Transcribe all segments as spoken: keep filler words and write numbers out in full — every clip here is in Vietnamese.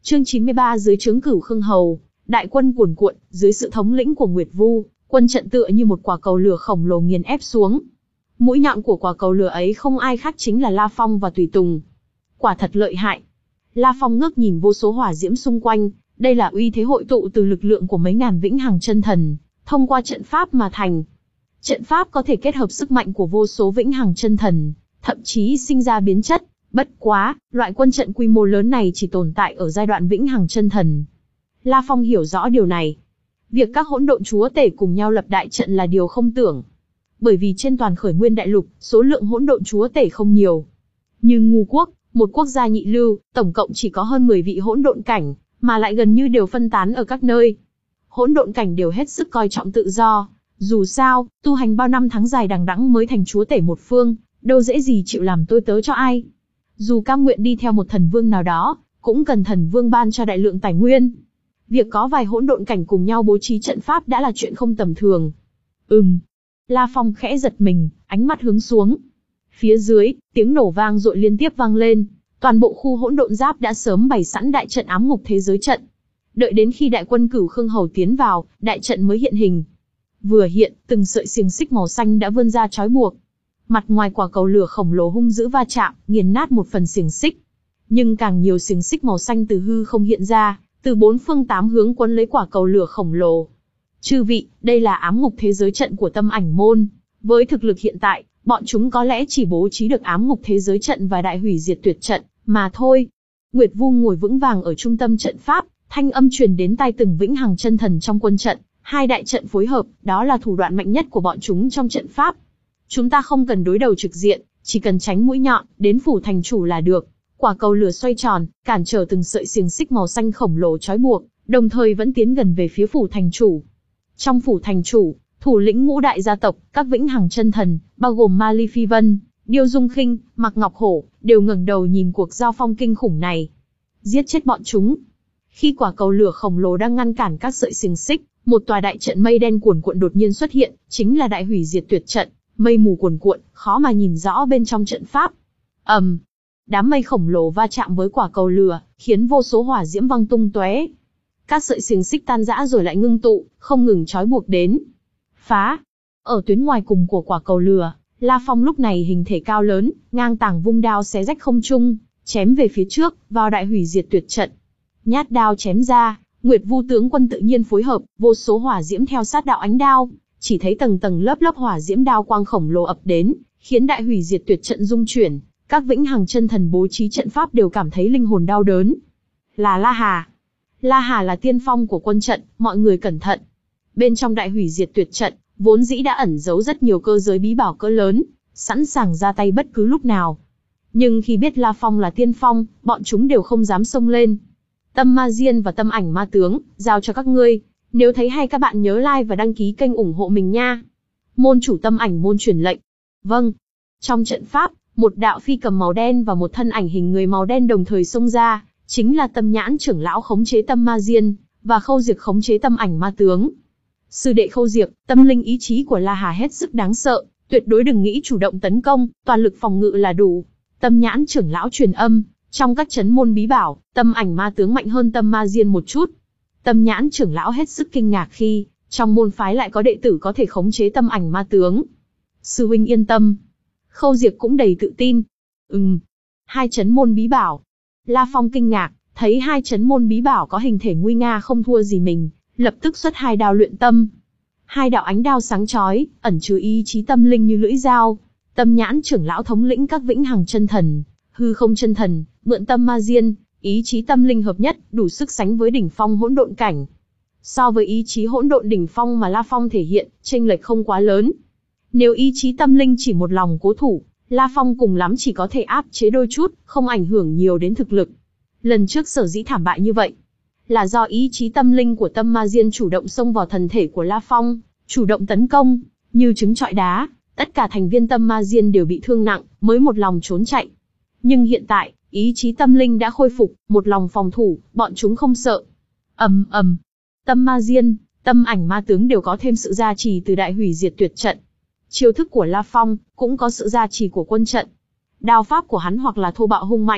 Chương chín mươi ba dưới trướng Cửu Khương Hầu, đại quân cuồn cuộn, dưới sự thống lĩnh của Nguyệt Vu, quân trận tựa như một quả cầu lửa khổng lồ nghiền ép xuống. Mũi nhọn của quả cầu lửa ấy không ai khác chính là La Phong và Tùy Tùng. Quả thật lợi hại. La Phong ngước nhìn vô số hỏa diễm xung quanh, đây là uy thế hội tụ từ lực lượng của mấy ngàn vĩnh hằng chân thần, thông qua trận pháp mà thành. Trận pháp có thể kết hợp sức mạnh của vô số vĩnh hằng chân thần, thậm chí sinh ra biến chất. Bất quá, loại quân trận quy mô lớn này chỉ tồn tại ở giai đoạn vĩnh hằng chân thần. La Phong hiểu rõ điều này. Việc các hỗn độn chúa tể cùng nhau lập đại trận là điều không tưởng. Bởi vì trên toàn khởi nguyên đại lục, số lượng hỗn độn chúa tể không nhiều. Như Ngu quốc, một quốc gia nhị lưu, tổng cộng chỉ có hơn mười vị hỗn độn cảnh, mà lại gần như đều phân tán ở các nơi. Hỗn độn cảnh đều hết sức coi trọng tự do. Dù sao, tu hành bao năm tháng dài đằng đẵng mới thành chúa tể một phương, đâu dễ gì chịu làm tôi tớ cho ai. Dù cam nguyện đi theo một thần vương nào đó, cũng cần thần vương ban cho đại lượng tài nguyên. Việc có vài hỗn độn cảnh cùng nhau bố trí trận pháp đã là chuyện không tầm thường. Ừm. La Phong khẽ giật mình, ánh mắt hướng xuống. Phía dưới, tiếng nổ vang dội liên tiếp vang lên. Toàn bộ khu hỗn độn giáp đã sớm bày sẵn đại trận ám ngục thế giới trận. Đợi đến khi đại quân Cửu Khương Hầu tiến vào, đại trận mới hiện hình. Vừa hiện, từng sợi xiềng xích màu xanh đã vươn ra trói buộc. Mặt ngoài quả cầu lửa khổng lồ hung dữ va chạm, nghiền nát một phần xiềng xích. Nhưng càng nhiều xiềng xích màu xanh từ hư không hiện ra, từ bốn phương tám hướng quấn lấy quả cầu lửa khổng lồ. Chư vị, đây là ám ngục thế giới trận của Tâm Ảnh môn. Với thực lực hiện tại, bọn chúng có lẽ chỉ bố trí được ám ngục thế giới trận và đại hủy diệt tuyệt trận, mà thôi. Nguyệt Vu ngồi vững vàng ở trung tâm trận pháp, thanh âm truyền đến tai từng vĩnh hằng chân thần trong quân trận. Hai đại trận phối hợp, đó là thủ đoạn mạnh nhất của bọn chúng trong trận pháp. Chúng ta không cần đối đầu trực diện, chỉ cần tránh mũi nhọn, đến phủ thành chủ là được. Quả cầu lửa xoay tròn, cản trở từng sợi xiềng xích màu xanh khổng lồ trói buộc, đồng thời vẫn tiến gần về phía phủ thành chủ. Trong phủ thành chủ, thủ lĩnh ngũ đại gia tộc, các vĩnh hằng chân thần, bao gồm Ma Ly Phi Vân, Điêu Dung Khinh, Mạc Ngọc Hổ, đều ngẩng đầu nhìn cuộc giao phong kinh khủng này. Giết chết bọn chúng. Khi quả cầu lửa khổng lồ đang ngăn cản các sợi xiềng xích, một tòa đại trận mây đen cuồn cuộn đột nhiên xuất hiện, chính là đại hủy diệt tuyệt trận. Mây mù cuồn cuộn, khó mà nhìn rõ bên trong trận pháp. ầm, um, đám mây khổng lồ va chạm với quả cầu lửa, khiến vô số hỏa diễm văng tung tóe. Các sợi xiềng xích tan rã rồi lại ngưng tụ, không ngừng trói buộc đến. Phá! Ở tuyến ngoài cùng của quả cầu lửa, La Phong lúc này hình thể cao lớn, ngang tàng vung đao xé rách không trung, chém về phía trước, vào đại hủy diệt tuyệt trận. Nhát đao chém ra, Nguyệt Vu tướng quân tự nhiên phối hợp, vô số hỏa diễm theo sát đạo ánh đao. Chỉ thấy tầng tầng lớp lớp hỏa diễm đao quang khổng lồ ập đến, khiến đại hủy diệt tuyệt trận rung chuyển, các vĩnh hằng chân thần bố trí trận pháp đều cảm thấy linh hồn đau đớn. Là La Hà. La Hà là tiên phong của quân trận, mọi người cẩn thận. Bên trong đại hủy diệt tuyệt trận, vốn dĩ đã ẩn giấu rất nhiều cơ giới bí bảo cỡ lớn, sẵn sàng ra tay bất cứ lúc nào. Nhưng khi biết La Phong là tiên phong, bọn chúng đều không dám xông lên. Tâm Ma Diên và Tâm Ảnh Ma Tướng, giao cho các ngươi. Nếu thấy hay các bạn nhớ like và đăng ký kênh ủng hộ mình nha. Môn chủ Tâm Ảnh môn truyền lệnh. Vâng. Trong trận pháp, một đạo phi cầm màu đen và một thân ảnh hình người màu đen đồng thời xông ra, chính là Tâm Nhãn trưởng lão khống chế Tâm Ma Diên, và Khâu Diệp khống chế Tâm Ảnh Ma Tướng. Sư đệ Khâu Diệp, tâm linh ý chí của La Hà hết sức đáng sợ, tuyệt đối đừng nghĩ chủ động tấn công, toàn lực phòng ngự là đủ. Tâm Nhãn trưởng lão truyền âm, trong các chấn môn bí bảo, Tâm Ảnh Ma Tướng mạnh hơn Tâm Ma Diên một chút. Tâm Nhãn trưởng lão hết sức kinh ngạc khi, trong môn phái lại có đệ tử có thể khống chế Tâm Ảnh Ma Tướng. Sư huynh yên tâm. Khâu Diệp cũng đầy tự tin. Ừm. Hai chấn môn bí bảo. La Phong kinh ngạc, thấy hai chấn môn bí bảo có hình thể nguy nga không thua gì mình, lập tức xuất hai đao luyện tâm. Hai đạo ánh đao sáng chói, ẩn chứa ý chí tâm linh như lưỡi dao. Tâm Nhãn trưởng lão thống lĩnh các vĩnh hằng chân thần, hư không chân thần, mượn Tâm Ma Diên. Ý chí tâm linh hợp nhất, đủ sức sánh với đỉnh phong hỗn độn cảnh. So với ý chí hỗn độn đỉnh phong mà La Phong thể hiện, chênh lệch không quá lớn. Nếu ý chí tâm linh chỉ một lòng cố thủ, La Phong cùng lắm chỉ có thể áp chế đôi chút, không ảnh hưởng nhiều đến thực lực. Lần trước sở dĩ thảm bại như vậy, là do ý chí tâm linh của Tâm Ma Diên chủ động xông vào thần thể của La Phong, chủ động tấn công, như trứng trọi đá, tất cả thành viên Tâm Ma Diên đều bị thương nặng, mới một lòng trốn chạy. Nhưng hiện tại, ý chí tâm linh đã khôi phục, một lòng phòng thủ, bọn chúng không sợ. Ầm ầm, Tâm Ma Diên, Tâm Ảnh Ma Tướng đều có thêm sự gia trì từ đại hủy diệt tuyệt trận. Chiêu thức của La Phong cũng có sự gia trì của quân trận. Đao pháp của hắn hoặc là thô bạo hung mãnh,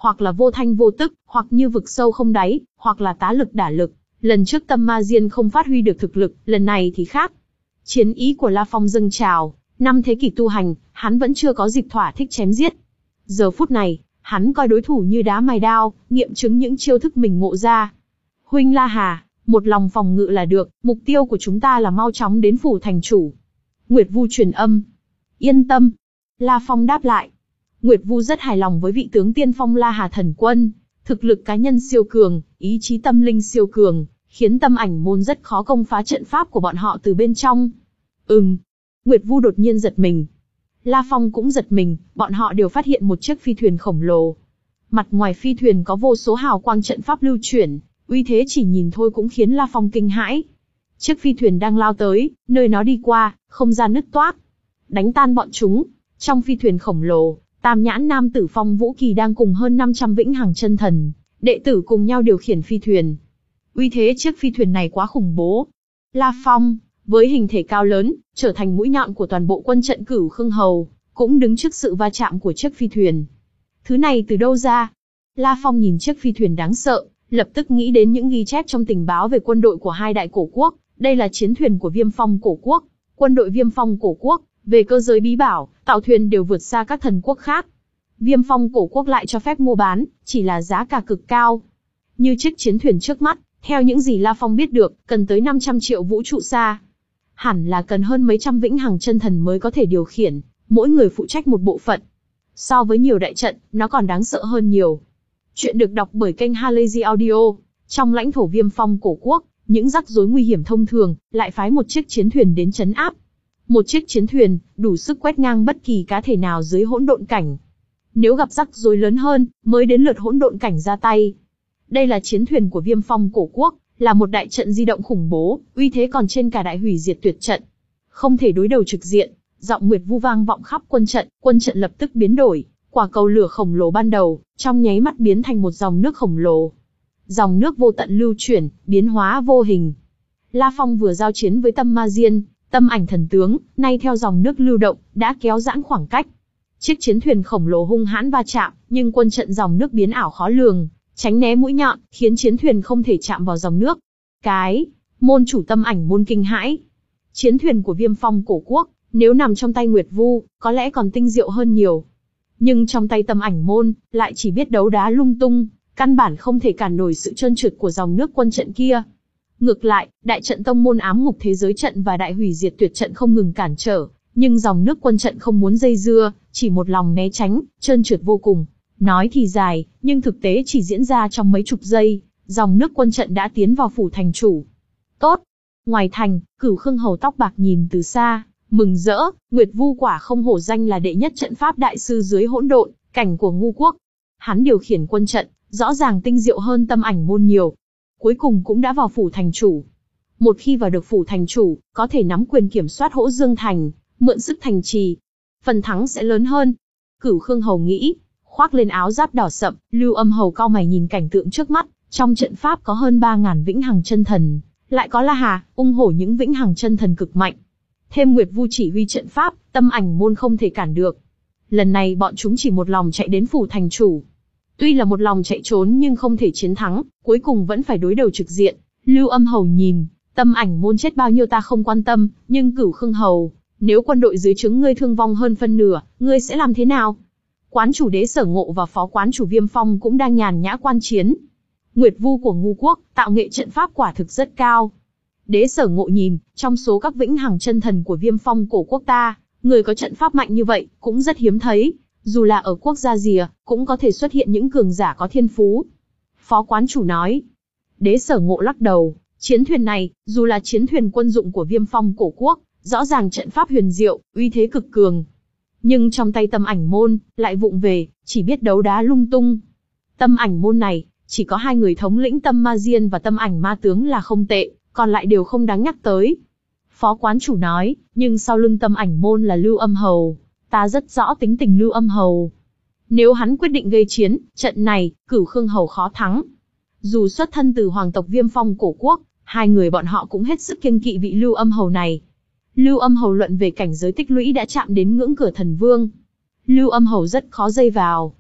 hoặc là vô thanh vô tức, hoặc như vực sâu không đáy, hoặc là tá lực đả lực. Lần trước Tâm Ma Diên không phát huy được thực lực, lần này thì khác. Chiến ý của La Phong dâng trào, năm thế kỷ tu hành, hắn vẫn chưa có dịp thỏa thích chém giết. Giờ phút này, hắn coi đối thủ như đá mài đao, nghiệm chứng những chiêu thức mình ngộ ra. Huynh La Hà, một lòng phòng ngự là được, mục tiêu của chúng ta là mau chóng đến phủ thành chủ. Nguyệt Vu truyền âm. Yên tâm. La Phong đáp lại. Nguyệt Vu rất hài lòng với vị tướng tiên phong La Hà thần quân. Thực lực cá nhân siêu cường, ý chí tâm linh siêu cường, khiến Tâm Ảnh môn rất khó công phá trận pháp của bọn họ từ bên trong. Ừm. Nguyệt Vu đột nhiên giật mình. La Phong cũng giật mình, bọn họ đều phát hiện một chiếc phi thuyền khổng lồ. Mặt ngoài phi thuyền có vô số hào quang trận pháp lưu chuyển, uy thế chỉ nhìn thôi cũng khiến La Phong kinh hãi. Chiếc phi thuyền đang lao tới, nơi nó đi qua, không gian nứt toác. Đánh tan bọn chúng. Trong phi thuyền khổng lồ, Tam Nhãn Nam tử Phong Vũ Kỳ đang cùng hơn năm trăm vĩnh hằng chân thần, đệ tử cùng nhau điều khiển phi thuyền. Uy thế chiếc phi thuyền này quá khủng bố. La Phong, với hình thể cao lớn, trở thành mũi nhọn của toàn bộ quân trận Cửu Khương Hầu, cũng đứng trước sự va chạm của chiếc phi thuyền. Thứ này từ đâu ra? La Phong nhìn chiếc phi thuyền đáng sợ, lập tức nghĩ đến những ghi chép trong tình báo về quân đội của hai đại cổ quốc. Đây là chiến thuyền của Viêm Phong cổ quốc. Quân đội Viêm Phong cổ quốc, về cơ giới bí bảo, tạo thuyền đều vượt xa các thần quốc khác. Viêm Phong cổ quốc lại cho phép mua bán, chỉ là giá cả cực cao. Như chiếc chiến thuyền trước mắt, theo những gì La Phong biết được, cần tới năm trăm triệu vũ trụ xa. Hẳn là cần hơn mấy trăm vĩnh hằng chân thần mới có thể điều khiển, mỗi người phụ trách một bộ phận. So với nhiều đại trận, nó còn đáng sợ hơn nhiều. Chuyện được đọc bởi kênh Halazy Audio. Trong lãnh thổ Viêm Phong cổ quốc, những rắc rối nguy hiểm thông thường, lại phái một chiếc chiến thuyền đến trấn áp. Một chiếc chiến thuyền, đủ sức quét ngang bất kỳ cá thể nào dưới hỗn độn cảnh. Nếu gặp rắc rối lớn hơn, mới đến lượt hỗn độn cảnh ra tay. Đây là chiến thuyền của Viêm Phong cổ quốc, là một đại trận di động khủng bố, uy thế còn trên cả đại hủy diệt tuyệt trận. Không thể đối đầu trực diện, giọng Nguyệt Vu vang vọng khắp quân trận, quân trận lập tức biến đổi, quả cầu lửa khổng lồ ban đầu, trong nháy mắt biến thành một dòng nước khổng lồ. Dòng nước vô tận lưu chuyển, biến hóa vô hình. La Phong vừa giao chiến với Tâm Ma Diên, Tâm Ảnh thần tướng, nay theo dòng nước lưu động, đã kéo giãn khoảng cách. Chiếc chiến thuyền khổng lồ hung hãn va chạm, nhưng quân trận dòng nước biến ảo khó lường, tránh né mũi nhọn, khiến chiến thuyền không thể chạm vào dòng nước. Cái, môn chủ Tâm Ảnh môn kinh hãi. Chiến thuyền của Viêm Phong cổ quốc, nếu nằm trong tay Nguyệt Vu, có lẽ còn tinh diệu hơn nhiều. Nhưng trong tay Tâm Ảnh môn, lại chỉ biết đấu đá lung tung, căn bản không thể cản nổi sự trơn trượt của dòng nước quân trận kia. Ngược lại, đại trận tông môn ám ngục thế giới trận và đại hủy diệt tuyệt trận không ngừng cản trở, nhưng dòng nước quân trận không muốn dây dưa, chỉ một lòng né tránh, trơn trượt vô cùng. Nói thì dài, nhưng thực tế chỉ diễn ra trong mấy chục giây, dòng nước quân trận đã tiến vào phủ thành chủ. Tốt! Ngoài thành, Cửu Khương Hầu tóc bạc nhìn từ xa, mừng rỡ, Nguyệt Vu quả không hổ danh là đệ nhất trận pháp đại sư dưới hỗn độn cảnh của Ngu quốc. Hắn điều khiển quân trận, rõ ràng tinh diệu hơn Tâm Ảnh môn nhiều. Cuối cùng cũng đã vào phủ thành chủ. Một khi vào được phủ thành chủ, có thể nắm quyền kiểm soát Hỗ Dương thành, mượn sức thành trì, phần thắng sẽ lớn hơn. Cửu Khương Hầu nghĩ, khoác lên áo giáp đỏ sậm, Lưu Âm Hầu cau mày nhìn cảnh tượng trước mắt, trong trận pháp có hơn ba ngàn vĩnh hằng chân thần, lại có La Hà, Ung Hổ những vĩnh hằng chân thần cực mạnh. Thêm Nguyệt Vu chỉ huy trận pháp, Tâm Ảnh môn không thể cản được. Lần này bọn chúng chỉ một lòng chạy đến phủ thành chủ. Tuy là một lòng chạy trốn nhưng không thể chiến thắng, cuối cùng vẫn phải đối đầu trực diện. Lưu Âm Hầu nhìn, Tâm Ảnh môn chết bao nhiêu ta không quan tâm, nhưng Cửu Khương Hầu, nếu quân đội dưới trướng ngươi thương vong hơn phân nửa, ngươi sẽ làm thế nào? Quán chủ Đế Sở Ngộ và phó quán chủ Viêm Phong cũng đang nhàn nhã quan chiến. Nguyệt Vu của Ngu quốc, tạo nghệ trận pháp quả thực rất cao. Đế Sở Ngộ nhìn, trong số các vĩnh hằng chân thần của Viêm Phong cổ quốc ta, người có trận pháp mạnh như vậy, cũng rất hiếm thấy. Dù là ở quốc gia gì, cũng có thể xuất hiện những cường giả có thiên phú. Phó quán chủ nói. Đế Sở Ngộ lắc đầu, chiến thuyền này, dù là chiến thuyền quân dụng của Viêm Phong cổ quốc, rõ ràng trận pháp huyền diệu, uy thế cực cường. Nhưng trong tay Tâm Ảnh môn, lại vụng về, chỉ biết đấu đá lung tung. Tâm Ảnh môn này, chỉ có hai người thống lĩnh Tâm Ma Diên và Tâm Ảnh ma tướng là không tệ, còn lại đều không đáng nhắc tới. Phó quán chủ nói, nhưng sau lưng Tâm Ảnh môn là Lưu Âm Hầu, ta rất rõ tính tình Lưu Âm Hầu. Nếu hắn quyết định gây chiến, trận này, Cửu Khương Hầu khó thắng. Dù xuất thân từ hoàng tộc Viêm Phong cổ quốc, hai người bọn họ cũng hết sức kiêng kỵ vị Lưu Âm Hầu này. Lưu Âm Hầu luận về cảnh giới tích lũy đã chạm đến ngưỡng cửa thần vương. Lưu Âm Hầu rất khó dây vào.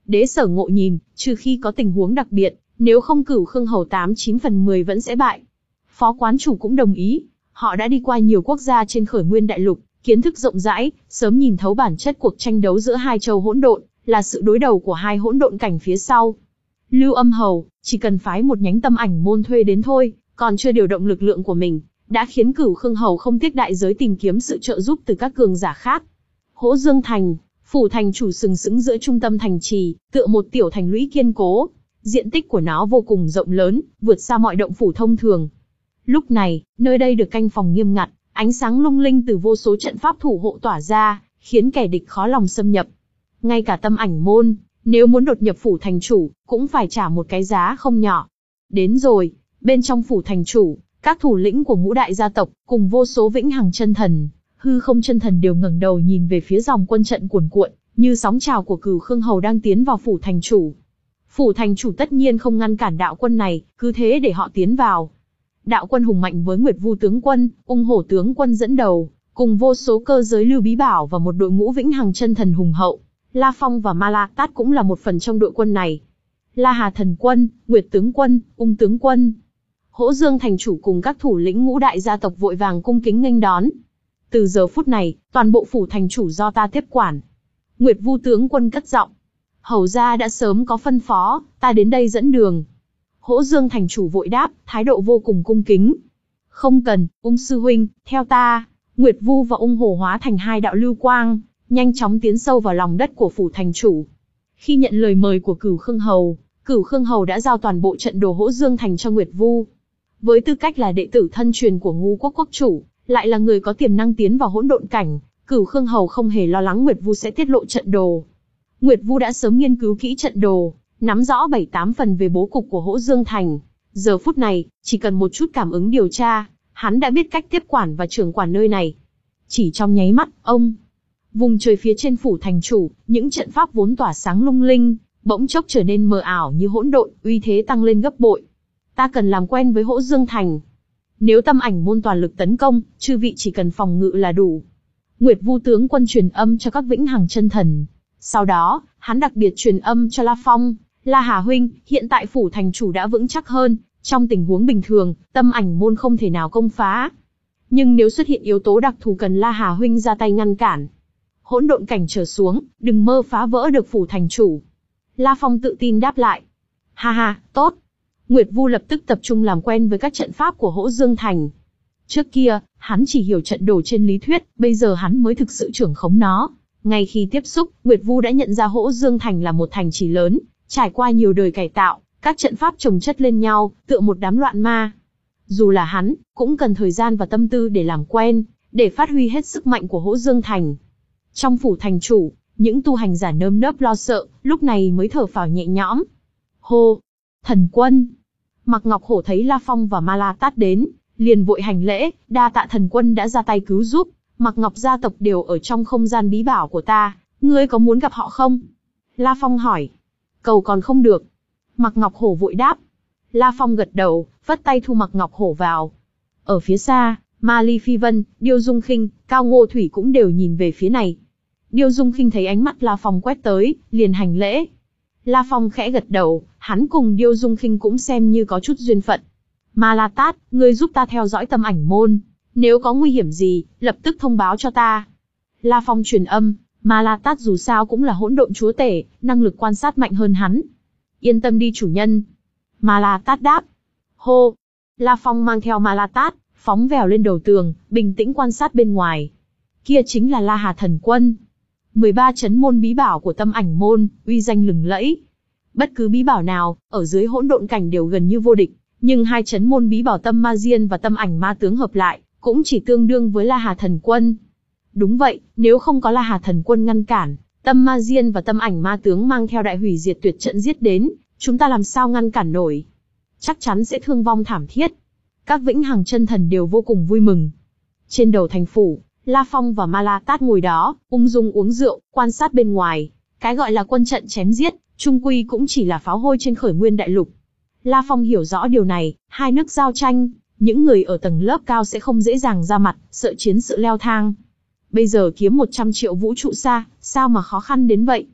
Đế Sở Ngộ nhìn, trừ khi có tình huống đặc biệt, nếu không Cửu Khương Hầu tám chín phần mười vẫn sẽ bại. Phó quán chủ cũng đồng ý, họ đã đi qua nhiều quốc gia trên khởi nguyên đại lục, kiến thức rộng rãi, sớm nhìn thấu bản chất cuộc tranh đấu giữa hai châu hỗn độn, là sự đối đầu của hai hỗn độn cảnh phía sau. Lưu Âm Hầu, chỉ cần phái một nhánh tâm ảnh môn thuê đến thôi, còn chưa điều động lực lượng của mình, đã khiến Cửu Khương Hầu không tiếc đại giới tìm kiếm sự trợ giúp từ các cường giả khác. Hỗ Dương Thành, phủ thành chủ sừng sững giữa trung tâm thành trì, tựa một tiểu thành lũy kiên cố. Diện tích của nó vô cùng rộng lớn, vượt xa mọi động phủ thông thường. Lúc này, nơi đây được canh phòng nghiêm ngặt, ánh sáng lung linh từ vô số trận pháp thủ hộ tỏa ra, khiến kẻ địch khó lòng xâm nhập. Ngay cả tâm ảnh môn, nếu muốn đột nhập phủ thành chủ, cũng phải trả một cái giá không nhỏ. Đến rồi, bên trong phủ thành chủ, các thủ lĩnh của ngũ đại gia tộc, cùng vô số vĩnh hằng chân thần, hư không chân thần đều ngẩng đầu nhìn về phía dòng quân trận cuồn cuộn, như sóng trào của Cửu Khương Hầu đang tiến vào phủ thành chủ. Phủ thành chủ tất nhiên không ngăn cản đạo quân này, cứ thế để họ tiến vào. Đạo quân hùng mạnh với Nguyệt Vu tướng quân, Ung Hổ tướng quân dẫn đầu, cùng vô số cơ giới lưu bí bảo và một đội ngũ vĩnh hằng chân thần hùng hậu. La Phong và Ma La Tát cũng là một phần trong đội quân này. La Hà thần quân, Nguyệt tướng quân, Ung tướng quân, Hỗ Dương thành chủ cùng các thủ lĩnh ngũ đại gia tộc vội vàng cung kính nghênh đón. Từ giờ phút này, toàn bộ phủ thành chủ do ta tiếp quản. Nguyệt Vu tướng quân cất giọng. Hầu gia đã sớm có phân phó, ta đến đây dẫn đường. Hỗ Dương thành chủ vội đáp, thái độ vô cùng cung kính. Không cần, Ung sư huynh, theo ta. Nguyệt Vu và Ung Hổ hóa thành hai đạo lưu quang, nhanh chóng tiến sâu vào lòng đất của phủ thành chủ. Khi nhận lời mời của Cửu Khương Hầu, Cửu Khương Hầu đã giao toàn bộ trận đồ Hỗ Dương thành cho Nguyệt Vu. Với tư cách là đệ tử thân truyền của Ngũ Quốc quốc chủ, lại là người có tiềm năng tiến vào hỗn độn cảnh, Cửu Khương Hầu không hề lo lắng Nguyệt Vu sẽ tiết lộ trận đồ. Nguyệt Vu đã sớm nghiên cứu kỹ trận đồ, nắm rõ bảy tám phần về bố cục của Hỗ Dương thành. Giờ phút này, chỉ cần một chút cảm ứng điều tra, hắn đã biết cách tiếp quản và trưởng quản nơi này. Chỉ trong nháy mắt, ông, vùng trời phía trên phủ thành chủ, những trận pháp vốn tỏa sáng lung linh, bỗng chốc trở nên mờ ảo như hỗn độn, uy thế tăng lên gấp bội. Ta cần làm quen với Hỗ Dương thành. Nếu tâm ảnh môn toàn lực tấn công, chư vị chỉ cần phòng ngự là đủ. Nguyệt Vu tướng quân truyền âm cho các vĩnh hằng chân thần. Sau đó, hắn đặc biệt truyền âm cho La Phong, La Hà huynh, hiện tại phủ thành chủ đã vững chắc hơn, trong tình huống bình thường, tâm ảnh môn không thể nào công phá. Nhưng nếu xuất hiện yếu tố đặc thù cần La Hà huynh ra tay ngăn cản. Hỗn độn cảnh trở xuống, đừng mơ phá vỡ được phủ thành chủ. La Phong tự tin đáp lại. Ha ha, tốt. Nguyệt Vu lập tức tập trung làm quen với các trận pháp của Hỗ Dương thành. Trước kia, hắn chỉ hiểu trận đồ trên lý thuyết, bây giờ hắn mới thực sự trưởng khống nó. Ngay khi tiếp xúc, Nguyệt Vu đã nhận ra Hỗ Dương thành là một thành trì lớn, trải qua nhiều đời cải tạo, các trận pháp chồng chất lên nhau, tựa một đám loạn ma. Dù là hắn, cũng cần thời gian và tâm tư để làm quen, để phát huy hết sức mạnh của Hỗ Dương thành. Trong phủ thành chủ, những tu hành giả nơm nớp lo sợ, lúc này mới thở phào nhẹ nhõm. Hô! Thần quân! Mạc Ngọc Hổ thấy La Phong và Ma La Tát đến, liền vội hành lễ, đa tạ thần quân đã ra tay cứu giúp. Mạc Ngọc gia tộc đều ở trong không gian bí bảo của ta, ngươi có muốn gặp họ không? La Phong hỏi. Cầu còn không được. Mạc Ngọc Hổ vội đáp. La Phong gật đầu, vất tay thu Mạc Ngọc Hổ vào. Ở phía xa, Ma Ly Phi Vân, Điêu Dung Khinh, Cao Ngô Thủy cũng đều nhìn về phía này. Điêu Dung Khinh thấy ánh mắt La Phong quét tới, liền hành lễ. La Phong khẽ gật đầu, hắn cùng Điêu Dung Khinh cũng xem như có chút duyên phận. Ma La Tát, ngươi giúp ta theo dõi tâm ảnh môn. Nếu có nguy hiểm gì, lập tức thông báo cho ta. La Phong truyền âm, Ma La Tát dù sao cũng là hỗn độn chúa tể, năng lực quan sát mạnh hơn hắn. Yên tâm đi chủ nhân. Ma La Tát đáp. Hô! La Phong mang theo Ma La Tát, phóng vèo lên đầu tường, bình tĩnh quan sát bên ngoài. Kia chính là La Hà thần quân. mười ba chấn môn bí bảo của tâm ảnh môn, uy danh lừng lẫy. Bất cứ bí bảo nào, ở dưới hỗn độn cảnh đều gần như vô địch, nhưng hai chấn môn bí bảo tâm ma diên và tâm ảnh ma tướng hợp lại, cũng chỉ tương đương với La Hà thần quân. Đúng vậy, nếu không có La Hà thần quân ngăn cản, tâm ma diên và tâm ảnh ma tướng mang theo đại hủy diệt tuyệt trận giết đến, chúng ta làm sao ngăn cản nổi? Chắc chắn sẽ thương vong thảm thiết. Các vĩnh hằng chân thần đều vô cùng vui mừng. Trên đầu thành phủ, La Phong và Ma La Tát ngồi đó, ung dung uống rượu, quan sát bên ngoài. Cái gọi là quân trận chém giết, chung quy cũng chỉ là pháo hôi trên khởi nguyên đại lục. La Phong hiểu rõ điều này, hai nước giao tranh, những người ở tầng lớp cao sẽ không dễ dàng ra mặt, sợ chiến sự leo thang. Bây giờ kiếm một trăm triệu vũ trụ xa, sao mà khó khăn đến vậy?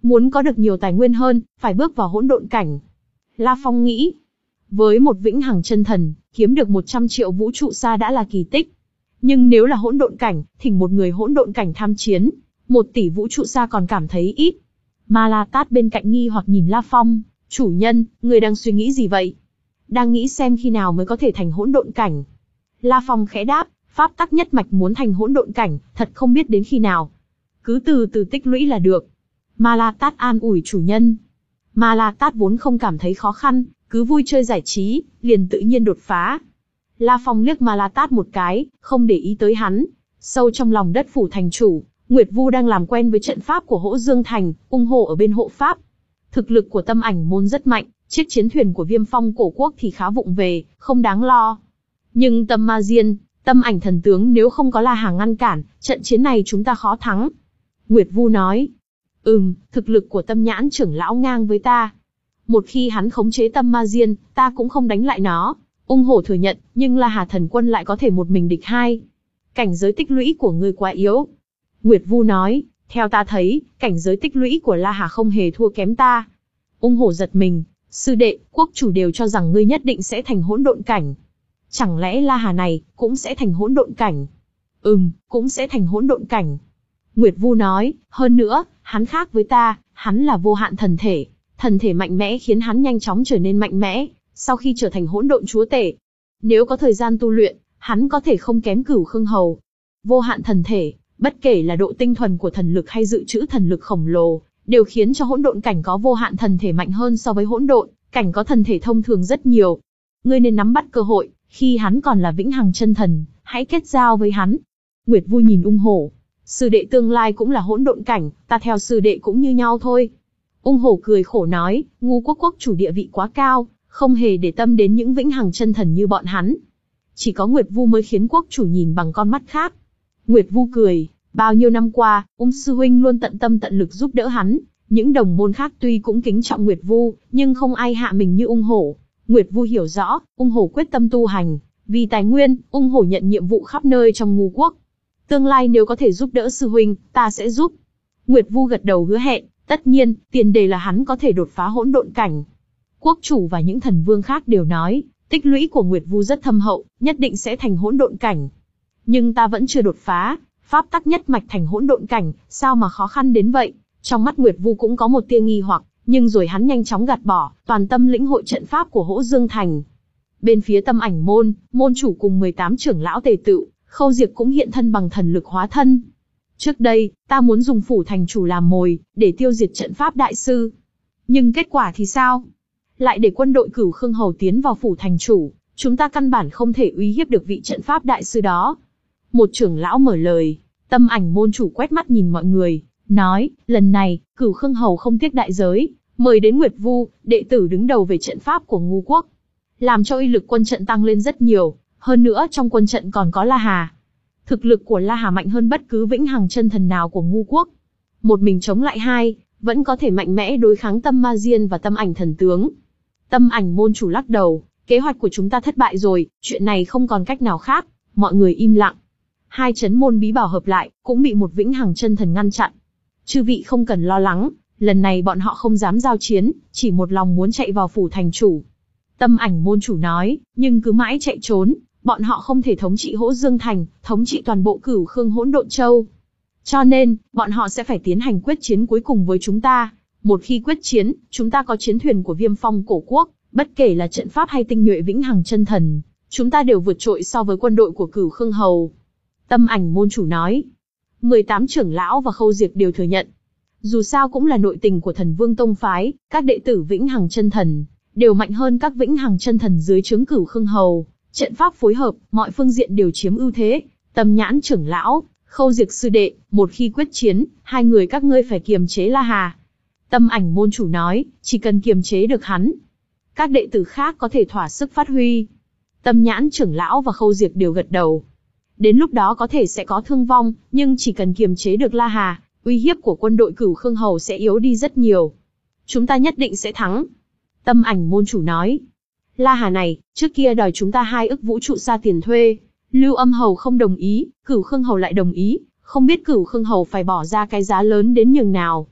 Muốn có được nhiều tài nguyên hơn, phải bước vào hỗn độn cảnh. La Phong nghĩ, với một vĩnh hằng chân thần, kiếm được một trăm triệu vũ trụ sa đã là kỳ tích. Nhưng nếu là hỗn độn cảnh, thỉnh một người hỗn độn cảnh tham chiến, một tỷ vũ trụ sa còn cảm thấy ít. Ma La Tát bên cạnh nghi hoặc nhìn La Phong, chủ nhân, người đang suy nghĩ gì vậy? Đang nghĩ xem khi nào mới có thể thành hỗn độn cảnh. La Phong khẽ đáp, pháp tắc nhất mạch muốn thành hỗn độn cảnh, thật không biết đến khi nào. Cứ từ từ tích lũy là được. Ma La Tát an ủi chủ nhân. Ma La Tát vốn không cảm thấy khó khăn, cứ vui chơi giải trí, liền tự nhiên đột phá. La Phong liếc Ma La Tát một cái, không để ý tới hắn. Sâu trong lòng đất phủ thành chủ, Nguyệt Vu đang làm quen với trận pháp của Hỗ Dương Thành, ung hộ ở bên hộ pháp. Thực lực của Tâm Ảnh môn rất mạnh, chiếc chiến thuyền của Viêm Phong cổ quốc thì khá vụng về, không đáng lo. Nhưng Tâm Ma Diên, Tâm Ảnh thần tướng nếu không có La Hà ngăn cản, trận chiến này chúng ta khó thắng. Nguyệt Vu nói, ừm, thực lực của Tâm Nhãn trưởng lão ngang với ta. Một khi hắn khống chế Tâm Ma Diên, ta cũng không đánh lại nó. Ung hổ thừa nhận, nhưng La Hà thần quân lại có thể một mình địch hai. Cảnh giới tích lũy của ngươi quá yếu. Nguyệt Vu nói, theo ta thấy, cảnh giới tích lũy của La Hà không hề thua kém ta. Ung hổ giật mình, sư đệ, quốc chủ đều cho rằng ngươi nhất định sẽ thành hỗn độn cảnh. Chẳng lẽ La Hà này, cũng sẽ thành hỗn độn cảnh? Ừm, cũng sẽ thành hỗn độn cảnh. Nguyệt Vu nói, hơn nữa, hắn khác với ta, hắn là vô hạn thần thể. Thần thể mạnh mẽ khiến hắn nhanh chóng trở nên mạnh mẽ, sau khi trở thành hỗn độn chúa tể. Nếu có thời gian tu luyện, hắn có thể không kém Cửu Khương Hầu. Vô hạn thần thể, bất kể là độ tinh thuần của thần lực hay dự trữ thần lực khổng lồ, đều khiến cho hỗn độn cảnh có vô hạn thần thể mạnh hơn so với hỗn độn cảnh có thần thể thông thường rất nhiều. Ngươi nên nắm bắt cơ hội, khi hắn còn là vĩnh hằng chân thần, hãy kết giao với hắn. Nguyệt Vu nhìn Ung hổ, sư đệ tương lai cũng là hỗn độn cảnh, ta theo sư đệ cũng như nhau thôi. Ung hổ cười khổ nói, Ngu quốc quốc chủ địa vị quá cao, không hề để tâm đến những vĩnh hằng chân thần như bọn hắn. Chỉ có Nguyệt Vu mới khiến quốc chủ nhìn bằng con mắt khác. Nguyệt Vu cười, bao nhiêu năm qua, Ung sư huynh luôn tận tâm tận lực giúp đỡ hắn. Những đồng môn khác tuy cũng kính trọng Nguyệt Vu, nhưng không ai hạ mình như Ung hổ. Nguyệt Vu hiểu rõ, Ung hổ quyết tâm tu hành, vì tài nguyên, Ung hổ nhận nhiệm vụ khắp nơi trong Ngu quốc. Tương lai nếu có thể giúp đỡ sư huynh, ta sẽ giúp. Nguyệt Vu gật đầu hứa hẹn, tất nhiên, tiền đề là hắn có thể đột phá hỗn độn cảnh. Quốc chủ và những thần vương khác đều nói, tích lũy của Nguyệt Vu rất thâm hậu, nhất định sẽ thành hỗn độn cảnh. Nhưng ta vẫn chưa đột phá, pháp tắc nhất mạch thành hỗn độn cảnh, sao mà khó khăn đến vậy? Trong mắt Nguyệt Vu cũng có một tia nghi hoặc, nhưng rồi hắn nhanh chóng gạt bỏ, toàn tâm lĩnh hội trận pháp của Hỗ Dương Thành. Bên phía Tâm Ảnh môn, môn chủ cùng mười tám trưởng lão tề tựu, Khâu Diệp cũng hiện thân bằng thần lực hóa thân. Trước đây, ta muốn dùng phủ thành chủ làm mồi, để tiêu diệt trận pháp đại sư. Nhưng kết quả thì sao? Lại để quân đội Cửu Khương Hầu tiến vào phủ thành chủ, chúng ta căn bản không thể uy hiếp được vị trận pháp đại sư đó. Một trưởng lão mở lời, Tâm Ảnh môn chủ quét mắt nhìn mọi người, nói, lần này, Cửu Khương Hầu không tiếc đại giới, mời đến Nguyệt Vu, đệ tử đứng đầu về trận pháp của Ngu quốc. Làm cho uy lực quân trận tăng lên rất nhiều, hơn nữa trong quân trận còn có La Hà. Thực lực của La Hà mạnh hơn bất cứ vĩnh hằng chân thần nào của Ngu quốc. Một mình chống lại hai, vẫn có thể mạnh mẽ đối kháng Tâm Ma Diên và Tâm Ảnh thần tướng. Tâm Ảnh môn chủ lắc đầu, kế hoạch của chúng ta thất bại rồi, chuyện này không còn cách nào khác. Mọi người im lặng. Hai chấn môn bí bảo hợp lại, cũng bị một vĩnh hằng chân thần ngăn chặn. Chư vị không cần lo lắng, lần này bọn họ không dám giao chiến, chỉ một lòng muốn chạy vào phủ thành chủ. Tâm Ảnh môn chủ nói, nhưng cứ mãi chạy trốn, bọn họ không thể thống trị Hỗ Dương Thành, thống trị toàn bộ Cửu Khương Hỗn Độn Châu. Cho nên, bọn họ sẽ phải tiến hành quyết chiến cuối cùng với chúng ta. Một khi quyết chiến, chúng ta có chiến thuyền của Viêm Phong cổ quốc, bất kể là trận pháp hay tinh nhuệ vĩnh hằng chân thần, chúng ta đều vượt trội so với quân đội của Cửu Khương Hầu. Tâm Ảnh môn chủ nói. mười tám trưởng lão và Khâu Diệp đều thừa nhận. Dù sao cũng là nội tình của Thần Vương tông phái, các đệ tử vĩnh hằng chân thần đều mạnh hơn các vĩnh hằng chân thần dưới trướng Cửu Khương Hầu. Trận pháp phối hợp, mọi phương diện đều chiếm ưu thế. Tâm Nhãn trưởng lão, Khâu Diệp sư đệ, một khi quyết chiến, hai người các ngươi phải kiềm chế La Hà. Tâm Ảnh môn chủ nói, chỉ cần kiềm chế được hắn, các đệ tử khác có thể thỏa sức phát huy. Tâm Nhãn trưởng lão và Khâu Diệp đều gật đầu. Đến lúc đó có thể sẽ có thương vong, nhưng chỉ cần kiềm chế được La Hà, uy hiếp của quân đội Cửu Khương Hầu sẽ yếu đi rất nhiều. Chúng ta nhất định sẽ thắng. Tâm Ảnh môn chủ nói. La Hà này, trước kia đòi chúng ta hai ức vũ trụ sa tiền thuê. Lưu Âm Hầu không đồng ý, Cửu Khương Hầu lại đồng ý, không biết Cửu Khương Hầu phải bỏ ra cái giá lớn đến nhường nào.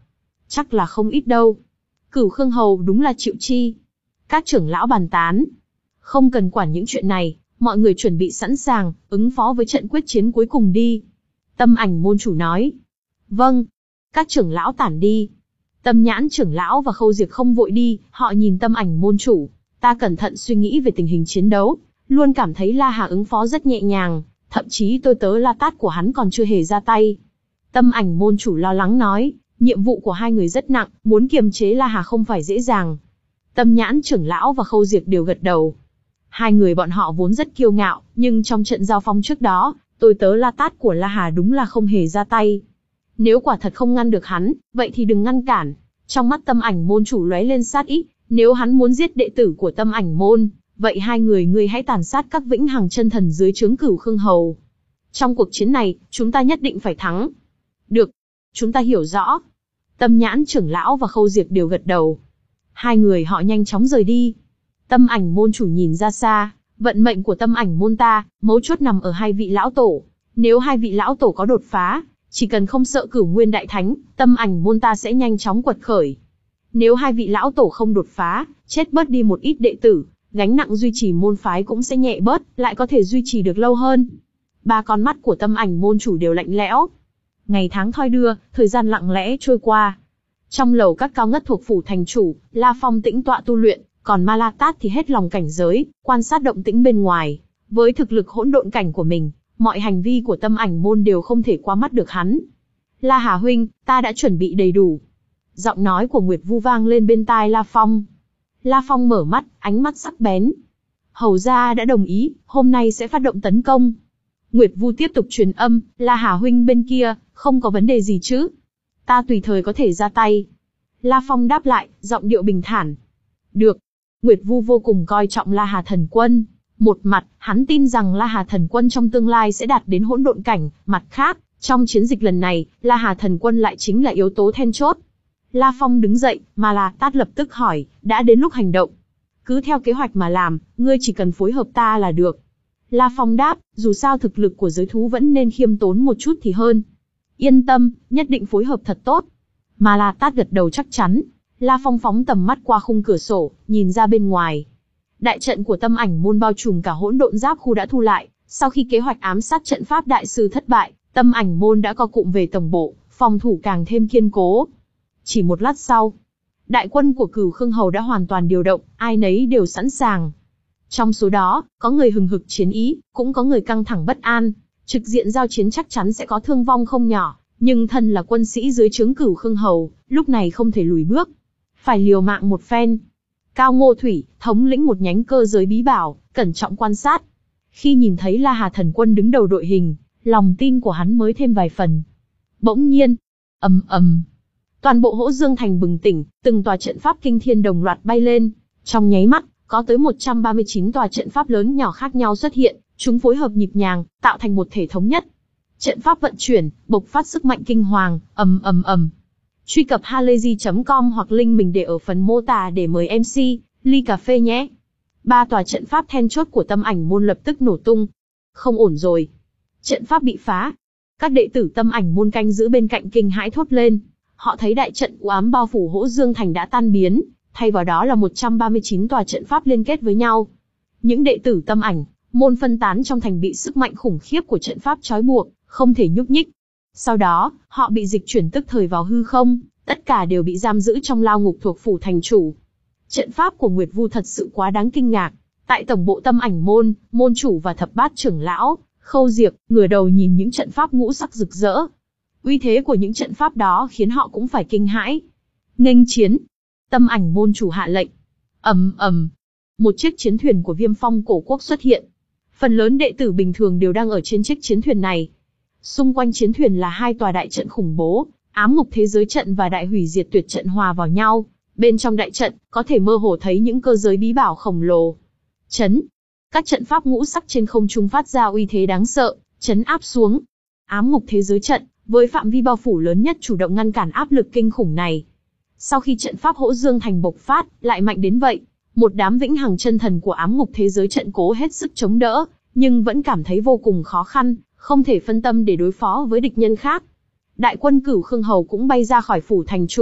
Chắc là không ít đâu. Cửu Khương Hầu đúng là chịu chi. Các trưởng lão bàn tán. Không cần quản những chuyện này, mọi người chuẩn bị sẵn sàng, ứng phó với trận quyết chiến cuối cùng đi. Tâm Ảnh môn chủ nói. Vâng. Các trưởng lão tản đi. Tâm Nhãn trưởng lão và Khâu Diệp không vội đi, họ nhìn Tâm Ảnh môn chủ. Ta cẩn thận suy nghĩ về tình hình chiến đấu, luôn cảm thấy La Hà ứng phó rất nhẹ nhàng, thậm chí tôi tớ La Tát của hắn còn chưa hề ra tay. Tâm Ảnh môn chủ lo lắng nói, nhiệm vụ của hai người rất nặng, muốn kiềm chế La Hà không phải dễ dàng. Tâm Nhãn trưởng lão và Khâu Diệp đều gật đầu. Hai người bọn họ vốn rất kiêu ngạo, nhưng trong trận giao phong trước đó, tôi tớ La Tát của La Hà đúng là không hề ra tay. Nếu quả thật không ngăn được hắn, vậy thì đừng ngăn cản. Trong mắt Tâm Ảnh môn chủ lóe lên sát ý, nếu hắn muốn giết đệ tử của Tâm Ảnh môn, vậy hai người ngươi hãy tàn sát các vĩnh hằng chân thần dưới trướng Cửu Khương Hầu. Trong cuộc chiến này, chúng ta nhất định phải thắng. Được, chúng ta hiểu rõ. Tâm Nhãn trưởng lão và Khâu Diệp đều gật đầu. Hai người họ nhanh chóng rời đi. Tâm Ảnh môn chủ nhìn ra xa, vận mệnh của Tâm Ảnh môn ta, mấu chốt nằm ở hai vị lão tổ. Nếu hai vị lão tổ có đột phá, chỉ cần không sợ Cửu Nguyên Đại Thánh, Tâm Ảnh môn ta sẽ nhanh chóng quật khởi. Nếu hai vị lão tổ không đột phá, chết bớt đi một ít đệ tử, gánh nặng duy trì môn phái cũng sẽ nhẹ bớt, lại có thể duy trì được lâu hơn. Ba con mắt của Tâm Ảnh môn chủ đều lạnh lẽo. Ngày tháng thoi đưa, thời gian lặng lẽ trôi qua. Trong lầu các cao ngất thuộc phủ thành chủ, La Phong tĩnh tọa tu luyện, còn Ma La Tát thì hết lòng cảnh giới, quan sát động tĩnh bên ngoài. Với thực lực hỗn độn cảnh của mình, mọi hành vi của Tâm Ảnh môn đều không thể qua mắt được hắn. La Hà huynh, ta đã chuẩn bị đầy đủ. Giọng nói của Nguyệt Vu vang lên bên tai La Phong. La Phong mở mắt, ánh mắt sắc bén. Hầu gia đã đồng ý, hôm nay sẽ phát động tấn công. Nguyệt Vu tiếp tục truyền âm, La Hà huynh bên kia, không có vấn đề gì chứ? Ta tùy thời có thể ra tay. La Phong đáp lại, giọng điệu bình thản. Được. Nguyệt Vu vô cùng coi trọng La Hà thần quân. Một mặt, hắn tin rằng La Hà thần quân trong tương lai sẽ đạt đến hỗn độn cảnh, mặt khác, trong chiến dịch lần này, La Hà thần quân lại chính là yếu tố then chốt. La Phong đứng dậy, Ma La Tát lập tức hỏi, đã đến lúc hành động. Cứ theo kế hoạch mà làm, ngươi chỉ cần phối hợp ta là được. La Phong đáp, dù sao thực lực của giới thú vẫn nên khiêm tốn một chút thì hơn. Yên tâm, nhất định phối hợp thật tốt. Ma La Tát gật đầu chắc chắn. La Phong phóng tầm mắt qua khung cửa sổ, nhìn ra bên ngoài. Đại trận của Tâm Ảnh môn bao trùm cả hỗn độn giáp khu đã thu lại. Sau khi kế hoạch ám sát trận pháp đại sư thất bại, Tâm Ảnh môn đã co cụm về tổng bộ, phòng thủ càng thêm kiên cố. Chỉ một lát sau, đại quân của Cửu Khương Hầu đã hoàn toàn điều động, ai nấy đều sẵn sàng. Trong số đó, có người hừng hực chiến ý, cũng có người căng thẳng bất an. Trực diện giao chiến chắc chắn sẽ có thương vong không nhỏ, nhưng thân là quân sĩ dưới trướng Cửu Khương Hầu, lúc này không thể lùi bước. Phải liều mạng một phen. Cao Ngô Thủy, thống lĩnh một nhánh cơ giới bí bảo, cẩn trọng quan sát. Khi nhìn thấy La Hà thần quân đứng đầu đội hình, lòng tin của hắn mới thêm vài phần. Bỗng nhiên, ầm ầm, toàn bộ Hỗ Dương Thành bừng tỉnh, từng tòa trận pháp kinh thiên đồng loạt bay lên. Trong nháy mắt, có tới một trăm ba mươi chín tòa trận pháp lớn nhỏ khác nhau xuất hiện, chúng phối hợp nhịp nhàng, tạo thành một thể thống nhất. Trận pháp vận chuyển, bộc phát sức mạnh kinh hoàng, ầm ầm ầm. Truy cập halayzi chấm com hoặc link mình để ở phần mô tả để mời em xê, ly cà phê nhé. Ba tòa trận pháp then chốt của Tâm Ảnh môn lập tức nổ tung. Không ổn rồi. Trận pháp bị phá. Các đệ tử Tâm Ảnh môn canh giữ bên cạnh kinh hãi thốt lên. Họ thấy đại trận u ám bao phủ Hỗ Dương Thành đã tan biến, thay vào đó là một trăm ba mươi chín tòa trận pháp liên kết với nhau. Những đệ tử Tâm Ảnh môn phân tán trong thành bị sức mạnh khủng khiếp của trận pháp trói buộc, không thể nhúc nhích. Sau đó, họ bị dịch chuyển tức thời vào hư không, tất cả đều bị giam giữ trong lao ngục thuộc phủ thành chủ. Trận pháp của Nguyệt Vu thật sự quá đáng kinh ngạc. Tại tổng bộ Tâm Ảnh môn, môn chủ và thập bát trưởng lão, Khâu Diệp, ngửa đầu nhìn những trận pháp ngũ sắc rực rỡ. Uy thế của những trận pháp đó khiến họ cũng phải kinh hãi. Nghênh chiến. Tâm Ảnh môn chủ hạ lệnh. Ầm ầm. Một chiếc chiến thuyền của Viêm Phong cổ quốc xuất hiện. Phần lớn đệ tử bình thường đều đang ở trên chiếc chiến thuyền này. Xung quanh chiến thuyền là hai tòa đại trận khủng bố, Ám Ngục Thế Giới trận và Đại Hủy Diệt Tuyệt trận hòa vào nhau. Bên trong đại trận, có thể mơ hồ thấy những cơ giới bí bảo khổng lồ. Chấn. Các trận pháp ngũ sắc trên không trung phát ra uy thế đáng sợ, chấn áp xuống. Ám Ngục Thế Giới trận, với phạm vi bao phủ lớn nhất chủ động ngăn cản áp lực kinh khủng này. Sau khi trận pháp Hỗ Dương Thành bộc phát, lại mạnh đến vậy, một đám vĩnh hằng chân thần của Ám Ngục Thế Giới trận cố hết sức chống đỡ, nhưng vẫn cảm thấy vô cùng khó khăn, không thể phân tâm để đối phó với địch nhân khác. Đại quân Cửu Khương Hầu cũng bay ra khỏi phủ thành chủ,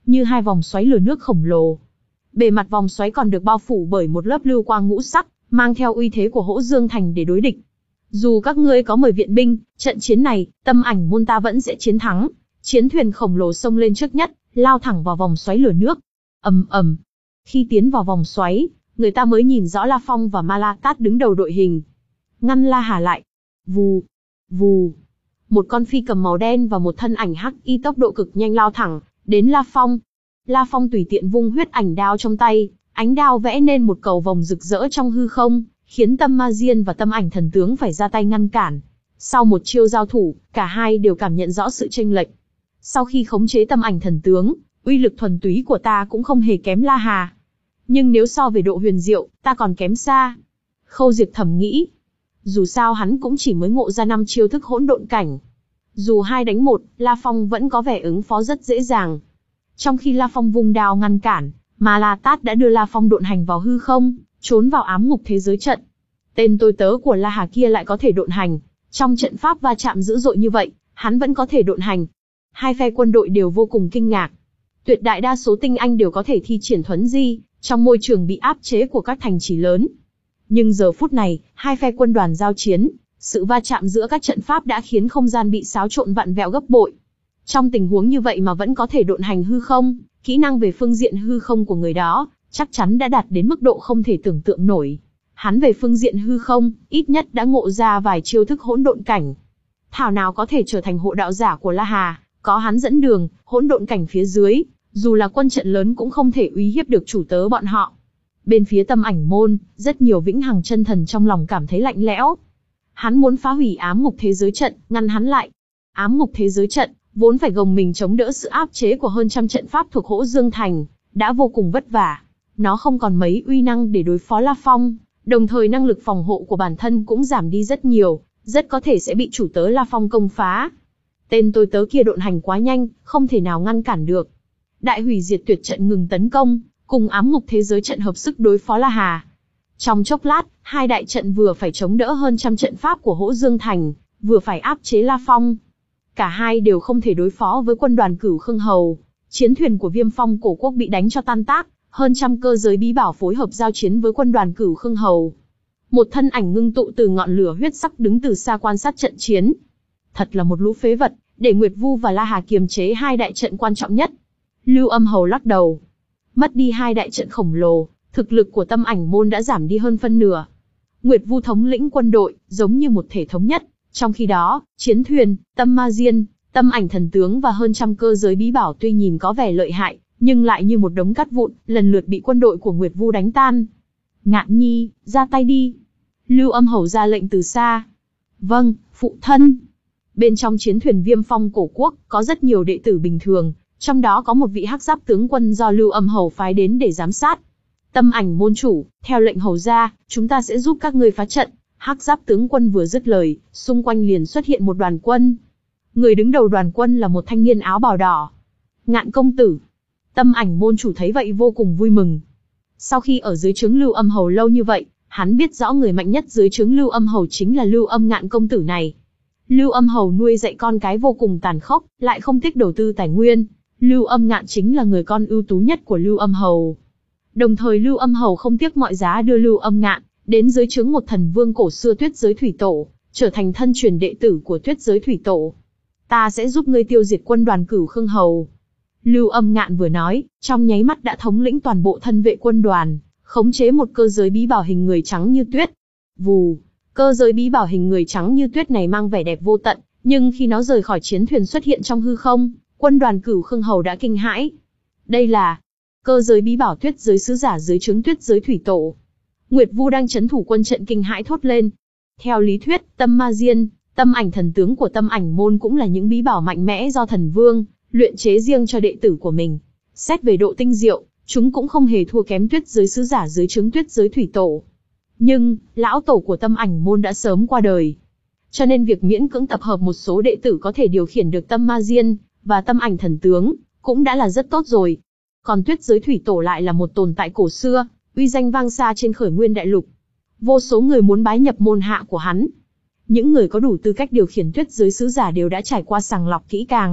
như hai vòng xoáy lửa nước khổng lồ. Bề mặt vòng xoáy còn được bao phủ bởi một lớp lưu quang ngũ sắc, mang theo uy thế của Hỗ Dương Thành để đối địch. Dù các ngươi có mời viện binh, trận chiến này, Tâm Ảnh môn ta vẫn sẽ chiến thắng. Chiến thuyền khổng lồ xông lên trước nhất, lao thẳng vào vòng xoáy lửa nước. Ầm ầm. Khi tiến vào vòng xoáy, người ta mới nhìn rõ La Phong và Ma La Tát đứng đầu đội hình. Ngăn La Hà lại. Vù, vù. Một con phi cầm màu đen và một thân ảnh hắc y tốc độ cực nhanh lao thẳng đến La Phong. La Phong tùy tiện vung huyết ảnh đao trong tay, ánh đao vẽ nên một cầu vồng rực rỡ trong hư không, khiến Tâm Ma Diên và Tâm Ảnh Thần Tướng phải ra tay ngăn cản. Sau một chiêu giao thủ, cả hai đều cảm nhận rõ sự chênh lệch. Sau khi khống chế Tâm Ảnh Thần Tướng, uy lực thuần túy của ta cũng không hề kém La Hà. Nhưng nếu so về độ huyền diệu, ta còn kém xa. Khâu Diệp thầm nghĩ. Dù sao hắn cũng chỉ mới ngộ ra năm chiêu thức hỗn độn cảnh. Dù hai đánh một, La Phong vẫn có vẻ ứng phó rất dễ dàng. Trong khi La Phong vung đao ngăn cản, Ma La Tát đã đưa La Phong độn hành vào hư không, trốn vào ám ngục thế giới trận. Tên tôi tớ của La Hà kia lại có thể độn hành. Trong trận pháp va chạm dữ dội như vậy, hắn vẫn có thể độn hành. Hai phe quân đội đều vô cùng kinh ngạc. Tuyệt đại đa số tinh anh đều có thể thi triển thuấn di, trong môi trường bị áp chế của các thành trì lớn. Nhưng giờ phút này, hai phe quân đoàn giao chiến, sự va chạm giữa các trận pháp đã khiến không gian bị xáo trộn vặn vẹo gấp bội. Trong tình huống như vậy mà vẫn có thể độn hành hư không, kỹ năng về phương diện hư không của người đó, chắc chắn đã đạt đến mức độ không thể tưởng tượng nổi. Hắn về phương diện hư không, ít nhất đã ngộ ra vài chiêu thức hỗn độn cảnh. Thảo nào có thể trở thành hộ đạo giả của La Hà, có hắn dẫn đường, hỗn độn cảnh phía dưới, dù là quân trận lớn cũng không thể uy hiếp được chủ tớ bọn họ. Bên phía Tâm Ảnh môn, rất nhiều vĩnh hằng chân thần trong lòng cảm thấy lạnh lẽo. Hắn muốn phá hủy ám ngục thế giới trận, ngăn hắn lại. Ám ngục thế giới trận, vốn phải gồng mình chống đỡ sự áp chế của hơn trăm trận pháp thuộc Hỗ Dương Thành, đã vô cùng vất vả. Nó không còn mấy uy năng để đối phó La Phong, đồng thời năng lực phòng hộ của bản thân cũng giảm đi rất nhiều, rất có thể sẽ bị chủ tớ La Phong công phá. Tên tôi tớ kia độn hành quá nhanh, không thể nào ngăn cản được. Đại hủy diệt tuyệt trận ngừng tấn công, cùng ám ngục thế giới trận hợp sức đối phó La Hà. Trong chốc lát, hai đại trận vừa phải chống đỡ hơn trăm trận pháp của Hỗ Dương Thành, vừa phải áp chế La Phong. Cả hai đều không thể đối phó với quân đoàn Cửu Khương Hầu. Chiến thuyền của Viêm Phong Cổ Quốc bị đánh cho tan tác, hơn trăm cơ giới bí bảo phối hợp giao chiến với quân đoàn Cửu Khương Hầu. Một thân ảnh ngưng tụ từ ngọn lửa huyết sắc đứng từ xa quan sát trận chiến. Thật là một lũ phế vật, để Nguyệt Vu và La Hà kiềm chế hai đại trận quan trọng nhất. Lưu Âm Hầu lắc đầu. Mất đi hai đại trận khổng lồ, thực lực của Tâm Ảnh môn đã giảm đi hơn phân nửa. Nguyệt Vu thống lĩnh quân đội, giống như một thể thống nhất. Trong khi đó, chiến thuyền, Tâm Ma Diên, Tâm Ảnh Thần Tướng và hơn trăm cơ giới bí bảo tuy nhìn có vẻ lợi hại, nhưng lại như một đống cát vụn, lần lượt bị quân đội của Nguyệt Vu đánh tan. Ngạn Nhi, ra tay đi. Lưu Âm Hầu ra lệnh từ xa. Vâng, phụ thân. Bên trong chiến thuyền Viêm Phong Cổ Quốc, có rất nhiều đệ tử bình thường, trong đó có một vị hắc giáp tướng quân do Lưu Âm Hầu phái đến để giám sát. Tâm Ảnh môn chủ, theo lệnh hầu ra, chúng ta sẽ giúp các ngươi phá trận. Hắc giáp tướng quân vừa dứt lời, xung quanh liền xuất hiện một đoàn quân. Người đứng đầu đoàn quân là một thanh niên áo bào đỏ. Ngạn công tử. Tâm Ảnh môn chủ thấy vậy vô cùng vui mừng. Sau khi ở dưới trướng Lưu Âm Hầu lâu như vậy, hắn biết rõ người mạnh nhất dưới trướng Lưu Âm Hầu chính là Lưu Âm Ngạn công tử này. Lưu Âm Hầu nuôi dạy con cái vô cùng tàn khốc, lại không thích đầu tư tài nguyên. Lưu Âm Ngạn chính là người con ưu tú nhất của Lưu Âm Hầu. Đồng thời Lưu Âm Hầu không tiếc mọi giá đưa Lưu Âm Ngạn đến dưới trướng một thần vương cổ xưa Tuyết Giới Thủy Tổ, trở thành thân truyền đệ tử của Tuyết Giới Thủy Tổ. Ta sẽ giúp ngươi tiêu diệt quân đoàn Cửu Khương Hầu. Lưu Âm Ngạn vừa nói, trong nháy mắt đã thống lĩnh toàn bộ thân vệ quân đoàn, khống chế một cơ giới bí bảo hình người trắng như tuyết. Vù, cơ giới bí bảo hình người trắng như tuyết này mang vẻ đẹp vô tận, nhưng khi nó rời khỏi chiến thuyền xuất hiện trong hư không, quân đoàn Cửu Khương Hầu đã kinh hãi. Đây là cơ giới bí bảo Tuyết Giới sứ giả dưới trướng Tuyết Giới Thủy Tổ. Nguyệt Vu đang chấn thủ quân trận kinh hãi thốt lên. Theo lý thuyết, Tâm Ma Diên, Tâm Ảnh Thần Tướng của Tâm Ảnh môn cũng là những bí bảo mạnh mẽ do thần vương luyện chế riêng cho đệ tử của mình. Xét về độ tinh diệu, chúng cũng không hề thua kém Tuyết Giới sứ giả dưới trướng Tuyết Giới Thủy Tổ. Nhưng, lão tổ của Tâm Ảnh môn đã sớm qua đời. Cho nên việc miễn cưỡng tập hợp một số đệ tử có thể điều khiển được Tâm Ma Diên và Tâm Ảnh Thần Tướng, cũng đã là rất tốt rồi. Còn Tuyết Giới Thủy Tổ lại là một tồn tại cổ xưa, uy danh vang xa trên khởi nguyên đại lục. Vô số người muốn bái nhập môn hạ của hắn. Những người có đủ tư cách điều khiển Tuyết Giới sứ giả đều đã trải qua sàng lọc kỹ càng.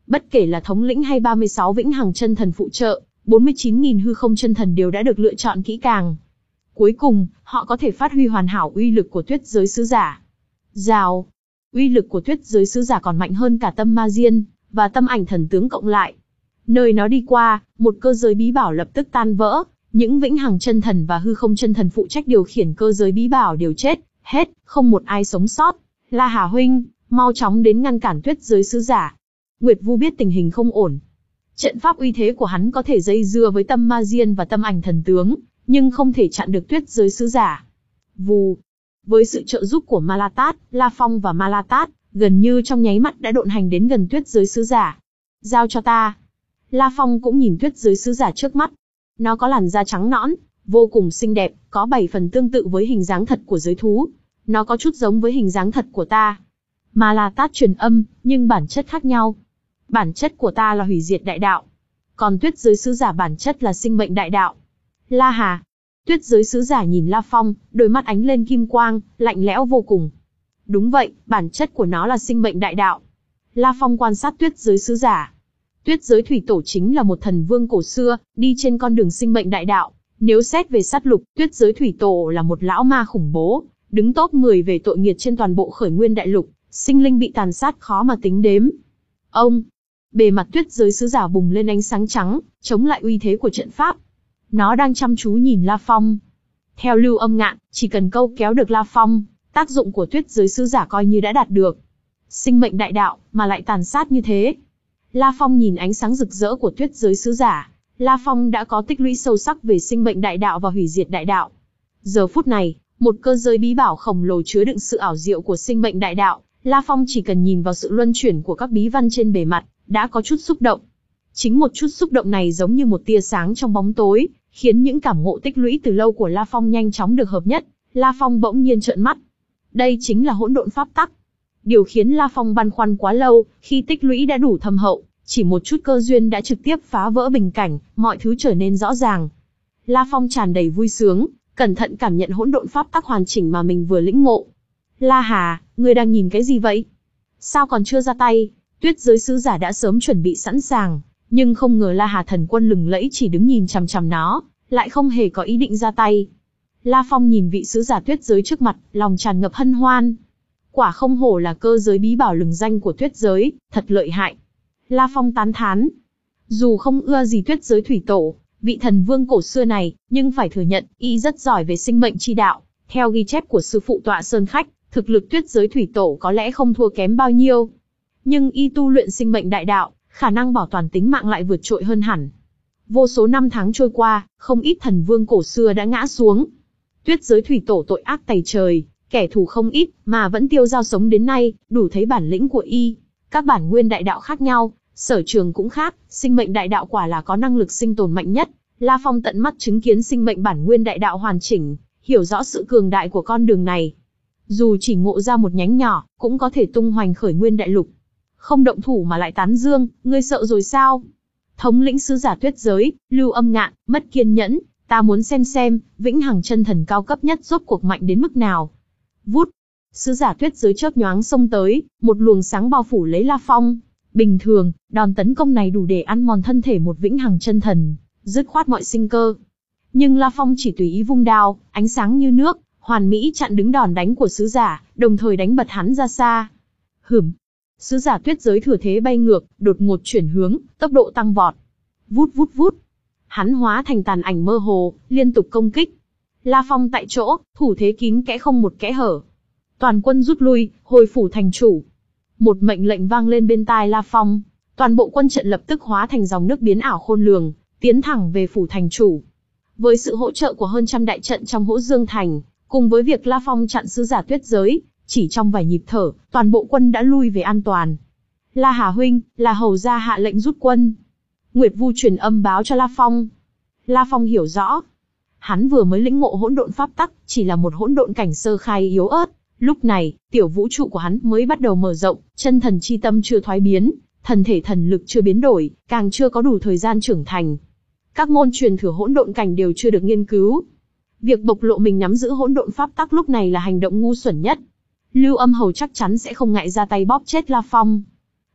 Bất kể là thống lĩnh hay ba mươi sáu vĩnh hằng chân thần phụ trợ, bốn mươi chín nghìn hư không chân thần đều đã được lựa chọn kỹ càng. Cuối cùng, họ có thể phát huy hoàn hảo uy lực của tuyết giới sứ giả. Rào, uy lực của tuyết giới sứ giả còn mạnh hơn cả tâm ma diên và tâm ảnh thần tướng cộng lại. Nơi nó đi qua, một cơ giới bí bảo lập tức tan vỡ, những vĩnh hằng chân thần và hư không chân thần phụ trách điều khiển cơ giới bí bảo đều chết, hết, không một ai sống sót. La Hà huynh, mau chóng đến ngăn cản tuyết giới sứ giả. Nguyệt Vu biết tình hình không ổn. Trận pháp uy thế của hắn có thể dây dưa với tâm ma diên và tâm ảnh thần tướng, nhưng không thể chặn được tuyết giới sứ giả. Vù. Với sự trợ giúp của Ma La Tát, La Phong và Ma La Tát, gần như trong nháy mắt đã độn hành đến gần tuyết giới sứ giả. Giao cho ta. La Phong cũng nhìn tuyết giới sứ giả trước mắt. Nó có làn da trắng nõn, vô cùng xinh đẹp, có bảy phần tương tự với hình dáng thật của giới thú. Nó có chút giống với hình dáng thật của ta. Ma La Tát truyền âm, nhưng bản chất khác nhau. Bản chất của ta là hủy diệt đại đạo. Còn tuyết giới sứ giả bản chất là sinh mệnh đại đạo. La Hà. Tuyết giới sứ giả nhìn La Phong, đôi mắt ánh lên kim quang, lạnh lẽo vô cùng. Đúng vậy, bản chất của nó là sinh mệnh đại đạo. La Phong quan sát tuyết giới sứ giả. Tuyết giới thủy tổ chính là một thần vương cổ xưa, đi trên con đường sinh mệnh đại đạo. Nếu xét về sát lục, tuyết giới thủy tổ là một lão ma khủng bố, đứng top mười về tội nghiệt trên toàn bộ khởi nguyên đại lục, sinh linh bị tàn sát khó mà tính đếm. Ông, bề mặt tuyết giới sứ giả bùng lên ánh sáng trắng, chống lại uy thế của trận pháp. Nó đang chăm chú nhìn La Phong. Theo Lưu Âm Ngạn, chỉ cần câu kéo được La Phong, tác dụng của tuyết giới sứ giả coi như đã đạt được. Sinh mệnh đại đạo, mà lại tàn sát như thế. La Phong nhìn ánh sáng rực rỡ của tuyết giới sứ giả. La Phong đã có tích lũy sâu sắc về sinh mệnh đại đạo và hủy diệt đại đạo. Giờ phút này, một cơ giới bí bảo khổng lồ chứa đựng sự ảo diệu của sinh mệnh đại đạo. La Phong chỉ cần nhìn vào sự luân chuyển của các bí văn trên bề mặt, đã có chút xúc động. Chính một chút xúc động này giống như một tia sáng trong bóng tối, khiến những cảm ngộ tích lũy từ lâu của La Phong nhanh chóng được hợp nhất. La Phong bỗng nhiên trợn mắt. Đây chính là hỗn độn pháp tắc. Điều khiến La Phong băn khoăn quá lâu, khi tích lũy đã đủ thâm hậu, chỉ một chút cơ duyên đã trực tiếp phá vỡ bình cảnh, mọi thứ trở nên rõ ràng. La Phong tràn đầy vui sướng, cẩn thận cảm nhận hỗn độn pháp tắc hoàn chỉnh mà mình vừa lĩnh ngộ. La Hà, ngươi đang nhìn cái gì vậy? Sao còn chưa ra tay? Tuyết giới sứ giả đã sớm chuẩn bị sẵn sàng, nhưng không ngờ La Hà thần quân lừng lẫy chỉ đứng nhìn chằm chằm nó, lại không hề có ý định ra tay. La Phong nhìn vị sứ giả tuyết giới trước mặt, lòng tràn ngập hân hoan. Quả không hổ là cơ giới bí bảo lừng danh của tuyết giới, thật lợi hại. La Phong tán thán. Dù không ưa gì tuyết giới thủy tổ, vị thần vương cổ xưa này, nhưng phải thừa nhận, y rất giỏi về sinh mệnh chi đạo. Theo ghi chép của sư phụ Tọa Sơn Khách, thực lực tuyết giới thủy tổ có lẽ không thua kém bao nhiêu. Nhưng y tu luyện sinh mệnh đại đạo, khả năng bảo toàn tính mạng lại vượt trội hơn hẳn. Vô số năm tháng trôi qua, không ít thần vương cổ xưa đã ngã xuống. Tuyết giới thủy tổ tội ác tày trời, kẻ thù không ít, mà vẫn tiêu dao sống đến nay, đủ thấy bản lĩnh của y. Các bản nguyên đại đạo khác nhau, sở trường cũng khác, sinh mệnh đại đạo quả là có năng lực sinh tồn mạnh nhất. La Phong tận mắt chứng kiến sinh mệnh bản nguyên đại đạo hoàn chỉnh, hiểu rõ sự cường đại của con đường này. Dù chỉ ngộ ra một nhánh nhỏ, cũng có thể tung hoành khởi nguyên đại lục. Không động thủ mà lại tán dương, ngươi sợ rồi sao? Thống lĩnh sứ giả tuyết giới, Lưu Âm Ngạn, mất kiên nhẫn, ta muốn xem xem, vĩnh hằng chân thần cao cấp nhất rốt cuộc mạnh đến mức nào. Vút, sứ giả tuyết giới chớp nhoáng xông tới, một luồng sáng bao phủ lấy La Phong. Bình thường, đòn tấn công này đủ để ăn mòn thân thể một vĩnh hằng chân thần, dứt khoát mọi sinh cơ. Nhưng La Phong chỉ tùy ý vung đao, ánh sáng như nước, hoàn mỹ chặn đứng đòn đánh của sứ giả, đồng thời đánh bật hắn ra xa. Hửm. Sứ giả tuyết giới thừa thế bay ngược, đột ngột chuyển hướng, tốc độ tăng vọt. Vút vút vút. Hắn hóa thành tàn ảnh mơ hồ, liên tục công kích. La Phong tại chỗ, thủ thế kín kẽ không một kẽ hở. Toàn quân rút lui, hồi phủ thành chủ. Một mệnh lệnh vang lên bên tai La Phong. Toàn bộ quân trận lập tức hóa thành dòng nước biến ảo khôn lường, tiến thẳng về phủ thành chủ. Với sự hỗ trợ của hơn trăm đại trận trong Hỗ Dương Thành, cùng với việc La Phong chặn sứ giả tuyết giới, chỉ trong vài nhịp thở, toàn bộ quân đã lui về an toàn. La Hà huynh, là hầu gia hạ lệnh rút quân. Nguyệt Vu truyền âm báo cho La Phong. La Phong hiểu rõ. Hắn vừa mới lĩnh ngộ hỗn độn pháp tắc, chỉ là một hỗn độn cảnh sơ khai yếu ớt. Lúc này, tiểu vũ trụ của hắn mới bắt đầu mở rộng, chân thần chi tâm chưa thoái biến, thần thể thần lực chưa biến đổi, càng chưa có đủ thời gian trưởng thành. Các môn truyền thừa hỗn độn cảnh đều chưa được nghiên cứu. Việc bộc lộ mình nắm giữ hỗn độn pháp tắc lúc này là hành động ngu xuẩn nhất. Lưu Âm Hầu chắc chắn sẽ không ngại ra tay bóp chết La Phong.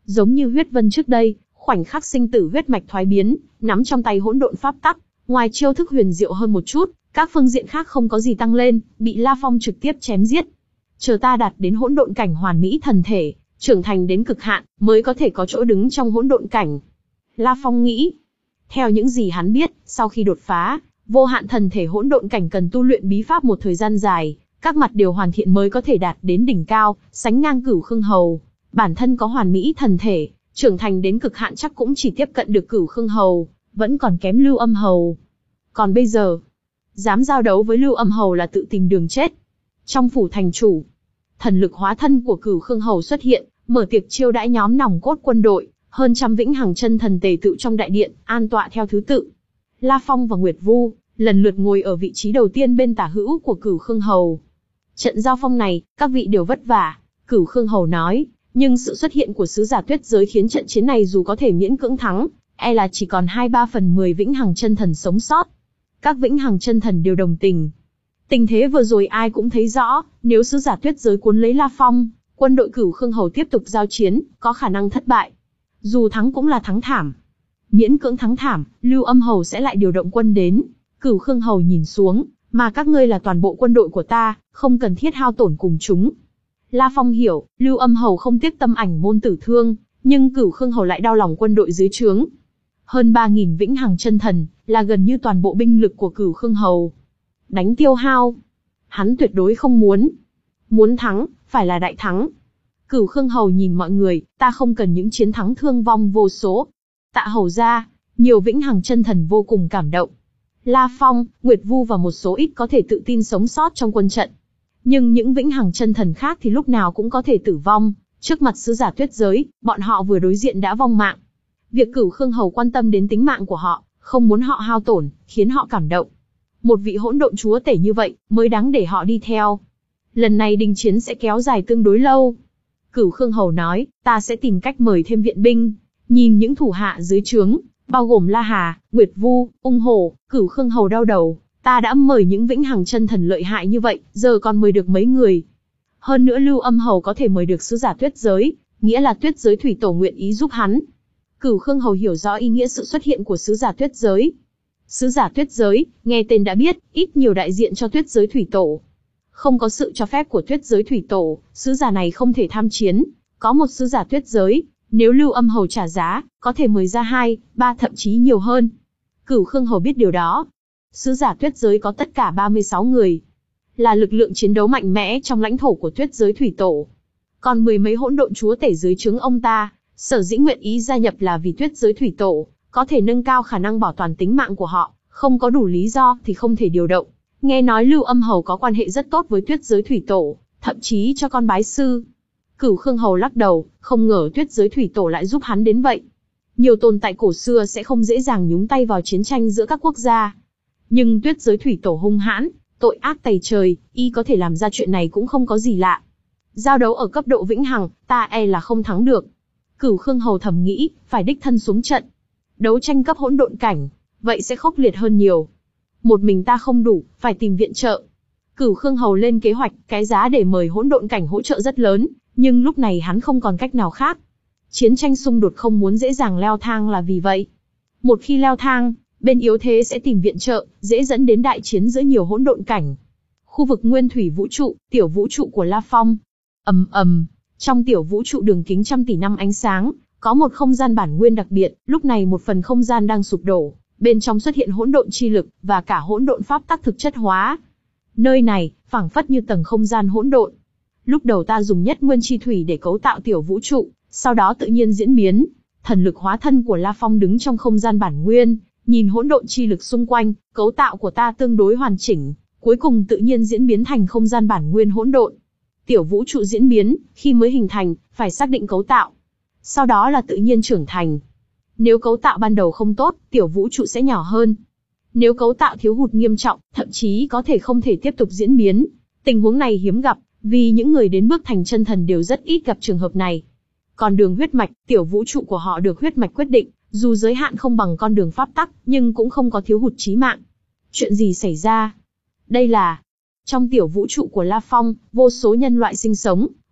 Giống như huyết vân trước đây, khoảnh khắc sinh tử huyết mạch thoái biến, nắm trong tay hỗn độn pháp tắc, ngoài chiêu thức huyền diệu hơn một chút, các phương diện khác không có gì tăng lên, bị La Phong trực tiếp chém giết. Chờ ta đạt đến hỗn độn cảnh hoàn mỹ thần thể, trưởng thành đến cực hạn, mới có thể có chỗ đứng trong hỗn độn cảnh. La Phong nghĩ. Theo những gì hắn biết, sau khi đột phá, vô hạn thần thể hỗn độn cảnh cần tu luyện bí pháp một thời gian dài, các mặt đều hoàn thiện mới có thể đạt đến đỉnh cao, sánh ngang Cửu Khương Hầu. Bản thân có hoàn mỹ thần thể, trưởng thành đến cực hạn chắc cũng chỉ tiếp cận được Cửu Khương Hầu, vẫn còn kém Lưu Âm Hầu. Còn bây giờ, dám giao đấu với Lưu Âm Hầu là tự tìm đường chết. Trong phủ thành chủ, thần lực hóa thân của Cửu Khương Hầu xuất hiện, mở tiệc chiêu đãi nhóm nòng cốt quân đội, hơn trăm vĩnh hằng chân thần tề tựu trong đại điện, an tọa theo thứ tự. La Phong và Nguyệt Vu lần lượt ngồi ở vị trí đầu tiên bên tả hữu của Cửu Khương Hầu. Trận giao phong này, các vị đều vất vả, Cửu Khương Hầu nói, nhưng sự xuất hiện của sứ giả tuyết giới khiến trận chiến này dù có thể miễn cưỡng thắng, e là chỉ còn hai ba phần mười vĩnh hằng chân thần sống sót. Các vĩnh hằng chân thần đều đồng tình. Tình thế vừa rồi ai cũng thấy rõ, nếu sứ giả tuyết giới cuốn lấy La Phong, quân đội Cửu Khương Hầu tiếp tục giao chiến, có khả năng thất bại. Dù thắng cũng là thắng thảm. Miễn cưỡng thắng thảm, Lưu Âm Hầu sẽ lại điều động quân đến. Cửu Khương Hầu nhìn xuống, mà các ngươi là toàn bộ quân đội của ta, không cần thiết hao tổn cùng chúng. La Phong hiểu, Lưu Âm Hầu không tiếc tâm ảnh môn tử thương, nhưng Cửu Khương Hầu lại đau lòng quân đội dưới trướng. Hơn ba nghìn vĩnh hằng chân thần, là gần như toàn bộ binh lực của Cửu Khương Hầu. Đánh tiêu hao. Hắn tuyệt đối không muốn. Muốn thắng, phải là đại thắng. Cửu Khương Hầu nhìn mọi người, ta không cần những chiến thắng thương vong vô số. Tạ hầu ra, nhiều vĩnh hằng chân thần vô cùng cảm động. La Phong, Nguyệt Vu và một số ít có thể tự tin sống sót trong quân trận. Nhưng những vĩnh hằng chân thần khác thì lúc nào cũng có thể tử vong. Trước mặt sứ giả tuyết giới, bọn họ vừa đối diện đã vong mạng. Việc Cửu Khương Hầu quan tâm đến tính mạng của họ, không muốn họ hao tổn, khiến họ cảm động. Một vị hỗn độn chúa tể như vậy, mới đáng để họ đi theo. Lần này đình chiến sẽ kéo dài tương đối lâu. Cửu Khương Hầu nói, ta sẽ tìm cách mời thêm viện binh. Nhìn những thủ hạ dưới trướng, bao gồm La Hà, Nguyệt Vu, Ung Hổ, Cửu Khương Hầu đau đầu. Ta đã mời những vĩnh hằng chân thần lợi hại như vậy, giờ còn mời được mấy người. Hơn nữa Lưu Âm Hầu có thể mời được sứ giả tuyết giới, nghĩa là tuyết giới thủy tổ nguyện ý giúp hắn. Cửu Khương Hầu hiểu rõ ý nghĩa sự xuất hiện của sứ giả tuyết giới. Sứ giả tuyết giới, nghe tên đã biết, ít nhiều đại diện cho tuyết giới thủy tổ. Không có sự cho phép của tuyết giới thủy tổ, sứ giả này không thể tham chiến. Có một sứ giả tuyết giới, nếu Lưu Âm Hầu trả giá, có thể mời ra hai, ba thậm chí nhiều hơn. Cửu Khương Hầu biết điều đó. Sứ giả tuyết giới có tất cả ba mươi sáu người. Là lực lượng chiến đấu mạnh mẽ trong lãnh thổ của tuyết giới thủy tổ. Còn mười mấy hỗn độn chúa tể dưới trướng ông ta, sở dĩ nguyện ý gia nhập là vì tuyết giới thủy tổ, có thể nâng cao khả năng bảo toàn tính mạng của họ, không có đủ lý do thì không thể điều động. Nghe nói Lưu Âm Hầu có quan hệ rất tốt với tuyết giới thủy tổ, thậm chí cho con bái sư. Cửu Khương Hầu lắc đầu, không ngờ tuyết giới thủy tổ lại giúp hắn đến vậy. Nhiều tồn tại cổ xưa sẽ không dễ dàng nhúng tay vào chiến tranh giữa các quốc gia. Nhưng tuyết giới thủy tổ hung hãn, tội ác tày trời, y có thể làm ra chuyện này cũng không có gì lạ. Giao đấu ở cấp độ vĩnh hằng, ta e là không thắng được. Cửu Khương Hầu thầm nghĩ, phải đích thân xuống trận. Đấu tranh cấp hỗn độn cảnh, vậy sẽ khốc liệt hơn nhiều. Một mình ta không đủ, phải tìm viện trợ. Cửu Khương Hầu lên kế hoạch, cái giá để mời hỗn độn cảnh hỗ trợ rất lớn, nhưng lúc này hắn không còn cách nào khác. Chiến tranh xung đột không muốn dễ dàng leo thang là vì vậy. Một khi leo thang, bên yếu thế sẽ tìm viện trợ, dễ dẫn đến đại chiến giữa nhiều hỗn độn cảnh. Khu vực nguyên thủy vũ trụ, tiểu vũ trụ của La Phong. Ầm ầm, trong tiểu vũ trụ đường kính trăm tỷ năm ánh sáng, có một không gian bản nguyên đặc biệt, lúc này một phần không gian đang sụp đổ, bên trong xuất hiện hỗn độn chi lực và cả hỗn độn pháp tắc thực chất hóa. Nơi này, phảng phất như tầng không gian hỗn độn. Lúc đầu ta dùng nhất nguyên chi thủy để cấu tạo tiểu vũ trụ, sau đó tự nhiên diễn biến. Thần lực hóa thân của La Phong đứng trong không gian bản nguyên, nhìn hỗn độn chi lực xung quanh, cấu tạo của ta tương đối hoàn chỉnh, cuối cùng tự nhiên diễn biến thành không gian bản nguyên hỗn độn. Tiểu vũ trụ diễn biến, khi mới hình thành, phải xác định cấu tạo. Sau đó là tự nhiên trưởng thành. Nếu cấu tạo ban đầu không tốt, tiểu vũ trụ sẽ nhỏ hơn. Nếu cấu tạo thiếu hụt nghiêm trọng, thậm chí có thể không thể tiếp tục diễn biến. Tình huống này hiếm gặp, vì những người đến bước thành chân thần đều rất ít gặp trường hợp này. Còn đường huyết mạch, tiểu vũ trụ của họ được huyết mạch quyết định, dù giới hạn không bằng con đường pháp tắc, nhưng cũng không có thiếu hụt chí mạng. Chuyện gì xảy ra? Đây là... Trong tiểu vũ trụ của La Phong, vô số nhân loại sinh sống,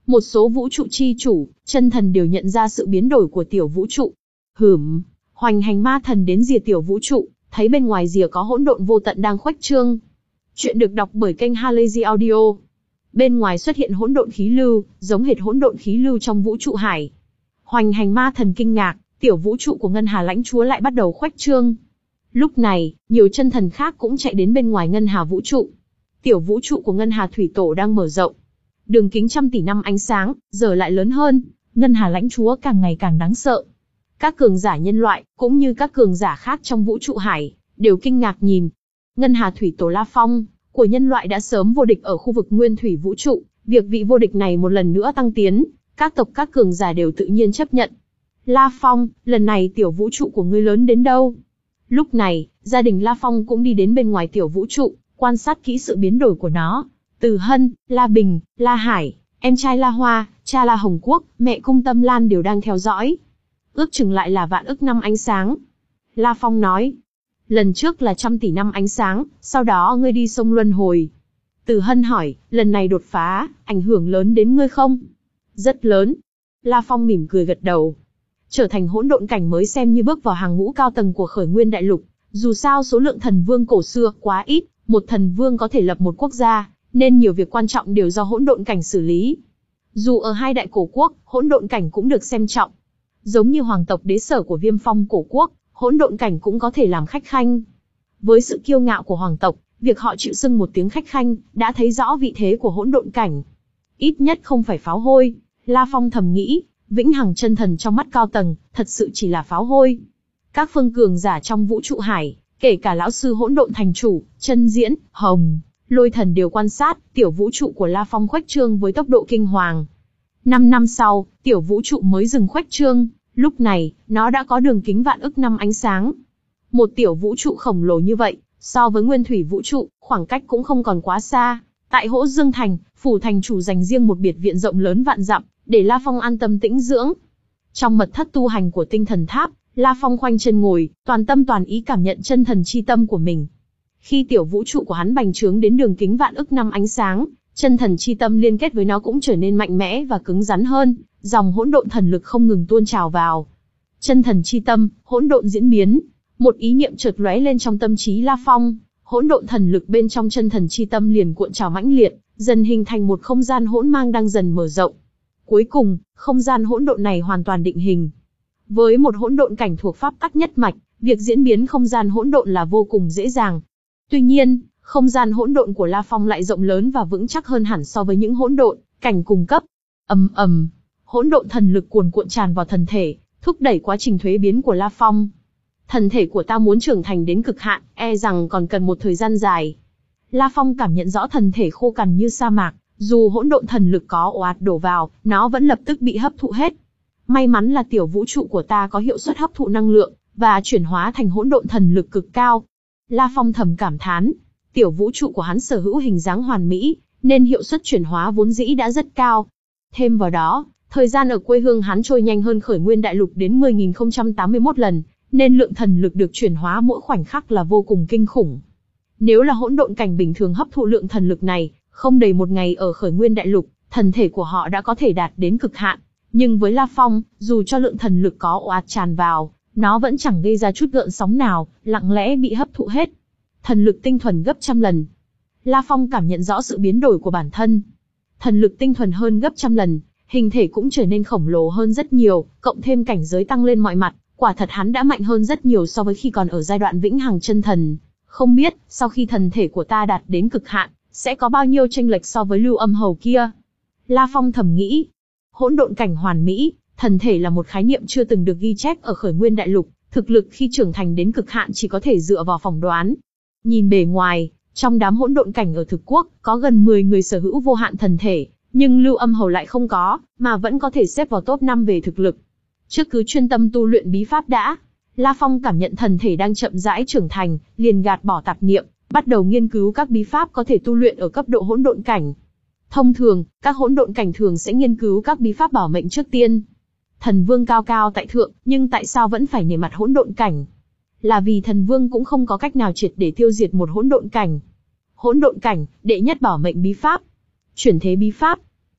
Một số vũ trụ chi chủ, chân thần đều nhận ra sự biến đổi của tiểu vũ trụ. Hửm, hoành hành ma thần đến rìa tiểu vũ trụ, thấy bên ngoài rìa có hỗn độn vô tận đang khuếch trương. Chuyện được đọc bởi kênh Halazy Audio. Bên ngoài xuất hiện hỗn độn khí lưu, giống hệt hỗn độn khí lưu trong vũ trụ hải. Hoành hành ma thần kinh ngạc, tiểu vũ trụ của Ngân Hà lãnh chúa lại bắt đầu khuếch trương. Lúc này, nhiều chân thần khác cũng chạy đến bên ngoài Ngân Hà vũ trụ. Tiểu vũ trụ của Ngân Hà thủy tổ đang mở rộng. Đường kính trăm tỷ năm ánh sáng, giờ lại lớn hơn. Ngân Hà lãnh chúa càng ngày càng đáng sợ. Các cường giả nhân loại, cũng như các cường giả khác trong vũ trụ hải, đều kinh ngạc nhìn. Ngân Hà thủy tổ La Phong của nhân loại đã sớm vô địch ở khu vực nguyên thủy vũ trụ. Việc vị vô địch này một lần nữa tăng tiến, các tộc các cường giả đều tự nhiên chấp nhận. La Phong, lần này tiểu vũ trụ của ngươi lớn đến đâu? Lúc này, gia đình La Phong cũng đi đến bên ngoài tiểu vũ trụ, quan sát kỹ sự biến đổi của nó. Từ Hân, La Bình, La Hải, em trai La Hoa, cha La Hồng Quốc, mẹ Cung Tâm Lan đều đang theo dõi. Ước chừng lại là vạn ức năm ánh sáng. La Phong nói, lần trước là trăm tỷ năm ánh sáng, sau đó ngươi đi sông Luân Hồi. Từ Hân hỏi, lần này đột phá, ảnh hưởng lớn đến ngươi không? Rất lớn. La Phong mỉm cười gật đầu. Trở thành hỗn độn cảnh mới xem như bước vào hàng ngũ cao tầng của khởi nguyên đại lục. Dù sao số lượng thần vương cổ xưa quá ít, một thần vương có thể lập một quốc gia, nên nhiều việc quan trọng đều do hỗn độn cảnh xử lý. Dù ở hai đại cổ quốc, hỗn độn cảnh cũng được xem trọng. Giống như hoàng tộc đế sở của Viêm Phong cổ quốc, hỗn độn cảnh cũng có thể làm khách khanh. Với sự kiêu ngạo của hoàng tộc, việc họ chịu xưng một tiếng khách khanh, đã thấy rõ vị thế của hỗn độn cảnh. Ít nhất không phải pháo hôi, La Phong thầm nghĩ, vĩnh hằng chân thần trong mắt cao tầng, thật sự chỉ là pháo hôi. Các phương cường giả trong vũ trụ hải, kể cả lão sư hỗn độn thành chủ, Chân Diễn, Hồng, Lôi Thần đều quan sát, tiểu vũ trụ của La Phong khuếch trương với tốc độ kinh hoàng. Năm năm sau, tiểu vũ trụ mới dừng khuếch trương, lúc này, nó đã có đường kính vạn ức năm ánh sáng. Một tiểu vũ trụ khổng lồ như vậy, so với nguyên thủy vũ trụ, khoảng cách cũng không còn quá xa. Tại Hỗ Dương Thành, phủ thành chủ dành riêng một biệt viện rộng lớn vạn dặm, để La Phong an tâm tĩnh dưỡng. Trong mật thất tu hành của tinh thần tháp, La Phong khoanh chân ngồi, toàn tâm toàn ý cảm nhận chân thần chi tâm của mình. Khi tiểu vũ trụ của hắn bành trướng đến đường kính vạn ức năm ánh sáng, chân thần chi tâm liên kết với nó cũng trở nên mạnh mẽ và cứng rắn hơn, dòng hỗn độn thần lực không ngừng tuôn trào vào. Chân thần chi tâm, hỗn độn diễn biến, một ý niệm chợt lóe lên trong tâm trí La Phong, hỗn độn thần lực bên trong chân thần chi tâm liền cuộn trào mãnh liệt, dần hình thành một không gian hỗn mang đang dần mở rộng. Cuối cùng, không gian hỗn độn này hoàn toàn định hình. Với một hỗn độn cảnh thuộc pháp tắc nhất mạch, việc diễn biến không gian hỗn độn là vô cùng dễ dàng. Tuy nhiên, không gian hỗn độn của La Phong lại rộng lớn và vững chắc hơn hẳn so với những hỗn độn cảnh cùng cấp. Ầm ầm, hỗn độn thần lực cuồn cuộn tràn vào thần thể, thúc đẩy quá trình thuế biến của La Phong. Thần thể của ta muốn trưởng thành đến cực hạn, e rằng còn cần một thời gian dài. La Phong cảm nhận rõ thần thể khô cằn như sa mạc, dù hỗn độn thần lực có ồ ạt đổ vào, nó vẫn lập tức bị hấp thụ hết. May mắn là tiểu vũ trụ của ta có hiệu suất hấp thụ năng lượng và chuyển hóa thành hỗn độn thần lực cực cao. La Phong thầm cảm thán, tiểu vũ trụ của hắn sở hữu hình dáng hoàn mỹ, nên hiệu suất chuyển hóa vốn dĩ đã rất cao. Thêm vào đó, thời gian ở quê hương hắn trôi nhanh hơn khởi nguyên đại lục đến mười nghìn không trăm tám mươi mốt lần, nên lượng thần lực được chuyển hóa mỗi khoảnh khắc là vô cùng kinh khủng. Nếu là hỗn độn cảnh bình thường hấp thụ lượng thần lực này, không đầy một ngày ở khởi nguyên đại lục, thần thể của họ đã có thể đạt đến cực hạn. Nhưng với La Phong, dù cho lượng thần lực có ồ ạt tràn vào, nó vẫn chẳng gây ra chút gợn sóng nào, lặng lẽ bị hấp thụ hết. Thần lực tinh thuần gấp trăm lần. La Phong cảm nhận rõ sự biến đổi của bản thân. Thần lực tinh thuần hơn gấp trăm lần, hình thể cũng trở nên khổng lồ hơn rất nhiều, cộng thêm cảnh giới tăng lên mọi mặt, quả thật hắn đã mạnh hơn rất nhiều so với khi còn ở giai đoạn vĩnh hằng chân thần. Không biết, sau khi thần thể của ta đạt đến cực hạn, sẽ có bao nhiêu chênh lệch so với Lưu Âm Hầu kia? La Phong thầm nghĩ. Hỗn độn cảnh hoàn mỹ, thần thể là một khái niệm chưa từng được ghi chép ở khởi nguyên đại lục, thực lực khi trưởng thành đến cực hạn chỉ có thể dựa vào phỏng đoán. Nhìn bề ngoài, trong đám hỗn độn cảnh ở thực quốc, có gần mười người sở hữu vô hạn thần thể, nhưng Lưu Âm Hầu lại không có, mà vẫn có thể xếp vào top năm về thực lực. Trước cứ chuyên tâm tu luyện bí pháp đã. La Phong cảm nhận thần thể đang chậm rãi trưởng thành, liền gạt bỏ tạp niệm, bắt đầu nghiên cứu các bí pháp có thể tu luyện ở cấp độ hỗn độn cảnh. Thông thường, các hỗn độn cảnh thường sẽ nghiên cứu các bí pháp bảo mệnh trước tiên. Thần vương cao cao tại thượng, nhưng tại sao vẫn phải nể mặt hỗn độn cảnh? Là vì thần vương cũng không có cách nào triệt để tiêu diệt một hỗn độn cảnh. Hỗn độn cảnh, đệ nhất bảo mệnh bí pháp. Chuyển thế bí pháp.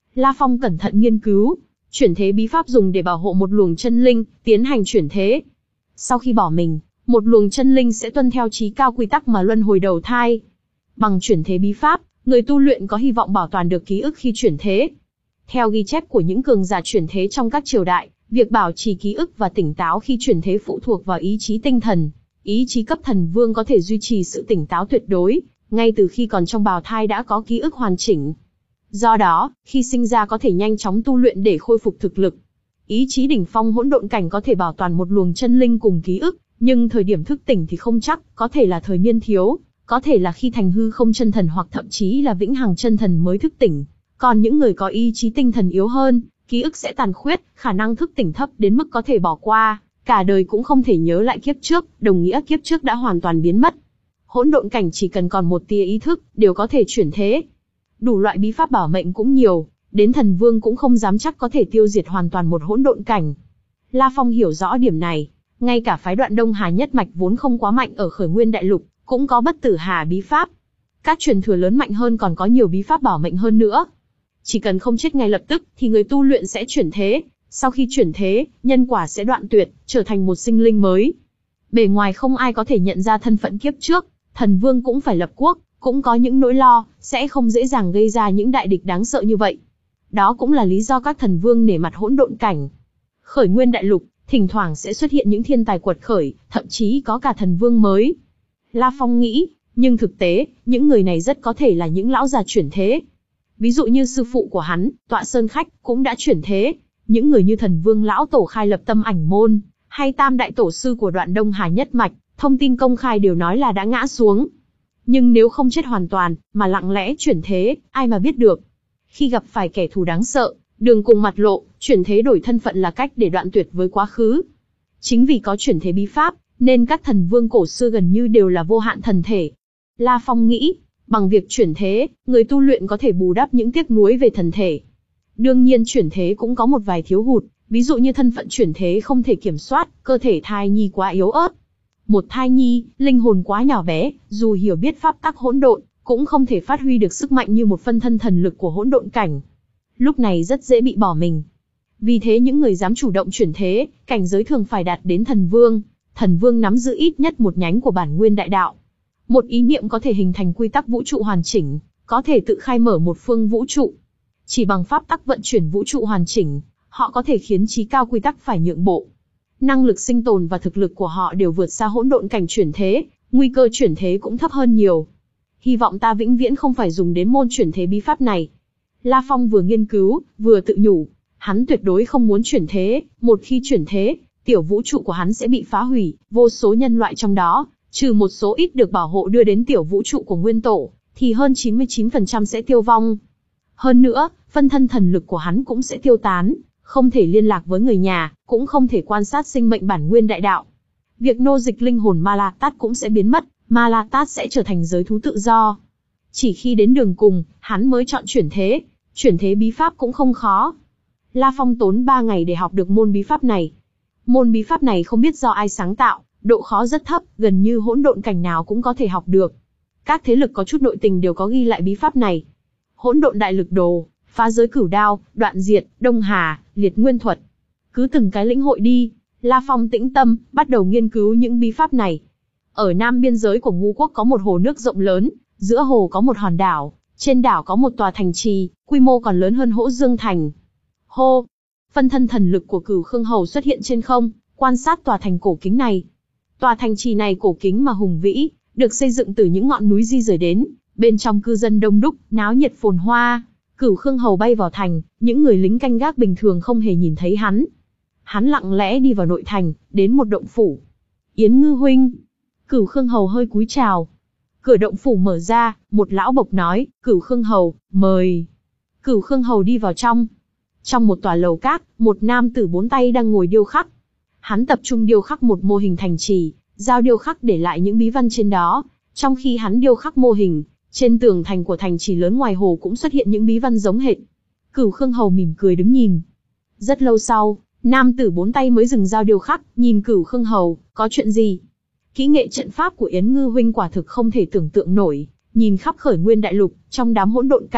La Phong cẩn thận nghiên cứu, chuyển thế bí pháp dùng để bảo hộ một luồng chân linh, tiến hành chuyển thế. Sau khi bỏ mình, một luồng chân linh sẽ tuân theo chí cao quy tắc mà luân hồi đầu thai. Bằng chuyển thế bí pháp, người tu luyện có hy vọng bảo toàn được ký ức khi chuyển thế. Theo ghi chép của những cường giả chuyển thế trong các triều đại, việc bảo trì ký ức và tỉnh táo khi chuyển thế phụ thuộc vào ý chí tinh thần. Ý chí cấp thần vương có thể duy trì sự tỉnh táo tuyệt đối, ngay từ khi còn trong bào thai đã có ký ức hoàn chỉnh. Do đó, khi sinh ra có thể nhanh chóng tu luyện để khôi phục thực lực. Ý chí đỉnh phong hỗn độn cảnh có thể bảo toàn một luồng chân linh cùng ký ức, nhưng thời điểm thức tỉnh thì không chắc, có thể là thời niên thiếu, có thể là khi thành hư không chân thần hoặc thậm chí là vĩnh hằng chân thần mới thức tỉnh. Còn những người có ý chí tinh thần yếu hơn, ký ức sẽ tàn khuyết, khả năng thức tỉnh thấp đến mức có thể bỏ qua, cả đời cũng không thể nhớ lại kiếp trước, đồng nghĩa kiếp trước đã hoàn toàn biến mất. Hỗn độn cảnh chỉ cần còn một tia ý thức, đều có thể chuyển thế. Đủ loại bí pháp bảo mệnh cũng nhiều, đến thần vương cũng không dám chắc có thể tiêu diệt hoàn toàn một hỗn độn cảnh. La Phong hiểu rõ điểm này, ngay cả phái Đoạn Đông Hà nhất mạch vốn không quá mạnh ở Khởi Nguyên Đại Lục, cũng có Bất Tử Hà bí pháp. Các truyền thừa lớn mạnh hơn còn có nhiều bí pháp bảo mệnh hơn nữa. Chỉ cần không chết ngay lập tức thì người tu luyện sẽ chuyển thế, sau khi chuyển thế, nhân quả sẽ đoạn tuyệt, trở thành một sinh linh mới. Bề ngoài không ai có thể nhận ra thân phận kiếp trước, thần vương cũng phải lập quốc, cũng có những nỗi lo, sẽ không dễ dàng gây ra những đại địch đáng sợ như vậy. Đó cũng là lý do các thần vương nể mặt hỗn độn cảnh. Khởi Nguyên Đại Lục, thỉnh thoảng sẽ xuất hiện những thiên tài quật khởi, thậm chí có cả thần vương mới. La Phong nghĩ, nhưng thực tế, những người này rất có thể là những lão già chuyển thế. Ví dụ như sư phụ của hắn, Tọa Sơn Khách, cũng đã chuyển thế. Những người như thần vương lão tổ khai lập Tâm Ảnh Môn, hay tam đại tổ sư của Đoạn Đông Hà nhất mạch, thông tin công khai đều nói là đã ngã xuống. Nhưng nếu không chết hoàn toàn, mà lặng lẽ chuyển thế, ai mà biết được. Khi gặp phải kẻ thù đáng sợ, đường cùng mặt lộ, chuyển thế đổi thân phận là cách để đoạn tuyệt với quá khứ. Chính vì có chuyển thế bí pháp, nên các thần vương cổ xưa gần như đều là vô hạn thần thể. La Phong nghĩ, bằng việc chuyển thế, người tu luyện có thể bù đắp những tiếc nuối về thần thể. Đương nhiên chuyển thế cũng có một vài thiếu hụt, ví dụ như thân phận chuyển thế không thể kiểm soát, cơ thể thai nhi quá yếu ớt. Một thai nhi, linh hồn quá nhỏ bé, dù hiểu biết pháp tắc hỗn độn, cũng không thể phát huy được sức mạnh như một phân thân thần lực của hỗn độn cảnh. Lúc này rất dễ bị bỏ mình. Vì thế những người dám chủ động chuyển thế, cảnh giới thường phải đạt đến thần vương. Thần vương nắm giữ ít nhất một nhánh của bản nguyên đại đạo. Một ý niệm có thể hình thành quy tắc vũ trụ hoàn chỉnh, có thể tự khai mở một phương vũ trụ. Chỉ bằng pháp tắc vận chuyển vũ trụ hoàn chỉnh, họ có thể khiến chí cao quy tắc phải nhượng bộ. Năng lực sinh tồn và thực lực của họ đều vượt xa hỗn độn cảnh chuyển thế, nguy cơ chuyển thế cũng thấp hơn nhiều. Hy vọng ta vĩnh viễn không phải dùng đến môn chuyển thế bí pháp này. La Phong vừa nghiên cứu, vừa tự nhủ, hắn tuyệt đối không muốn chuyển thế, một khi chuyển thế, tiểu vũ trụ của hắn sẽ bị phá hủy, vô số nhân loại trong đó, trừ một số ít được bảo hộ đưa đến tiểu vũ trụ của nguyên tổ, thì hơn chín mươi chín phần trăm sẽ tiêu vong. Hơn nữa, phân thân thần lực của hắn cũng sẽ tiêu tán, không thể liên lạc với người nhà, cũng không thể quan sát sinh mệnh bản nguyên đại đạo. Việc nô dịch linh hồn Ma La Tát cũng sẽ biến mất, Ma La Tát sẽ trở thành giới thú tự do. Chỉ khi đến đường cùng, hắn mới chọn chuyển thế. Chuyển thế bí pháp cũng không khó. La Phong tốn ba ngày để học được môn bí pháp này. Môn bí pháp này không biết do ai sáng tạo, độ khó rất thấp, gần như hỗn độn cảnh nào cũng có thể học được. Các thế lực có chút nội tình đều có ghi lại bí pháp này. Hỗn độn đại lực đồ, phá giới cửu đao, đoạn diệt, Đông Hà, liệt nguyên thuật. Cứ từng cái lĩnh hội đi. La Phong tĩnh tâm, bắt đầu nghiên cứu những bí pháp này. Ở nam biên giới của Ngũ Quốc có một hồ nước rộng lớn, giữa hồ có một hòn đảo, trên đảo có một tòa thành trì, quy mô còn lớn hơn Hỗ Dương Thành. Hô! Phân thân thần lực của Cửu Khương Hầu xuất hiện trên không, quan sát tòa thành cổ kính này. Tòa thành trì này cổ kính mà hùng vĩ, được xây dựng từ những ngọn núi di rời đến, bên trong cư dân đông đúc, náo nhiệt phồn hoa. Cửu Khương Hầu bay vào thành, những người lính canh gác bình thường không hề nhìn thấy hắn. Hắn lặng lẽ đi vào nội thành, đến một động phủ. Yến Ngư huynh. Cửu Khương Hầu hơi cúi chào. Cửa động phủ mở ra, một lão bộc nói, Cửu Khương Hầu, mời. Cửu Khương Hầu đi vào trong. Trong một tòa lầu các, một nam tử bốn tay đang ngồi điêu khắc. Hắn tập trung điêu khắc một mô hình thành trì, giao điêu khắc để lại những bí văn trên đó. Trong khi hắn điêu khắc mô hình, trên tường thành của thành trì lớn ngoài hồ cũng xuất hiện những bí văn giống hệt. Cửu Khương Hầu mỉm cười đứng nhìn. Rất lâu sau, nam tử bốn tay mới dừng giao điêu khắc, nhìn Cửu Khương Hầu, có chuyện gì? Kỹ nghệ trận pháp của Yến Ngư huynh quả thực không thể tưởng tượng nổi, nhìn khắp Khởi Nguyên Đại Lục, trong đám hỗn độn cảnh,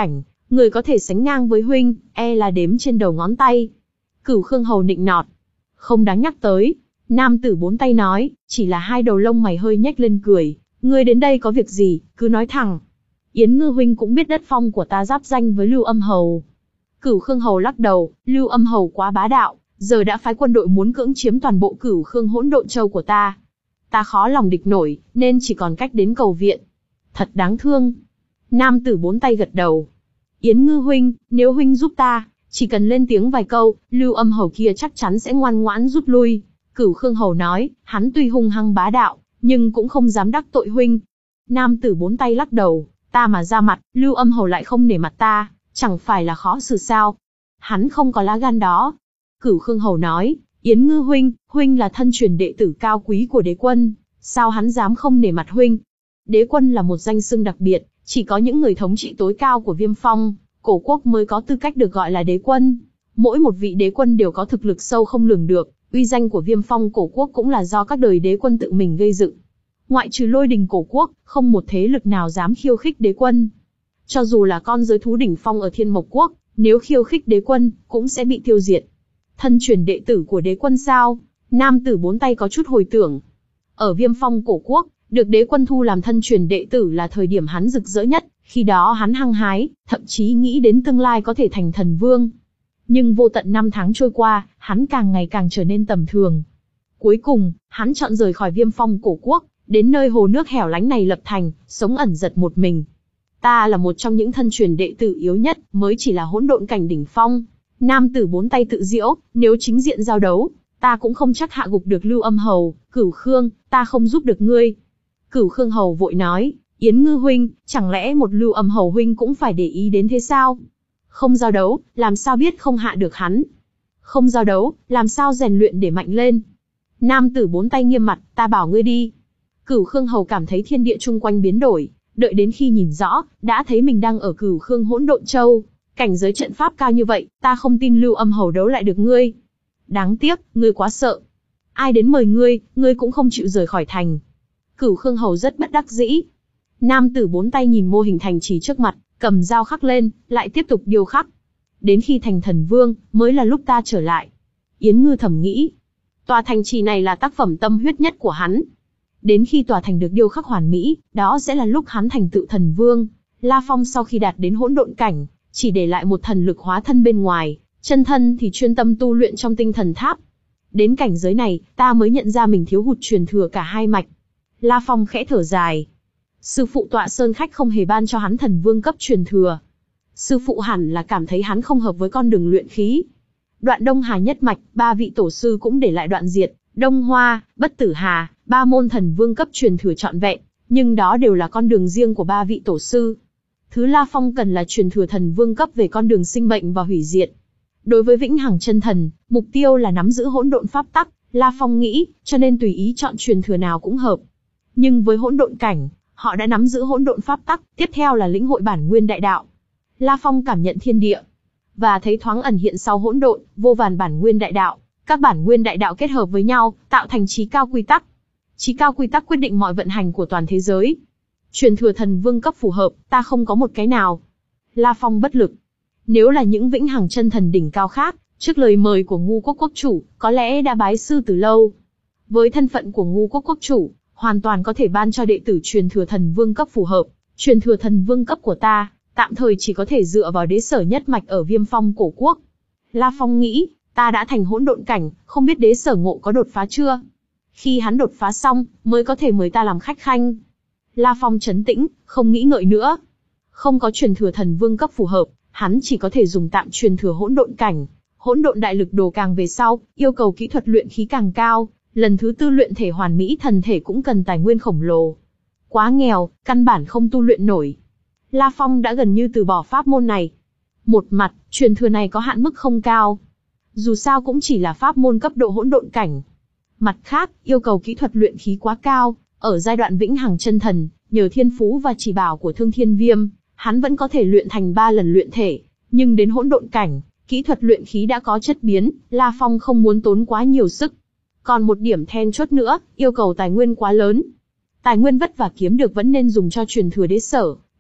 Người có thể sánh ngang với huynh, e là đếm trên đầu ngón tay. Cửu Khương Hầu nịnh nọt. Không đáng nhắc tới. Nam tử bốn tay nói, chỉ là hai đầu lông mày hơi nhếch lên cười. Ngươi đến đây có việc gì, cứ nói thẳng. Yến Ngư huynh cũng biết đất phong của ta giáp danh với Lưu Âm Hầu. Cửu Khương Hầu lắc đầu, Lưu Âm Hầu quá bá đạo, giờ đã phái quân đội muốn cưỡng chiếm toàn bộ Cửu Khương Hỗn Độn Châu của ta. Ta khó lòng địch nổi, nên chỉ còn cách đến cầu viện. Thật đáng thương. Nam tử bốn tay gật đầu. Yến Ngư huynh, nếu huynh giúp ta, chỉ cần lên tiếng vài câu, Lưu Âm Hầu kia chắc chắn sẽ ngoan ngoãn rút lui. Cửu Khương Hầu nói, hắn tuy hung hăng bá đạo, nhưng cũng không dám đắc tội huynh. Nam tử bốn tay lắc đầu, ta mà ra mặt, Lưu Âm Hầu lại không nể mặt ta, chẳng phải là khó xử sao? Hắn không có lá gan đó. Cửu Khương Hầu nói, Yến Ngư huynh, huynh là thân truyền đệ tử cao quý của đế quân, sao hắn dám không nể mặt huynh? Đế quân là một danh xưng đặc biệt, chỉ có những người thống trị tối cao của Viêm Phong, Cổ Quốc mới có tư cách được gọi là đế quân. Mỗi một vị đế quân đều có thực lực sâu không lường được, uy danh của Viêm Phong Cổ Quốc cũng là do các đời đế quân tự mình gây dựng. Ngoại trừ Lôi Đình Cổ Quốc, không một thế lực nào dám khiêu khích đế quân. Cho dù là con giới thú đỉnh phong ở Thiên Mộc Quốc, nếu khiêu khích đế quân, cũng sẽ bị tiêu diệt. Thân truyền đệ tử của đế quân sao? Nam tử bốn tay có chút hồi tưởng. Ở Viêm Phong Cổ Quốc, được đế quân thu làm thân truyền đệ tử là thời điểm hắn rực rỡ nhất, khi đó hắn hăng hái, thậm chí nghĩ đến tương lai có thể thành thần vương. Nhưng vô tận năm tháng trôi qua, hắn càng ngày càng trở nên tầm thường. Cuối cùng, hắn chọn rời khỏi Viêm Phong Cổ Quốc, đến nơi hồ nước hẻo lánh này lập thành, sống ẩn giật một mình. Ta là một trong những thân truyền đệ tử yếu nhất, mới chỉ là hỗn độn cảnh đỉnh phong. Nam tử bốn tay tự diễu, nếu chính diện giao đấu, ta cũng không chắc hạ gục được Lưu Âm Hầu. Cửu Khương, ta không giúp được ngươi. Cửu Khương Hầu vội nói, Yến Ngư huynh, chẳng lẽ một Lưu Âm Hầu huynh cũng phải để ý đến thế sao? Không giao đấu, làm sao biết không hạ được hắn? Không giao đấu, làm sao rèn luyện để mạnh lên? Nam tử bốn tay nghiêm mặt, ta bảo ngươi đi. Cửu Khương Hầu cảm thấy thiên địa chung quanh biến đổi, đợi đến khi nhìn rõ, đã thấy mình đang ở Cửu Khương Hỗn Độn Châu. Cảnh giới trận pháp cao như vậy, ta không tin Lưu Âm Hầu đấu lại được ngươi. Đáng tiếc, ngươi quá sợ. Ai đến mời ngươi, ngươi cũng không chịu rời khỏi thành. Cửu Khương Hầu rất bất đắc dĩ. Nam tử bốn tay nhìn mô hình thành trì trước mặt, cầm dao khắc lên, lại tiếp tục điêu khắc. Đến khi thành thần vương, mới là lúc ta trở lại. Yến Ngư thầm nghĩ, tòa thành trì này là tác phẩm tâm huyết nhất của hắn. Đến khi tòa thành được điêu khắc hoàn mỹ, đó sẽ là lúc hắn thành tựu thần vương. La Phong sau khi đạt đến hỗn độn cảnh, chỉ để lại một thần lực hóa thân bên ngoài, chân thân thì chuyên tâm tu luyện trong tinh thần tháp. Đến cảnh giới này, ta mới nhận ra mình thiếu hụt truyền thừa cả hai mạch. La Phong khẽ thở dài. Sư phụ Tọa Sơn Khách không hề ban cho hắn thần vương cấp truyền thừa. Sư phụ hẳn là cảm thấy hắn không hợp với con đường luyện khí. Đoạn Đông Hà nhất mạch, ba vị tổ sư cũng để lại đoạn diệt, Đông Hoa, Bất Tử Hà, ba môn thần vương cấp truyền thừa trọn vẹn, nhưng đó đều là con đường riêng của ba vị tổ sư. Thứ La Phong cần là truyền thừa thần vương cấp về con đường sinh mệnh và hủy diệt. Đối với Vĩnh Hằng Chân Thần, mục tiêu là nắm giữ hỗn độn pháp tắc, La Phong nghĩ, cho nên tùy ý chọn truyền thừa nào cũng hợp. Nhưng với hỗn độn cảnh, họ đã nắm giữ hỗn độn pháp tắc, tiếp theo là lĩnh hội bản nguyên đại đạo. La Phong cảm nhận thiên địa và thấy thoáng ẩn hiện sau hỗn độn, vô vàn bản nguyên đại đạo, các bản nguyên đại đạo kết hợp với nhau, tạo thành chí cao quy tắc. Chí cao quy tắc quyết định mọi vận hành của toàn thế giới. Truyền thừa thần vương cấp phù hợp, ta không có một cái nào. La Phong bất lực. Nếu là những Vĩnh Hằng Chân Thần đỉnh cao khác, trước lời mời của Ngu Quốc quốc chủ, có lẽ đã bái sư từ lâu. Với thân phận của Ngu Quốc quốc chủ, hoàn toàn có thể ban cho đệ tử truyền thừa thần vương cấp phù hợp. Truyền thừa thần vương cấp của ta, tạm thời chỉ có thể dựa vào đế sở nhất mạch ở Viêm Phong Cổ Quốc. La Phong nghĩ, ta đã thành hỗn độn cảnh, không biết đế sở Ngộ có đột phá chưa? Khi hắn đột phá xong, mới có thể mời ta làm khách khanh. La Phong trấn tĩnh, không nghĩ ngợi nữa. Không có truyền thừa thần vương cấp phù hợp, hắn chỉ có thể dùng tạm truyền thừa hỗn độn cảnh. Hỗn độn đại lực đồ càng về sau, yêu cầu kỹ thuật luyện khí càng cao, lần thứ tư luyện thể hoàn mỹ thần thể cũng cần tài nguyên khổng lồ. Quá nghèo, căn bản không tu luyện nổi. La Phong đã gần như từ bỏ pháp môn này. Một mặt, truyền thừa này có hạn mức không cao. Dù sao cũng chỉ là pháp môn cấp độ hỗn độn cảnh. Mặt khác, yêu cầu kỹ thuật luyện khí quá cao. Ở giai đoạn Vĩnh Hằng Chân Thần, nhờ thiên phú và chỉ bảo của Thương Thiên Viêm, hắn vẫn có thể luyện thành ba lần luyện thể. Nhưng đến hỗn độn cảnh, kỹ thuật luyện khí đã có chất biến, La Phong không muốn tốn quá nhiều sức. Còn một điểm then chốt nữa, yêu cầu tài nguyên quá lớn. Tài nguyên vất vả kiếm được vẫn nên dùng cho truyền thừa đế sở,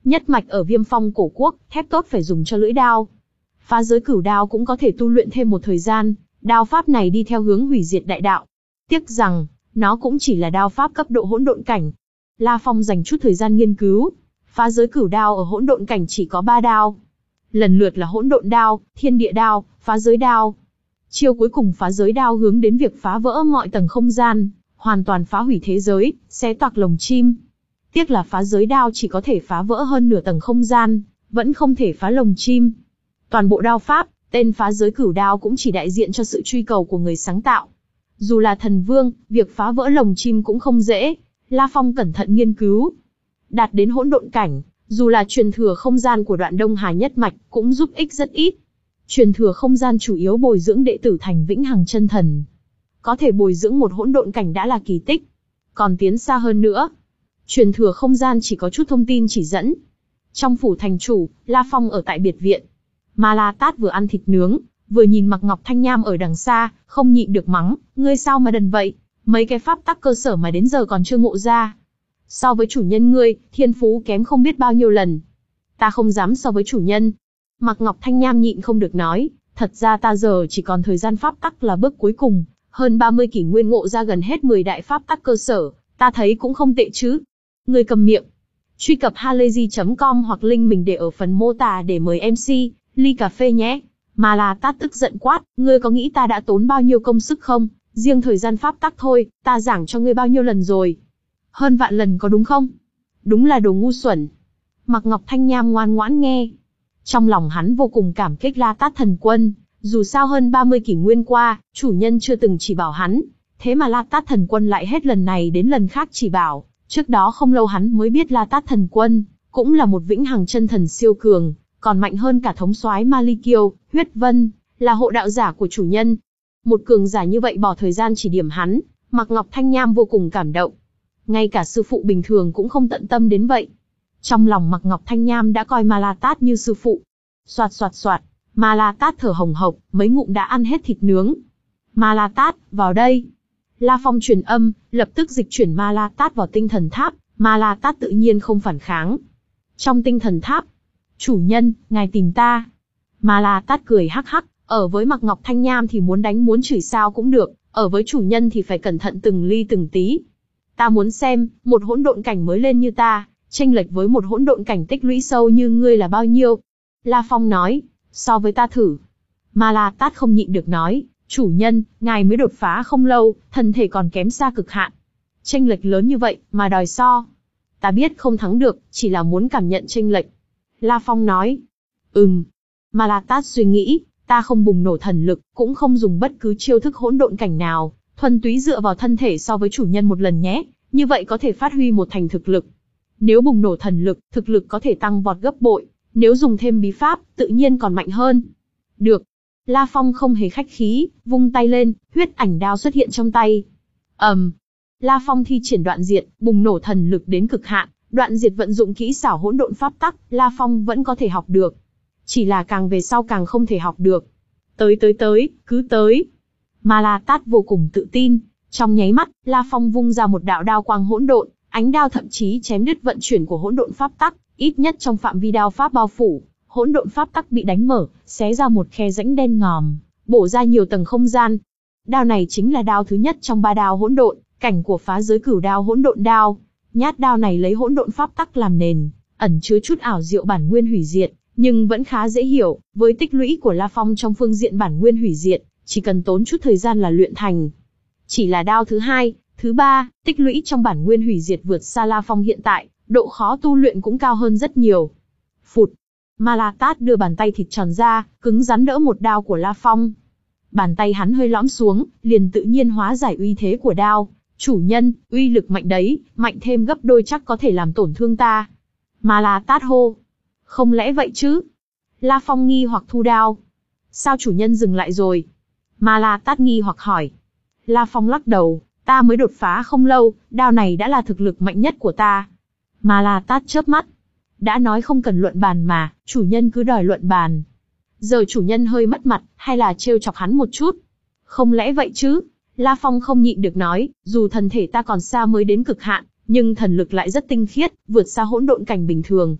Nhất mạch ở Viêm Phong cổ quốc, thép tốt phải dùng cho lưỡi đao. Phá giới cửu đao cũng có thể tu luyện thêm một thời gian, đao pháp này đi theo hướng hủy diệt đại đạo. Tiếc rằng, nó cũng chỉ là đao pháp cấp độ hỗn độn cảnh. La Phong dành chút thời gian nghiên cứu. Phá giới cửu đao ở hỗn độn cảnh chỉ có ba đao. Lần lượt là hỗn độn đao, thiên địa đao, phá giới đao. Chiêu cuối cùng phá giới đao hướng đến việc phá vỡ mọi tầng không gian, hoàn toàn phá hủy thế giới, xé toạc lồng chim. Tiếc là phá giới đao chỉ có thể phá vỡ hơn nửa tầng không gian, vẫn không thể phá lồng chim. Toàn bộ đao pháp, tên phá giới cửu đao cũng chỉ đại diện cho sự truy cầu của người sáng tạo. Dù là thần vương, việc phá vỡ lồng chim cũng không dễ. La Phong cẩn thận nghiên cứu. Đạt đến hỗn độn cảnh, dù là truyền thừa không gian của đoạn Đông Hà nhất mạch, cũng giúp ích rất ít. Truyền thừa không gian chủ yếu bồi dưỡng đệ tử thành vĩnh hằng chân thần. Có thể bồi dưỡng một hỗn độn cảnh đã là kỳ tích. Còn tiến xa hơn nữa, truyền thừa không gian chỉ có chút thông tin chỉ dẫn. Trong phủ thành chủ, La Phong ở tại biệt viện. Ma La Tát vừa ăn thịt nướng, vừa nhìn Mạc Ngọc Thanh Nham ở đằng xa, không nhịn được mắng, ngươi sao mà đần vậy, mấy cái pháp tắc cơ sở mà đến giờ còn chưa ngộ ra. So với chủ nhân ngươi, thiên phú kém không biết bao nhiêu lần. Ta không dám so với chủ nhân. Mạc Ngọc Thanh Nham nhịn không được nói, thật ra ta giờ chỉ còn thời gian pháp tắc là bước cuối cùng, hơn ba mươi kỷ nguyên ngộ ra gần hết mười đại pháp tắc cơ sở, ta thấy cũng không tệ chứ. Ngươi cầm miệng. Truy cập halayzi chấm com hoặc link mình để ở phần mô tả để mời em xê, ly cà phê nhé. Ma La Tát tức giận quát, ngươi có nghĩ ta đã tốn bao nhiêu công sức không? Riêng thời gian pháp tắc thôi, ta giảng cho ngươi bao nhiêu lần rồi? Hơn vạn lần có đúng không? Đúng là đồ ngu xuẩn. Mạc Ngọc Thanh Nham ngoan ngoãn nghe. Trong lòng hắn vô cùng cảm kích La Tát thần quân, dù sao hơn ba mươi kỷ nguyên qua, chủ nhân chưa từng chỉ bảo hắn, thế mà La Tát thần quân lại hết lần này đến lần khác chỉ bảo. Trước đó không lâu hắn mới biết La Tát thần quân cũng là một vĩnh hằng chân thần siêu cường, còn mạnh hơn cả thống soái Ma Ly Kiêu, Huyết Vân, là hộ đạo giả của chủ nhân. Một cường giả như vậy bỏ thời gian chỉ điểm hắn, Mạc Ngọc Thanh Nham vô cùng cảm động. Ngay cả sư phụ bình thường cũng không tận tâm đến vậy. Trong lòng Mạc Ngọc Thanh Nham đã coi Ma La Tát như sư phụ. Soạt soạt soạt, Ma La Tát thở hồng hộc, mấy ngụm đã ăn hết thịt nướng. Ma La Tát, vào đây. La Phong truyền âm, lập tức dịch chuyển Ma La Tát vào tinh thần tháp, Ma La Tát tự nhiên không phản kháng. Trong tinh thần tháp, chủ nhân, ngài tìm ta. Ma La Tát cười hắc hắc, ở với Mạc Ngọc Thanh Nham thì muốn đánh muốn chửi sao cũng được, ở với chủ nhân thì phải cẩn thận từng ly từng tí. Ta muốn xem, một hỗn độn cảnh mới lên như ta, chênh lệch với một hỗn độn cảnh tích lũy sâu như ngươi là bao nhiêu? La Phong nói, so với ta thử. Ma La Tát không nhịn được nói, chủ nhân, ngài mới đột phá không lâu, thân thể còn kém xa cực hạn. Chênh lệch lớn như vậy, mà đòi so. Ta biết không thắng được, chỉ là muốn cảm nhận chênh lệch. La Phong nói, ừm. Ma La Tát suy nghĩ, ta không bùng nổ thần lực, cũng không dùng bất cứ chiêu thức hỗn độn cảnh nào, thuần túy dựa vào thân thể so với chủ nhân một lần nhé, như vậy có thể phát huy một thành thực lực. Nếu bùng nổ thần lực, thực lực có thể tăng vọt gấp bội, nếu dùng thêm bí pháp, tự nhiên còn mạnh hơn. Được. La Phong không hề khách khí, vung tay lên, huyết ảnh đao xuất hiện trong tay. ầm, um, La Phong thi triển đoạn diệt, bùng nổ thần lực đến cực hạn, đoạn diệt vận dụng kỹ xảo hỗn độn pháp tắc, La Phong vẫn có thể học được. Chỉ là càng về sau càng không thể học được. Tới tới tới, cứ tới. Ma La Tát vô cùng tự tin, trong nháy mắt, La Phong vung ra một đạo đao quang hỗn độn, ánh đao thậm chí chém đứt vận chuyển của hỗn độn pháp tắc, ít nhất trong phạm vi đao pháp bao phủ, hỗn độn pháp tắc bị đánh mở, xé ra một khe rãnh đen ngòm, bổ ra nhiều tầng không gian. Đao này chính là đao thứ nhất trong ba đao hỗn độn, cảnh của phá giới cửu đao hỗn độn đao. Nhát đao này lấy hỗn độn pháp tắc làm nền, ẩn chứa chút ảo diệu bản nguyên hủy diệt, nhưng vẫn khá dễ hiểu, với tích lũy của La Phong trong phương diện bản nguyên hủy diệt, chỉ cần tốn chút thời gian là luyện thành. Chỉ là đao thứ hai, thứ ba, tích lũy trong bản nguyên hủy diệt vượt xa La Phong hiện tại, độ khó tu luyện cũng cao hơn rất nhiều. Phụt, Ma La Tát đưa bàn tay thịt tròn ra, cứng rắn đỡ một đao của La Phong. Bàn tay hắn hơi lõm xuống, liền tự nhiên hóa giải uy thế của đao. Chủ nhân, uy lực mạnh đấy, mạnh thêm gấp đôi chắc có thể làm tổn thương ta. Ma La Tát hô. Không lẽ vậy chứ? La Phong nghi hoặc thu đao. Sao chủ nhân dừng lại rồi? Ma La Tát nghi hoặc hỏi. La Phong lắc đầu, ta mới đột phá không lâu, đao này đã là thực lực mạnh nhất của ta. Ma La Tát chớp mắt. Đã nói không cần luận bàn mà, chủ nhân cứ đòi luận bàn. Giờ chủ nhân hơi mất mặt, hay là trêu chọc hắn một chút? Không lẽ vậy chứ? La Phong không nhịn được nói, dù thần thể ta còn xa mới đến cực hạn, nhưng thần lực lại rất tinh khiết, vượt xa hỗn độn cảnh bình thường.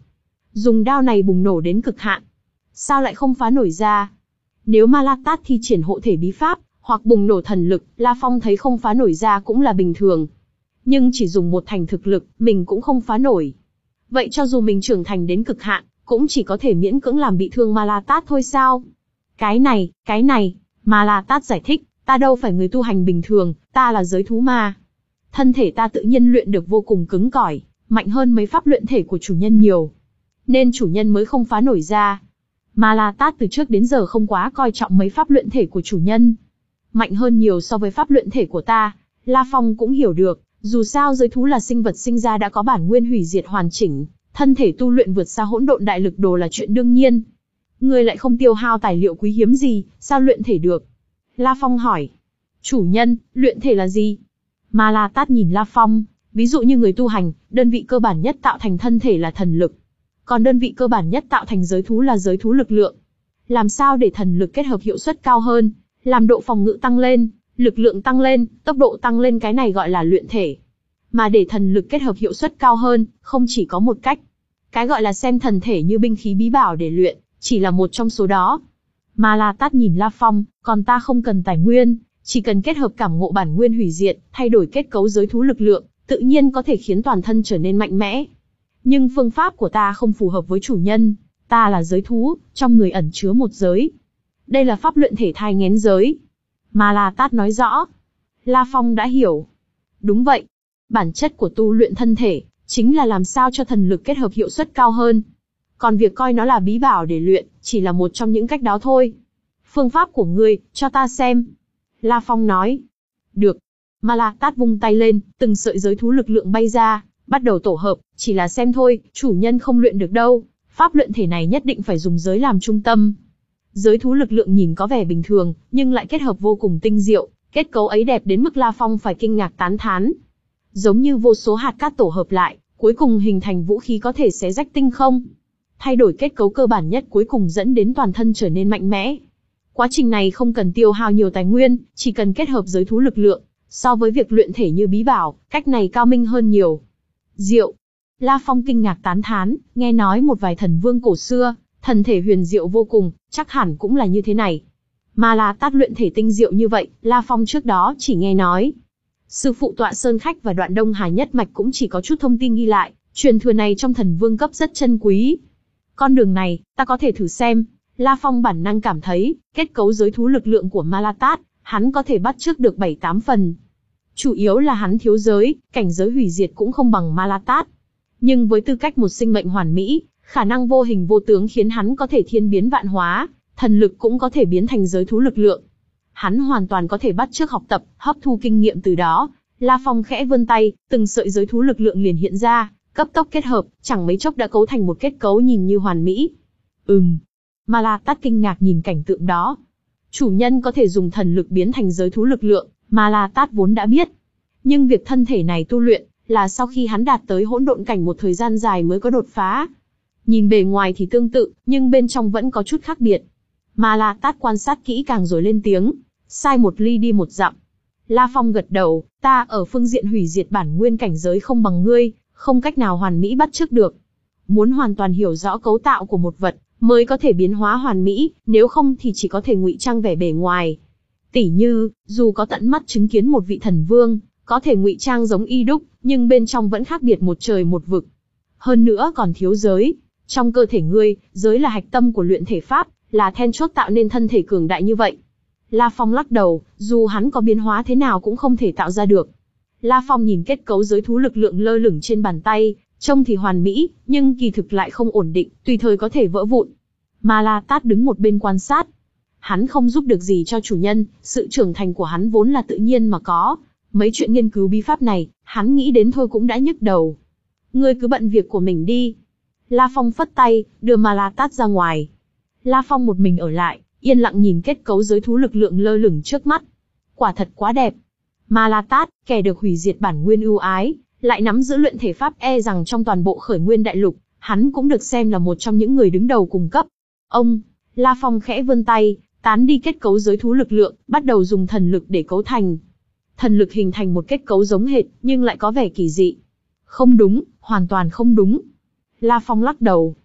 dùng đao này bùng nổ đến cực hạn. Sao lại không phá nổi ra? Nếu Ma La Tát thi triển hộ thể bí pháp, hoặc bùng nổ thần lực, La Phong thấy không phá nổi ra cũng là bình thường. Nhưng chỉ dùng một thành thực lực, mình cũng không phá nổi. Vậy cho dù mình trưởng thành đến cực hạn, cũng chỉ có thể miễn cưỡng làm bị thương Ma La Tát thôi sao? Cái này, cái này, Ma La Tát giải thích, ta đâu phải người tu hành bình thường, ta là giới thú ma. Thân thể ta tự nhiên luyện được vô cùng cứng cỏi, mạnh hơn mấy pháp luyện thể của chủ nhân nhiều. Nên chủ nhân mới không phá nổi ra. Ma La Tát từ trước đến giờ không quá coi trọng mấy pháp luyện thể của chủ nhân. Mạnh hơn nhiều so với pháp luyện thể của ta, La Phong cũng hiểu được, dù sao giới thú là sinh vật sinh ra đã có bản nguyên hủy diệt hoàn chỉnh, thân thể tu luyện vượt xa hỗn độn đại lực đồ là chuyện đương nhiên. Ngươi lại không tiêu hao tài liệu quý hiếm gì, sao luyện thể được? La Phong hỏi. Chủ nhân, luyện thể là gì? Ma La Tát nhìn La Phong, ví dụ như người tu hành, đơn vị cơ bản nhất tạo thành thân thể là thần lực. Còn đơn vị cơ bản nhất tạo thành giới thú là giới thú lực lượng. Làm sao để thần lực kết hợp hiệu suất cao hơn, làm độ phòng ngự tăng lên, lực lượng tăng lên, tốc độ tăng lên, cái này gọi là luyện thể. Mà để thần lực kết hợp hiệu suất cao hơn, không chỉ có một cách. Cái gọi là xem thần thể như binh khí bí bảo để luyện, chỉ là một trong số đó. Ma La Tát nhìn La Phong, còn ta không cần tài nguyên, chỉ cần kết hợp cảm ngộ bản nguyên hủy diệt, thay đổi kết cấu giới thú lực lượng, tự nhiên có thể khiến toàn thân trở nên mạnh mẽ. Nhưng phương pháp của ta không phù hợp với chủ nhân, ta là giới thú, trong người ẩn chứa một giới. Đây là pháp luyện thể thai nghén giới. Ma La Tát nói rõ. La Phong đã hiểu. Đúng vậy. Bản chất của tu luyện thân thể, chính là làm sao cho thần lực kết hợp hiệu suất cao hơn. Còn việc coi nó là bí bảo để luyện, chỉ là một trong những cách đó thôi. Phương pháp của ngươi, cho ta xem. La Phong nói. Được. Ma La Tát vung tay lên, từng sợi giới thú lực lượng bay ra, bắt đầu tổ hợp, chỉ là xem thôi, chủ nhân không luyện được đâu. Pháp luyện thể này nhất định phải dùng giới làm trung tâm. Giới thú lực lượng nhìn có vẻ bình thường, nhưng lại kết hợp vô cùng tinh diệu, kết cấu ấy đẹp đến mức La Phong phải kinh ngạc tán thán. Giống như vô số hạt cát tổ hợp lại, cuối cùng hình thành vũ khí có thể xé rách tinh không. Thay đổi kết cấu cơ bản nhất cuối cùng dẫn đến toàn thân trở nên mạnh mẽ. Quá trình này không cần tiêu hao nhiều tài nguyên, chỉ cần kết hợp giới thú lực lượng. So với việc luyện thể như bí bảo, cách này cao minh hơn nhiều. Diệu. La Phong kinh ngạc tán thán, nghe nói một vài thần vương cổ xưa, thần thể huyền diệu vô cùng, chắc hẳn cũng là như thế này. Ma La Tát luyện thể tinh diệu như vậy, La Phong trước đó chỉ nghe nói. Sư phụ Tọa Sơn Khách và Đoạn Đông Hà nhất mạch cũng chỉ có chút thông tin ghi lại, truyền thừa này trong thần vương cấp rất chân quý. Con đường này, ta có thể thử xem. La Phong bản năng cảm thấy, kết cấu giới thú lực lượng của Ma La Tát, hắn có thể bắt chước được bảy tám phần. Chủ yếu là hắn thiếu giới, cảnh giới hủy diệt cũng không bằng Ma La Tát. Nhưng với tư cách một sinh mệnh hoàn mỹ, khả năng vô hình vô tướng khiến hắn có thể thiên biến vạn hóa, thần lực cũng có thể biến thành giới thú lực lượng. Hắn hoàn toàn có thể bắt chước học tập, hấp thu kinh nghiệm từ đó. La Phong khẽ vươn tay, từng sợi giới thú lực lượng liền hiện ra, cấp tốc kết hợp, chẳng mấy chốc đã cấu thành một kết cấu nhìn như hoàn mỹ. Ừm. Ma La Tát kinh ngạc nhìn cảnh tượng đó. Chủ nhân có thể dùng thần lực biến thành giới thú lực lượng, Ma La Tát vốn đã biết. Nhưng việc thân thể này tu luyện, là sau khi hắn đạt tới hỗn độn cảnh một thời gian dài mới có đột phá. Nhìn bề ngoài thì tương tự, nhưng bên trong vẫn có chút khác biệt. Ma La Tát quan sát kỹ càng rồi lên tiếng, sai một ly đi một dặm. La Phong gật đầu, ta ở phương diện hủy diệt bản nguyên cảnh giới không bằng ngươi, không cách nào hoàn mỹ bắt chước được. Muốn hoàn toàn hiểu rõ cấu tạo của một vật, mới có thể biến hóa hoàn mỹ, nếu không thì chỉ có thể ngụy trang vẻ bề ngoài. Tỉ như, dù có tận mắt chứng kiến một vị thần vương, có thể ngụy trang giống y đúc, nhưng bên trong vẫn khác biệt một trời một vực. Hơn nữa còn thiếu giới. Trong cơ thể ngươi, giới là hạch tâm của luyện thể pháp, là then chốt tạo nên thân thể cường đại như vậy. La Phong lắc đầu, dù hắn có biến hóa thế nào cũng không thể tạo ra được. La Phong nhìn kết cấu giới thú lực lượng lơ lửng trên bàn tay, trông thì hoàn mỹ, nhưng kỳ thực lại không ổn định, tùy thời có thể vỡ vụn. Ma La Tát đứng một bên quan sát. Hắn không giúp được gì cho chủ nhân, sự trưởng thành của hắn vốn là tự nhiên mà có. Mấy chuyện nghiên cứu bí pháp này, hắn nghĩ đến thôi cũng đã nhức đầu. Ngươi cứ bận việc của mình đi. La Phong phất tay, đưa Ma La Tát ra ngoài. La Phong một mình ở lại, yên lặng nhìn kết cấu giới thú lực lượng lơ lửng trước mắt. Quả thật quá đẹp. Ma La Tát, kẻ được hủy diệt bản nguyên ưu ái, lại nắm giữ luyện thể pháp, e rằng trong toàn bộ khởi nguyên đại lục, hắn cũng được xem là một trong những người đứng đầu cùng cấp. Ông, La Phong khẽ vươn tay, tán đi kết cấu giới thú lực lượng, bắt đầu dùng thần lực để cấu thành. Thần lực hình thành một kết cấu giống hệt, nhưng lại có vẻ kỳ dị. Không đúng, hoàn toàn không đúng. La Phong lắc đầu.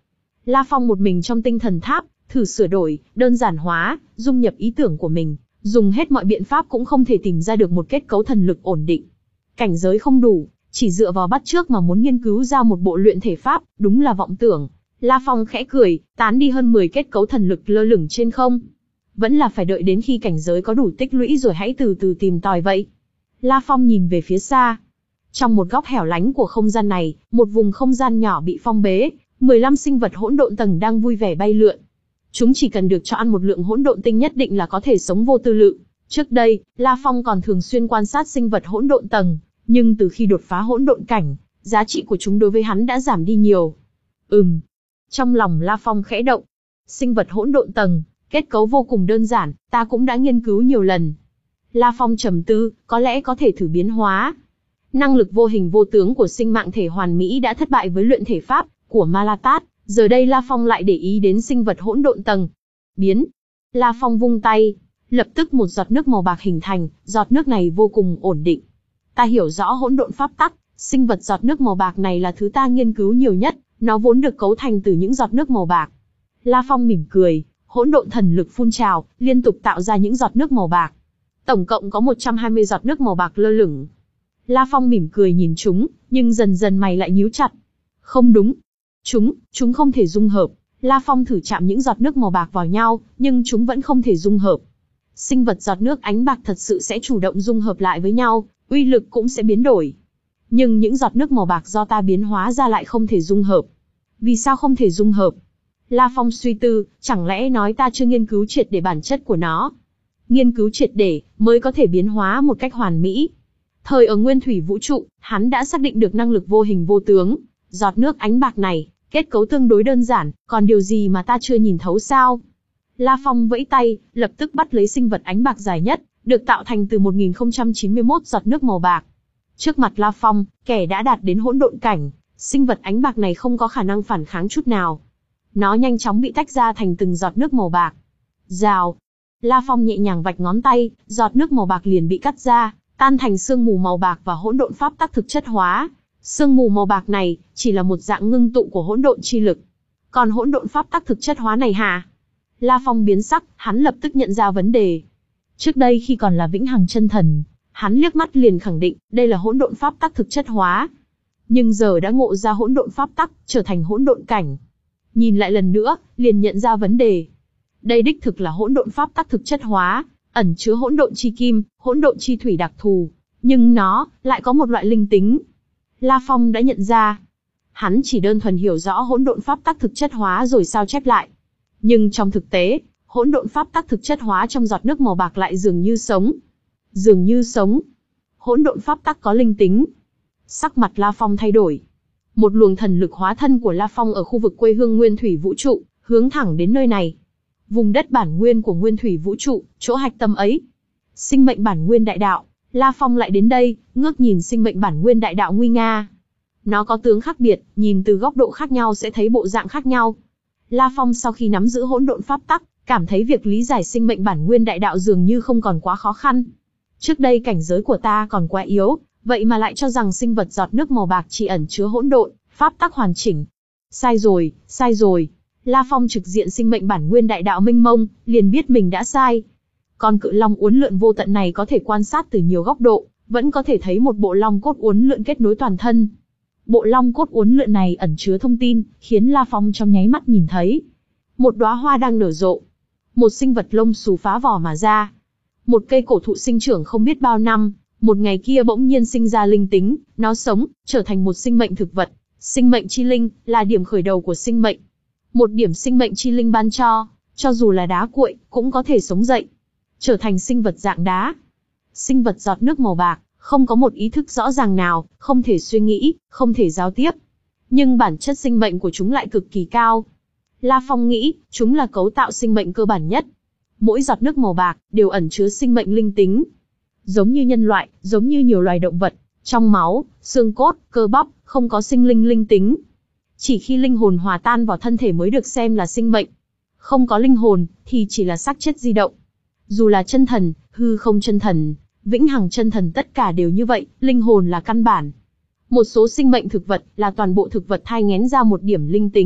La Phong một mình trong tinh thần tháp, thử sửa đổi, đơn giản hóa, dung nhập ý tưởng của mình, dùng hết mọi biện pháp cũng không thể tìm ra được một kết cấu thần lực ổn định. Cảnh giới không đủ, chỉ dựa vào bắt chước mà muốn nghiên cứu ra một bộ luyện thể pháp, đúng là vọng tưởng. La Phong khẽ cười, tán đi hơn mười kết cấu thần lực lơ lửng trên không. Vẫn là phải đợi đến khi cảnh giới có đủ tích lũy rồi hãy từ từ tìm tòi vậy. La Phong nhìn về phía xa. Trong một góc hẻo lánh của không gian này, một vùng không gian nhỏ bị phong bế, mười lăm sinh vật hỗn độn tầng đang vui vẻ bay lượn. Chúng chỉ cần được cho ăn một lượng hỗn độn tinh nhất định là có thể sống vô tư lự. Trước đây, La Phong còn thường xuyên quan sát sinh vật hỗn độn tầng, nhưng từ khi đột phá hỗn độn cảnh, giá trị của chúng đối với hắn đã giảm đi nhiều. Ừm. Trong lòng La Phong khẽ động. Sinh vật hỗn độn tầng, kết cấu vô cùng đơn giản, ta cũng đã nghiên cứu nhiều lần. La Phong trầm tư, có lẽ có thể thử biến hóa. Năng lực vô hình vô tướng của sinh mạng thể hoàn mỹ đã thất bại với luyện thể pháp của Malatat, giờ đây La Phong lại để ý đến sinh vật hỗn độn tầng. Biến. La Phong vung tay, lập tức một giọt nước màu bạc hình thành, giọt nước này vô cùng ổn định. Ta hiểu rõ hỗn độn pháp tắc, sinh vật giọt nước màu bạc này là thứ ta nghiên cứu nhiều nhất, nó vốn được cấu thành từ những giọt nước màu bạc. La Phong mỉm cười, hỗn độn thần lực phun trào, liên tục tạo ra những giọt nước màu bạc. Tổng cộng có một trăm hai mươi giọt nước màu bạc lơ lửng. La Phong mỉm cười nhìn chúng, nhưng dần dần mày lại nhíu chặt. Không đúng. Chúng, chúng không thể dung hợp. La Phong thử chạm những giọt nước màu bạc vào nhau, nhưng chúng vẫn không thể dung hợp. Sinh vật giọt nước ánh bạc thật sự sẽ chủ động dung hợp lại với nhau, uy lực cũng sẽ biến đổi. Nhưng những giọt nước màu bạc do ta biến hóa ra lại không thể dung hợp. Vì sao không thể dung hợp? La Phong suy tư, chẳng lẽ nói ta chưa nghiên cứu triệt để bản chất của nó? Nghiên cứu triệt để, mới có thể biến hóa một cách hoàn mỹ. Thời ở nguyên thủy vũ trụ, hắn đã xác định được năng lực vô hình vô tướng. Giọt nước ánh bạc này, kết cấu tương đối đơn giản, còn điều gì mà ta chưa nhìn thấu sao? La Phong vẫy tay, lập tức bắt lấy sinh vật ánh bạc dài nhất, được tạo thành từ một nghìn không trăm chín mươi mốt giọt nước màu bạc. Trước mặt La Phong, kẻ đã đạt đến hỗn độn cảnh, sinh vật ánh bạc này không có khả năng phản kháng chút nào. Nó nhanh chóng bị tách ra thành từng giọt nước màu bạc. Rào. La Phong nhẹ nhàng vạch ngón tay, giọt nước màu bạc liền bị cắt ra, tan thành sương mù màu bạc và hỗn độn pháp tắc thực chất hóa. Sương mù màu bạc này chỉ là một dạng ngưng tụ của hỗn độn chi lực. Còn hỗn độn pháp tắc thực chất hóa này hả? La Phong biến sắc, hắn lập tức nhận ra vấn đề. Trước đây khi còn là vĩnh hằng chân thần, hắn liếc mắt liền khẳng định đây là hỗn độn pháp tắc thực chất hóa. Nhưng giờ đã ngộ ra hỗn độn pháp tắc, trở thành hỗn độn cảnh. Nhìn lại lần nữa, liền nhận ra vấn đề. Đây đích thực là hỗn độn pháp tắc thực chất hóa, ẩn chứa hỗn độn chi kim, hỗn độn chi thủy đặc thù, nhưng nó lại có một loại linh tính. La Phong đã nhận ra. Hắn chỉ đơn thuần hiểu rõ hỗn độn pháp tắc thực chất hóa rồi sao chép lại. Nhưng trong thực tế, hỗn độn pháp tắc thực chất hóa trong giọt nước màu bạc lại dường như sống. Dường như sống. Hỗn độn pháp tắc có linh tính. Sắc mặt La Phong thay đổi. Một luồng thần lực hóa thân của La Phong ở khu vực quê hương nguyên thủy vũ trụ, hướng thẳng đến nơi này. Vùng đất bản nguyên của nguyên thủy vũ trụ, chỗ hạch tâm ấy. Sinh mệnh bản nguyên đại đạo, La Phong lại đến đây, ngước nhìn sinh mệnh bản nguyên đại đạo nguy nga. Nó có tướng khác biệt, nhìn từ góc độ khác nhau sẽ thấy bộ dạng khác nhau. La Phong sau khi nắm giữ hỗn độn pháp tắc, cảm thấy việc lý giải sinh mệnh bản nguyên đại đạo dường như không còn quá khó khăn. Trước đây cảnh giới của ta còn quá yếu, vậy mà lại cho rằng sinh vật giọt nước màu bạc chỉ ẩn chứa hỗn độn pháp tắc hoàn chỉnh. Sai rồi, sai rồi. La Phong trực diện sinh mệnh bản nguyên đại đạo mênh mông, liền biết mình đã sai. Con cự long uốn lượn vô tận này có thể quan sát từ nhiều góc độ, vẫn có thể thấy một bộ long cốt uốn lượn kết nối toàn thân. Bộ long cốt uốn lượn này ẩn chứa thông tin, khiến La Phong trong nháy mắt nhìn thấy. Một đóa hoa đang nở rộ. Một sinh vật lông xù phá vỏ mà ra. Một cây cổ thụ sinh trưởng không biết bao năm, một ngày kia bỗng nhiên sinh ra linh tính, nó sống, trở thành một sinh mệnh thực vật. Sinh mệnh chi linh, là điểm khởi đầu của sinh mệnh. Một điểm sinh mệnh chi linh ban cho, cho dù là đá cuội, cũng có thể sống dậy. Trở thành sinh vật dạng đá. Sinh vật giọt nước màu bạc, không có một ý thức rõ ràng nào, không thể suy nghĩ, không thể giao tiếp. Nhưng bản chất sinh mệnh của chúng lại cực kỳ cao. La Phong nghĩ, chúng là cấu tạo sinh mệnh cơ bản nhất. Mỗi giọt nước màu bạc, đều ẩn chứa sinh mệnh linh tính. Giống như nhân loại, giống như nhiều loài động vật, trong máu, xương cốt, cơ bắp, không có sinh linh linh tính. Chỉ khi linh hồn hòa tan vào thân thể mới được xem là sinh mệnh. Không có linh hồn, thì chỉ là xác chết di động. Dù là chân thần, hư không chân thần, vĩnh hằng chân thần tất cả đều như vậy, linh hồn là căn bản. Một số sinh mệnh thực vật là toàn bộ thực vật thai nghén ra một điểm linh tính.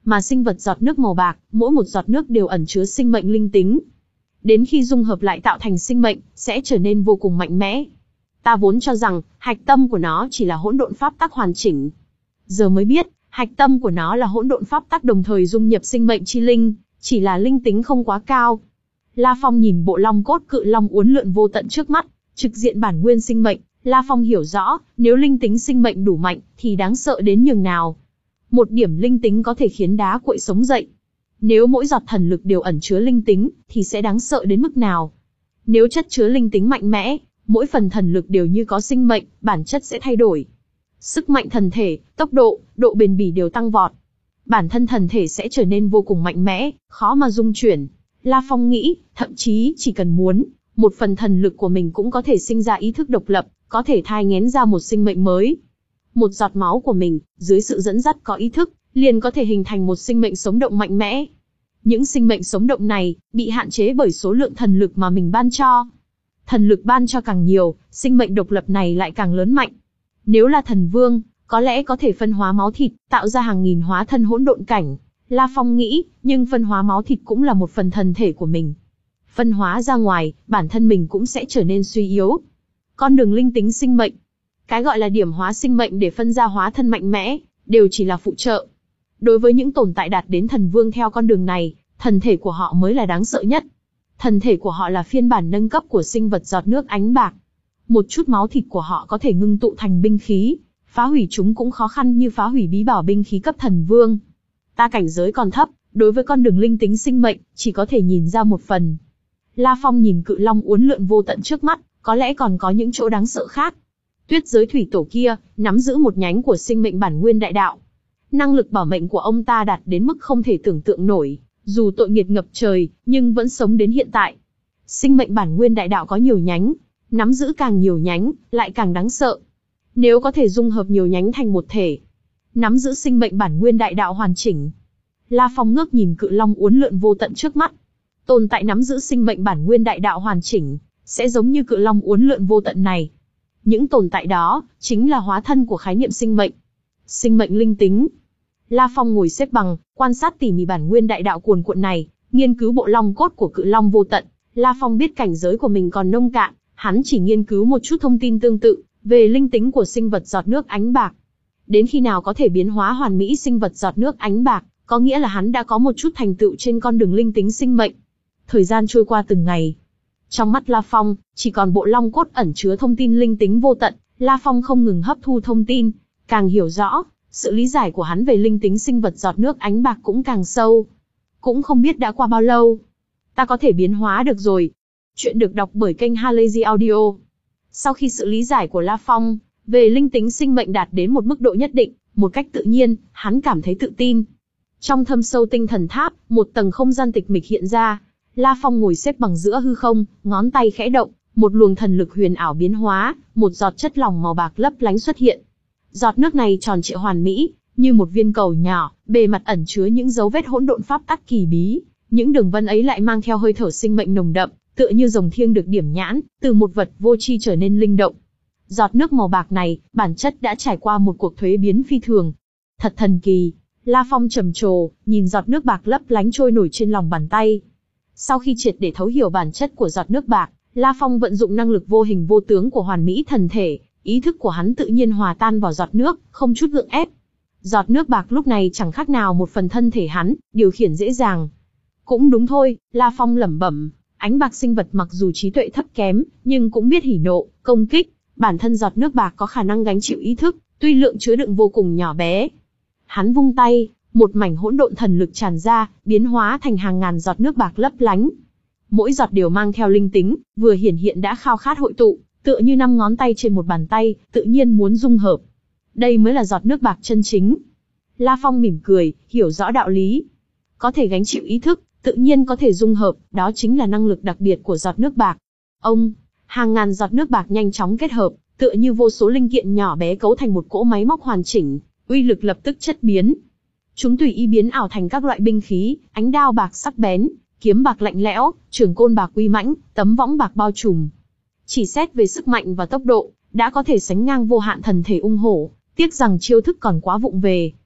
Mà sinh vật giọt nước màu bạc, mỗi một giọt nước đều ẩn chứa sinh mệnh linh tính. Đến khi dung hợp lại tạo thành sinh mệnh, sẽ trở nên vô cùng mạnh mẽ. Ta vốn cho rằng, hạch tâm của nó chỉ là hỗn độn pháp tắc hoàn chỉnh. Giờ mới biết, hạch tâm của nó là hỗn độn pháp tắc đồng thời dung nhập sinh mệnh chi linh, chỉ là linh tính không quá cao. La Phong nhìn bộ long cốt cự long uốn lượn vô tận trước mắt, trực diện bản nguyên sinh mệnh, La Phong hiểu rõ, nếu linh tính sinh mệnh đủ mạnh, thì đáng sợ đến nhường nào. Một điểm linh tính có thể khiến đá cuội sống dậy. Nếu mỗi giọt thần lực đều ẩn chứa linh tính, thì sẽ đáng sợ đến mức nào. Nếu chất chứa linh tính mạnh mẽ, mỗi phần thần lực đều như có sinh mệnh, bản chất sẽ thay đổi. Sức mạnh thần thể, tốc độ, độ bền bỉ đều tăng vọt. Bản thân thần thể sẽ trở nên vô cùng mạnh mẽ, khó mà dung chuyển. La Phong nghĩ, thậm chí chỉ cần muốn, một phần thần lực của mình cũng có thể sinh ra ý thức độc lập, có thể thai nghén ra một sinh mệnh mới. Một giọt máu của mình, dưới sự dẫn dắt có ý thức, liền có thể hình thành một sinh mệnh sống động mạnh mẽ. Những sinh mệnh sống động này, bị hạn chế bởi số lượng thần lực mà mình ban cho. Thần lực ban cho càng nhiều, sinh mệnh độc lập này lại càng lớn mạnh. Nếu là thần vương, có lẽ có thể phân hóa máu thịt, tạo ra hàng nghìn hóa thân hỗn độn cảnh. La Phong nghĩ, nhưng phân hóa máu thịt cũng là một phần thần thể của mình. Phân hóa ra ngoài, bản thân mình cũng sẽ trở nên suy yếu. Con đường linh tính sinh mệnh. Cái gọi là điểm hóa sinh mệnh để phân ra hóa thân mạnh mẽ, đều chỉ là phụ trợ. Đối với những tồn tại đạt đến thần vương theo con đường này, thần thể của họ mới là đáng sợ nhất. Thần thể của họ là phiên bản nâng cấp của sinh vật giọt nước ánh bạc. Một chút máu thịt của họ có thể ngưng tụ thành binh khí, phá hủy chúng cũng khó khăn như phá hủy bí bảo binh khí cấp thần vương. Ta cảnh giới còn thấp, đối với con đường linh tính sinh mệnh, chỉ có thể nhìn ra một phần. La Phong nhìn cự long uốn lượn vô tận trước mắt, có lẽ còn có những chỗ đáng sợ khác. Tuyết giới thủy tổ kia, nắm giữ một nhánh của sinh mệnh bản nguyên đại đạo. Năng lực bảo mệnh của ông ta đạt đến mức không thể tưởng tượng nổi, dù tội nghiệt ngập trời, nhưng vẫn sống đến hiện tại. Sinh mệnh bản nguyên đại đạo có nhiều nhánh, nắm giữ càng nhiều nhánh, lại càng đáng sợ. Nếu có thể dung hợp nhiều nhánh thành một thể, nắm giữ sinh mệnh bản nguyên đại đạo hoàn chỉnh. La Phong ngước nhìn cự long uốn lượn vô tận trước mắt. Tồn tại nắm giữ sinh mệnh bản nguyên đại đạo hoàn chỉnh, sẽ giống như cự long uốn lượn vô tận này. Những tồn tại đó, chính là hóa thân của khái niệm sinh mệnh. Sinh mệnh linh tính. La Phong ngồi xếp bằng, quan sát tỉ mỉ bản nguyên đại đạo cuồn cuộn này, nghiên cứu bộ long cốt của cự long vô tận. La Phong biết cảnh giới của mình còn nông cạn, hắn chỉ nghiên cứu một chút thông tin tương tự, về linh tính của sinh vật giọt nước ánh bạc. Đến khi nào có thể biến hóa hoàn mỹ sinh vật giọt nước ánh bạc, có nghĩa là hắn đã có một chút thành tựu trên con đường linh tính sinh mệnh. Thời gian trôi qua từng ngày. Trong mắt La Phong, chỉ còn bộ long cốt ẩn chứa thông tin linh tính vô tận. La Phong không ngừng hấp thu thông tin, càng hiểu rõ, sự lý giải của hắn về linh tính sinh vật giọt nước ánh bạc cũng càng sâu. Cũng không biết đã qua bao lâu. Ta có thể biến hóa được rồi. Chuyện được đọc bởi kênh Halazy Audio. Sau khi sự lý giải của La Phong về linh tính sinh mệnh đạt đến một mức độ nhất định, một cách tự nhiên, hắn cảm thấy tự tin. Trong thâm sâu tinh thần tháp, một tầng không gian tịch mịch hiện ra. La Phong ngồi xếp bằng giữa hư không, ngón tay khẽ động, một luồng thần lực huyền ảo biến hóa, một giọt chất lỏng màu bạc lấp lánh xuất hiện. Giọt nước này tròn trịa hoàn mỹ, như một viên cầu nhỏ, bề mặt ẩn chứa những dấu vết hỗn độn pháp tắc kỳ bí, những đường vân ấy lại mang theo hơi thở sinh mệnh nồng đậm, tựa như rồng thiêng được điểm nhãn, từ một vật vô tri trở nên linh động. Giọt nước màu bạc này, bản chất đã trải qua một cuộc thuế biến phi thường. Thật thần kỳ. La Phong trầm trồ, nhìn giọt nước bạc lấp lánh trôi nổi trên lòng bàn tay. Sau khi triệt để thấu hiểu bản chất của giọt nước bạc, La Phong vận dụng năng lực vô hình vô tướng của hoàn mỹ thần thể, ý thức của hắn tự nhiên hòa tan vào giọt nước, không chút gượng ép. Giọt nước bạc lúc này chẳng khác nào một phần thân thể hắn, điều khiển dễ dàng. Cũng đúng thôi, La Phong lẩm bẩm, ánh bạc sinh vật mặc dù trí tuệ thấp kém, nhưng cũng biết hỉ nộ, công kích. Bản thân giọt nước bạc có khả năng gánh chịu ý thức, tuy lượng chứa đựng vô cùng nhỏ bé. Hắn vung tay, một mảnh hỗn độn thần lực tràn ra, biến hóa thành hàng ngàn giọt nước bạc lấp lánh. Mỗi giọt đều mang theo linh tính, vừa hiển hiện đã khao khát hội tụ, tựa như năm ngón tay trên một bàn tay, tự nhiên muốn dung hợp. Đây mới là giọt nước bạc chân chính. La Phong mỉm cười, hiểu rõ đạo lý. Có thể gánh chịu ý thức, tự nhiên có thể dung hợp, đó chính là năng lực đặc biệt của giọt nước bạc. Ông, hàng ngàn giọt nước bạc nhanh chóng kết hợp, tựa như vô số linh kiện nhỏ bé cấu thành một cỗ máy móc hoàn chỉnh, uy lực lập tức chất biến. Chúng tùy ý biến ảo thành các loại binh khí, ánh đao bạc sắc bén, kiếm bạc lạnh lẽo, trường côn bạc uy mãnh, tấm võng bạc bao trùm. Chỉ xét về sức mạnh và tốc độ, đã có thể sánh ngang vô hạn thần thể ung hổ, tiếc rằng chiêu thức còn quá vụng về.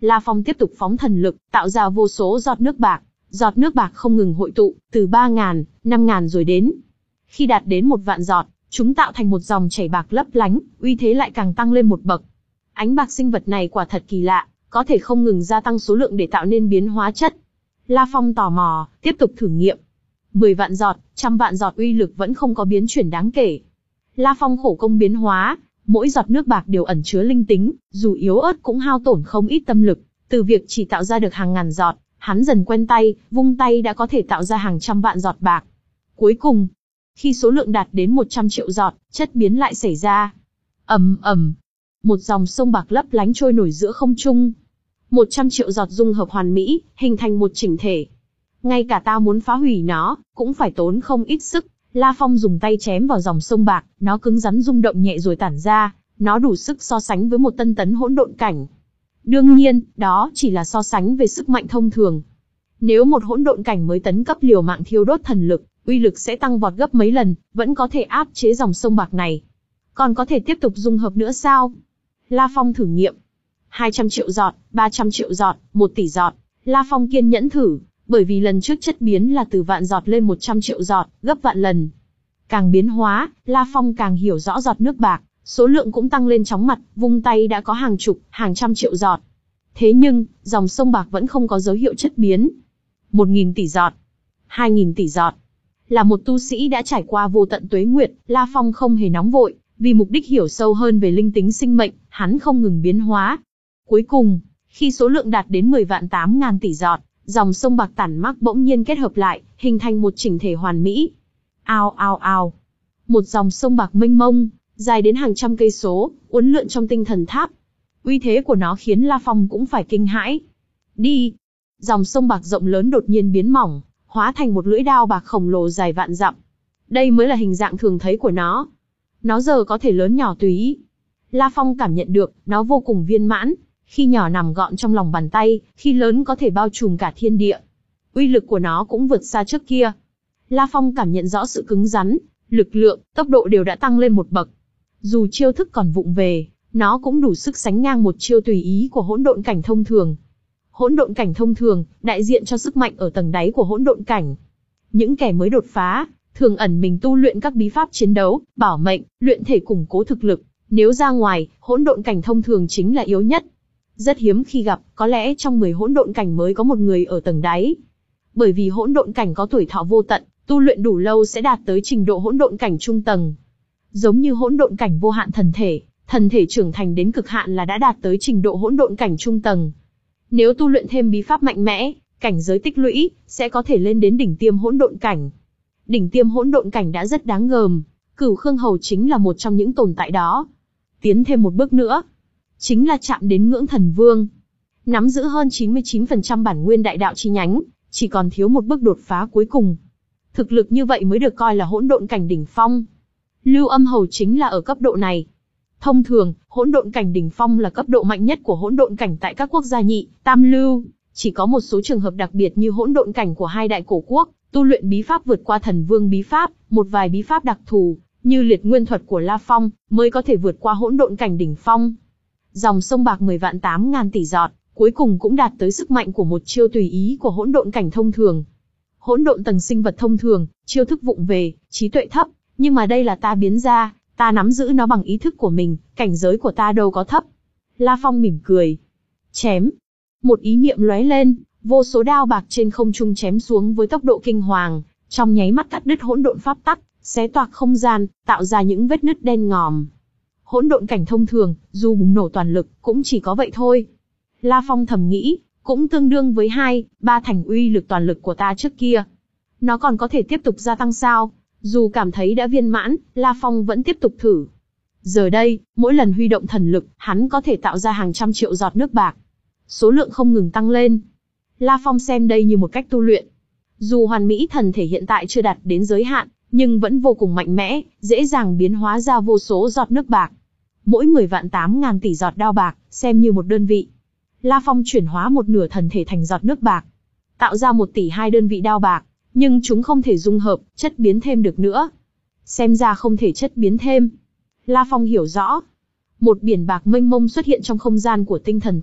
La Phong tiếp tục phóng thần lực, tạo ra vô số giọt nước bạc. Giọt nước bạc không ngừng hội tụ, từ ba ngàn, năm ngàn rồi đến. Khi đạt đến một vạn giọt, chúng tạo thành một dòng chảy bạc lấp lánh, uy thế lại càng tăng lên một bậc. Ánh bạc sinh vật này quả thật kỳ lạ, có thể không ngừng gia tăng số lượng để tạo nên biến hóa chất. La Phong tò mò, tiếp tục thử nghiệm. mười vạn giọt, trăm vạn giọt uy lực vẫn không có biến chuyển đáng kể. La Phong khổ công biến hóa, mỗi giọt nước bạc đều ẩn chứa linh tính, dù yếu ớt cũng hao tổn không ít tâm lực. Từ việc chỉ tạo ra được hàng ngàn giọt, hắn dần quen tay, vung tay đã có thể tạo ra hàng trăm vạn giọt bạc. Cuối cùng, khi số lượng đạt đến một trăm triệu giọt, chất biến lại xảy ra. Ầm ầm, một dòng sông bạc lấp lánh trôi nổi giữa không trung. một trăm triệu giọt dung hợp hoàn mỹ, hình thành một chỉnh thể. Ngay cả ta muốn phá hủy nó, cũng phải tốn không ít sức. La Phong dùng tay chém vào dòng sông bạc, nó cứng rắn rung động nhẹ rồi tản ra, nó đủ sức so sánh với một tân tấn hỗn độn cảnh. Đương nhiên, đó chỉ là so sánh về sức mạnh thông thường. Nếu một hỗn độn cảnh mới tấn cấp liều mạng thiêu đốt thần lực, uy lực sẽ tăng vọt gấp mấy lần, vẫn có thể áp chế dòng sông bạc này. Còn có thể tiếp tục dung hợp nữa sao? La Phong thử nghiệm. hai trăm triệu giọt, ba trăm triệu giọt, một tỷ giọt. La Phong kiên nhẫn thử, bởi vì lần trước chất biến là từ vạn giọt lên một trăm triệu giọt, gấp vạn lần. Càng biến hóa, La Phong càng hiểu rõ giọt nước bạc, số lượng cũng tăng lên chóng mặt, vung tay đã có hàng chục, hàng trăm triệu giọt. Thế nhưng, dòng sông bạc vẫn không có dấu hiệu chất biến. Một nghìn tỷ giọt, hai nghìn tỷ giọt. Là một tu sĩ đã trải qua vô tận tuế nguyệt, La Phong không hề nóng vội, vì mục đích hiểu sâu hơn về linh tính sinh mệnh, hắn không ngừng biến hóa. Cuối cùng, khi số lượng đạt đến mười vạn tám ngàn tỷ giọt, dòng sông bạc tản mác bỗng nhiên kết hợp lại, hình thành một chỉnh thể hoàn mỹ. Ao ao ao. Một dòng sông bạc mênh mông, dài đến hàng trăm cây số, uốn lượn trong tinh thần tháp. Uy thế của nó khiến La Phong cũng phải kinh hãi. Đi. Dòng sông bạc rộng lớn đột nhiên biến mỏng, hóa thành một lưỡi đao bạc khổng lồ dài vạn dặm. Đây mới là hình dạng thường thấy của nó. Nó giờ có thể lớn nhỏ tùy ý. La Phong cảm nhận được, nó vô cùng viên mãn. Khi nhỏ nằm gọn trong lòng bàn tay, khi lớn có thể bao trùm cả thiên địa. Uy lực của nó cũng vượt xa trước kia. La Phong cảm nhận rõ sự cứng rắn, lực lượng, tốc độ đều đã tăng lên một bậc. Dù chiêu thức còn vụng về, nó cũng đủ sức sánh ngang một chiêu tùy ý của hỗn độn cảnh thông thường. Hỗn độn cảnh thông thường, đại diện cho sức mạnh ở tầng đáy của hỗn độn cảnh. Những kẻ mới đột phá, thường ẩn mình tu luyện các bí pháp chiến đấu, bảo mệnh, luyện thể củng cố thực lực. Nếu ra ngoài, hỗn độn cảnh thông thường chính là yếu nhất. Rất hiếm khi gặp, có lẽ trong mười hỗn độn cảnh mới có một người ở tầng đáy. Bởi vì hỗn độn cảnh có tuổi thọ vô tận, tu luyện đủ lâu sẽ đạt tới trình độ hỗn độn cảnh trung tầng. Giống như hỗn độn cảnh vô hạn thần thể, thần thể trưởng thành đến cực hạn là đã đạt tới trình độ hỗn độn cảnh trung tầng. Nếu tu luyện thêm bí pháp mạnh mẽ, cảnh giới tích lũy sẽ có thể lên đến đỉnh tiêm hỗn độn cảnh. Đỉnh tiêm hỗn độn cảnh đã rất đáng gờm, Cửu Khương Hầu chính là một trong những tồn tại đó. Tiến thêm một bước nữa, chính là chạm đến ngưỡng thần vương. Nắm giữ hơn chín mươi chín phần trăm bản nguyên đại đạo chi nhánh, chỉ còn thiếu một bước đột phá cuối cùng. Thực lực như vậy mới được coi là hỗn độn cảnh đỉnh phong. Lưu Âm Hầu chính là ở cấp độ này. Thông thường, hỗn độn cảnh đỉnh phong là cấp độ mạnh nhất của hỗn độn cảnh tại các quốc gia nhị, tam lưu. Chỉ có một số trường hợp đặc biệt như hỗn độn cảnh của hai đại cổ quốc, tu luyện bí pháp vượt qua thần vương bí pháp, một vài bí pháp đặc thù, như liệt nguyên thuật của La Phong, mới có thể vượt qua hỗn độn cảnh đỉnh phong. Dòng sông bạc mười vạn tám ngàn tỷ giọt, cuối cùng cũng đạt tới sức mạnh của một chiêu tùy ý của hỗn độn cảnh thông thường. Hỗn độn tầng sinh vật thông thường, chiêu thức vụng về, trí tuệ thấp, nhưng mà đây là ta biến ra, ta nắm giữ nó bằng ý thức của mình, cảnh giới của ta đâu có thấp. La Phong mỉm cười. Chém. Một ý niệm lóe lên, vô số đao bạc trên không trung chém xuống với tốc độ kinh hoàng, trong nháy mắt cắt đứt hỗn độn pháp tắc, xé toạc không gian, tạo ra những vết nứt đen ngòm. Hỗn độn cảnh thông thường, dù bùng nổ toàn lực, cũng chỉ có vậy thôi. La Phong thầm nghĩ, cũng tương đương với hai, ba thành uy lực toàn lực của ta trước kia. Nó còn có thể tiếp tục gia tăng sao? Dù cảm thấy đã viên mãn, La Phong vẫn tiếp tục thử. Giờ đây, mỗi lần huy động thần lực, hắn có thể tạo ra hàng trăm triệu giọt nước bạc. Số lượng không ngừng tăng lên. La Phong xem đây như một cách tu luyện. Dù hoàn mỹ thần thể hiện tại chưa đạt đến giới hạn, nhưng vẫn vô cùng mạnh mẽ, dễ dàng biến hóa ra vô số giọt nước bạc. Mỗi mười vạn tám ngàn tỷ giọt đao bạc, xem như một đơn vị. La Phong chuyển hóa một nửa thần thể thành giọt nước bạc, tạo ra một tỷ hai đơn vị đao bạc, nhưng chúng không thể dung hợp, chất biến thêm được nữa. Xem ra không thể chất biến thêm. La Phong hiểu rõ. Một biển bạc mênh mông xuất hiện trong không gian của tinh thần tháp,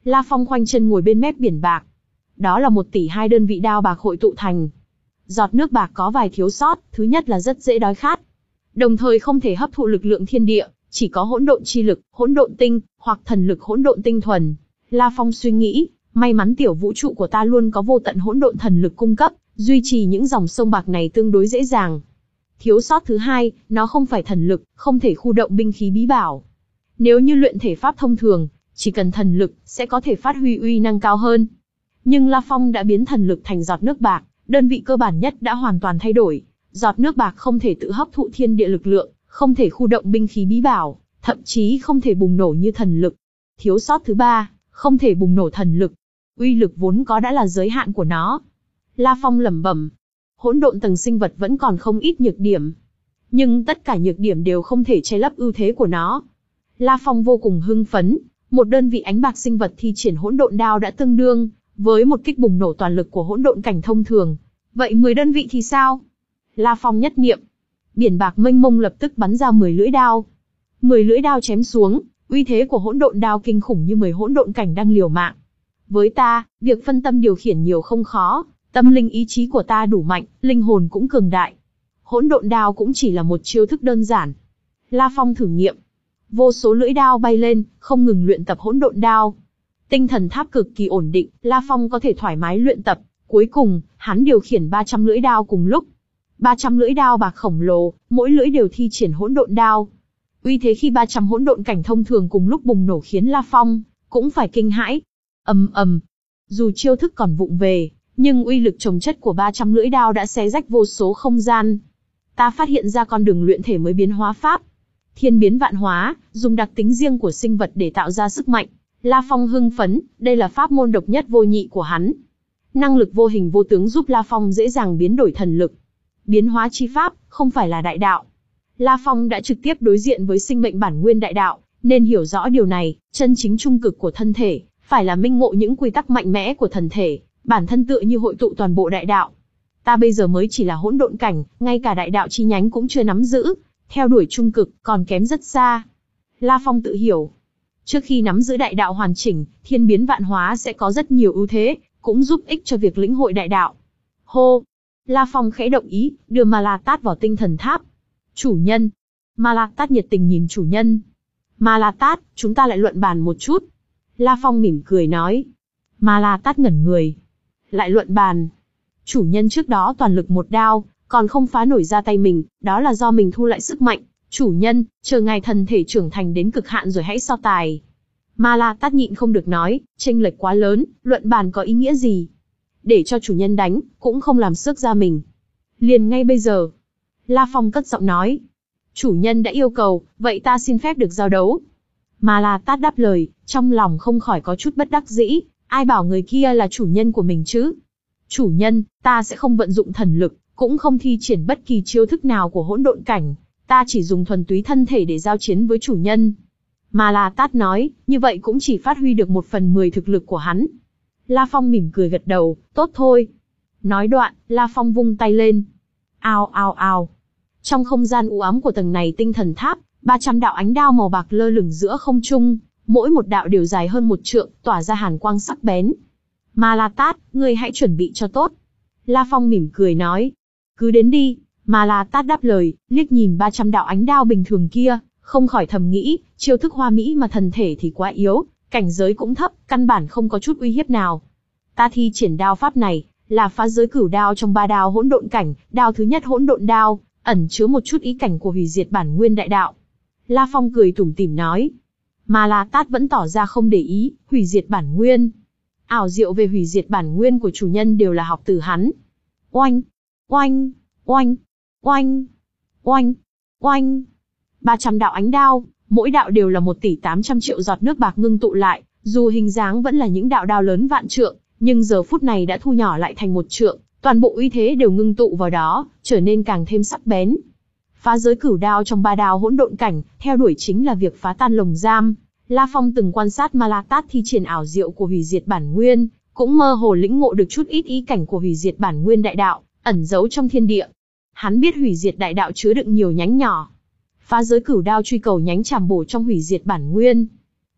La Phong khoanh chân ngồi bên mép biển bạc. Đó là một tỷ hai đơn vị đao bạc hội tụ thành. Giọt nước bạc có vài thiếu sót, thứ nhất là rất dễ đói khát. Đồng thời không thể hấp thụ lực lượng thiên địa, chỉ có hỗn độn chi lực, hỗn độn tinh, hoặc thần lực hỗn độn tinh thuần. La Phong suy nghĩ, may mắn tiểu vũ trụ của ta luôn có vô tận hỗn độn thần lực cung cấp, duy trì những dòng sông bạc này tương đối dễ dàng. Thiếu sót thứ hai, nó không phải thần lực, không thể khu động binh khí bí bảo. Nếu như luyện thể pháp thông thường, chỉ cần thần lực, sẽ có thể phát huy uy năng cao hơn. Nhưng La Phong đã biến thần lực thành giọt nước bạc, đơn vị cơ bản nhất đã hoàn toàn thay đổi. Giọt nước bạc không thể tự hấp thụ thiên địa lực lượng, không thể khu động binh khí bí bảo, thậm chí không thể bùng nổ như thần lực. Thiếu sót thứ ba, không thể bùng nổ thần lực. Uy lực vốn có đã là giới hạn của nó. La Phong lẩm bẩm, hỗn độn tầng sinh vật vẫn còn không ít nhược điểm. Nhưng tất cả nhược điểm đều không thể che lấp ưu thế của nó. La Phong vô cùng hưng phấn, một đơn vị ánh bạc sinh vật thi triển hỗn độn đao đã tương đương với một kích bùng nổ toàn lực của hỗn độn cảnh thông thường. Vậy mười đơn vị thì sao? La Phong nhất niệm, biển bạc mênh mông lập tức bắn ra mười lưỡi đao. mười lưỡi đao chém xuống, uy thế của hỗn độn đao kinh khủng như mười hỗn độn cảnh đang liều mạng. Với ta, việc phân tâm điều khiển nhiều không khó, tâm linh ý chí của ta đủ mạnh, linh hồn cũng cường đại. Hỗn độn đao cũng chỉ là một chiêu thức đơn giản. La Phong thử nghiệm, vô số lưỡi đao bay lên, không ngừng luyện tập hỗn độn đao. Tinh thần tháp cực kỳ ổn định, La Phong có thể thoải mái luyện tập. Cuối cùng, hắn điều khiển ba trăm lưỡi đao cùng lúc. ba trăm lưỡi đao bạc khổng lồ, mỗi lưỡi đều thi triển hỗn độn đao. Uy thế khi ba trăm hỗn độn cảnh thông thường cùng lúc bùng nổ khiến La Phong cũng phải kinh hãi. Ầm ầm. Dù chiêu thức còn vụng về, nhưng uy lực chồng chất của ba trăm lưỡi đao đã xé rách vô số không gian. Ta phát hiện ra con đường luyện thể mới biến hóa pháp. Thiên biến vạn hóa, dùng đặc tính riêng của sinh vật để tạo ra sức mạnh. La Phong hưng phấn, đây là pháp môn độc nhất vô nhị của hắn. Năng lực vô hình vô tướng giúp La Phong dễ dàng biến đổi thần lực. Biến hóa chi pháp, không phải là đại đạo. La Phong đã trực tiếp đối diện với sinh mệnh bản nguyên đại đạo, nên hiểu rõ điều này, chân chính trung cực của thân thể, phải là minh ngộ những quy tắc mạnh mẽ của thần thể, bản thân tựa như hội tụ toàn bộ đại đạo. Ta bây giờ mới chỉ là hỗn độn cảnh, ngay cả đại đạo chi nhánh cũng chưa nắm giữ, theo đuổi trung cực, còn kém rất xa. La Phong tự hiểu, trước khi nắm giữ đại đạo hoàn chỉnh, thiên biến vạn hóa sẽ có rất nhiều ưu thế, cũng giúp ích cho việc lĩnh hội đại đạo. Hô! La Phong khẽ động ý, đưa Ma La Tát vào tinh thần tháp. Chủ nhân! Ma La Tát nhiệt tình nhìn chủ nhân. Ma La Tát, chúng ta lại luận bàn một chút. La Phong mỉm cười nói. Ma La Tát ngẩn người. Lại luận bàn. Chủ nhân trước đó toàn lực một đao, còn không phá nổi ra tay mình, đó là do mình thu lại sức mạnh. Chủ nhân, chờ ngài thần thể trưởng thành đến cực hạn rồi hãy so tài. Ma La Tát nhịn không được nói, chênh lệch quá lớn, luận bàn có ý nghĩa gì? Để cho chủ nhân đánh, cũng không làm xước ra mình. Liền ngay bây giờ. La Phong cất giọng nói. Chủ nhân đã yêu cầu, vậy ta xin phép được giao đấu. Ma La Tát đáp lời, trong lòng không khỏi có chút bất đắc dĩ, ai bảo người kia là chủ nhân của mình chứ? Chủ nhân, ta sẽ không vận dụng thần lực, cũng không thi triển bất kỳ chiêu thức nào của hỗn độn cảnh, ta chỉ dùng thuần túy thân thể để giao chiến với chủ nhân. Ma La Tát nói, như vậy cũng chỉ phát huy được một phần mười thực lực của hắn. La Phong mỉm cười gật đầu, tốt thôi. Nói đoạn, La Phong vung tay lên. Ao ao ao. Trong không gian u ám của tầng này tinh thần tháp, ba trăm đạo ánh đao màu bạc lơ lửng giữa không trung, mỗi một đạo đều dài hơn một trượng, tỏa ra hàn quang sắc bén. Ma La Tát, ngươi hãy chuẩn bị cho tốt. La Phong mỉm cười nói. Cứ đến đi. Ma La Tát đáp lời, liếc nhìn ba trăm đạo ánh đao bình thường kia, không khỏi thầm nghĩ, chiêu thức hoa mỹ mà thần thể thì quá yếu, cảnh giới cũng thấp, căn bản không có chút uy hiếp nào. Ta thi triển đao pháp này, là phá giới cửu đao trong ba đao hỗn độn cảnh, đao thứ nhất hỗn độn đao, ẩn chứa một chút ý cảnh của hủy diệt bản nguyên đại đạo. La Phong cười tủm tỉm nói. Ma La Tát vẫn tỏ ra không để ý, hủy diệt bản nguyên. Ảo diệu về hủy diệt bản nguyên của chủ nhân đều là học từ hắn. Oanh, oanh, oanh, oanh, oanh, oanh. ba trăm đạo ánh đao, mỗi đạo đều là một tỷ tám trăm triệu giọt nước bạc ngưng tụ lại, dù hình dáng vẫn là những đạo đao lớn vạn trượng, nhưng giờ phút này đã thu nhỏ lại thành một trượng, toàn bộ uy thế đều ngưng tụ vào đó, trở nên càng thêm sắc bén. Phá giới cửu đao trong ba đao hỗn độn cảnh, theo đuổi chính là việc phá tan lồng giam. La Phong từng quan sát Ma La Tát thi triển ảo diệu của hủy diệt bản nguyên, cũng mơ hồ lĩnh ngộ được chút ít ý cảnh của hủy diệt bản nguyên đại đạo, ẩn giấu trong thiên địa. Hắn biết hủy diệt đại đạo chứa đựng nhiều nhánh nhỏ. Phá giới cửu đao truy cầu nhánh chảm bổ trong hủy diệt bản nguyên.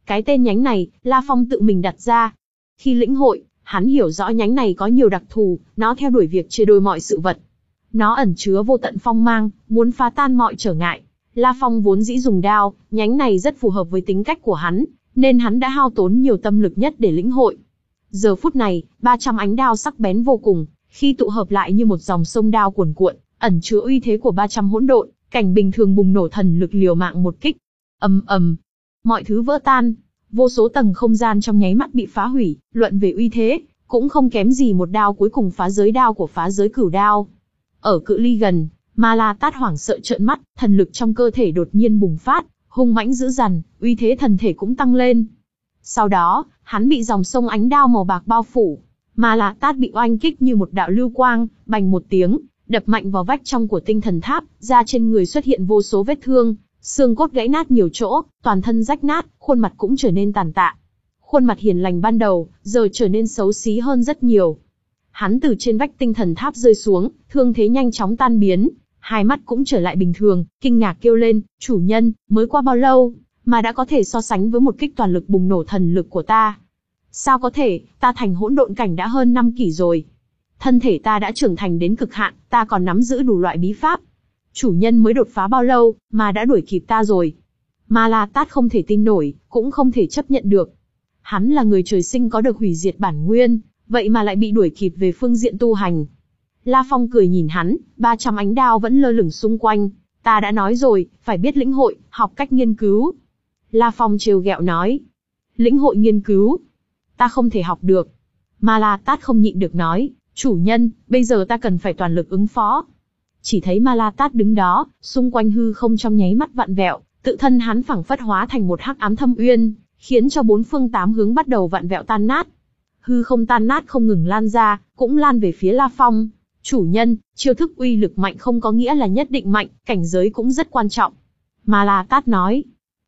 Cái tên nhánh này, La Phong tự mình đặt ra. Khi lĩnh hội, hắn hiểu rõ nhánh này có nhiều đặc thù, nó theo đuổi việc chia đôi mọi sự vật. Nó ẩn chứa vô tận phong mang, muốn phá tan mọi trở ngại. La Phong vốn dĩ dùng đao, nhánh này rất phù hợp với tính cách của hắn, nên hắn đã hao tốn nhiều tâm lực nhất để lĩnh hội. Giờ phút này, ba trăm ánh đao sắc bén vô cùng, khi tụ hợp lại như một dòng sông đao cuồn cuộn, ẩn chứa uy thế của ba trăm hỗn độn, cảnh bình thường bùng nổ thần lực liều mạng một kích. Ầm ầm, mọi thứ vỡ tan, vô số tầng không gian trong nháy mắt bị phá hủy, luận về uy thế, cũng không kém gì một đao cuối cùng phá giới đao của phá giới cửu đao. Ở cự ly gần, Ma La Tát hoảng sợ trợn mắt, thần lực trong cơ thể đột nhiên bùng phát, hung mãnh dữ dằn, uy thế thần thể cũng tăng lên. Sau đó, hắn bị dòng sông ánh đao màu bạc bao phủ. Ma La Tát bị oanh kích như một đạo lưu quang, bành một tiếng, đập mạnh vào vách trong của tinh thần tháp, da trên người xuất hiện vô số vết thương, xương cốt gãy nát nhiều chỗ, toàn thân rách nát, khuôn mặt cũng trở nên tàn tạ. Khuôn mặt hiền lành ban đầu, giờ trở nên xấu xí hơn rất nhiều. Hắn từ trên vách tinh thần tháp rơi xuống, thương thế nhanh chóng tan biến, hai mắt cũng trở lại bình thường, kinh ngạc kêu lên, chủ nhân, mới qua bao lâu, mà đã có thể so sánh với một kích toàn lực bùng nổ thần lực của ta. Sao có thể, ta thành hỗn độn cảnh đã hơn năm kỷ rồi. Thân thể ta đã trưởng thành đến cực hạn, ta còn nắm giữ đủ loại bí pháp. Chủ nhân mới đột phá bao lâu, mà đã đuổi kịp ta rồi. Ma La Tát không thể tin nổi, cũng không thể chấp nhận được. Hắn là người trời sinh có được hủy diệt bản nguyên, vậy mà lại bị đuổi kịp về phương diện tu hành. La Phong cười nhìn hắn, ba trăm ánh đao vẫn lơ lửng xung quanh. Ta đã nói rồi, phải biết lĩnh hội, học cách nghiên cứu. La Phong trêu ghẹo nói. Lĩnh hội nghiên cứu? Ta không thể học được. Ma La Tát không nhịn được nói, chủ nhân, bây giờ ta cần phải toàn lực ứng phó. Chỉ thấy Ma La Tát đứng đó, xung quanh hư không trong nháy mắt vặn vẹo, tự thân hắn phảng phất hóa thành một hắc ám thâm uyên, khiến cho bốn phương tám hướng bắt đầu vặn vẹo tan nát. Hư không tan nát không ngừng lan ra, cũng lan về phía La Phong. Chủ nhân, chiêu thức uy lực mạnh không có nghĩa là nhất định mạnh, cảnh giới cũng rất quan trọng. Ma La Tát nói.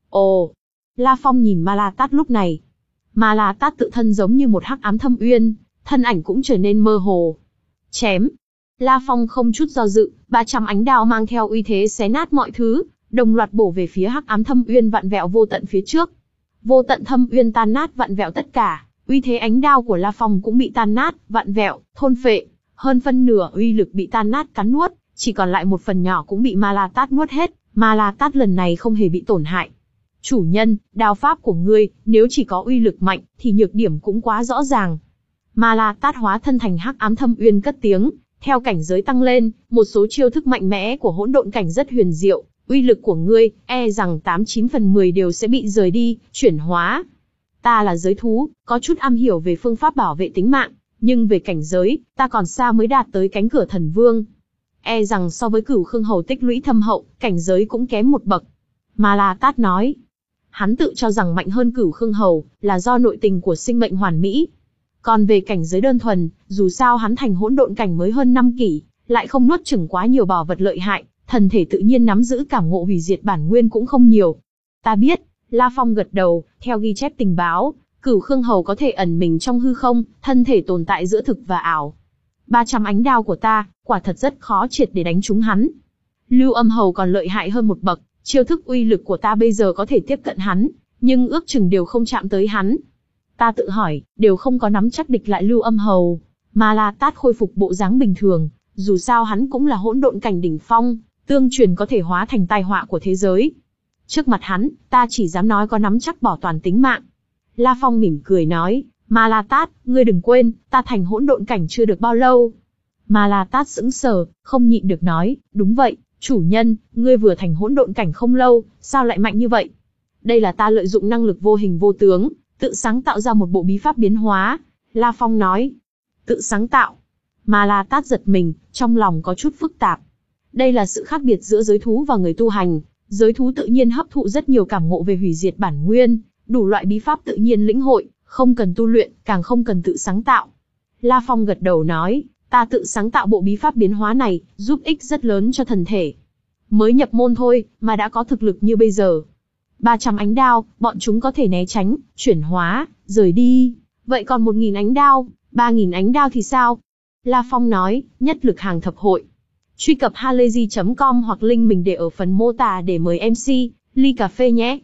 Ồ. La Phong nhìn Ma La Tát lúc này. Ma La Tát tự thân giống như một hắc ám thâm uyên, thân ảnh cũng trở nên mơ hồ. Chém. La Phong không chút do dự, ba trăm ánh đao mang theo uy thế xé nát mọi thứ, đồng loạt bổ về phía hắc ám thâm uyên vặn vẹo vô tận phía trước. Vô tận thâm uyên tan nát vặn vẹo tất cả, uy thế ánh đao của La Phong cũng bị tan nát, vặn vẹo, thôn phệ. Hơn phân nửa uy lực bị tan nát cắn nuốt, chỉ còn lại một phần nhỏ cũng bị Ma La Tát nuốt hết. Ma La Tát lần này không hề bị tổn hại. Chủ nhân, đao pháp của ngươi, nếu chỉ có uy lực mạnh, thì nhược điểm cũng quá rõ ràng. Ma La Tát hóa thân thành hắc ám thâm uyên cất tiếng, theo cảnh giới tăng lên, một số chiêu thức mạnh mẽ của hỗn độn cảnh rất huyền diệu, uy lực của ngươi, e rằng tám chín phần mười đều sẽ bị rời đi, chuyển hóa. Ta là giới thú, có chút am hiểu về phương pháp bảo vệ tính mạng, nhưng về cảnh giới, ta còn xa mới đạt tới cánh cửa thần vương. E rằng so với Cửu Khương Hầu tích lũy thâm hậu, cảnh giới cũng kém một bậc. Ma La Tát nói. Hắn tự cho rằng mạnh hơn Cửu Khương Hầu, là do nội tình của sinh mệnh hoàn mỹ. Còn về cảnh giới đơn thuần, dù sao hắn thành hỗn độn cảnh mới hơn năm kỷ, lại không nuốt chửng quá nhiều bảo vật lợi hại, thần thể tự nhiên nắm giữ cảm ngộ hủy diệt bản nguyên cũng không nhiều. Ta biết. La Phong gật đầu, theo ghi chép tình báo, Cửu Khương Hầu có thể ẩn mình trong hư không, thân thể tồn tại giữa thực và ảo. ba trăm ánh đao của ta, quả thật rất khó triệt để đánh trúng hắn. Lưu Âm Hầu còn lợi hại hơn một bậc, chiêu thức uy lực của ta bây giờ có thể tiếp cận hắn, nhưng ước chừng đều không chạm tới hắn. Ta tự hỏi, đều không có nắm chắc địch lại Lưu Âm Hầu. Ma La Tát khôi phục bộ dáng bình thường, dù sao hắn cũng là hỗn độn cảnh đỉnh phong, tương truyền có thể hóa thành tai họa của thế giới. Trước mặt hắn, ta chỉ dám nói có nắm chắc bảo toàn tính mạng. La Phong mỉm cười nói, Ma La Tát, ngươi đừng quên, ta thành hỗn độn cảnh chưa được bao lâu. Ma La Tát sững sờ, không nhịn được nói, đúng vậy, chủ nhân, ngươi vừa thành hỗn độn cảnh không lâu, sao lại mạnh như vậy? Đây là ta lợi dụng năng lực vô hình vô tướng, tự sáng tạo ra một bộ bí pháp biến hóa. La Phong nói, tự sáng tạo. Ma La Tát giật mình, trong lòng có chút phức tạp. Đây là sự khác biệt giữa giới thú và người tu hành. Giới thú tự nhiên hấp thụ rất nhiều cảm ngộ về hủy diệt bản nguyên, đủ loại bí pháp tự nhiên lĩnh hội, không cần tu luyện, càng không cần tự sáng tạo. La Phong gật đầu nói, ta tự sáng tạo bộ bí pháp biến hóa này, giúp ích rất lớn cho thần thể. Mới nhập môn thôi, mà đã có thực lực như bây giờ. ba trăm ánh đao, bọn chúng có thể né tránh, chuyển hóa, rời đi. Vậy còn một nghìn ánh đao, ba nghìn ánh đao thì sao? La Phong nói, nhất lực hàng thập hội. Truy cập halayzi chấm com hoặc link mình để ở phần mô tả để mời em xê, ly cà phê nhé.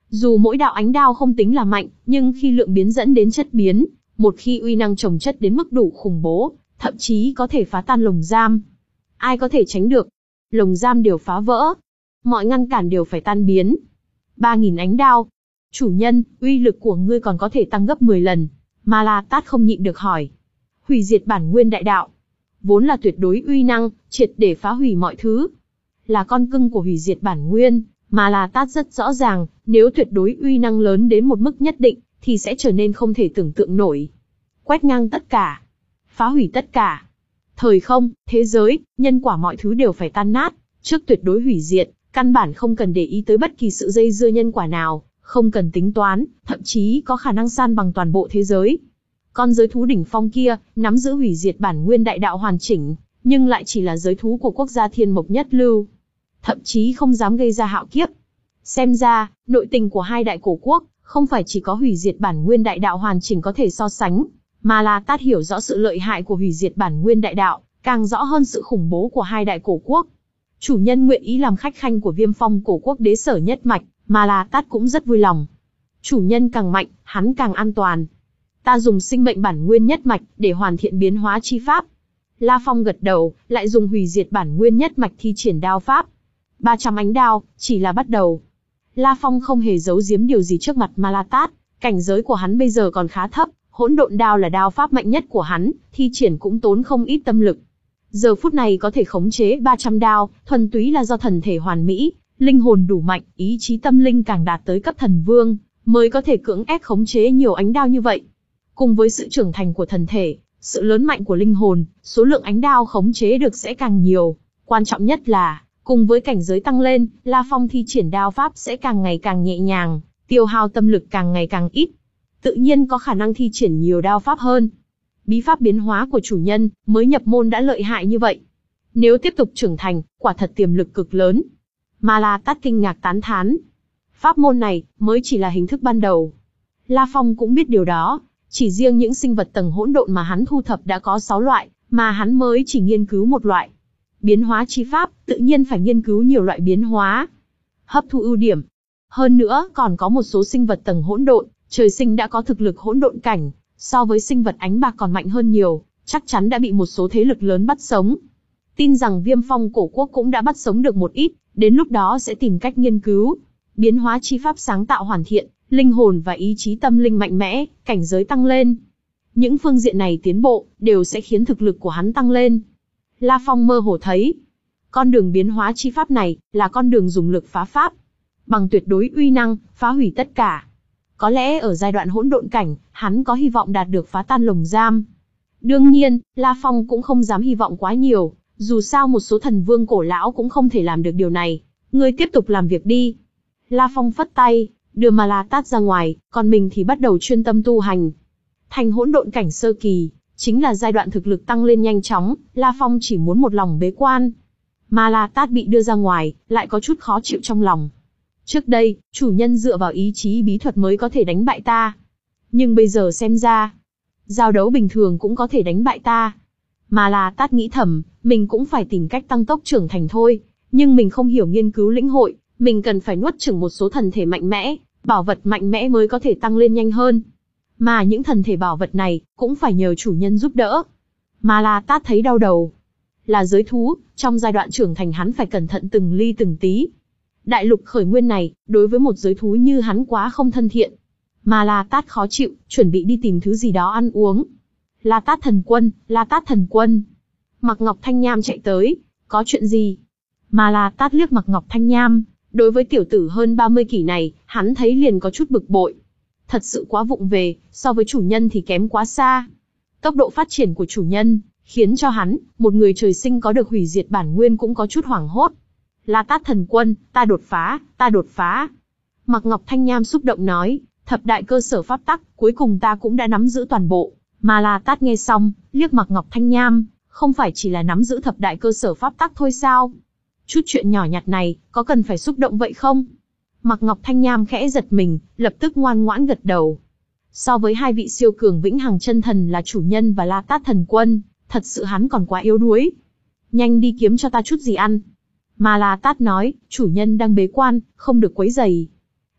Dù mỗi đạo ánh đao không tính là mạnh, nhưng khi lượng biến dẫn đến chất biến, một khi uy năng chồng chất đến mức đủ khủng bố, thậm chí có thể phá tan lồng giam. Ai có thể tránh được? Lồng giam đều phá vỡ. Mọi ngăn cản đều phải tan biến. Ba nghìn ánh đao. Chủ nhân, uy lực của ngươi còn có thể tăng gấp mười lần. Ma La Tát không nhịn được hỏi. Hủy diệt bản nguyên đại đạo. Vốn là tuyệt đối uy năng, triệt để phá hủy mọi thứ. Là con cưng của hủy diệt bản nguyên, Ma La Tát rất rõ ràng, nếu tuyệt đối uy năng lớn đến một mức nhất định, thì sẽ trở nên không thể tưởng tượng nổi. Quét ngang tất cả. Phá hủy tất cả. Thời không, thế giới, nhân quả mọi thứ đều phải tan nát, trước tuyệt đối hủy diệt, căn bản không cần để ý tới bất kỳ sự dây dưa nhân quả nào, không cần tính toán, thậm chí có khả năng san bằng toàn bộ thế giới. Con giới thú đỉnh phong kia, nắm giữ hủy diệt bản nguyên đại đạo hoàn chỉnh, nhưng lại chỉ là giới thú của quốc gia Thiên Mộc Nhất Lưu. Thậm chí không dám gây ra hạo kiếp. Xem ra, nội tình của hai đại cổ quốc, không phải chỉ có hủy diệt bản nguyên đại đạo hoàn chỉnh có thể so sánh. Ma La Tát hiểu rõ sự lợi hại của hủy diệt bản nguyên đại đạo, càng rõ hơn sự khủng bố của hai đại cổ quốc. Chủ nhân nguyện ý làm khách khanh của Viêm Phong cổ quốc đế sở nhất mạch, Ma La Tát cũng rất vui lòng. Chủ nhân càng mạnh, hắn càng an toàn. Ta dùng sinh mệnh bản nguyên nhất mạch để hoàn thiện biến hóa chi pháp. La Phong gật đầu, lại dùng hủy diệt bản nguyên nhất mạch thi triển đao pháp. ba trăm ánh đao, chỉ là bắt đầu. La Phong không hề giấu giếm điều gì trước mặt Ma La Tát, cảnh giới của hắn bây giờ còn khá thấp, hỗn độn đao là đao pháp mạnh nhất của hắn, thi triển cũng tốn không ít tâm lực. Giờ phút này có thể khống chế ba trăm đao, thuần túy là do thần thể hoàn mỹ, linh hồn đủ mạnh, ý chí tâm linh càng đạt tới cấp thần vương, mới có thể cưỡng ép khống chế nhiều ánh đao như vậy. Cùng với sự trưởng thành của thần thể, sự lớn mạnh của linh hồn, số lượng ánh đao khống chế được sẽ càng nhiều. Quan trọng nhất là, cùng với cảnh giới tăng lên, La Phong thi triển đao pháp sẽ càng ngày càng nhẹ nhàng, tiêu hao tâm lực càng ngày càng ít. Tự nhiên có khả năng thi triển nhiều đao pháp hơn. Bí pháp biến hóa của chủ nhân, mới nhập môn đã lợi hại như vậy. Nếu tiếp tục trưởng thành, quả thật tiềm lực cực lớn. Ma La Tát kinh ngạc tán thán. Pháp môn này, mới chỉ là hình thức ban đầu. La Phong cũng biết điều đó, chỉ riêng những sinh vật tầng hỗn độn mà hắn thu thập đã có sáu loại, mà hắn mới chỉ nghiên cứu một loại. Biến hóa chi pháp, tự nhiên phải nghiên cứu nhiều loại biến hóa. Hấp thu ưu điểm. Hơn nữa, còn có một số sinh vật tầng hỗn độn, trời sinh đã có thực lực hỗn độn cảnh, so với sinh vật ánh bạc còn mạnh hơn nhiều, chắc chắn đã bị một số thế lực lớn bắt sống. Tin rằng Viêm Phong cổ quốc cũng đã bắt sống được một ít, đến lúc đó sẽ tìm cách nghiên cứu. Biến hóa chi pháp sáng tạo hoàn thiện, linh hồn và ý chí tâm linh mạnh mẽ, cảnh giới tăng lên. Những phương diện này tiến bộ, đều sẽ khiến thực lực của hắn tăng lên. La Phong mơ hồ thấy, con đường biến hóa chi pháp này, là con đường dùng lực phá pháp. Bằng tuyệt đối uy năng, phá hủy tất cả. Có lẽ ở giai đoạn hỗn độn cảnh, hắn có hy vọng đạt được phá tan lồng giam. Đương nhiên, La Phong cũng không dám hy vọng quá nhiều, dù sao một số thần vương cổ lão cũng không thể làm được điều này. Ngươi tiếp tục làm việc đi. La Phong phất tay, đưa Ma La Tát ra ngoài, còn mình thì bắt đầu chuyên tâm tu hành. Thành hỗn độn cảnh sơ kỳ, chính là giai đoạn thực lực tăng lên nhanh chóng, La Phong chỉ muốn một lòng bế quan. Ma La Tát bị đưa ra ngoài, lại có chút khó chịu trong lòng. Trước đây, chủ nhân dựa vào ý chí bí thuật mới có thể đánh bại ta. Nhưng bây giờ xem ra, giao đấu bình thường cũng có thể đánh bại ta. Ma La Tát nghĩ thầm, mình cũng phải tìm cách tăng tốc trưởng thành thôi. Nhưng mình không hiểu nghiên cứu lĩnh hội, mình cần phải nuốt chửng một số thần thể mạnh mẽ, bảo vật mạnh mẽ mới có thể tăng lên nhanh hơn. Mà những thần thể bảo vật này, cũng phải nhờ chủ nhân giúp đỡ. Ma La Tát thấy đau đầu. Là giới thú, trong giai đoạn trưởng thành hắn phải cẩn thận từng ly từng tí. Đại lục khởi nguyên này, đối với một giới thú như hắn quá không thân thiện. Ma La Tát khó chịu, chuẩn bị đi tìm thứ gì đó ăn uống. La Tát thần quân, La Tát thần quân. Mạc Ngọc Thanh Nham chạy tới, có chuyện gì? Ma La Tát liếc Mạc Ngọc Thanh Nham, đối với tiểu tử hơn ba mươi kỷ này, hắn thấy liền có chút bực bội. Thật sự quá vụng về, so với chủ nhân thì kém quá xa. Tốc độ phát triển của chủ nhân, khiến cho hắn, một người trời sinh có được hủy diệt bản nguyên cũng có chút hoảng hốt. La Tát thần quân, ta đột phá, ta đột phá. Mạc Ngọc Thanh Nham xúc động nói, thập đại cơ sở pháp tắc, cuối cùng ta cũng đã nắm giữ toàn bộ. Mà La Tát nghe xong, liếc Mạc Ngọc Thanh Nham, không phải chỉ là nắm giữ thập đại cơ sở pháp tắc thôi sao? Chút chuyện nhỏ nhặt này, có cần phải xúc động vậy không? Mạc Ngọc Thanh Nham khẽ giật mình, lập tức ngoan ngoãn gật đầu. So với hai vị siêu cường vĩnh hằng chân thần là chủ nhân và La Tát thần quân, thật sự hắn còn quá yếu đuối. Nhanh đi kiếm cho ta chút gì ăn. Mà La Tát nói, chủ nhân đang bế quan, không được quấy rầy.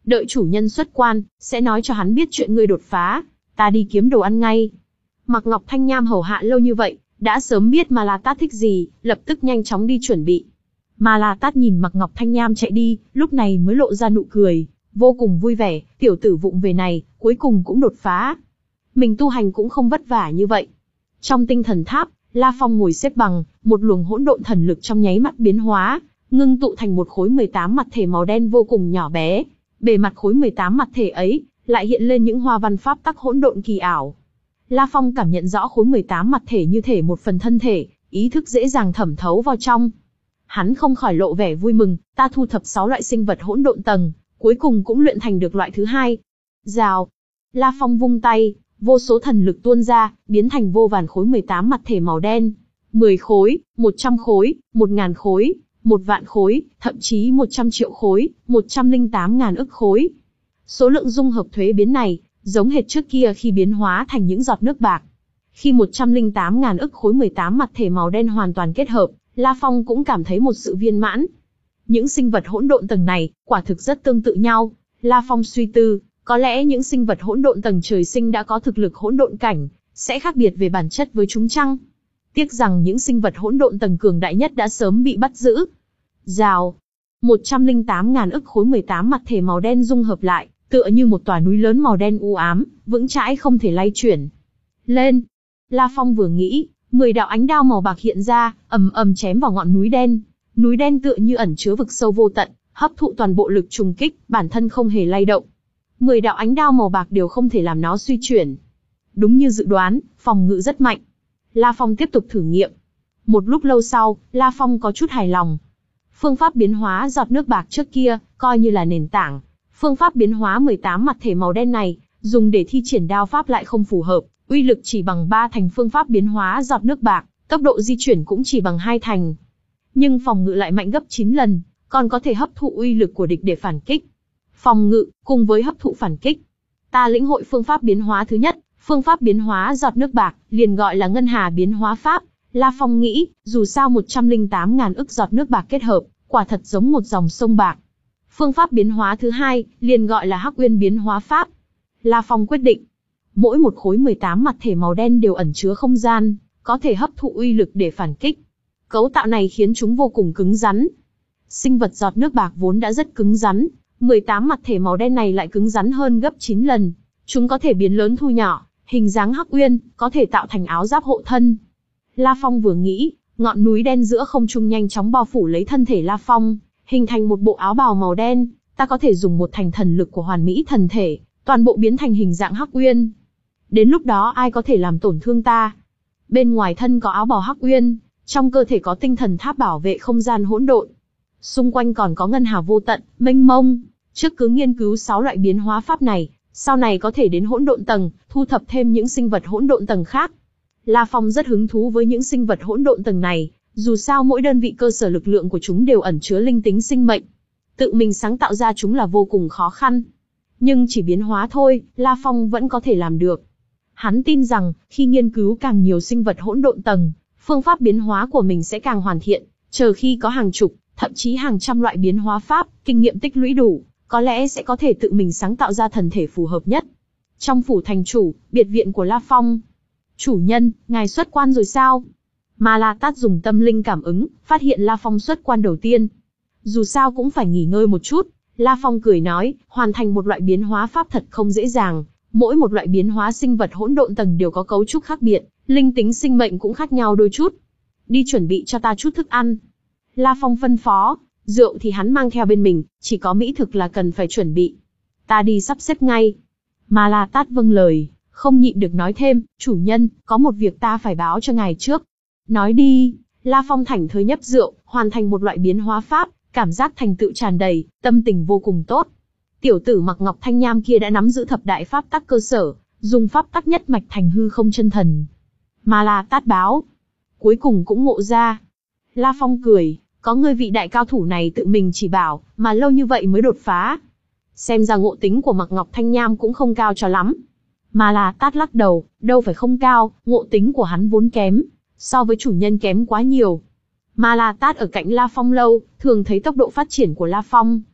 Đợi chủ nhân xuất quan, sẽ nói cho hắn biết chuyện ngươi đột phá, ta đi kiếm đồ ăn ngay. Mạc Ngọc Thanh Nham hầu hạ lâu như vậy, đã sớm biết Ma La Tát thích gì, lập tức nhanh chóng đi chuẩn bị. Ma La Tát nhìn Mạc Ngọc Thanh Nham chạy đi, lúc này mới lộ ra nụ cười, vô cùng vui vẻ, tiểu tử vụng về này, cuối cùng cũng đột phá. Mình tu hành cũng không vất vả như vậy. Trong tinh thần tháp, La Phong ngồi xếp bằng, một luồng hỗn độn thần lực trong nháy mắt biến hóa, ngưng tụ thành một khối mười tám mặt thể màu đen vô cùng nhỏ bé. Bề mặt khối mười tám mặt thể ấy, lại hiện lên những hoa văn pháp tắc hỗn độn kỳ ảo. La Phong cảm nhận rõ khối mười tám mặt thể như thể một phần thân thể, ý thức dễ dàng thẩm thấu vào trong. Hắn không khỏi lộ vẻ vui mừng, ta thu thập sáu loại sinh vật hỗn độn tầng, cuối cùng cũng luyện thành được loại thứ hai. Rào. La Phong vung tay, vô số thần lực tuôn ra, biến thành vô vàn khối mười tám mặt thể màu đen. mười khối, một trăm khối, một ngàn khối, một vạn khối, thậm chí một trăm triệu khối, một trăm lẻ tám ngàn ức khối. Số lượng dung hợp thuế biến này, giống hệt trước kia khi biến hóa thành những giọt nước bạc. Khi một trăm lẻ tám ngàn ức khối mười tám mặt thể màu đen hoàn toàn kết hợp, La Phong cũng cảm thấy một sự viên mãn. Những sinh vật hỗn độn tầng này, quả thực rất tương tự nhau. La Phong suy tư, có lẽ những sinh vật hỗn độn tầng trời sinh đã có thực lực hỗn độn cảnh, sẽ khác biệt về bản chất với chúng chăng? Tiếc rằng những sinh vật hỗn độn tầng cường đại nhất đã sớm bị bắt giữ. Rào. một trăm lẻ tám ngàn ức khối mười tám mặt thể màu đen dung hợp lại, tựa như một tòa núi lớn màu đen u ám, vững chãi không thể lay chuyển. Lên. La Phong vừa nghĩ, mười đạo ánh đao màu bạc hiện ra, ầm ầm chém vào ngọn núi đen. Núi đen tựa như ẩn chứa vực sâu vô tận, hấp thụ toàn bộ lực trùng kích, bản thân không hề lay động. Mười đạo ánh đao màu bạc đều không thể làm nó suy chuyển. Đúng như dự đoán, phòng ngự rất mạnh. La Phong tiếp tục thử nghiệm. Một lúc lâu sau, La Phong có chút hài lòng. Phương pháp biến hóa giọt nước bạc trước kia, coi như là nền tảng. Phương pháp biến hóa mười tám mặt thể màu đen này, dùng để thi triển đao pháp lại không phù hợp, uy lực chỉ bằng ba thành phương pháp biến hóa giọt nước bạc, tốc độ di chuyển cũng chỉ bằng hai thành. Nhưng phòng ngự lại mạnh gấp chín lần, còn có thể hấp thụ uy lực của địch để phản kích. Phòng ngự, cùng với hấp thụ phản kích. Ta lĩnh hội phương pháp biến hóa thứ nhất, phương pháp biến hóa giọt nước bạc, liền gọi là ngân hà biến hóa pháp. La Phong nghĩ, dù sao một trăm lẻ tám ngàn ức giọt nước bạc kết hợp, quả thật giống một dòng sông bạc. Phương pháp biến hóa thứ hai, liền gọi là hắc uyên biến hóa pháp. La Phong quyết định, mỗi một khối mười tám mặt thể màu đen đều ẩn chứa không gian, có thể hấp thụ uy lực để phản kích. Cấu tạo này khiến chúng vô cùng cứng rắn. Sinh vật giọt nước bạc vốn đã rất cứng rắn, mười tám mặt thể màu đen này lại cứng rắn hơn gấp chín lần. Chúng có thể biến lớn thu nhỏ, hình dáng hắc uyên, có thể tạo thành áo giáp hộ thân. La Phong vừa nghĩ, ngọn núi đen giữa không trung nhanh chóng bao phủ lấy thân thể La Phong, hình thành một bộ áo bào màu đen. Ta có thể dùng một thành thần lực của hoàn mỹ thần thể, toàn bộ biến thành hình dạng hắc uyên. Đến lúc đó ai có thể làm tổn thương ta? Bên ngoài thân có áo bào hắc uyên, trong cơ thể có tinh thần tháp bảo vệ không gian hỗn độn. Xung quanh còn có ngân hà vô tận, mênh mông. Trước cứ nghiên cứu sáu loại biến hóa pháp này, sau này có thể đến hỗn độn tầng, thu thập thêm những sinh vật hỗn độn tầng khác. La Phong rất hứng thú với những sinh vật hỗn độn tầng này, dù sao mỗi đơn vị cơ sở lực lượng của chúng đều ẩn chứa linh tính sinh mệnh. Tự mình sáng tạo ra chúng là vô cùng khó khăn. Nhưng chỉ biến hóa thôi, La Phong vẫn có thể làm được. Hắn tin rằng, khi nghiên cứu càng nhiều sinh vật hỗn độn tầng, phương pháp biến hóa của mình sẽ càng hoàn thiện. Chờ khi có hàng chục, thậm chí hàng trăm loại biến hóa pháp, kinh nghiệm tích lũy đủ, có lẽ sẽ có thể tự mình sáng tạo ra thần thể phù hợp nhất. Trong phủ thành chủ, biệt viện của La Phong. Chủ nhân, ngài xuất quan rồi sao? Ma La Tát dùng tâm linh cảm ứng, phát hiện La Phong xuất quan đầu tiên. Dù sao cũng phải nghỉ ngơi một chút, La Phong cười nói, hoàn thành một loại biến hóa pháp thật không dễ dàng. Mỗi một loại biến hóa sinh vật hỗn độn tầng đều có cấu trúc khác biệt, linh tính sinh mệnh cũng khác nhau đôi chút. Đi chuẩn bị cho ta chút thức ăn. La Phong phân phó, rượu thì hắn mang theo bên mình, chỉ có mỹ thực là cần phải chuẩn bị. Ta đi sắp xếp ngay. Ma La Tát vâng lời, không nhịn được nói thêm, chủ nhân, có một việc ta phải báo cho ngài trước. Nói đi. La Phong thảnh thơi nhấp rượu, hoàn thành một loại biến hóa pháp, cảm giác thành tựu tràn đầy, tâm tình vô cùng tốt. Tiểu tử Mạc Ngọc Thanh Nham kia đã nắm giữ thập đại pháp tắc cơ sở, dùng pháp tắc nhất mạch thành hư không chân thần. Ma La Tát báo, cuối cùng cũng ngộ ra. La Phong cười, có ngươi vị đại cao thủ này tự mình chỉ bảo, mà lâu như vậy mới đột phá. Xem ra ngộ tính của Mạc Ngọc Thanh Nham cũng không cao cho lắm. Ma La Tát lắc đầu, đâu phải không cao, ngộ tính của hắn vốn kém, so với chủ nhân kém quá nhiều. Ma La Tát ở cạnh La Phong lâu, thường thấy tốc độ phát triển của La Phong.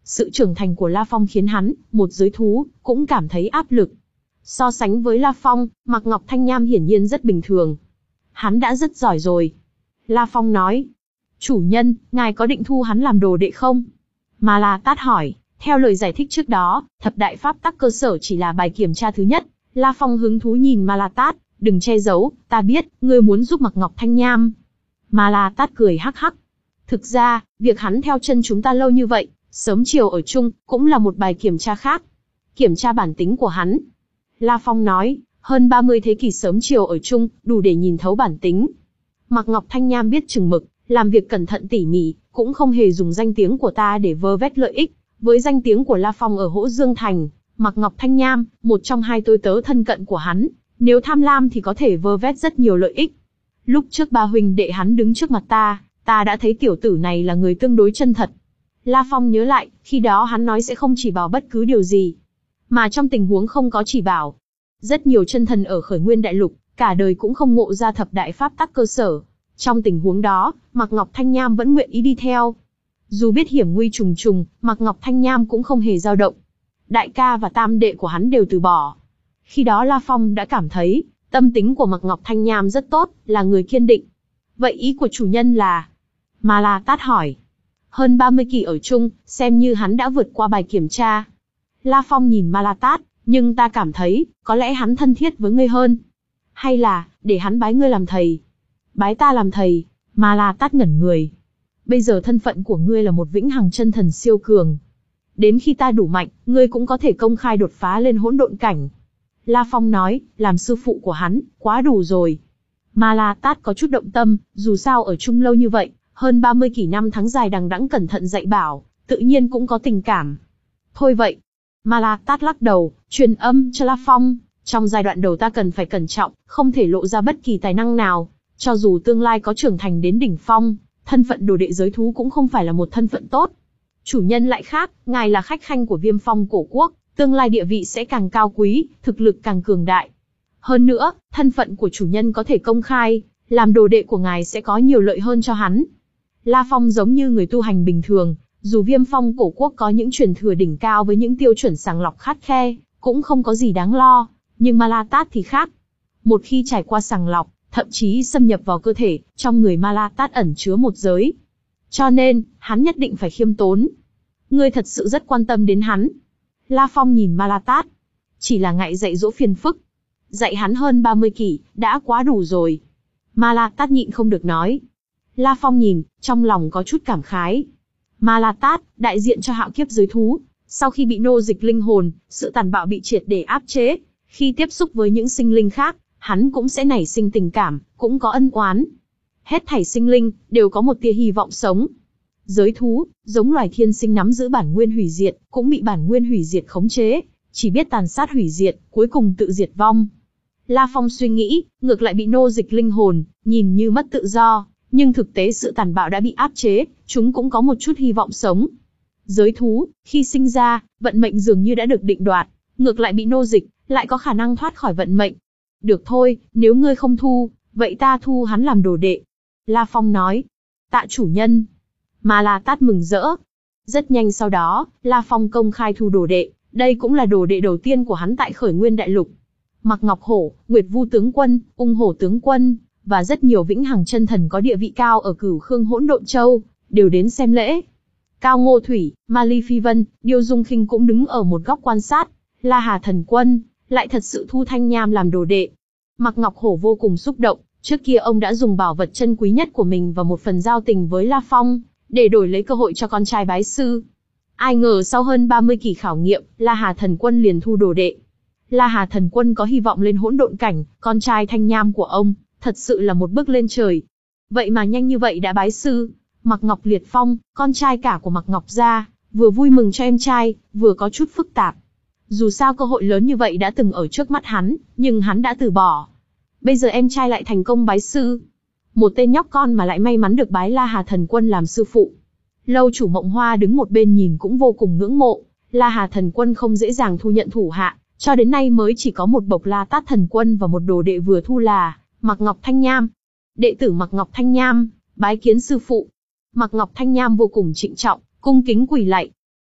Sự trưởng thành của La Phong khiến hắn, một giới thú, cũng cảm thấy áp lực. So sánh với La Phong, Mạc Ngọc Thanh Nham hiển nhiên rất bình thường. Hắn đã rất giỏi rồi. La Phong nói. Chủ nhân, ngài có định thu hắn làm đồ đệ không? Ma La Tát hỏi. Theo lời giải thích trước đó, thập đại pháp tắc cơ sở chỉ là bài kiểm tra thứ nhất. La Phong hứng thú nhìn Ma La Tát. Đừng che giấu, ta biết, ngươi muốn giúp Mạc Ngọc Thanh Nham. Ma La Tát cười hắc hắc. Thực ra, việc hắn theo chân chúng ta lâu như vậy, sớm chiều ở chung, cũng là một bài kiểm tra khác. Kiểm tra bản tính của hắn. La Phong nói, hơn ba mươi thế kỷ sớm chiều ở chung, đủ để nhìn thấu bản tính. Mạc Ngọc Thanh Nham biết chừng mực, làm việc cẩn thận tỉ mỉ, cũng không hề dùng danh tiếng của ta để vơ vét lợi ích. Với danh tiếng của La Phong ở Hỗ Dương Thành, Mạc Ngọc Thanh Nham, một trong hai tôi tớ thân cận của hắn, nếu tham lam thì có thể vơ vét rất nhiều lợi ích. Lúc trước ba huynh đệ hắn đứng trước mặt ta, ta đã thấy tiểu tử này là người tương đối chân thật. La Phong nhớ lại, khi đó hắn nói sẽ không chỉ bảo bất cứ điều gì, mà trong tình huống không có chỉ bảo. Rất nhiều chân thần ở Khởi Nguyên Đại Lục, cả đời cũng không ngộ ra thập đại pháp tắc cơ sở. Trong tình huống đó, Mạc Ngọc Thanh Nham vẫn nguyện ý đi theo. Dù biết hiểm nguy trùng trùng, Mạc Ngọc Thanh Nham cũng không hề dao động. Đại ca và tam đệ của hắn đều từ bỏ. Khi đó La Phong đã cảm thấy, tâm tính của Mạc Ngọc Thanh Nham rất tốt, là người kiên định. Vậy ý của chủ nhân là? Ma La Tát hỏi. Hơn ba mươi kỳ ở chung, xem như hắn đã vượt qua bài kiểm tra. La Phong nhìn Ma La Tát, nhưng ta cảm thấy, có lẽ hắn thân thiết với ngươi hơn. Hay là, để hắn bái ngươi làm thầy? Bái ta làm thầy? Ma La Tát ngẩn người. Bây giờ thân phận của ngươi là một vĩnh hằng chân thần siêu cường. Đến khi ta đủ mạnh, ngươi cũng có thể công khai đột phá lên hỗn độn cảnh. La Phong nói, làm sư phụ của hắn, quá đủ rồi. Ma La Tát có chút động tâm, dù sao ở chung lâu như vậy, hơn ba mươi kỷ năm tháng dài đằng đẵng cẩn thận dạy bảo, tự nhiên cũng có tình cảm. Thôi vậy. Ma La Tát lắc đầu, truyền âm cho La Phong, trong giai đoạn đầu ta cần phải cẩn trọng, không thể lộ ra bất kỳ tài năng nào. Cho dù tương lai có trưởng thành đến đỉnh phong, thân phận đồ đệ giới thú cũng không phải là một thân phận tốt. Chủ nhân lại khác, ngài là khách khanh của Viêm Phong cổ quốc, tương lai địa vị sẽ càng cao quý, thực lực càng cường đại. Hơn nữa, thân phận của chủ nhân có thể công khai, làm đồ đệ của ngài sẽ có nhiều lợi hơn cho hắn. La Phong giống như người tu hành bình thường, dù Viêm Phong cổ quốc có những truyền thừa đỉnh cao với những tiêu chuẩn sàng lọc khắt khe, cũng không có gì đáng lo, nhưng Ma La Tát thì khác. Một khi trải qua sàng lọc, thậm chí xâm nhập vào cơ thể, trong người Ma La Tát ẩn chứa một giới. Cho nên, hắn nhất định phải khiêm tốn. Ngươi thật sự rất quan tâm đến hắn. La Phong nhìn Ma La Tát. Chỉ là ngại dạy dỗ phiền phức. Dạy hắn hơn ba mươi kỷ, đã quá đủ rồi. Ma La Tát nhịn không được nói. La Phong nhìn, trong lòng có chút cảm khái. Ma La Tát, đại diện cho hạo kiếp giới thú. Sau khi bị nô dịch linh hồn, sự tàn bạo bị triệt để áp chế. Khi tiếp xúc với những sinh linh khác, hắn cũng sẽ nảy sinh tình cảm, cũng có ân oán. Hết thảy sinh linh, đều có một tia hy vọng sống. Giới thú, giống loài thiên sinh nắm giữ bản nguyên hủy diệt, cũng bị bản nguyên hủy diệt khống chế, chỉ biết tàn sát hủy diệt, cuối cùng tự diệt vong. La Phong suy nghĩ, ngược lại bị nô dịch linh hồn, nhìn như mất tự do, nhưng thực tế sự tàn bạo đã bị áp chế, chúng cũng có một chút hy vọng sống. Giới thú, khi sinh ra, vận mệnh dường như đã được định đoạt, ngược lại bị nô dịch, lại có khả năng thoát khỏi vận mệnh. Được thôi, nếu ngươi không thu, vậy ta thu hắn làm đồ đệ. La Phong nói. Tạ chủ nhân. Ma La Tát mừng rỡ. Rất nhanh sau đó, La Phong công khai thu đồ đệ, đây cũng là đồ đệ đầu tiên của hắn tại Khởi Nguyên Đại Lục. Mạc Ngọc Hổ, Nguyệt Vu tướng quân, Ung Hổ tướng quân, và rất nhiều vĩnh hằng chân thần có địa vị cao ở Cửu Khương Hỗn Độn Châu, đều đến xem lễ. Cao Ngô Thủy, Ma Ly Phi Vân, Điêu Dung Khinh cũng đứng ở một góc quan sát. La Hà Thần Quân, lại thật sự thu Thanh Nham làm đồ đệ. Mạc Ngọc Hổ vô cùng xúc động, trước kia ông đã dùng bảo vật chân quý nhất của mình và một phần giao tình với La Phong, để đổi lấy cơ hội cho con trai bái sư. Ai ngờ sau hơn ba mươi kỳ khảo nghiệm, La Hà Thần Quân liền thu đồ đệ. La Hà Thần Quân có hy vọng lên hỗn độn cảnh, con trai Thanh Nham của ông, thật sự là một bước lên trời. Vậy mà nhanh như vậy đã bái sư. Mạc Ngọc Liệt Phong, con trai cả của Mạc Ngọc gia, vừa vui mừng cho em trai, vừa có chút phức tạp. Dù sao cơ hội lớn như vậy đã từng ở trước mắt hắn, nhưng hắn đã từ bỏ. Bây giờ em trai lại thành công bái sư. Một tên nhóc con mà lại may mắn được bái La Hà Thần Quân làm sư phụ. Lâu chủ Mộng Hoa đứng một bên nhìn cũng vô cùng ngưỡng mộ. La Hà Thần Quân không dễ dàng thu nhận thủ hạ, cho đến nay mới chỉ có một bộc La Tát Thần Quân và một đồ đệ vừa thu là Mạc Ngọc Thanh Nham. Đệ tử Mạc Ngọc Thanh Nham, bái kiến sư phụ. Mạc Ngọc Thanh Nham vô cùng trịnh trọng, cung kính quỳ lạy.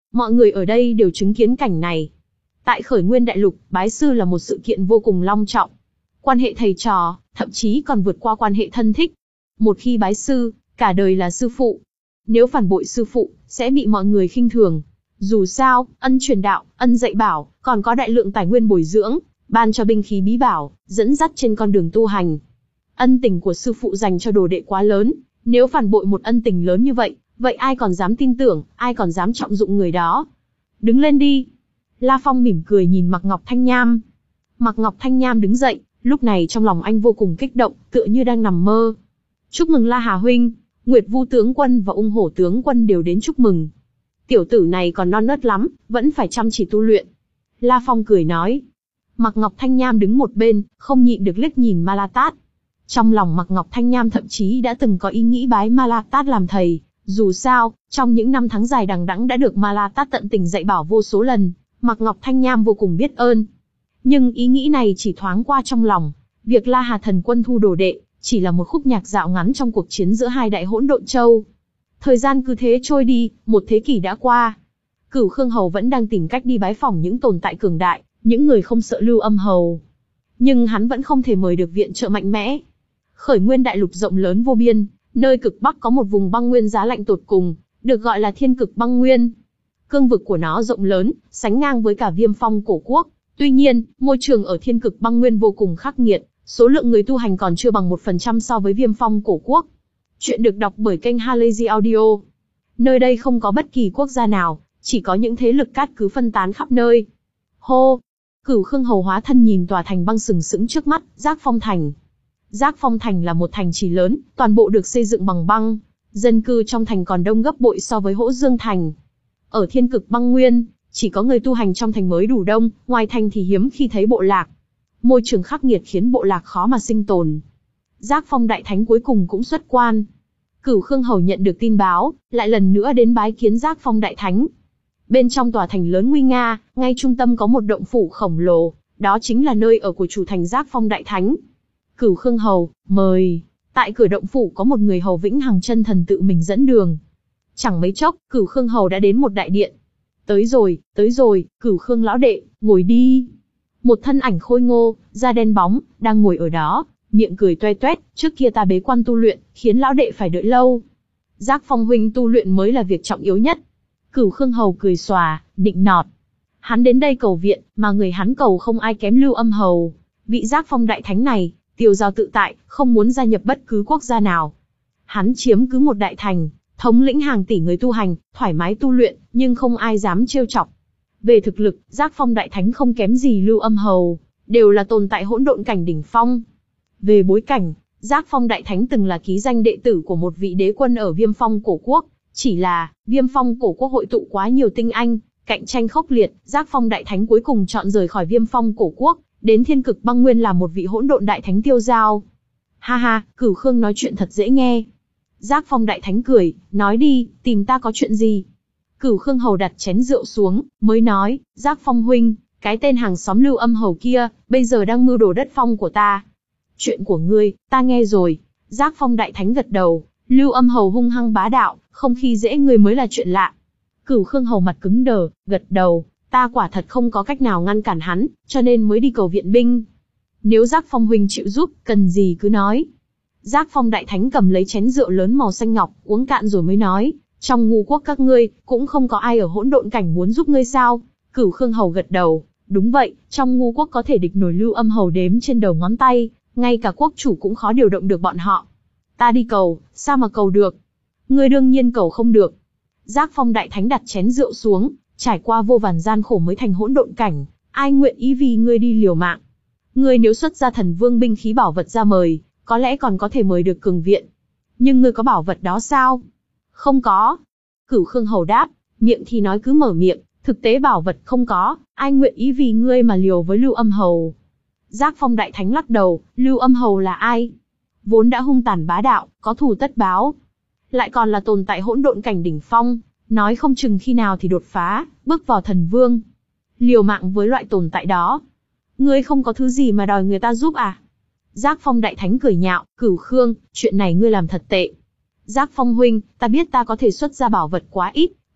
Mọi người ở đây đều chứng kiến cảnh này. Tại Khởi Nguyên Đại Lục, bái sư là một sự kiện vô cùng long trọng. Quan hệ thầy trò, thậm chí còn vượt qua quan hệ thân thích. Một khi bái sư, cả đời là sư phụ. Nếu phản bội sư phụ, sẽ bị mọi người khinh thường. Dù sao, ân truyền đạo, ân dạy bảo, còn có đại lượng tài nguyên bồi dưỡng, ban cho binh khí bí bảo, dẫn dắt trên con đường tu hành. Ân tình của sư phụ dành cho đồ đệ quá lớn, nếu phản bội một ân tình lớn như vậy, vậy ai còn dám tin tưởng, ai còn dám trọng dụng người đó. Đứng lên đi. La Phong mỉm cười nhìn Mạc Ngọc Thanh Nham. Mạc Ngọc Thanh Nham đứng dậy, lúc này trong lòng anh vô cùng kích động, tựa như đang nằm mơ. Chúc mừng La Hà huynh, Nguyệt Vu tướng quân và Ung Hổ tướng quân đều đến chúc mừng. Tiểu tử này còn non nớt lắm, vẫn phải chăm chỉ tu luyện. La Phong cười nói. Mạc Ngọc Thanh Nham đứng một bên, không nhịn được liếc nhìn Ma La Tát. Trong lòng Mạc Ngọc Thanh Nham thậm chí đã từng có ý nghĩ bái Ma La Tát làm thầy. Dù sao, trong những năm tháng dài đằng đẵng đã được Ma La Tát tận tình dạy bảo vô số lần, Mạc Ngọc Thanh Nham vô cùng biết ơn. Nhưng ý nghĩ này chỉ thoáng qua trong lòng. Việc La Hà thần quân thu đồ đệ, chỉ là một khúc nhạc dạo ngắn trong cuộc chiến giữa hai đại hỗn độn châu. Thời gian cứ thế trôi đi, một thế kỷ đã qua. Cửu Khương Hầu vẫn đang tìm cách đi bái phỏng những tồn tại cường đại, những người không sợ Lưu Âm Hầu. Nhưng hắn vẫn không thể mời được viện trợ mạnh mẽ. Khởi Nguyên Đại Lục rộng lớn vô biên, nơi cực bắc có một vùng băng nguyên giá lạnh tột cùng, được gọi là Thiên Cực Băng Nguyên. Cương vực của nó rộng lớn, sánh ngang với cả Viêm Phong cổ quốc. Tuy nhiên, môi trường ở Thiên Cực Băng Nguyên vô cùng khắc nghiệt, số lượng người tu hành còn chưa bằng một phần trăm so với Viêm Phong cổ quốc. Chuyện được đọc bởi kênh Halazy Audio. Nơi đây không có bất kỳ quốc gia nào, chỉ có những thế lực cát cứ phân tán khắp nơi. Hô! Cửu Khương Hầu hóa thân nhìn tòa thành băng sừng sững trước mắt, Giác Phong Thành. Giác Phong Thành là một thành trì lớn, toàn bộ được xây dựng bằng băng. Dân cư trong thành còn đông gấp bội so với Hỗ Dương Thành. Ở Thiên Cực Băng Nguyên, chỉ có người tu hành trong thành mới đủ đông, ngoài thành thì hiếm khi thấy bộ lạc. Môi trường khắc nghiệt khiến bộ lạc khó mà sinh tồn. Giác Phong Đại Thánh cuối cùng cũng xuất quan. Cửu Khương Hầu nhận được tin báo, lại lần nữa đến bái kiến Giác Phong Đại Thánh. Bên trong tòa thành lớn nguy nga, ngay trung tâm có một động phủ khổng lồ, đó chính là nơi ở của chủ thành Giác Phong Đại Thánh. Cửu Khương Hầu, mời. Tại cửa động phủ có một người hầu Vĩnh Hằng chân thần tự mình dẫn đường. Chẳng mấy chốc, Cửu Khương Hầu đã đến một đại điện. Tới rồi, tới rồi, Cửu Khương lão đệ, ngồi đi. Một thân ảnh khôi ngô, da đen bóng, đang ngồi ở đó, miệng cười toe toét. Trước kia ta bế quan tu luyện, khiến lão đệ phải đợi lâu. Giác Phong huynh tu luyện mới là việc trọng yếu nhất. Cửu Khương Hầu cười xòa, định nọt. Hắn đến đây cầu viện, mà người hắn cầu không ai kém Lưu Âm Hầu. Vị Giác Phong Đại Thánh này, tiêu giao tự tại, không muốn gia nhập bất cứ quốc gia nào. Hắn chiếm cứ một đại thành, thống lĩnh hàng tỷ người tu hành, thoải mái tu luyện, nhưng không ai dám trêu chọc. Về thực lực, Giác Phong Đại Thánh không kém gì Lưu Âm Hầu, đều là tồn tại hỗn độn cảnh đỉnh phong. Về bối cảnh, Giác Phong Đại Thánh từng là ký danh đệ tử của một vị đế quân ở Viêm Phong cổ quốc, chỉ là, Viêm Phong cổ quốc hội tụ quá nhiều tinh anh, cạnh tranh khốc liệt, Giác Phong Đại Thánh cuối cùng chọn rời khỏi Viêm Phong cổ quốc, đến Thiên Cực Băng Nguyên làm một vị hỗn độn đại thánh tiêu giao. Ha ha, Cửu Khương nói chuyện thật dễ nghe. Giác Phong Đại Thánh cười, nói đi, tìm ta có chuyện gì? Cửu Khương Hầu đặt chén rượu xuống, mới nói, Giác Phong huynh, cái tên hàng xóm Lưu Âm Hầu kia, bây giờ đang mưu đồ đất phong của ta. Chuyện của ngươi, ta nghe rồi. Giác Phong Đại Thánh gật đầu, Lưu Âm Hầu hung hăng bá đạo, không khi dễ ngươi mới là chuyện lạ. Cửu Khương Hầu mặt cứng đờ, gật đầu, ta quả thật không có cách nào ngăn cản hắn, cho nên mới đi cầu viện binh. Nếu Giác Phong huynh chịu giúp, cần gì cứ nói. Giác Phong Đại Thánh cầm lấy chén rượu lớn màu xanh ngọc, uống cạn rồi mới nói, trong ngu quốc các ngươi, cũng không có ai ở hỗn độn cảnh muốn giúp ngươi sao? Cửu Khương Hầu gật đầu, đúng vậy, trong ngu quốc có thể địch nổi Lưu Âm Hầu đếm trên đầu ngón tay, ngay cả quốc chủ cũng khó điều động được bọn họ. Ta đi cầu, sao mà cầu được? Ngươi đương nhiên cầu không được. Giác Phong Đại Thánh đặt chén rượu xuống, trải qua vô vàn gian khổ mới thành hỗn độn cảnh, ai nguyện ý vì ngươi đi liều mạng? Ngươi nếu xuất ra thần vương binh khí bảo vật ra mời, có lẽ còn có thể mời được cường viện. Nhưng ngươi có bảo vật đó sao? Không có. Cửu Khương Hầu đáp, miệng thì nói cứ mở miệng, thực tế bảo vật không có, ai nguyện ý vì ngươi mà liều với Lưu Âm Hầu? Giác Phong Đại Thánh lắc đầu, Lưu Âm Hầu là ai? Vốn đã hung tàn bá đạo, có thù tất báo. Lại còn là tồn tại hỗn độn cảnh đỉnh phong, nói không chừng khi nào thì đột phá, bước vào thần vương. Liều mạng với loại tồn tại đó. Ngươi không có thứ gì mà đòi người ta giúp à? Giác Phong Đại Thánh cười nhạo, Cửu Khương, chuyện này ngươi làm thật tệ. Giác Phong huynh, ta biết ta có thể xuất ra bảo vật quá ít,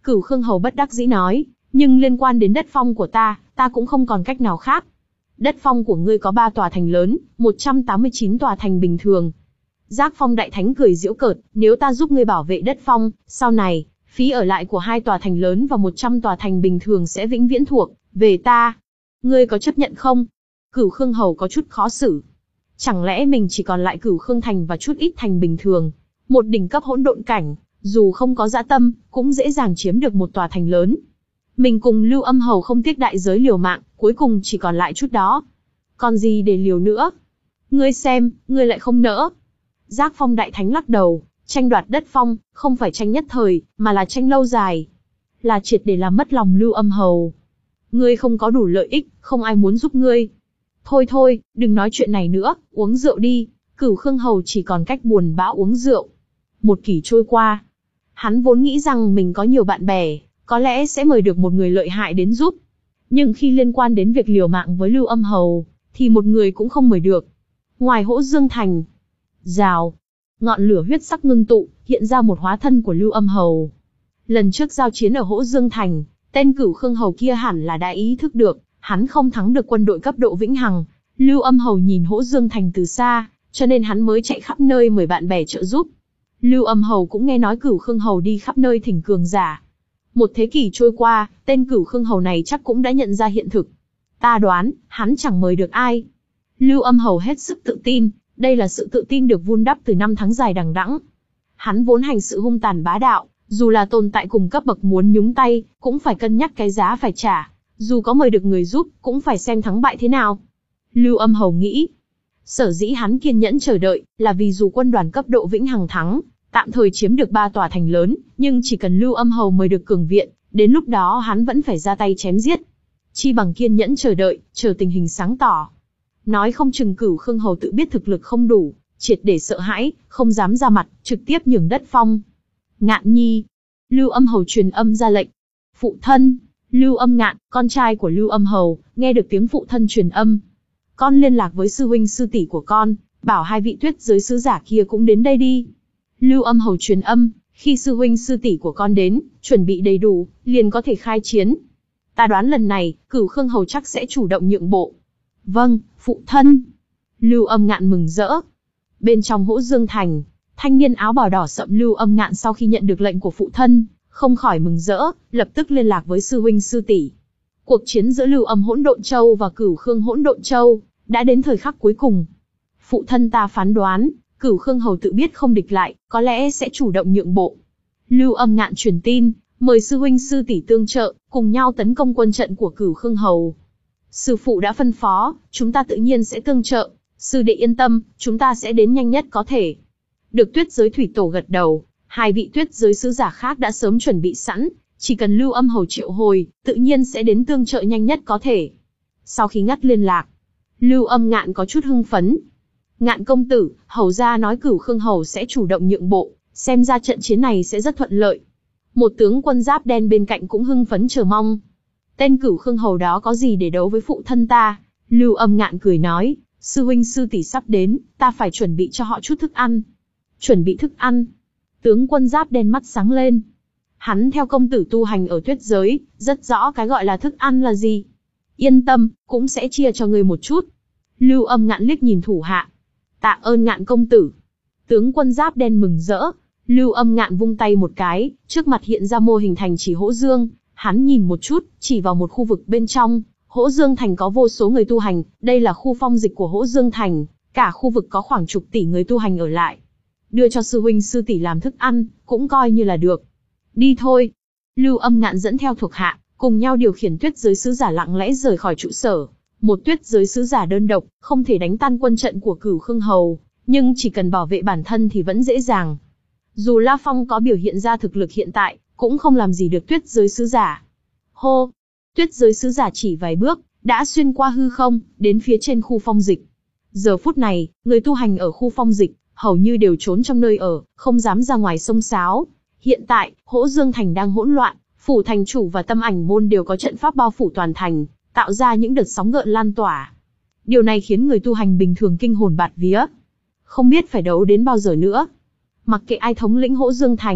Cửu Khương Hầu bất đắc dĩ nói, nhưng liên quan đến đất phong của ta, ta cũng không còn cách nào khác. Đất phong của ngươi có ba tòa thành lớn, một trăm tám mươi chín tòa thành bình thường. Giác Phong Đại Thánh cười giễu cợt, nếu ta giúp ngươi bảo vệ đất phong, sau này, phí ở lại của hai tòa thành lớn và một trăm tòa thành bình thường sẽ vĩnh viễn thuộc về ta. Ngươi có chấp nhận không? Cửu Khương Hầu có chút khó xử. Chẳng lẽ mình chỉ còn lại Cửu Khương Thành và chút ít thành bình thường, một đỉnh cấp hỗn độn cảnh, dù không có dã tâm, cũng dễ dàng chiếm được một tòa thành lớn. Mình cùng Lưu Âm Hầu không tiếc đại giới liều mạng, cuối cùng chỉ còn lại chút đó. Còn gì để liều nữa? Ngươi xem, ngươi lại không nỡ. Giác Phong Đại Thánh lắc đầu, tranh đoạt đất phong, không phải tranh nhất thời, mà là tranh lâu dài. Là triệt để làm mất lòng Lưu Âm Hầu. Ngươi không có đủ lợi ích, không ai muốn giúp ngươi. Thôi thôi, đừng nói chuyện này nữa, uống rượu đi. Cửu Khương Hầu chỉ còn cách buồn bã uống rượu. Một kỷ trôi qua. Hắn vốn nghĩ rằng mình có nhiều bạn bè, có lẽ sẽ mời được một người lợi hại đến giúp. Nhưng khi liên quan đến việc liều mạng với Lưu Âm Hầu, thì một người cũng không mời được. Ngoài Hỗ Dương Thành, rào, ngọn lửa huyết sắc ngưng tụ, hiện ra một hóa thân của Lưu Âm Hầu. Lần trước giao chiến ở Hỗ Dương Thành, tên Cửu Khương Hầu kia hẳn là đã ý thức được, hắn không thắng được quân đội cấp độ vĩnh hằng. Lưu Âm Hầu nhìn Hỗ Dương Thành từ xa, cho nên hắn mới chạy khắp nơi mời bạn bè trợ giúp. Lưu Âm Hầu cũng nghe nói Cửu Khương Hầu đi khắp nơi thỉnh cường giả. Một thế kỷ trôi qua, tên Cửu Khương Hầu này chắc cũng đã nhận ra hiện thực. Ta đoán, hắn chẳng mời được ai. Lưu Âm Hầu hết sức tự tin, đây là sự tự tin được vun đắp từ năm tháng dài đằng đẵng. Hắn vốn hành sự hung tàn bá đạo, dù là tồn tại cùng cấp bậc muốn nhúng tay, cũng phải cân nhắc cái giá phải trả. Dù có mời được người giúp, cũng phải xem thắng bại thế nào. Lưu Âm Hầu nghĩ, sở dĩ hắn kiên nhẫn chờ đợi, là vì dù quân đoàn cấp độ vĩnh hằng thắng, tạm thời chiếm được ba tòa thành lớn, nhưng chỉ cần Lưu Âm Hầu mời được cường viện, đến lúc đó hắn vẫn phải ra tay chém giết. Chi bằng kiên nhẫn chờ đợi, chờ tình hình sáng tỏ. Nói không chừng Cửu Khương Hầu tự biết thực lực không đủ, triệt để sợ hãi, không dám ra mặt, trực tiếp nhường đất phong. Ngạn Nhi. Lưu Âm Hầu truyền âm ra lệnh. Phụ thân. Lưu Âm Ngạn, con trai của Lưu Âm Hầu, nghe được tiếng phụ thân truyền âm. Con liên lạc với sư huynh sư tỷ của con, bảo hai vị tuyết giới sứ giả kia cũng đến đây đi. Lưu Âm Hầu truyền âm, khi sư huynh sư tỷ của con đến, chuẩn bị đầy đủ, liền có thể khai chiến. Ta đoán lần này, Cửu Khương Hầu chắc sẽ chủ động nhượng bộ. Vâng, phụ thân. Lưu Âm Ngạn mừng rỡ. Bên trong Hỗ Dương Thành, thanh niên áo bào đỏ sậm Lưu Âm Ngạn sau khi nhận được lệnh của phụ thân, không khỏi mừng rỡ, lập tức liên lạc với sư huynh sư tỷ. Cuộc chiến giữa Lưu Âm Hỗn Độn Châu và Cửu Khương Hỗn Độn Châu đã đến thời khắc cuối cùng. Phụ thân ta phán đoán, Cửu Khương Hầu tự biết không địch lại, có lẽ sẽ chủ động nhượng bộ. Lưu Âm Ngạn truyền tin, mời sư huynh sư tỷ tương trợ, cùng nhau tấn công quân trận của Cửu Khương Hầu. Sư phụ đã phân phó, chúng ta tự nhiên sẽ tương trợ, sư đệ yên tâm, chúng ta sẽ đến nhanh nhất có thể. Được tuyết giới thủy tổ gật đầu, hai vị tuyết giới sứ giả khác đã sớm chuẩn bị sẵn, chỉ cần Lưu Âm Hầu triệu hồi, tự nhiên sẽ đến tương trợ nhanh nhất có thể. Sau khi ngắt liên lạc, Lưu Âm Ngạn có chút hưng phấn. Ngạn công tử, hầu gia nói Cửu Khương Hầu sẽ chủ động nhượng bộ, xem ra trận chiến này sẽ rất thuận lợi. Một tướng quân giáp đen bên cạnh cũng hưng phấn chờ mong. Tên Cửu Khương Hầu đó có gì để đấu với phụ thân ta? Lưu Âm Ngạn cười nói, sư huynh sư tỷ sắp đến, ta phải chuẩn bị cho họ chút thức ăn. Chuẩn bị thức ăn? Tướng quân giáp đen mắt sáng lên. Hắn theo công tử tu hành ở tuyết giới, rất rõ cái gọi là thức ăn là gì. Yên tâm, cũng sẽ chia cho ngươi một chút. Lưu Âm Ngạn liếc nhìn thủ hạ. Tạ ơn Ngạn công tử. Tướng quân giáp đen mừng rỡ. Lưu Âm Ngạn vung tay một cái, trước mặt hiện ra mô hình thành trì Hỗ Dương. Hắn nhìn một chút, chỉ vào một khu vực bên trong. Hỗ Dương Thành có vô số người tu hành, đây là khu phong dịch của Hỗ Dương Thành. Cả khu vực có khoảng chục tỷ người tu hành ở lại. Đưa cho sư huynh sư tỷ làm thức ăn, cũng coi như là được. Đi thôi. Lưu Âm Ngạn dẫn theo thuộc hạ, cùng nhau điều khiển tuyết giới sứ giả lặng lẽ rời khỏi trụ sở. Một tuyết giới sứ giả đơn độc, không thể đánh tan quân trận của Cửu Khương Hầu, nhưng chỉ cần bảo vệ bản thân thì vẫn dễ dàng. Dù La Phong có biểu hiện ra thực lực hiện tại, cũng không làm gì được tuyết giới sứ giả. Hô! Tuyết giới sứ giả chỉ vài bước, đã xuyên qua hư không, đến phía trên khu phong dịch. Giờ phút này, người tu hành ở khu phong dịch, hầu như đều trốn trong nơi ở, không dám ra ngoài xông xáo. Hiện tại, Hỗ Dương Thành đang hỗn loạn, phủ thành chủ và tâm ảnh môn đều có trận pháp bao phủ toàn thành, tạo ra những đợt sóng gợn lan tỏa. Điều này khiến người tu hành bình thường kinh hồn bạt vía. Không biết phải đấu đến bao giờ nữa. Mặc kệ ai thống lĩnh Hỗ Dương Thành,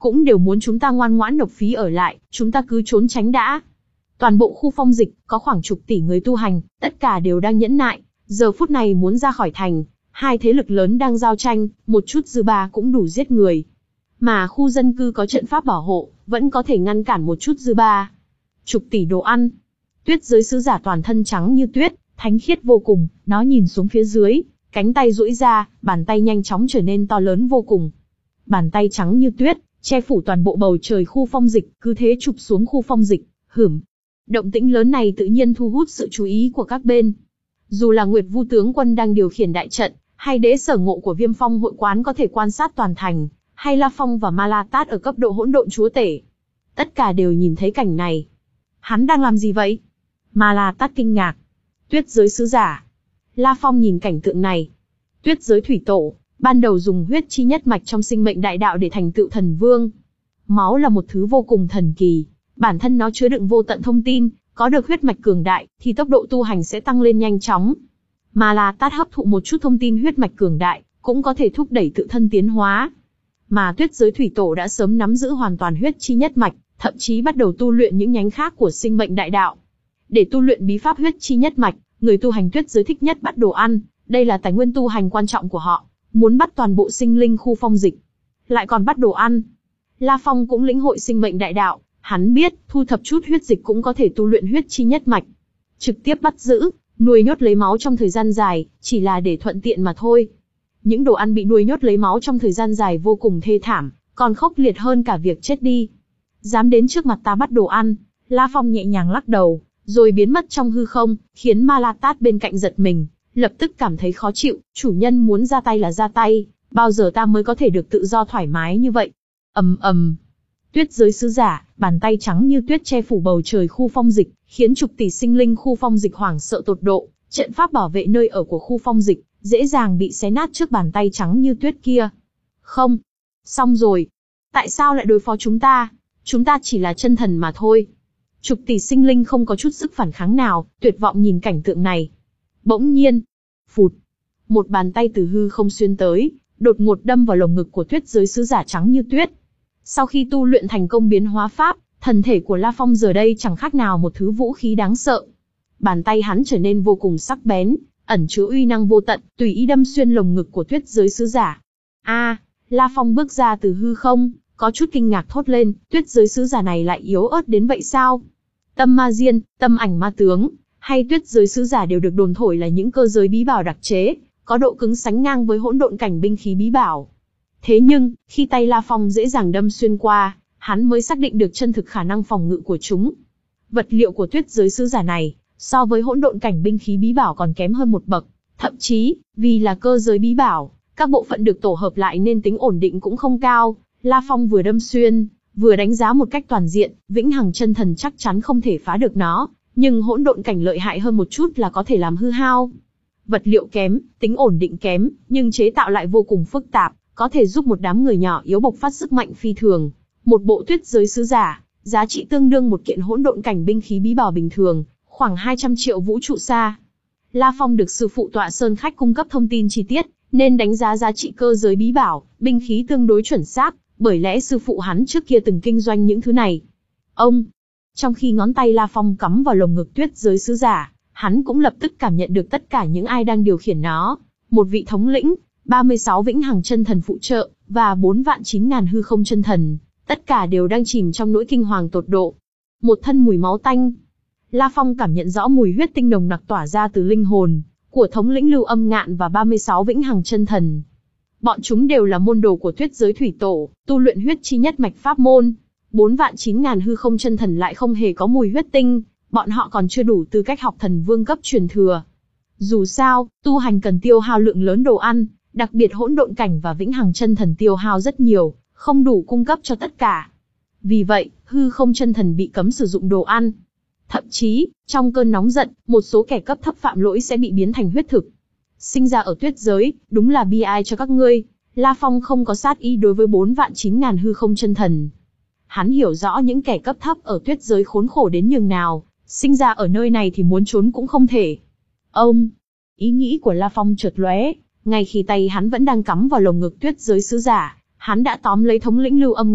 cũng đều muốn chúng ta ngoan ngoãn nộp phí ở lại, chúng ta cứ trốn tránh đã. Toàn bộ khu phong dịch, có khoảng chục tỷ người tu hành, tất cả đều đang nhẫn nại, giờ phút này muốn ra khỏi thành, hai thế lực lớn đang giao tranh, một chút dư ba cũng đủ giết người. Mà khu dân cư có trận pháp bảo hộ, vẫn có thể ngăn cản một chút dư ba. Chục tỷ đồ ăn. Tuyết giới sứ giả toàn thân trắng như tuyết, thánh khiết vô cùng, nó nhìn xuống phía dưới, cánh tay duỗi ra, bàn tay nhanh chóng trở nên to lớn vô cùng. Bàn tay trắng như tuyết, che phủ toàn bộ bầu trời khu phong dịch, cứ thế chụp xuống khu phong dịch, hửm. Động tĩnh lớn này tự nhiên thu hút sự chú ý của các bên. Dù là Nguyệt Vu tướng quân đang điều khiển đại trận, hay đế sở ngộ của Viêm Phong hội quán có thể quan sát toàn thành, hay La Phong và Ma La Tát ở cấp độ hỗn độn chúa tể. Tất cả đều nhìn thấy cảnh này. Hắn đang làm gì vậy? Ma La Tát kinh ngạc. Tuyết giới sứ giả. La Phong nhìn cảnh tượng này. Tuyết giới thủy tổ, ban đầu dùng huyết chi nhất mạch trong sinh mệnh đại đạo để thành tựu thần vương. Máu là một thứ vô cùng thần kỳ, bản thân nó chứa đựng vô tận thông tin, có được huyết mạch cường đại, thì tốc độ tu hành sẽ tăng lên nhanh chóng. Ma La Tát hấp thụ một chút thông tin huyết mạch cường đại, cũng có thể thúc đẩy tự thân tiến hóa. Mà tuyết giới thủy tổ đã sớm nắm giữ hoàn toàn huyết chi nhất mạch, thậm chí bắt đầu tu luyện những nhánh khác của sinh mệnh đại đạo. Để tu luyện bí pháp huyết chi nhất mạch, người tu hành tuyết giới thích nhất bắt đồ ăn, đây là tài nguyên tu hành quan trọng của họ, muốn bắt toàn bộ sinh linh khu phong dịch. Lại còn bắt đồ ăn. La Phong cũng lĩnh hội sinh mệnh đại đạo, hắn biết, thu thập chút huyết dịch cũng có thể tu luyện huyết chi nhất mạch. Trực tiếp bắt giữ, nuôi nhốt lấy máu trong thời gian dài, chỉ là để thuận tiện mà thôi. Những đồ ăn bị nuôi nhốt lấy máu trong thời gian dài vô cùng thê thảm, còn khốc liệt hơn cả việc chết đi. Dám đến trước mặt ta bắt đồ ăn, La Phong nhẹ nhàng lắc đầu, rồi biến mất trong hư không, khiến Ma La Tát bên cạnh giật mình, lập tức cảm thấy khó chịu, chủ nhân muốn ra tay là ra tay, bao giờ ta mới có thể được tự do thoải mái như vậy. Ầm ầm. Tuyết giới sứ giả, bàn tay trắng như tuyết che phủ bầu trời khu phong dịch, khiến chục tỷ sinh linh khu phong dịch hoảng sợ tột độ, trận pháp bảo vệ nơi ở của khu phong dịch, dễ dàng bị xé nát trước bàn tay trắng như tuyết kia. Không. Xong rồi. Tại sao lại đối phó chúng ta? Chúng ta chỉ là chân thần mà thôi. Chục tỷ sinh linh không có chút sức phản kháng nào, tuyệt vọng nhìn cảnh tượng này. Bỗng nhiên. Phụt. Một bàn tay từ hư không xuyên tới, đột ngột đâm vào lồng ngực của tuyết giới sứ giả trắng như tuyết. Sau khi tu luyện thành công biến hóa pháp, thần thể của La Phong giờ đây chẳng khác nào một thứ vũ khí đáng sợ. Bàn tay hắn trở nên vô cùng sắc bén, ẩn chứa uy năng vô tận, tùy ý đâm xuyên lồng ngực của tuyết giới sứ giả. A, à, La Phong bước ra từ hư không, có chút kinh ngạc thốt lên, tuyết giới sứ giả này lại yếu ớt đến vậy sao? Tâm ma diên, tâm ảnh ma tướng, hay tuyết giới sứ giả đều được đồn thổi là những cơ giới bí bảo đặc chế, có độ cứng sánh ngang với hỗn độn cảnh binh khí bí bảo. Thế nhưng, khi tay La Phong dễ dàng đâm xuyên qua, hắn mới xác định được chân thực khả năng phòng ngự của chúng. Vật liệu của tuyết giới sứ giả này, so với hỗn độn cảnh binh khí bí bảo còn kém hơn một bậc. Thậm chí, vì là cơ giới bí bảo, các bộ phận được tổ hợp lại nên tính ổn định cũng không cao. La Phong vừa đâm xuyên, vừa đánh giá một cách toàn diện, vĩnh hằng chân thần chắc chắn không thể phá được nó, nhưng hỗn độn cảnh lợi hại hơn một chút là có thể làm hư hao. Vật liệu kém, tính ổn định kém, nhưng chế tạo lại vô cùng phức tạp, có thể giúp một đám người nhỏ yếu bộc phát sức mạnh phi thường. Một bộ tuyết giới sứ giả, giá trị tương đương một kiện hỗn độn cảnh binh khí bí bảo bình thường, khoảng hai trăm triệu vũ trụ xa. La Phong được sư phụ Tọa Sơn Khách cung cấp thông tin chi tiết, nên đánh giá giá trị cơ giới bí bảo, binh khí tương đối chuẩn xác, bởi lẽ sư phụ hắn trước kia từng kinh doanh những thứ này. Ông, trong khi ngón tay La Phong cắm vào lồng ngực tuyết giới sứ giả, hắn cũng lập tức cảm nhận được tất cả những ai đang điều khiển nó. Một vị thống lĩnh, ba mươi sáu vĩnh hằng chân thần phụ trợ, và bốn vạn chín ngàn hư không chân thần, tất cả đều đang chìm trong nỗi kinh hoàng tột độ. Một thân mùi máu tanh. La Phong cảm nhận rõ mùi huyết tinh nồng nặc tỏa ra từ linh hồn của thống lĩnh Lưu Âm Ngạn và ba mươi sáu vĩnh hằng chân thần. Bọn chúng đều là môn đồ của tuyết giới thủy tổ, tu luyện huyết chi nhất mạch pháp môn. Bốn vạn chín ngàn hư không chân thần lại không hề có mùi huyết tinh, bọn họ còn chưa đủ tư cách học thần vương cấp truyền thừa. Dù sao, tu hành cần tiêu hao lượng lớn đồ ăn, đặc biệt hỗn độn cảnh và vĩnh hằng chân thần tiêu hao rất nhiều, không đủ cung cấp cho tất cả. Vì vậy, hư không chân thần bị cấm sử dụng đồ ăn. Thậm chí, trong cơn nóng giận, một số kẻ cấp thấp phạm lỗi sẽ bị biến thành huyết thực. Sinh ra ở tuyết giới, đúng là bi ai cho các ngươi. La Phong không có sát ý đối với bốn vạn chín ngàn hư không chân thần. Hắn hiểu rõ những kẻ cấp thấp ở tuyết giới khốn khổ đến nhường nào, sinh ra ở nơi này thì muốn trốn cũng không thể. Ông, ý nghĩ của La Phong chợt lóe, ngay khi tay hắn vẫn đang cắm vào lồng ngực tuyết giới sứ giả, hắn đã tóm lấy thống lĩnh Lưu Âm Ngạn,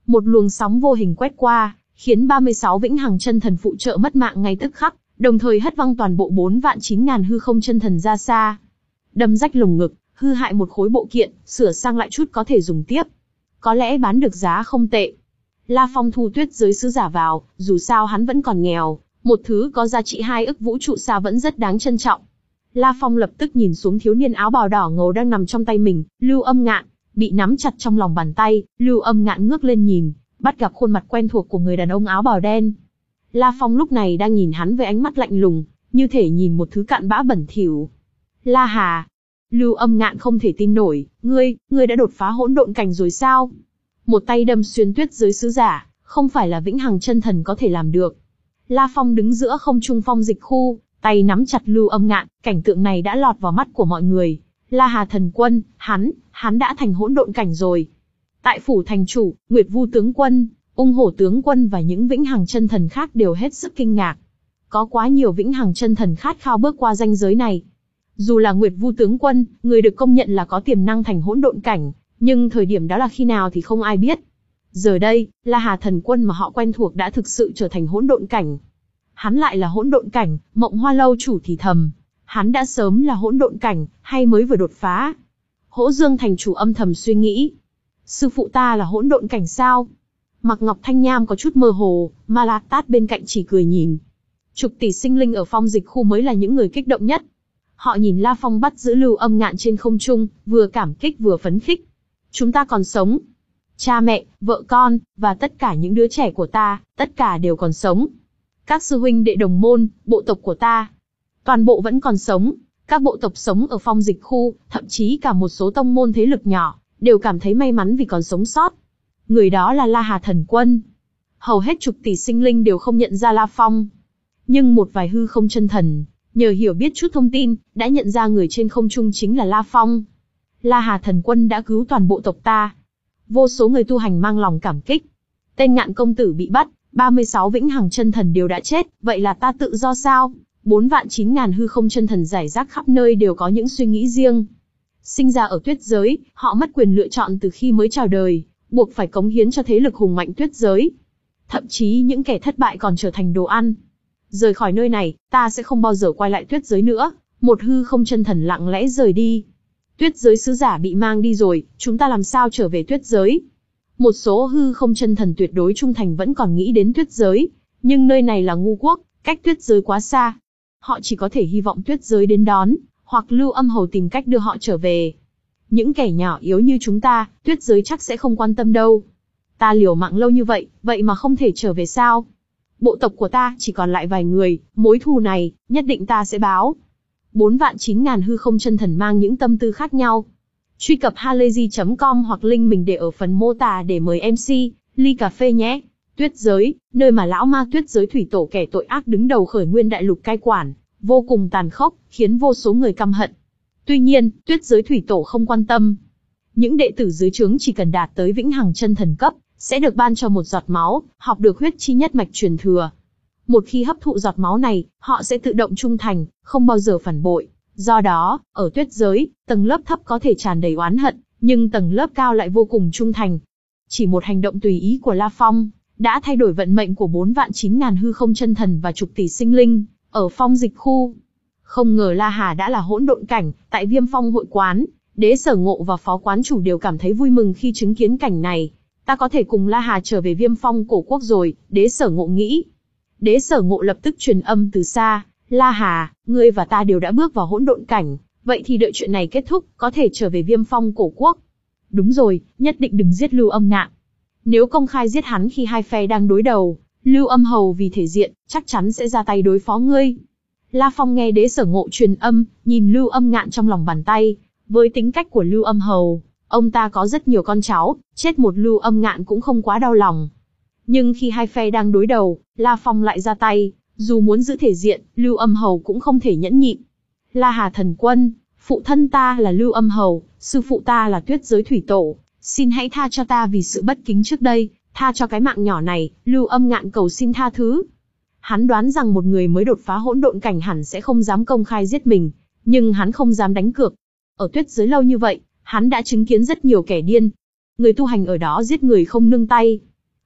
Một luồng sóng vô hình quét qua, khiến ba mươi sáu vĩnh hằng chân thần phụ trợ mất mạng ngay tức khắc, đồng thời hất văng toàn bộ bốn vạn chín ngàn hư không chân thần ra xa. Đâm rách lồng ngực, hư hại một khối bộ kiện, sửa sang lại chút có thể dùng tiếp. Có lẽ bán được giá không tệ. La Phong thu tuyết giới sứ giả vào, dù sao hắn vẫn còn nghèo, một thứ có giá trị hai ức vũ trụ sao vẫn rất đáng trân trọng. La Phong lập tức nhìn xuống thiếu niên áo bào đỏ ngầu đang nằm trong tay mình, Lưu Âm Ngạn, bị nắm chặt trong lòng bàn tay. Lưu Âm Ngạn ngước lên nhìn, bắt gặp khuôn mặt quen thuộc của người đàn ông áo bào đen. La Phong lúc này đang nhìn hắn với ánh mắt lạnh lùng, như thể nhìn một thứ cặn bã bẩn thỉu. La Hà. Lưu Âm Ngạn không thể tin nổi, ngươi, ngươi đã đột phá hỗn độn cảnh rồi sao? Một tay đâm xuyên tuyết giới sứ giả, không phải là vĩnh hằng chân thần có thể làm được. La Phong đứng giữa không trung phong dịch khu, tay nắm chặt Lưu Âm Ngạn, cảnh tượng này đã lọt vào mắt của mọi người. La Hà thần quân, hắn, hắn đã thành hỗn độn cảnh rồi. Tại phủ thành chủ, Nguyệt Vu tướng quân, Ung Hổ tướng quân và những vĩnh hằng chân thần khác đều hết sức kinh ngạc. Có quá nhiều vĩnh hằng chân thần khát khao bước qua ranh giới này. Dù là Nguyệt Vu tướng quân, người được công nhận là có tiềm năng thành hỗn độn cảnh, nhưng thời điểm đó là khi nào thì không ai biết. Giờ đây, La Hà thần quân mà họ quen thuộc đã thực sự trở thành hỗn độn cảnh. Hắn lại là hỗn độn cảnh, Mộng Hoa lâu chủ thì thầm, hắn đã sớm là hỗn độn cảnh, hay mới vừa đột phá? Hỗ Dương thành chủ âm thầm suy nghĩ. Sư phụ ta là hỗn độn cảnh sao? Mạc Ngọc Thanh Nham có chút mơ hồ, Ma La Tát bên cạnh chỉ cười nhìn. Chục tỷ sinh linh ở phong dịch khu mới là những người kích động nhất. Họ nhìn La Phong bắt giữ Lưu Âm Ngạn trên không trung, vừa cảm kích vừa phấn khích. Chúng ta còn sống. Cha mẹ, vợ con, và tất cả những đứa trẻ của ta, tất cả đều còn sống. Các sư huynh đệ đồng môn, bộ tộc của ta, toàn bộ vẫn còn sống. Các bộ tộc sống ở phong dịch khu, thậm chí cả một số tông môn thế lực nhỏ, đều cảm thấy may mắn vì còn sống sót. Người đó là La Hà thần quân. Hầu hết chục tỷ sinh linh đều không nhận ra La Phong. Nhưng một vài hư không chân thần, nhờ hiểu biết chút thông tin, đã nhận ra người trên không trung chính là La Phong. La Hà thần quân đã cứu toàn bộ tộc ta. Vô số người tu hành mang lòng cảm kích. Tên Ngạn công tử bị bắt, ba mươi sáu vĩnh hằng chân thần đều đã chết, vậy là ta tự do sao? Bốn vạn chín ngàn hư không chân thần rải rác khắp nơi đều có những suy nghĩ riêng. Sinh ra ở tuyết giới, họ mất quyền lựa chọn từ khi mới chào đời, buộc phải cống hiến cho thế lực hùng mạnh tuyết giới. Thậm chí những kẻ thất bại còn trở thành đồ ăn. Rời khỏi nơi này, ta sẽ không bao giờ quay lại tuyết giới nữa. Một hư không chân thần lặng lẽ rời đi. Tuyết giới sứ giả bị mang đi rồi, chúng ta làm sao trở về tuyết giới? Một số hư không chân thần tuyệt đối trung thành vẫn còn nghĩ đến tuyết giới, nhưng nơi này là ngu quốc, cách tuyết giới quá xa. Họ chỉ có thể hy vọng tuyết giới đến đón, hoặc Lưu Âm Hầu tìm cách đưa họ trở về. Những kẻ nhỏ yếu như chúng ta, tuyết giới chắc sẽ không quan tâm đâu. Ta liều mạng lâu như vậy, vậy mà không thể trở về sao? Bộ tộc của ta chỉ còn lại vài người, mối thù này, nhất định ta sẽ báo. Bốn vạn chín ngàn hư không chân thần mang những tâm tư khác nhau. Truy cập halayzi chấm com hoặc link mình để ở phần mô tả để mời em xê, ly cà phê nhé. Tuyết giới, nơi mà lão ma tuyết giới thủy tổ kẻ tội ác đứng đầu khởi nguyên đại lục cai quản, vô cùng tàn khốc, khiến vô số người căm hận. Tuy nhiên, tuyết giới thủy tổ không quan tâm. Những đệ tử dưới trướng chỉ cần đạt tới vĩnh hằng chân thần cấp, sẽ được ban cho một giọt máu, học được huyết chi nhất mạch truyền thừa. Một khi hấp thụ giọt máu này, họ sẽ tự động trung thành, không bao giờ phản bội. Do đó, ở tuyết giới, tầng lớp thấp có thể tràn đầy oán hận, nhưng tầng lớp cao lại vô cùng trung thành. Chỉ một hành động tùy ý của La Phong, đã thay đổi vận mệnh của bốn vạn chín ngàn hư không chân thần và chục tỷ sinh linh, ở phong dịch khu. Không ngờ La Hà đã là hỗn độn cảnh, tại Viêm Phong hội quán, Đế Sở Ngộ và phó quán chủ đều cảm thấy vui mừng khi chứng kiến cảnh này. Ta có thể cùng La Hà trở về Viêm Phong cổ quốc rồi, Đế Sở Ngộ nghĩ. Đế Sở Ngộ lập tức truyền âm từ xa, La Hà, ngươi và ta đều đã bước vào hỗn độn cảnh, vậy thì đợi chuyện này kết thúc, có thể trở về Viêm Phong cổ quốc. Đúng rồi, nhất định đừng giết Lưu Âm Ngạn. Nếu công khai giết hắn khi hai phe đang đối đầu, Lưu Âm Hầu vì thể diện, chắc chắn sẽ ra tay đối phó ngươi. La Phong nghe Đế Sở Ngộ truyền âm, nhìn Lưu Âm Ngạn trong lòng bàn tay. Với tính cách của Lưu Âm Hầu, ông ta có rất nhiều con cháu, chết một Lưu Âm Ngạn cũng không quá đau lòng. Nhưng khi hai phe đang đối đầu, La Phong lại ra tay, dù muốn giữ thể diện, Lưu Âm Hầu cũng không thể nhẫn nhịn. La Hà thần quân, phụ thân ta là Lưu Âm Hầu, sư phụ ta là Tuyết giới thủy tổ, xin hãy tha cho ta vì sự bất kính trước đây, tha cho cái mạng nhỏ này, Lưu Âm Ngạn cầu xin tha thứ. Hắn đoán rằng một người mới đột phá hỗn độn cảnh hẳn sẽ không dám công khai giết mình, nhưng hắn không dám đánh cược. Ở tuyết giới lâu như vậy, hắn đã chứng kiến rất nhiều kẻ điên. Người tu hành ở đó giết người không nương tay.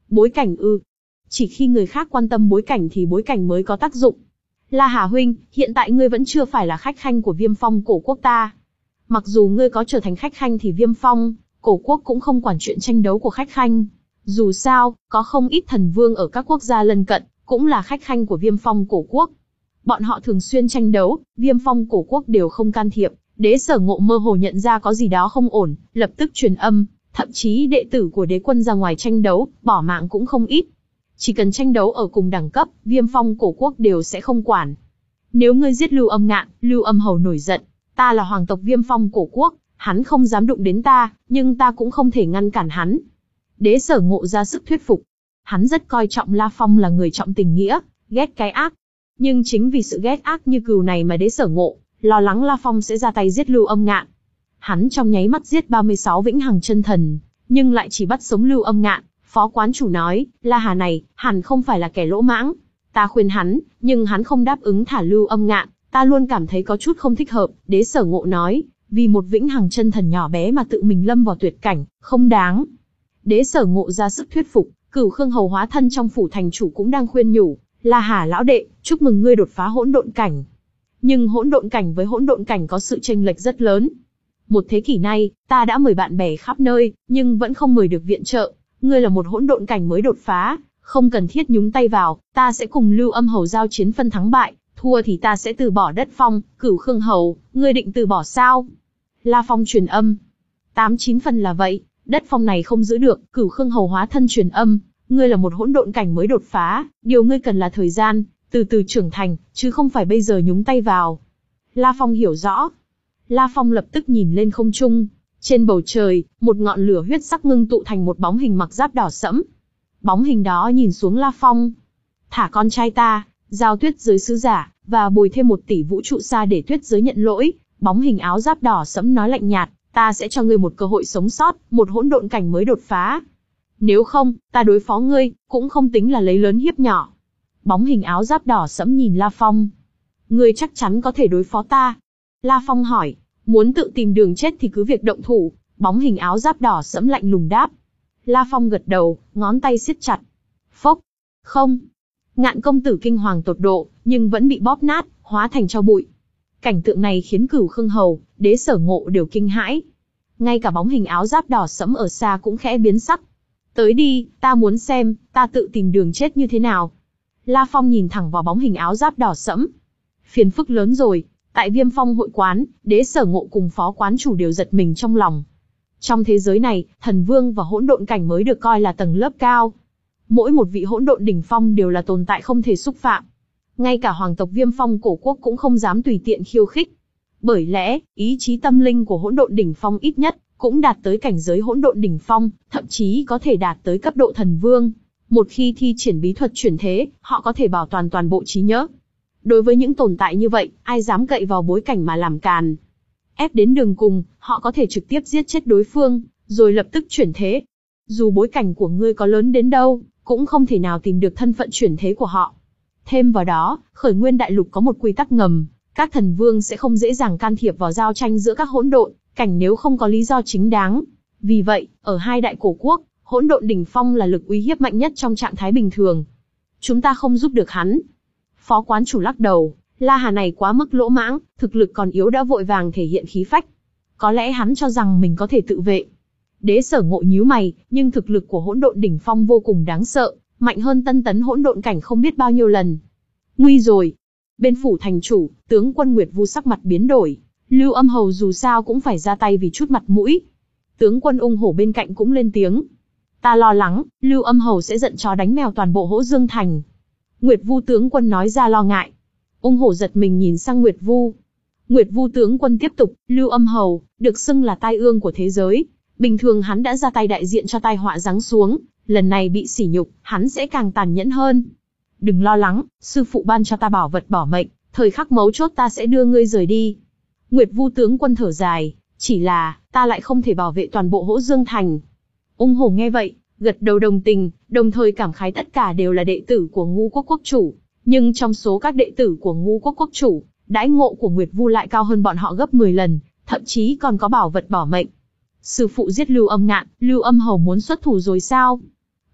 Bối cảnh ư? Chỉ khi người khác quan tâm bối cảnh thì bối cảnh mới có tác dụng. La Hà huynh, hiện tại ngươi vẫn chưa phải là khách khanh của Viêm Phong cổ quốc ta. Mặc dù ngươi có trở thành khách khanh thì Viêm Phong cổ quốc cũng không quản chuyện tranh đấu của khách khanh. Dù sao, có không ít thần vương ở các quốc gia lân cận, cũng là khách khanh của Viêm Phong cổ quốc. Bọn họ thường xuyên tranh đấu, Viêm Phong cổ quốc đều không can thiệp. Đế Sở Ngộ mơ hồ nhận ra có gì đó không ổn, lập tức truyền âm, thậm chí đệ tử của đế quân ra ngoài tranh đấu, bỏ mạng cũng không ít. Chỉ cần tranh đấu ở cùng đẳng cấp, Viêm Phong cổ quốc đều sẽ không quản. Nếu ngươi giết Lưu Âm Ngạn, Lưu Âm Hầu nổi giận, ta là hoàng tộc Viêm Phong cổ quốc, hắn không dám đụng đến ta, nhưng ta cũng không thể ngăn cản hắn. Đế Sở Ngộ ra sức thuyết phục. Hắn rất coi trọng La Phong là người trọng tình nghĩa, ghét cái ác. Nhưng chính vì sự ghét ác như cừu này mà Đế Sở Ngộ lo lắng La Phong sẽ ra tay giết Lưu Âm Ngạn. Hắn trong nháy mắt giết ba mươi sáu vĩnh hằng chân thần, nhưng lại chỉ bắt sống Lưu Âm Ngạn. Phó quán chủ nói, La Hà này, hẳn không phải là kẻ lỗ mãng. Ta khuyên hắn, nhưng hắn không đáp ứng thả Lưu Âm Ngạn, ta luôn cảm thấy có chút không thích hợp. Đế Sở Ngộ nói, vì một vĩnh hằng chân thần nhỏ bé mà tự mình lâm vào tuyệt cảnh, không đáng. Đế Sở Ngộ ra sức thuyết phục, Cửu Khương Hầu hóa thân trong phủ thành chủ cũng đang khuyên nhủ, La Hà lão đệ, chúc mừng ngươi đột phá hỗn độn cảnh. Nhưng hỗn độn cảnh với hỗn độn cảnh có sự chênh lệch rất lớn. Một thế kỷ nay, ta đã mời bạn bè khắp nơi, nhưng vẫn không mời được viện trợ. Ngươi là một hỗn độn cảnh mới đột phá, không cần thiết nhúng tay vào, ta sẽ cùng Lưu Âm Hầu giao chiến phân thắng bại, thua thì ta sẽ từ bỏ đất phong. Cửu Khương Hầu, ngươi định từ bỏ sao? La Phong truyền âm. Tám chín phần là vậy, đất phong này không giữ được. Cửu Khương Hầu hóa thân truyền âm, ngươi là một hỗn độn cảnh mới đột phá, điều ngươi cần là thời gian, từ từ trưởng thành, chứ không phải bây giờ nhúng tay vào. La Phong hiểu rõ. La Phong lập tức nhìn lên không trung. Trên bầu trời, một ngọn lửa huyết sắc ngưng tụ thành một bóng hình mặc giáp đỏ sẫm. Bóng hình đó nhìn xuống La Phong. Thả con trai ta, giao tuyết giới sứ giả, và bồi thêm một tỷ vũ trụ xa để tuyết giới nhận lỗi. Bóng hình áo giáp đỏ sẫm nói lạnh nhạt, ta sẽ cho ngươi một cơ hội sống sót, một hỗn độn cảnh mới đột phá. Nếu không, ta đối phó ngươi, cũng không tính là lấy lớn hiếp nhỏ. Bóng hình áo giáp đỏ sẫm nhìn La Phong. Ngươi chắc chắn có thể đối phó ta. La Phong hỏi, muốn tự tìm đường chết thì cứ việc động thủ. Bóng hình áo giáp đỏ sẫm lạnh lùng đáp. La Phong gật đầu, ngón tay siết chặt. Phốc. Không. Ngạn công tử kinh hoàng tột độ, nhưng vẫn bị bóp nát, hóa thành tro bụi. Cảnh tượng này khiến Cửu Khương Hầu, Đế Sở Ngộ đều kinh hãi. Ngay cả bóng hình áo giáp đỏ sẫm ở xa cũng khẽ biến sắc. Tới đi, ta muốn xem, ta tự tìm đường chết như thế nào. La Phong nhìn thẳng vào bóng hình áo giáp đỏ sẫm. Phiền phức lớn rồi. Tại Viêm Phong hội quán, Đế Sở Ngộ cùng phó quán chủ đều giật mình trong lòng. Trong thế giới này, thần vương và hỗn độn cảnh mới được coi là tầng lớp cao. Mỗi một vị hỗn độn đỉnh phong đều là tồn tại không thể xúc phạm. Ngay cả hoàng tộc Viêm Phong cổ quốc cũng không dám tùy tiện khiêu khích. Bởi lẽ, ý chí tâm linh của hỗn độn đỉnh phong ít nhất cũng đạt tới cảnh giới hỗn độn đỉnh phong, thậm chí có thể đạt tới cấp độ thần vương. Một khi thi triển bí thuật chuyển thế, họ có thể bảo toàn toàn bộ trí nhớ. Đối với những tồn tại như vậy, ai dám cậy vào bối cảnh mà làm càn. Ép đến đường cùng, họ có thể trực tiếp giết chết đối phương, rồi lập tức chuyển thế. Dù bối cảnh của ngươi có lớn đến đâu, cũng không thể nào tìm được thân phận chuyển thế của họ. Thêm vào đó, Khởi Nguyên Đại Lục có một quy tắc ngầm, các thần vương sẽ không dễ dàng can thiệp vào giao tranh giữa các hỗn độn cảnh nếu không có lý do chính đáng. Vì vậy, ở hai đại cổ quốc, hỗn độn đỉnh phong là lực uy hiếp mạnh nhất trong trạng thái bình thường. Chúng ta không giúp được hắn. Phó quán chủ lắc đầu, La Hà này quá mức lỗ mãng, thực lực còn yếu đã vội vàng thể hiện khí phách. Có lẽ hắn cho rằng mình có thể tự vệ. Đế Sở Ngộ nhíu mày, nhưng thực lực của hỗn độn đỉnh phong vô cùng đáng sợ, mạnh hơn tân tấn hỗn độn cảnh không biết bao nhiêu lần. Nguy rồi. Bên phủ thành chủ, tướng quân Nguyệt Vu sắc mặt biến đổi. Lưu Âm Hầu dù sao cũng phải ra tay vì chút mặt mũi. Tướng quân Ung Hổ bên cạnh cũng lên tiếng. Ta lo lắng, Lưu Âm Hầu sẽ giận chó đánh mèo toàn bộ Hỗ Dương Thành. Nguyệt Vu tướng quân nói ra lo ngại. Ung Hổ giật mình nhìn sang Nguyệt Vu. Nguyệt Vu tướng quân tiếp tục, Lưu Âm Hầu, được xưng là tai ương của thế giới. Bình thường hắn đã ra tay đại diện cho tai họa giáng xuống, lần này bị sỉ nhục, hắn sẽ càng tàn nhẫn hơn. Đừng lo lắng, sư phụ ban cho ta bảo vật bảo mệnh, thời khắc mấu chốt ta sẽ đưa ngươi rời đi. Nguyệt Vu tướng quân thở dài, chỉ là, ta lại không thể bảo vệ toàn bộ Hỗ Dương Thành. Ung Hổ nghe vậy, gật đầu đồng tình, đồng thời cảm khái tất cả đều là đệ tử của Ngũ Quốc quốc chủ. Nhưng trong số các đệ tử của Ngũ Quốc quốc chủ, đãi ngộ của Nguyệt Vu lại cao hơn bọn họ gấp mười lần, thậm chí còn có bảo vật bảo mệnh. Sư phụ giết Lưu Âm Ngạn, Lưu Âm Hầu muốn xuất thủ rồi sao?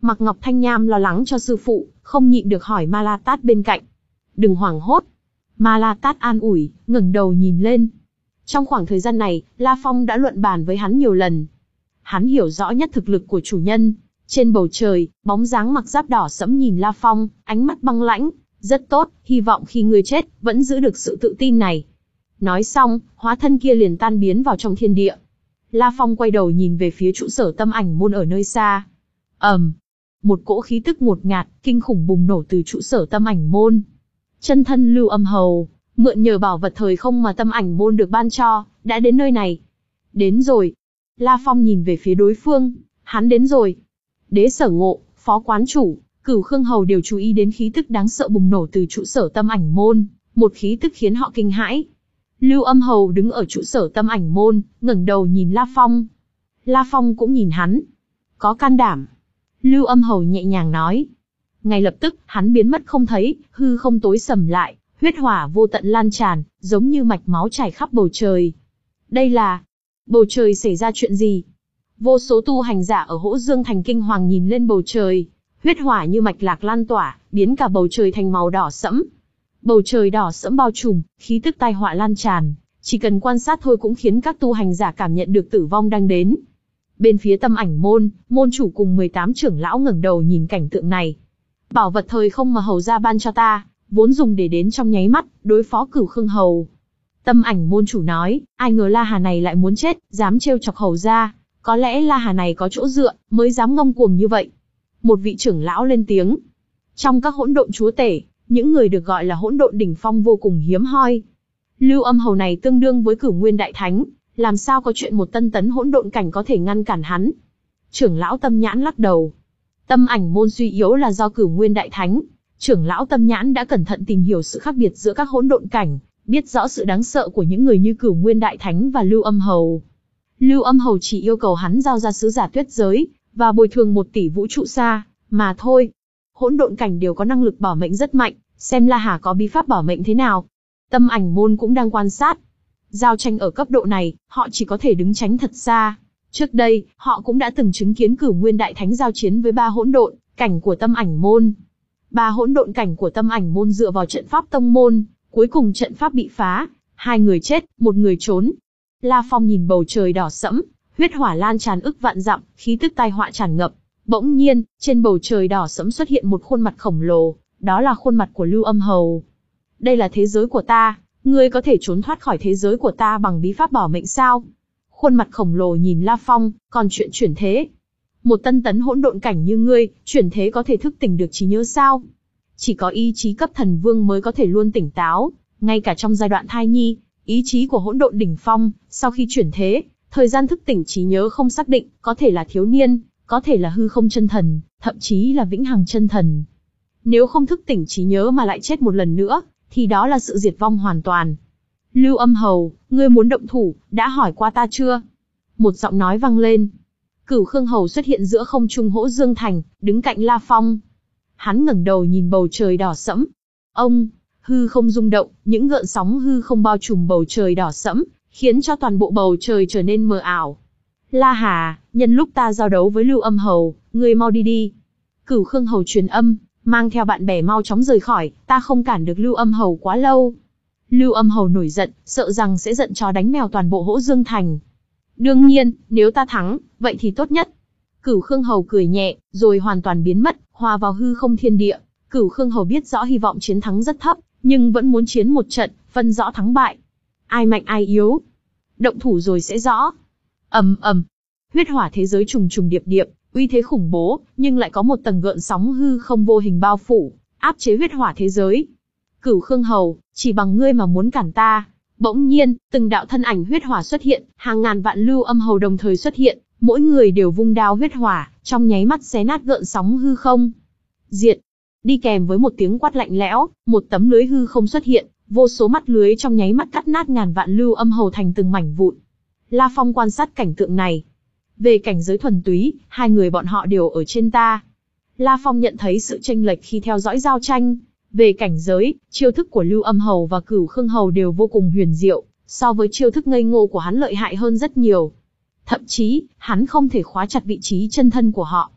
Mạc Ngọc Thanh Nham lo lắng cho sư phụ, không nhịn được hỏi Ma La Tát bên cạnh. Đừng hoảng hốt. Ma La Tát an ủi, ngẩng đầu nhìn lên. Trong khoảng thời gian này, La Phong đã luận bàn với hắn nhiều lần. Hắn hiểu rõ nhất thực lực của chủ nhân. Trên bầu trời, bóng dáng mặc giáp đỏ sẫm nhìn La Phong, ánh mắt băng lãnh. Rất tốt, hy vọng khi ngươi chết, vẫn giữ được sự tự tin này. Nói xong, hóa thân kia liền tan biến vào trong thiên địa. La Phong quay đầu nhìn về phía trụ sở Tâm Ảnh môn ở nơi xa. ầm, um, một cỗ khí tức ngột ngạt, kinh khủng bùng nổ từ trụ sở Tâm Ảnh môn. Chân thân Lưu Âm Hầu, mượn nhờ bảo vật thời không mà Tâm Ảnh môn được ban cho, đã đến nơi này. Đến rồi. La Phong nhìn về phía đối phương, hắn đến rồi. Đế Sở Ngộ, Phó Quán Chủ, Cửu Khương Hầu đều chú ý đến khí tức đáng sợ bùng nổ từ trụ sở Tâm Ảnh môn, một khí tức khiến họ kinh hãi. Lưu Âm Hầu đứng ở trụ sở Tâm Ảnh môn, ngẩng đầu nhìn La Phong. La Phong cũng nhìn hắn. Có can đảm. Lưu Âm Hầu nhẹ nhàng nói. Ngay lập tức, hắn biến mất không thấy, hư không tối sầm lại, huyết hỏa vô tận lan tràn, giống như mạch máu chảy khắp bầu trời. Đây là... Bầu trời xảy ra chuyện gì? Vô số tu hành giả ở Hỗ Dương Thành kinh hoàng nhìn lên bầu trời. Huyết hỏa như mạch lạc lan tỏa, biến cả bầu trời thành màu đỏ sẫm. Bầu trời đỏ sẫm bao trùm, khí tức tai họa lan tràn. Chỉ cần quan sát thôi cũng khiến các tu hành giả cảm nhận được tử vong đang đến. Bên phía Tâm Ảnh môn, môn chủ cùng mười tám trưởng lão ngẩng đầu nhìn cảnh tượng này. Bảo vật thời không mà hầu gia ban cho ta, vốn dùng để đến trong nháy mắt, đối phó Cửu Khương Hầu. Tâm Ảnh môn chủ nói, ai ngờ La Hà này lại muốn chết, dám trêu chọc hầu gia. Có lẽ La Hà này có chỗ dựa, mới dám ngông cuồng như vậy. Một vị trưởng lão lên tiếng. Trong các hỗn độn chúa tể, những người được gọi là hỗn độn đỉnh phong vô cùng hiếm hoi. Lưu Âm Hầu này tương đương với Cửu Nguyên Đại Thánh, làm sao có chuyện một tân tấn hỗn độn cảnh có thể ngăn cản hắn? Trưởng lão Tâm Nhãn lắc đầu. Tâm Ảnh môn suy yếu là do Cửu Nguyên Đại Thánh. Trưởng lão Tâm Nhãn đã cẩn thận tìm hiểu sự khác biệt giữa các hỗn độn cảnh, biết rõ sự đáng sợ của những người như Cửu Nguyên Đại Thánh và Lưu Âm Hầu. Lưu Âm Hầu chỉ yêu cầu hắn giao ra sứ giả tuyết giới và bồi thường một tỷ vũ trụ xa mà thôi. Hỗn độn cảnh đều có năng lực bảo mệnh rất mạnh, xem La Hà có bí pháp bảo mệnh thế nào. Tâm Ảnh môn cũng đang quan sát. Giao tranh ở cấp độ này, họ chỉ có thể đứng tránh thật xa. Trước đây, họ cũng đã từng chứng kiến Cửu Nguyên Đại Thánh giao chiến với ba hỗn độn cảnh của Tâm Ảnh môn. Ba hỗn độn cảnh của Tâm Ảnh môn dựa vào trận pháp tông môn, cuối cùng trận pháp bị phá, hai người chết, một người trốn. La Phong nhìn bầu trời đỏ sẫm, huyết hỏa lan tràn ức vạn dặm, khí tức tai họa tràn ngập. Bỗng nhiên, trên bầu trời đỏ sẫm xuất hiện một khuôn mặt khổng lồ, đó là khuôn mặt của Lưu Âm Hầu. Đây là thế giới của ta, ngươi có thể trốn thoát khỏi thế giới của ta bằng bí pháp bảo mệnh sao? Khuôn mặt khổng lồ nhìn La Phong, còn chuyện chuyển thế. Một tân tấn hỗn độn cảnh như ngươi, chuyển thế có thể thức tỉnh được trí nhớ sao? Chỉ có ý chí cấp thần vương mới có thể luôn tỉnh táo, ngay cả trong giai đoạn thai nhi, ý chí của hỗn độn đỉnh phong, sau khi chuyển thế, thời gian thức tỉnh trí nhớ không xác định, có thể là thiếu niên, có thể là hư không chân thần, thậm chí là vĩnh hằng chân thần. Nếu không thức tỉnh trí nhớ mà lại chết một lần nữa, thì đó là sự diệt vong hoàn toàn. Lưu Âm Hầu, ngươi muốn động thủ, đã hỏi qua ta chưa? Một giọng nói vang lên. Cửu Khương Hầu xuất hiện giữa không trung Hỗ Dương Thành, đứng cạnh La Phong. Hắn ngẩng đầu nhìn bầu trời đỏ sẫm. Ông, hư không rung động, những gợn sóng hư không bao trùm bầu trời đỏ sẫm, khiến cho toàn bộ bầu trời trở nên mờ ảo. La Hà, nhân lúc ta giao đấu với Lưu Âm Hầu, ngươi mau đi đi. Cửu Khương Hầu truyền âm, mang theo bạn bè mau chóng rời khỏi, ta không cản được Lưu Âm Hầu quá lâu. Lưu Âm Hầu nổi giận, sợ rằng sẽ giận chó đánh mèo toàn bộ Hỗ Dương Thành. Đương nhiên, nếu ta thắng, vậy thì tốt nhất. Cửu Khương Hầu cười nhẹ, rồi hoàn toàn biến mất, hòa vào hư không thiên địa. Cửu Khương Hầu biết rõ hy vọng chiến thắng rất thấp, nhưng vẫn muốn chiến một trận, phân rõ thắng bại. Ai mạnh ai yếu. Động thủ rồi sẽ rõ. Ầm ầm, huyết hỏa thế giới trùng trùng điệp điệp, uy thế khủng bố, nhưng lại có một tầng gợn sóng hư không vô hình bao phủ, áp chế huyết hỏa thế giới. Cửu Khương Hầu, chỉ bằng ngươi mà muốn cản ta? Bỗng nhiên, từng đạo thân ảnh huyết hỏa xuất hiện, hàng ngàn vạn Lưu Âm Hầu đồng thời xuất hiện, mỗi người đều vung đao huyết hỏa, trong nháy mắt xé nát gợn sóng hư không. Diệt! Đi kèm với một tiếng quát lạnh lẽo, một tấm lưới hư không xuất hiện, vô số mắt lưới trong nháy mắt cắt nát ngàn vạn Lưu Âm Hầu thành từng mảnh vụn. La Phong quan sát cảnh tượng này. Về cảnh giới thuần túy, hai người bọn họ đều ở trên ta. La Phong nhận thấy sự chênh lệch khi theo dõi giao tranh. Về cảnh giới, chiêu thức của Lưu Âm Hầu và Cửu Khương Hầu đều vô cùng huyền diệu, so với chiêu thức ngây ngô của hắn lợi hại hơn rất nhiều. Thậm chí, hắn không thể khóa chặt vị trí chân thân của họ.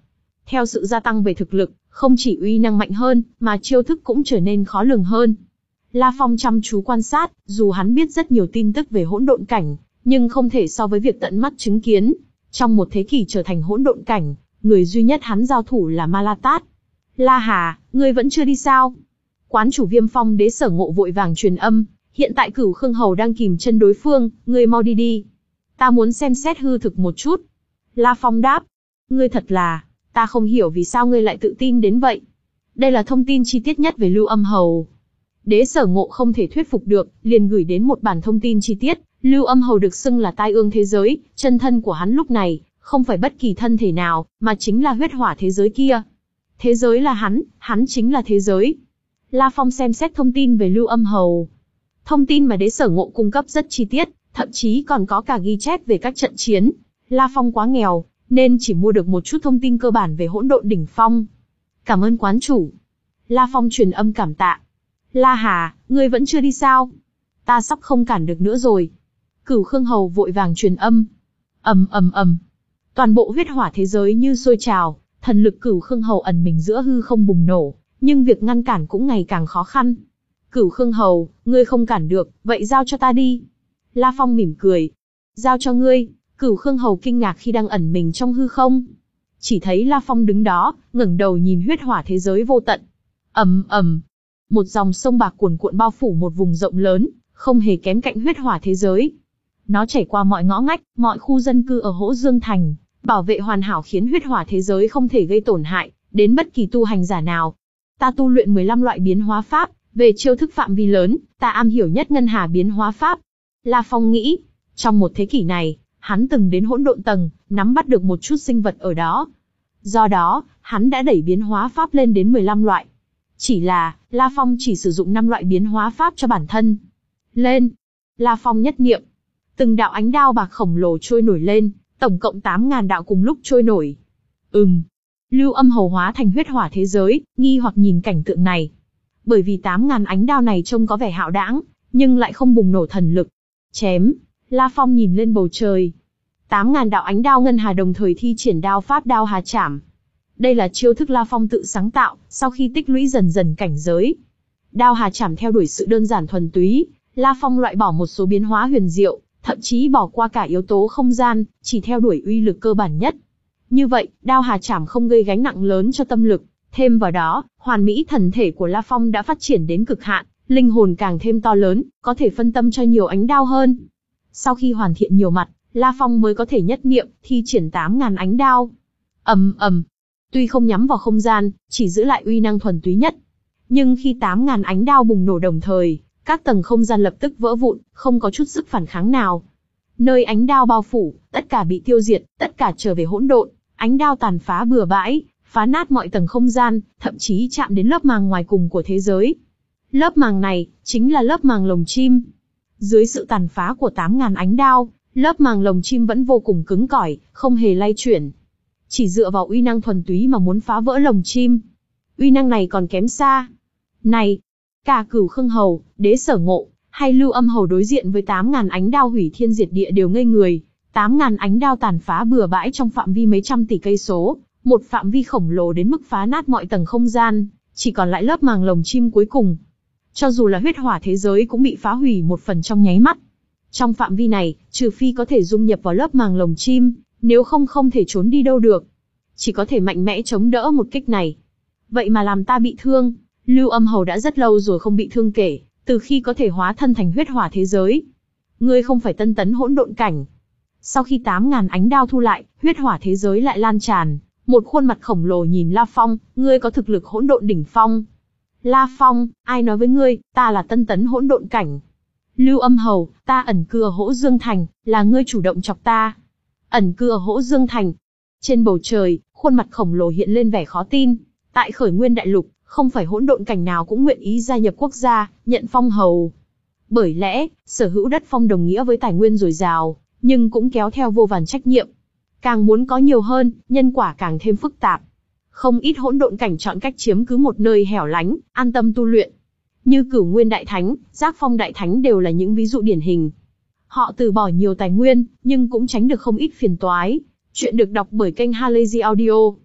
Theo sự gia tăng về thực lực, không chỉ uy năng mạnh hơn, mà chiêu thức cũng trở nên khó lường hơn. La Phong chăm chú quan sát, dù hắn biết rất nhiều tin tức về hỗn độn cảnh, nhưng không thể so với việc tận mắt chứng kiến. Trong một thế kỷ trở thành hỗn độn cảnh, người duy nhất hắn giao thủ là Ma La Tát. La Hà, ngươi vẫn chưa đi sao? Quán chủ Viêm Phong Đế Sở Ngộ vội vàng truyền âm, hiện tại Cửu Khương Hầu đang kìm chân đối phương, ngươi mau đi đi. Ta muốn xem xét hư thực một chút. La Phong đáp, ngươi thật là, ta không hiểu vì sao ngươi lại tự tin đến vậy. Đây là thông tin chi tiết nhất về Lưu Âm Hầu. Đế Sở Ngộ không thể thuyết phục được, liền gửi đến một bản thông tin chi tiết. Lưu Âm Hầu được xưng là tai ương thế giới, chân thân của hắn lúc này, không phải bất kỳ thân thể nào, mà chính là huyết hỏa thế giới kia. Thế giới là hắn, hắn chính là thế giới. La Phong xem xét thông tin về Lưu Âm Hầu. Thông tin mà Đế Sở Ngộ cung cấp rất chi tiết, thậm chí còn có cả ghi chép về các trận chiến. La Phong quá nghèo, nên chỉ mua được một chút thông tin cơ bản về hỗn độn đỉnh phong. Cảm ơn quán chủ. La Phong truyền âm cảm tạ. La Hà, ngươi vẫn chưa đi sao? Ta sắp không cản được nữa rồi. Cửu Khương Hầu vội vàng truyền âm. Ầm ầm ầm. Toàn bộ huyết hỏa thế giới như sôi trào, thần lực Cửu Khương Hầu ẩn mình giữa hư không bùng nổ, nhưng việc ngăn cản cũng ngày càng khó khăn. Cửu Khương Hầu, ngươi không cản được, vậy giao cho ta đi. La Phong mỉm cười. Giao cho ngươi. Cửu Khương Hầu kinh ngạc khi đang ẩn mình trong hư không. Chỉ thấy La Phong đứng đó, ngẩng đầu nhìn huyết hỏa thế giới vô tận. Ầm ầm. Một dòng sông bạc cuồn cuộn bao phủ một vùng rộng lớn, không hề kém cạnh huyết hỏa thế giới. Nó chảy qua mọi ngõ ngách, mọi khu dân cư ở Hỗ Dương Thành, bảo vệ hoàn hảo khiến huyết hỏa thế giới không thể gây tổn hại đến bất kỳ tu hành giả nào. Ta tu luyện mười lăm loại biến hóa pháp, về chiêu thức phạm vi lớn, ta am hiểu nhất ngân hà biến hóa pháp. La Phong nghĩ, trong một thế kỷ này, hắn từng đến hỗn độn tầng, nắm bắt được một chút sinh vật ở đó. Do đó, hắn đã đẩy biến hóa pháp lên đến mười lăm loại. Chỉ là, La Phong chỉ sử dụng năm loại biến hóa pháp cho bản thân. Lên! La Phong nhất niệm. Từng đạo ánh đao bạc khổng lồ trôi nổi lên, tổng cộng tám ngàn đạo cùng lúc trôi nổi. Ừm. Lưu Âm Hầu hóa thành huyết hỏa thế giới, nghi hoặc nhìn cảnh tượng này. Bởi vì tám ngàn ánh đao này trông có vẻ hạo đãng, nhưng lại không bùng nổ thần lực. Chém! La Phong nhìn lên bầu trời. Tám ngàn đạo ánh đao ngân hà đồng thời thi triển đao pháp đao hà chảm. Đây là chiêu thức La Phong tự sáng tạo, sau khi tích lũy dần dần cảnh giới. Đao hà chảm theo đuổi sự đơn giản thuần túy, La Phong loại bỏ một số biến hóa huyền diệu, thậm chí bỏ qua cả yếu tố không gian, chỉ theo đuổi uy lực cơ bản nhất. Như vậy, đao hà chảm không gây gánh nặng lớn cho tâm lực, thêm vào đó, hoàn mỹ thần thể của La Phong đã phát triển đến cực hạn, linh hồn càng thêm to lớn, có thể phân tâm cho nhiều ánh đao hơn. Sau khi hoàn thiện nhiều mặt, La Phong mới có thể nhất niệm, thi triển tám ngàn ánh đao. Ầm ầm. Tuy không nhắm vào không gian, chỉ giữ lại uy năng thuần túy nhất. Nhưng khi tám ngàn ánh đao bùng nổ đồng thời, các tầng không gian lập tức vỡ vụn, không có chút sức phản kháng nào. Nơi ánh đao bao phủ, tất cả bị tiêu diệt, tất cả trở về hỗn độn, ánh đao tàn phá bừa bãi, phá nát mọi tầng không gian, thậm chí chạm đến lớp màng ngoài cùng của thế giới. Lớp màng này, chính là lớp màng lồng chim. Dưới sự tàn phá của tám ngàn ánh đao, lớp màng lồng chim vẫn vô cùng cứng cỏi, không hề lay chuyển. Chỉ dựa vào uy năng thuần túy mà muốn phá vỡ lồng chim. Uy năng này còn kém xa. Này, cả Cửu Khương Hầu, Đế Sở Ngộ, hay Lưu Âm Hầu đối diện với tám ngàn ánh đao hủy thiên diệt địa đều ngây người. tám ngàn ánh đao tàn phá bừa bãi trong phạm vi mấy trăm tỷ cây số, một phạm vi khổng lồ đến mức phá nát mọi tầng không gian, chỉ còn lại lớp màng lồng chim cuối cùng. Cho dù là huyết hỏa thế giới cũng bị phá hủy một phần trong nháy mắt. Trong phạm vi này, trừ phi có thể dung nhập vào lớp màng lồng chim, nếu không không thể trốn đi đâu được. Chỉ có thể mạnh mẽ chống đỡ một kích này. Vậy mà làm ta bị thương, Lưu Âm Hầu đã rất lâu rồi không bị thương kể, từ khi có thể hóa thân thành huyết hỏa thế giới. Ngươi không phải tân tấn hỗn độn cảnh. Sau khi tám ngàn ánh đao thu lại, huyết hỏa thế giới lại lan tràn. Một khuôn mặt khổng lồ nhìn La Phong, ngươi có thực lực hỗn độn đỉnh phong. La Phong, ai nói với ngươi, ta là tân tấn hỗn độn cảnh. Lưu Âm Hầu, ta ẩn cư ở Hỗ Dương Thành, là ngươi chủ động chọc ta. Ẩn cư ở Hỗ Dương Thành. Trên bầu trời, khuôn mặt khổng lồ hiện lên vẻ khó tin. Tại Khởi Nguyên Đại Lục, không phải hỗn độn cảnh nào cũng nguyện ý gia nhập quốc gia, nhận phong hầu. Bởi lẽ, sở hữu đất phong đồng nghĩa với tài nguyên dồi dào, nhưng cũng kéo theo vô vàn trách nhiệm. Càng muốn có nhiều hơn, nhân quả càng thêm phức tạp. Không ít hỗn độn cảnh chọn cách chiếm cứ một nơi hẻo lánh, an tâm tu luyện. Như Cửu Nguyên Đại Thánh, Giác Phong Đại Thánh đều là những ví dụ điển hình. Họ từ bỏ nhiều tài nguyên, nhưng cũng tránh được không ít phiền toái. Chuyện được đọc bởi kênh Halazy Audio.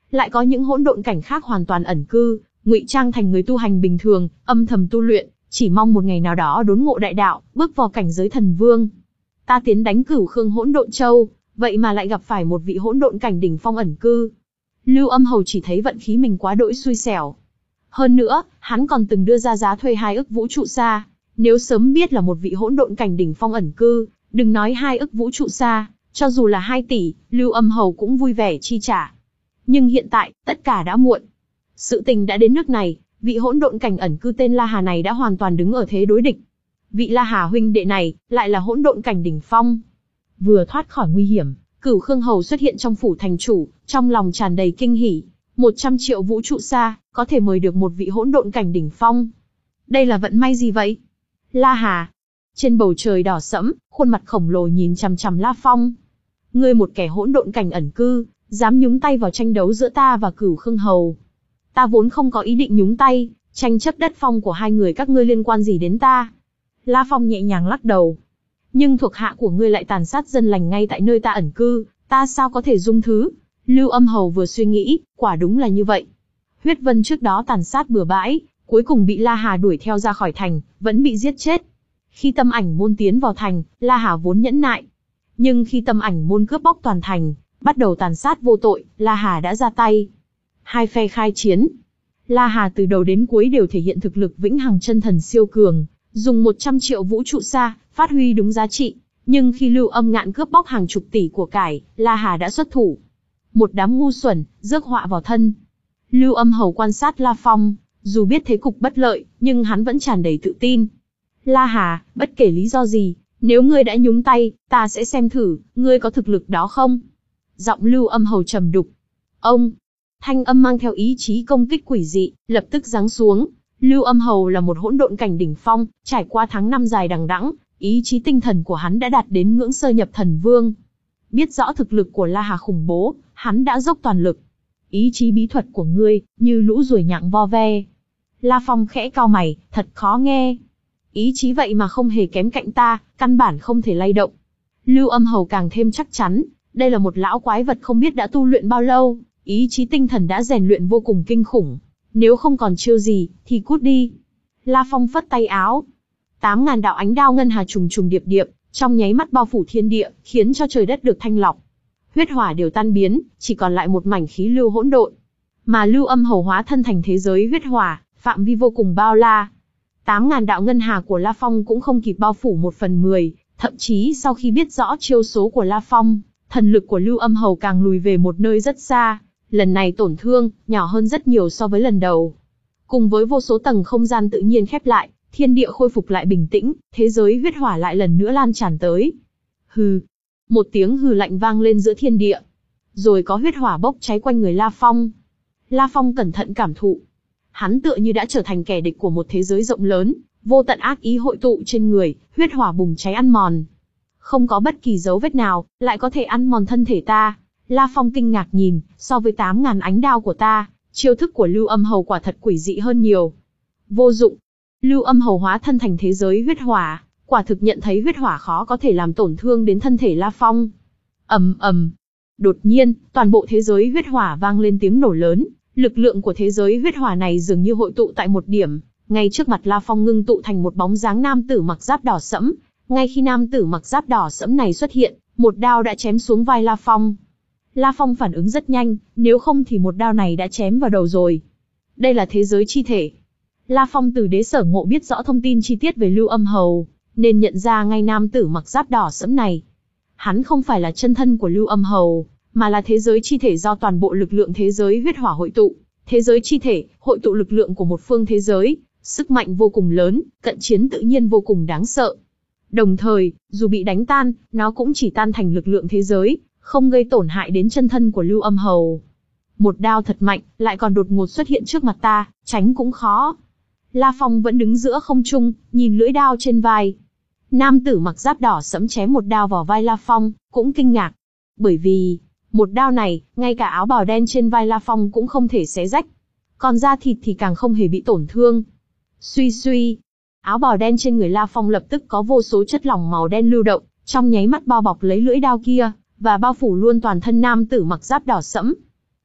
Lại có những hỗn độn cảnh khác hoàn toàn ẩn cư, ngụy trang thành người tu hành bình thường, âm thầm tu luyện, chỉ mong một ngày nào đó đốn ngộ đại đạo, bước vào cảnh giới thần vương. Ta tiến đánh Cửu Khương Hỗn Độn Châu, vậy mà lại gặp phải một vị hỗn độn cảnh đỉnh phong ẩn cư. Lưu Âm Hầu chỉ thấy vận khí mình quá đỗi xui xẻo. Hơn nữa, hắn còn từng đưa ra giá thuê hai ức vũ trụ xa. Nếu sớm biết là một vị hỗn độn cảnh đỉnh phong ẩn cư, đừng nói hai ức vũ trụ xa, cho dù là hai tỷ, Lưu Âm Hầu cũng vui vẻ chi trả. Nhưng hiện tại, tất cả đã muộn. Sự tình đã đến nước này, vị hỗn độn cảnh ẩn cư tên La Hà này đã hoàn toàn đứng ở thế đối địch. Vị La Hà huynh đệ này, lại là hỗn độn cảnh đỉnh phong. Vừa thoát khỏi nguy hiểm, Cửu Khương Hầu xuất hiện trong phủ thành chủ, trong lòng tràn đầy kinh hỉ. một trăm triệu vũ trụ xa, có thể mời được một vị hỗn độn cảnh đỉnh phong. Đây là vận may gì vậy? La Hà. Trên bầu trời đỏ sẫm, khuôn mặt khổng lồ nhìn chằm chằm La Phong. Ngươi một kẻ hỗn độn cảnh ẩn cư, dám nhúng tay vào tranh đấu giữa ta và Cửu Khương Hầu. Ta vốn không có ý định nhúng tay, tranh chấp đất phong của hai người các ngươi liên quan gì đến ta? La Phong nhẹ nhàng lắc đầu. Nhưng thuộc hạ của ngươi lại tàn sát dân lành ngay tại nơi ta ẩn cư, ta sao có thể dung thứ? Lưu Âm Hầu vừa suy nghĩ, quả đúng là như vậy. Huyết Vân trước đó tàn sát bừa bãi, cuối cùng bị La Hà đuổi theo ra khỏi thành, vẫn bị giết chết. Khi Tâm Ảnh môn tiến vào thành, La Hà vốn nhẫn nại. Nhưng khi Tâm Ảnh môn cướp bóc toàn thành, bắt đầu tàn sát vô tội, La Hà đã ra tay. Hai phe khai chiến. La Hà từ đầu đến cuối đều thể hiện thực lực vĩnh hằng chân thần siêu cường, dùng một trăm triệu vũ trụ xa, phát huy đúng giá trị. Nhưng khi Lưu Âm Ngạn cướp bóc hàng chục tỷ của cải, La Hà đã xuất thủ. Một đám ngu xuẩn, rước họa vào thân. Lưu Âm Hầu quan sát La Phong, dù biết thế cục bất lợi, nhưng hắn vẫn tràn đầy tự tin. La Hà, bất kể lý do gì, nếu ngươi đã nhúng tay, ta sẽ xem thử, ngươi có thực lực đó không? Giọng Lưu Âm Hầu trầm đục. Ông, thanh âm mang theo ý chí công kích quỷ dị, lập tức giáng xuống. Lưu Âm Hầu là một hỗn độn cảnh đỉnh phong, trải qua tháng năm dài đằng đẵng, ý chí tinh thần của hắn đã đạt đến ngưỡng sơ nhập thần vương. Biết rõ thực lực của La Hà khủng bố, hắn đã dốc toàn lực. Ý chí bí thuật của ngươi, như lũ ruồi nhặng vo ve. La Phong khẽ cau mày, thật khó nghe. Ý chí vậy mà không hề kém cạnh ta, căn bản không thể lay động. Lưu Âm Hầu càng thêm chắc chắn, đây là một lão quái vật không biết đã tu luyện bao lâu, ý chí tinh thần đã rèn luyện vô cùng kinh khủng. Nếu không còn chiêu gì, thì cút đi. La Phong phất tay áo. Tám ngàn đạo ánh đao ngân hà trùng trùng điệp điệp, trong nháy mắt bao phủ thiên địa, khiến cho trời đất được thanh lọc. Huyết hỏa đều tan biến, chỉ còn lại một mảnh khí lưu hỗn độn. Mà Lưu Âm Hầu hóa thân thành thế giới huyết hỏa, phạm vi vô cùng bao la. Tám ngàn đạo ngân hà của La Phong cũng không kịp bao phủ một phần mười, thậm chí sau khi biết rõ chiêu số của La Phong, thần lực của Lưu Âm Hầu càng lùi về một nơi rất xa. Lần này tổn thương, nhỏ hơn rất nhiều so với lần đầu. Cùng với vô số tầng không gian tự nhiên khép lại, thiên địa khôi phục lại bình tĩnh, thế giới huyết hỏa lại lần nữa lan tràn tới. Hừ. Một tiếng hừ lạnh vang lên giữa thiên địa. Rồi có huyết hỏa bốc cháy quanh người La Phong. La Phong cẩn thận cảm thụ. Hắn tựa như đã trở thành kẻ địch của một thế giới rộng lớn, vô tận ác ý hội tụ trên người, huyết hỏa bùng cháy ăn mòn. Không có bất kỳ dấu vết nào, lại có thể ăn mòn thân thể ta. La Phong kinh ngạc nhìn, so với tám ngàn ánh đao của ta, chiêu thức của Lưu Âm Hầu quả thật quỷ dị hơn nhiều. Vô dụng. Lưu Âm Hầu hóa thân thành thế giới huyết hỏa, quả thực nhận thấy huyết hỏa khó có thể làm tổn thương đến thân thể La Phong. Ầm ầm. Đột nhiên, toàn bộ thế giới huyết hỏa vang lên tiếng nổ lớn, lực lượng của thế giới huyết hỏa này dường như hội tụ tại một điểm, ngay trước mặt La Phong ngưng tụ thành một bóng dáng nam tử mặc giáp đỏ sẫm. Ngay khi nam tử mặc giáp đỏ sẫm này xuất hiện, một đao đã chém xuống vai La Phong. La Phong phản ứng rất nhanh, nếu không thì một đao này đã chém vào đầu rồi. Đây là thế giới chi thể. La Phong từ đế sở ngộ biết rõ thông tin chi tiết về Lưu Âm Hầu, nên nhận ra ngay nam tử mặc giáp đỏ sẫm này. Hắn không phải là chân thân của Lưu Âm Hầu, mà là thế giới chi thể do toàn bộ lực lượng thế giới huyết hỏa hội tụ. Thế giới chi thể, hội tụ lực lượng của một phương thế giới, sức mạnh vô cùng lớn, cận chiến tự nhiên vô cùng đáng sợ. Đồng thời, dù bị đánh tan, nó cũng chỉ tan thành lực lượng thế giới, không gây tổn hại đến chân thân của Lưu Âm Hầu. Một đao thật mạnh, lại còn đột ngột xuất hiện trước mặt ta, tránh cũng khó. La Phong vẫn đứng giữa không trung, nhìn lưỡi đao trên vai. Nam tử mặc giáp đỏ sẫm chém một đao vào vai La Phong, cũng kinh ngạc. Bởi vì, một đao này, ngay cả áo bào đen trên vai La Phong cũng không thể xé rách. Còn da thịt thì càng không hề bị tổn thương. Suy suy. Áo bào đen trên người La Phong lập tức có vô số chất lỏng màu đen lưu động, trong nháy mắt bao bọc lấy lưỡi đao kia, và bao phủ luôn toàn thân nam tử mặc giáp đỏ sẫm.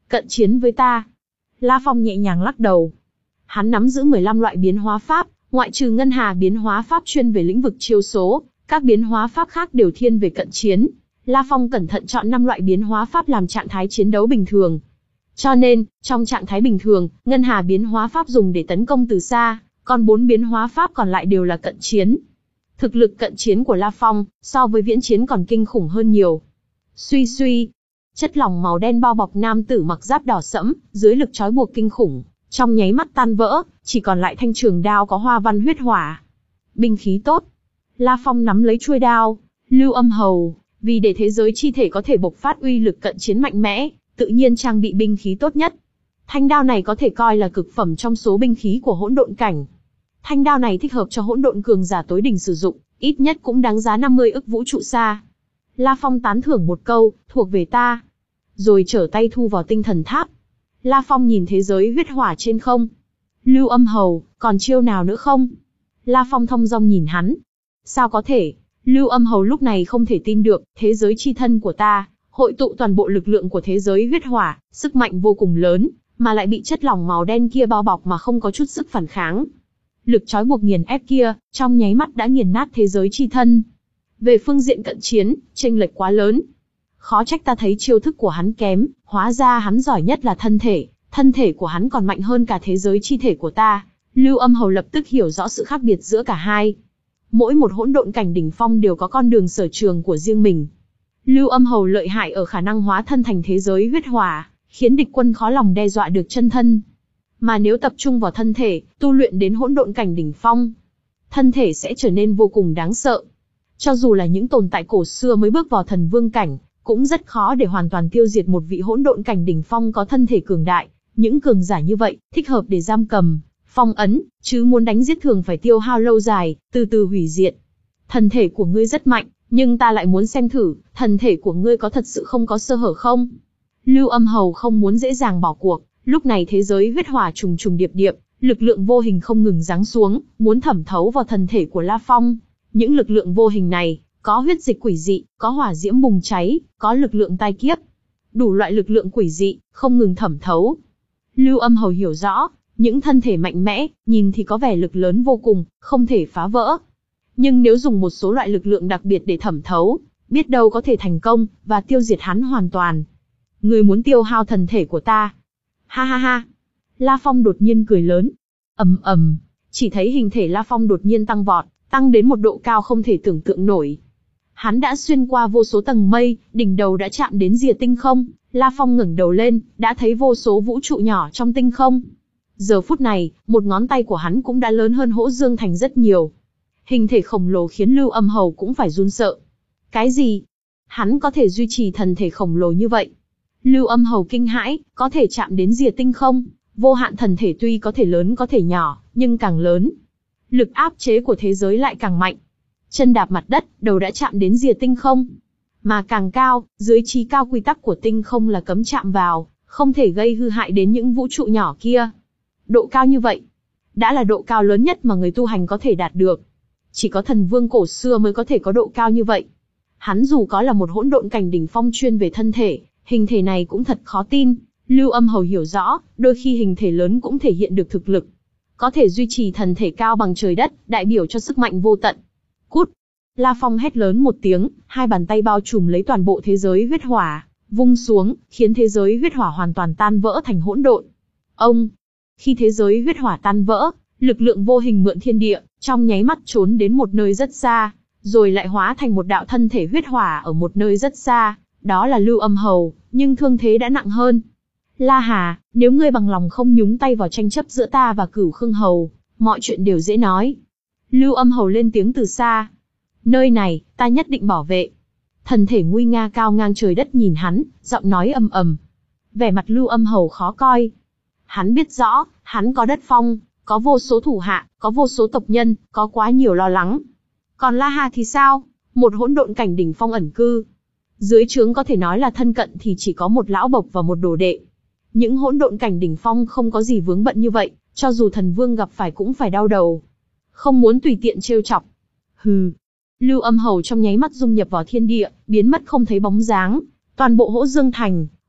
Cận chiến với ta. La Phong nhẹ nhàng lắc đầu. Hắn nắm giữ mười lăm loại biến hóa pháp, ngoại trừ ngân hà biến hóa pháp chuyên về lĩnh vực chiêu số, các biến hóa pháp khác đều thiên về cận chiến. La Phong cẩn thận chọn năm loại biến hóa pháp làm trạng thái chiến đấu bình thường. Cho nên, trong trạng thái bình thường, ngân hà biến hóa pháp dùng để tấn công từ xa, còn bốn biến hóa pháp còn lại đều là cận chiến. Thực lực cận chiến của La Phong, so với viễn chiến còn kinh khủng hơn nhiều. Suy suy, chất lỏng màu đen bao bọc nam tử mặc giáp đỏ sẫm, dưới lực trói buộc kinh khủng, trong nháy mắt tan vỡ, chỉ còn lại thanh trường đao có hoa văn huyết hỏa. Binh khí tốt. La Phong nắm lấy chuôi đao, Lưu Âm Hầu, vì để thế giới chi thể có thể bộc phát uy lực cận chiến mạnh mẽ, tự nhiên trang bị binh khí tốt nhất. Thanh đao này có thể coi là cực phẩm trong số binh khí của hỗn độn cảnh. Thanh đao này thích hợp cho hỗn độn cường giả tối đỉnh sử dụng, ít nhất cũng đáng giá năm mươi ức vũ trụ sa. La Phong tán thưởng một câu, thuộc về ta. Rồi trở tay thu vào tinh thần tháp. La Phong nhìn thế giới huyết hỏa trên không. Lưu Âm Hầu, còn chiêu nào nữa không? La Phong thong dong nhìn hắn. Sao có thể? Lưu Âm Hầu lúc này không thể tin được, thế giới chi thân của ta, hội tụ toàn bộ lực lượng của thế giới huyết hỏa, sức mạnh vô cùng lớn, mà lại bị chất lỏng màu đen kia bao bọc mà không có chút sức phản kháng. Lực trói buộc nghiền ép kia, trong nháy mắt đã nghiền nát thế giới chi thân. Về phương diện cận chiến, chênh lệch quá lớn. Khó trách ta thấy chiêu thức của hắn kém, hóa ra hắn giỏi nhất là thân thể, thân thể của hắn còn mạnh hơn cả thế giới chi thể của ta. Lưu Âm Hầu lập tức hiểu rõ sự khác biệt giữa cả hai. Mỗi một hỗn độn cảnh đỉnh phong đều có con đường sở trường của riêng mình. Lưu Âm Hầu lợi hại ở khả năng hóa thân thành thế giới huyết hỏa, khiến địch quân khó lòng đe dọa được chân thân. Mà nếu tập trung vào thân thể, tu luyện đến hỗn độn cảnh đỉnh phong, thân thể sẽ trở nên vô cùng đáng sợ. Cho dù là những tồn tại cổ xưa mới bước vào thần vương cảnh, cũng rất khó để hoàn toàn tiêu diệt một vị hỗn độn cảnh đỉnh phong có thân thể cường đại. Những cường giả như vậy, thích hợp để giam cầm, phong ấn, chứ muốn đánh giết thường phải tiêu hao lâu dài, từ từ hủy diệt. Thân thể của ngươi rất mạnh, nhưng ta lại muốn xem thử, thân thể của ngươi có thật sự không có sơ hở không? Lưu Âm Hầu không muốn dễ dàng bỏ cuộc, lúc này thế giới huyết hỏa trùng trùng điệp điệp, lực lượng vô hình không ngừng giáng xuống, muốn thẩm thấu vào thân thể của La Phong. Những lực lượng vô hình này, có huyết dịch quỷ dị, có hỏa diễm bùng cháy, có lực lượng tai kiếp. Đủ loại lực lượng quỷ dị, không ngừng thẩm thấu. Lưu Âm Hầu hiểu rõ, những thân thể mạnh mẽ, nhìn thì có vẻ lực lớn vô cùng, không thể phá vỡ. Nhưng nếu dùng một số loại lực lượng đặc biệt để thẩm thấu, biết đâu có thể thành công, và tiêu diệt hắn hoàn toàn. Ngươi muốn tiêu hao thân thể của ta? Ha ha ha! La Phong đột nhiên cười lớn. Ầm ầm, chỉ thấy hình thể La Phong đột nhiên tăng vọt, tăng đến một độ cao không thể tưởng tượng nổi. Hắn đã xuyên qua vô số tầng mây, đỉnh đầu đã chạm đến rìa tinh không. La Phong ngẩng đầu lên, đã thấy vô số vũ trụ nhỏ trong tinh không. Giờ phút này, một ngón tay của hắn cũng đã lớn hơn Hỗ Dương Thành rất nhiều. Hình thể khổng lồ khiến Lưu Âm Hầu cũng phải run sợ. Cái gì? Hắn có thể duy trì thần thể khổng lồ như vậy? Lưu Âm Hầu kinh hãi, có thể chạm đến rìa tinh không. Vô hạn thần thể tuy có thể lớn có thể nhỏ, nhưng càng lớn, lực áp chế của thế giới lại càng mạnh. Chân đạp mặt đất, đầu đã chạm đến rìa tinh không. Mà càng cao, dưới trí cao quy tắc của tinh không là cấm chạm vào, không thể gây hư hại đến những vũ trụ nhỏ kia. Độ cao như vậy, đã là độ cao lớn nhất mà người tu hành có thể đạt được. Chỉ có thần vương cổ xưa mới có thể có độ cao như vậy. Hắn dù có là một hỗn độn cảnh đỉnh phong chuyên về thân thể, hình thể này cũng thật khó tin. Lưu Âm Hầu hiểu rõ, đôi khi hình thể lớn cũng thể hiện được thực lực. Có thể duy trì thần thể cao bằng trời đất, đại biểu cho sức mạnh vô tận. Cút! La Phong hét lớn một tiếng, hai bàn tay bao trùm lấy toàn bộ thế giới huyết hỏa, vung xuống, khiến thế giới huyết hỏa hoàn toàn tan vỡ thành hỗn độn. Ông! Khi thế giới huyết hỏa tan vỡ, lực lượng vô hình mượn thiên địa, trong nháy mắt trốn đến một nơi rất xa, rồi lại hóa thành một đạo thân thể huyết hỏa ở một nơi rất xa, đó là Lưu Âm Hầu, nhưng thương thế đã nặng hơn. La Hà, nếu ngươi bằng lòng không nhúng tay vào tranh chấp giữa ta và Cửu Khương Hầu, mọi chuyện đều dễ nói. Lưu Âm Hầu lên tiếng từ xa. Nơi này, ta nhất định bảo vệ. Thần thể nguy nga cao ngang trời đất nhìn hắn, giọng nói ầm ầm. Vẻ mặt Lưu Âm Hầu khó coi. Hắn biết rõ, hắn có đất phong, có vô số thủ hạ, có vô số tộc nhân, có quá nhiều lo lắng. Còn La Hà thì sao? Một hỗn độn cảnh đỉnh phong ẩn cư. Dưới trướng có thể nói là thân cận thì chỉ có một lão bộc và một đồ đệ. Những hỗn độn cảnh đỉnh phong không có gì vướng bận như vậy, cho dù thần vương gặp phải cũng phải đau đầu. Không muốn tùy tiện trêu chọc. Hừ. Lưu Âm Hầu trong nháy mắt dung nhập vào thiên địa, biến mất không thấy bóng dáng. Toàn bộ Hỗ Dương Thành,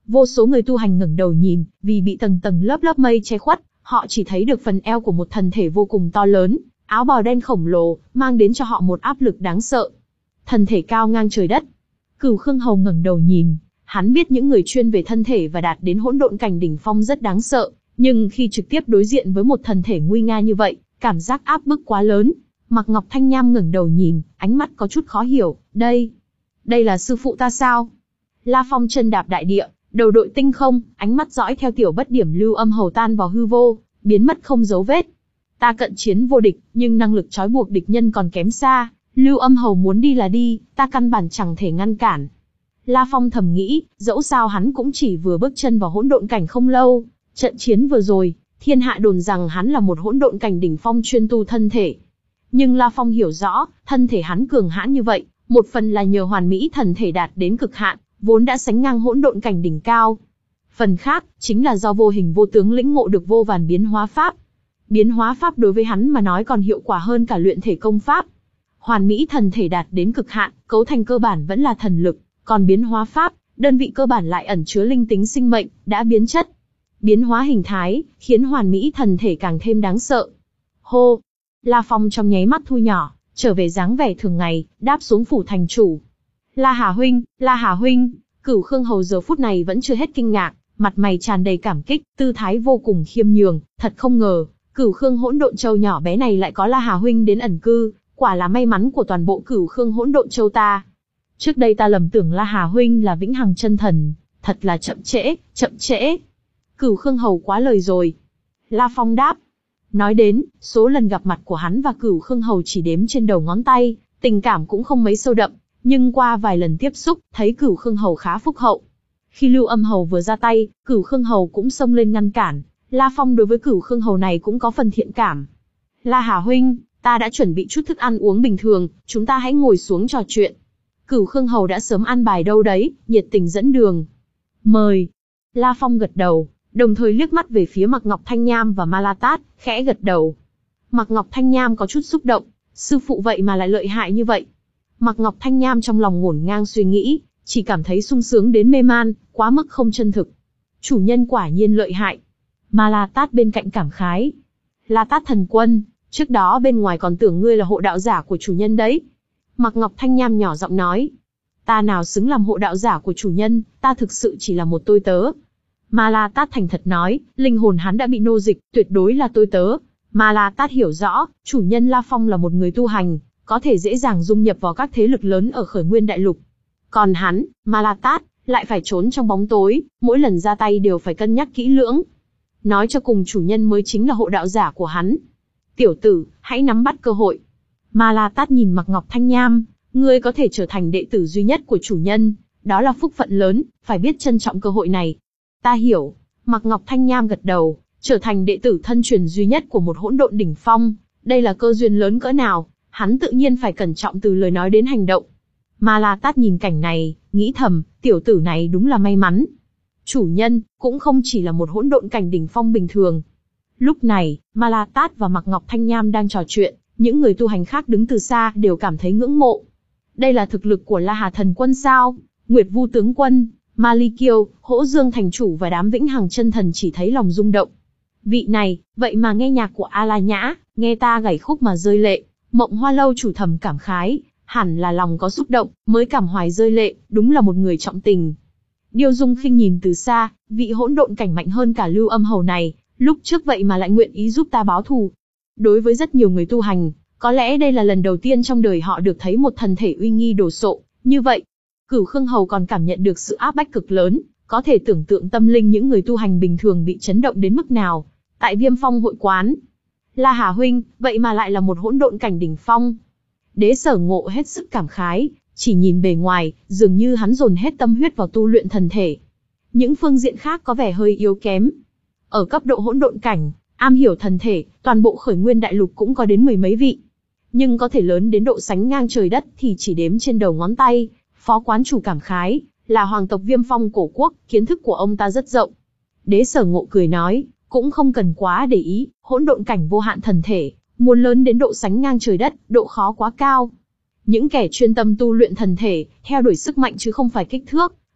Vô số người tu hành ngẩng đầu nhìn, vì bị tầng tầng lớp lớp mây che khuất, họ chỉ thấy được phần eo của một thân thể vô cùng to lớn, áo bào đen khổng lồ, mang đến cho họ một áp lực đáng sợ. Thân thể cao ngang trời đất. Cửu Khương Hầu ngẩng đầu nhìn, hắn biết những người chuyên về thân thể và đạt đến hỗn độn cảnh đỉnh phong rất đáng sợ, nhưng khi trực tiếp đối diện với một thân thể nguy nga như vậy, cảm giác áp bức quá lớn. Mạc Ngọc Thanh Nham ngẩng đầu nhìn, ánh mắt có chút khó hiểu, đây, đây là sư phụ ta sao? La Phong chân đạp đại địa, đầu đội tinh không, ánh mắt dõi theo tiểu bất điểm Lưu Âm Hầu tan vào hư vô, biến mất không dấu vết. Ta cận chiến vô địch, nhưng năng lực trói buộc địch nhân còn kém xa, Lưu Âm Hầu muốn đi là đi, ta căn bản chẳng thể ngăn cản. La Phong thầm nghĩ, dẫu sao hắn cũng chỉ vừa bước chân vào hỗn độn cảnh không lâu, trận chiến vừa rồi, thiên hạ đồn rằng hắn là một hỗn độn cảnh đỉnh phong chuyên tu thân thể. Nhưng La Phong hiểu rõ, thân thể hắn cường hãn như vậy, một phần là nhờ hoàn mỹ thần thể đạt đến cực hạn, vốn đã sánh ngang hỗn độn cảnh đỉnh cao. Phần khác, chính là do vô hình vô tướng lĩnh ngộ được vô vàn biến hóa pháp. Biến hóa pháp đối với hắn mà nói còn hiệu quả hơn cả luyện thể công pháp. Hoàn mỹ thần thể đạt đến cực hạn, cấu thành cơ bản vẫn là thần lực, còn biến hóa pháp, đơn vị cơ bản lại ẩn chứa linh tính sinh mệnh, đã biến chất. Biến hóa hình thái, khiến hoàn mỹ thần thể càng thêm đáng sợ. Hô! La Phong trong nháy mắt thu nhỏ, trở về dáng vẻ thường ngày, đáp xuống phủ thành chủ. La Hà huynh, La Hà huynh, Cửu Khương Hầu giờ phút này vẫn chưa hết kinh ngạc, mặt mày tràn đầy cảm kích, tư thái vô cùng khiêm nhường, thật không ngờ, Cửu Khương hỗn độn châu nhỏ bé này lại có La Hà huynh đến ẩn cư, quả là may mắn của toàn bộ Cửu Khương hỗn độn châu ta. Trước đây ta lầm tưởng La Hà huynh là vĩnh hằng chân thần, thật là chậm trễ, chậm trễ. Cửu Khương Hầu quá lời rồi. La Phong đáp. Nói đến, số lần gặp mặt của hắn và Cửu Khương Hầu chỉ đếm trên đầu ngón tay, tình cảm cũng không mấy sâu đậm, nhưng qua vài lần tiếp xúc, thấy Cửu Khương Hầu khá phúc hậu. Khi Lưu Âm Hầu vừa ra tay, Cửu Khương Hầu cũng xông lên ngăn cản, La Phong đối với Cửu Khương Hầu này cũng có phần thiện cảm. La Hà huynh, ta đã chuẩn bị chút thức ăn uống bình thường, chúng ta hãy ngồi xuống trò chuyện. Cửu Khương Hầu đã sớm ăn bài đâu đấy, nhiệt tình dẫn đường. Mời. La Phong gật đầu, đồng thời liếc mắt về phía Mạc Ngọc Thanh Nham và Ma La Tát, khẽ gật đầu. Mạc Ngọc Thanh Nham có chút xúc động, sư phụ vậy mà lại lợi hại như vậy. Mạc Ngọc Thanh Nham trong lòng ngổn ngang suy nghĩ, chỉ cảm thấy sung sướng đến mê man, quá mức không chân thực. Chủ nhân quả nhiên lợi hại. Ma La Tát bên cạnh cảm khái. La Tát thần quân, trước đó bên ngoài còn tưởng ngươi là hộ đạo giả của chủ nhân đấy. Mạc Ngọc Thanh Nham nhỏ giọng nói. Ta nào xứng làm hộ đạo giả của chủ nhân, ta thực sự chỉ là một tôi tớ. Ma La Tát thành thật nói, linh hồn hắn đã bị nô dịch, tuyệt đối là tôi tớ. Ma La Tát hiểu rõ, chủ nhân La Phong là một người tu hành, có thể dễ dàng dung nhập vào các thế lực lớn ở Khởi Nguyên Đại Lục. Còn hắn, Ma La Tát, lại phải trốn trong bóng tối, mỗi lần ra tay đều phải cân nhắc kỹ lưỡng. Nói cho cùng chủ nhân mới chính là hộ đạo giả của hắn. Tiểu tử, hãy nắm bắt cơ hội. Ma La Tát nhìn Mạc Ngọc Thanh Nham, ngươi có thể trở thành đệ tử duy nhất của chủ nhân, đó là phúc phận lớn, phải biết trân trọng cơ hội này. Ta hiểu. Mạc Ngọc Thanh Nham gật đầu, trở thành đệ tử thân truyền duy nhất của một hỗn độn đỉnh phong, đây là cơ duyên lớn cỡ nào, hắn tự nhiên phải cẩn trọng từ lời nói đến hành động. Ma La Tát nhìn cảnh này, nghĩ thầm, tiểu tử này đúng là may mắn. Chủ nhân, cũng không chỉ là một hỗn độn cảnh đỉnh phong bình thường. Lúc này, Ma La Tát và Mạc Ngọc Thanh Nham đang trò chuyện, những người tu hành khác đứng từ xa đều cảm thấy ngưỡng mộ. Đây là thực lực của La Hà thần quân sao? Nguyệt Vu tướng quân, Ma Ly Kiêu, Hỗ Dương thành chủ và đám vĩnh hằng chân thần chỉ thấy lòng rung động. Vị này, vậy mà nghe nhạc của A La Nhã, nghe ta gảy khúc mà rơi lệ. Mộng Hoa lâu chủ thầm cảm khái, hẳn là lòng có xúc động, mới cảm hoài rơi lệ, đúng là một người trọng tình. Điêu Dung Khinh nhìn từ xa, vị hỗn độn cảnh mạnh hơn cả Lưu Âm Hầu này, lúc trước vậy mà lại nguyện ý giúp ta báo thù. Đối với rất nhiều người tu hành, có lẽ đây là lần đầu tiên trong đời họ được thấy một thần thể uy nghi đồ sộ, như vậy. Cửu Khương Hầu còn cảm nhận được sự áp bách cực lớn, có thể tưởng tượng tâm linh những người tu hành bình thường bị chấn động đến mức nào. Tại Viêm Phong hội quán, La Hà huynh, vậy mà lại là một hỗn độn cảnh đỉnh phong. Đế Sở Ngộ hết sức cảm khái, chỉ nhìn bề ngoài, dường như hắn dồn hết tâm huyết vào tu luyện thần thể. Những phương diện khác có vẻ hơi yếu kém. Ở cấp độ hỗn độn cảnh, am hiểu thần thể, toàn bộ Khởi Nguyên Đại Lục cũng có đến mười mấy vị. Nhưng có thể lớn đến độ sánh ngang trời đất thì chỉ đếm trên đầu ngón tay. Phó quán chủ cảm khái, là hoàng tộc Viêm Phong cổ quốc, kiến thức của ông ta rất rộng. Đế Sở Ngộ cười nói, cũng không cần quá để ý, hỗn độn cảnh vô hạn thần thể, muốn lớn đến độ sánh ngang trời đất, độ khó quá cao. Những kẻ chuyên tâm tu luyện thần thể, theo đuổi sức mạnh chứ không phải kích thước,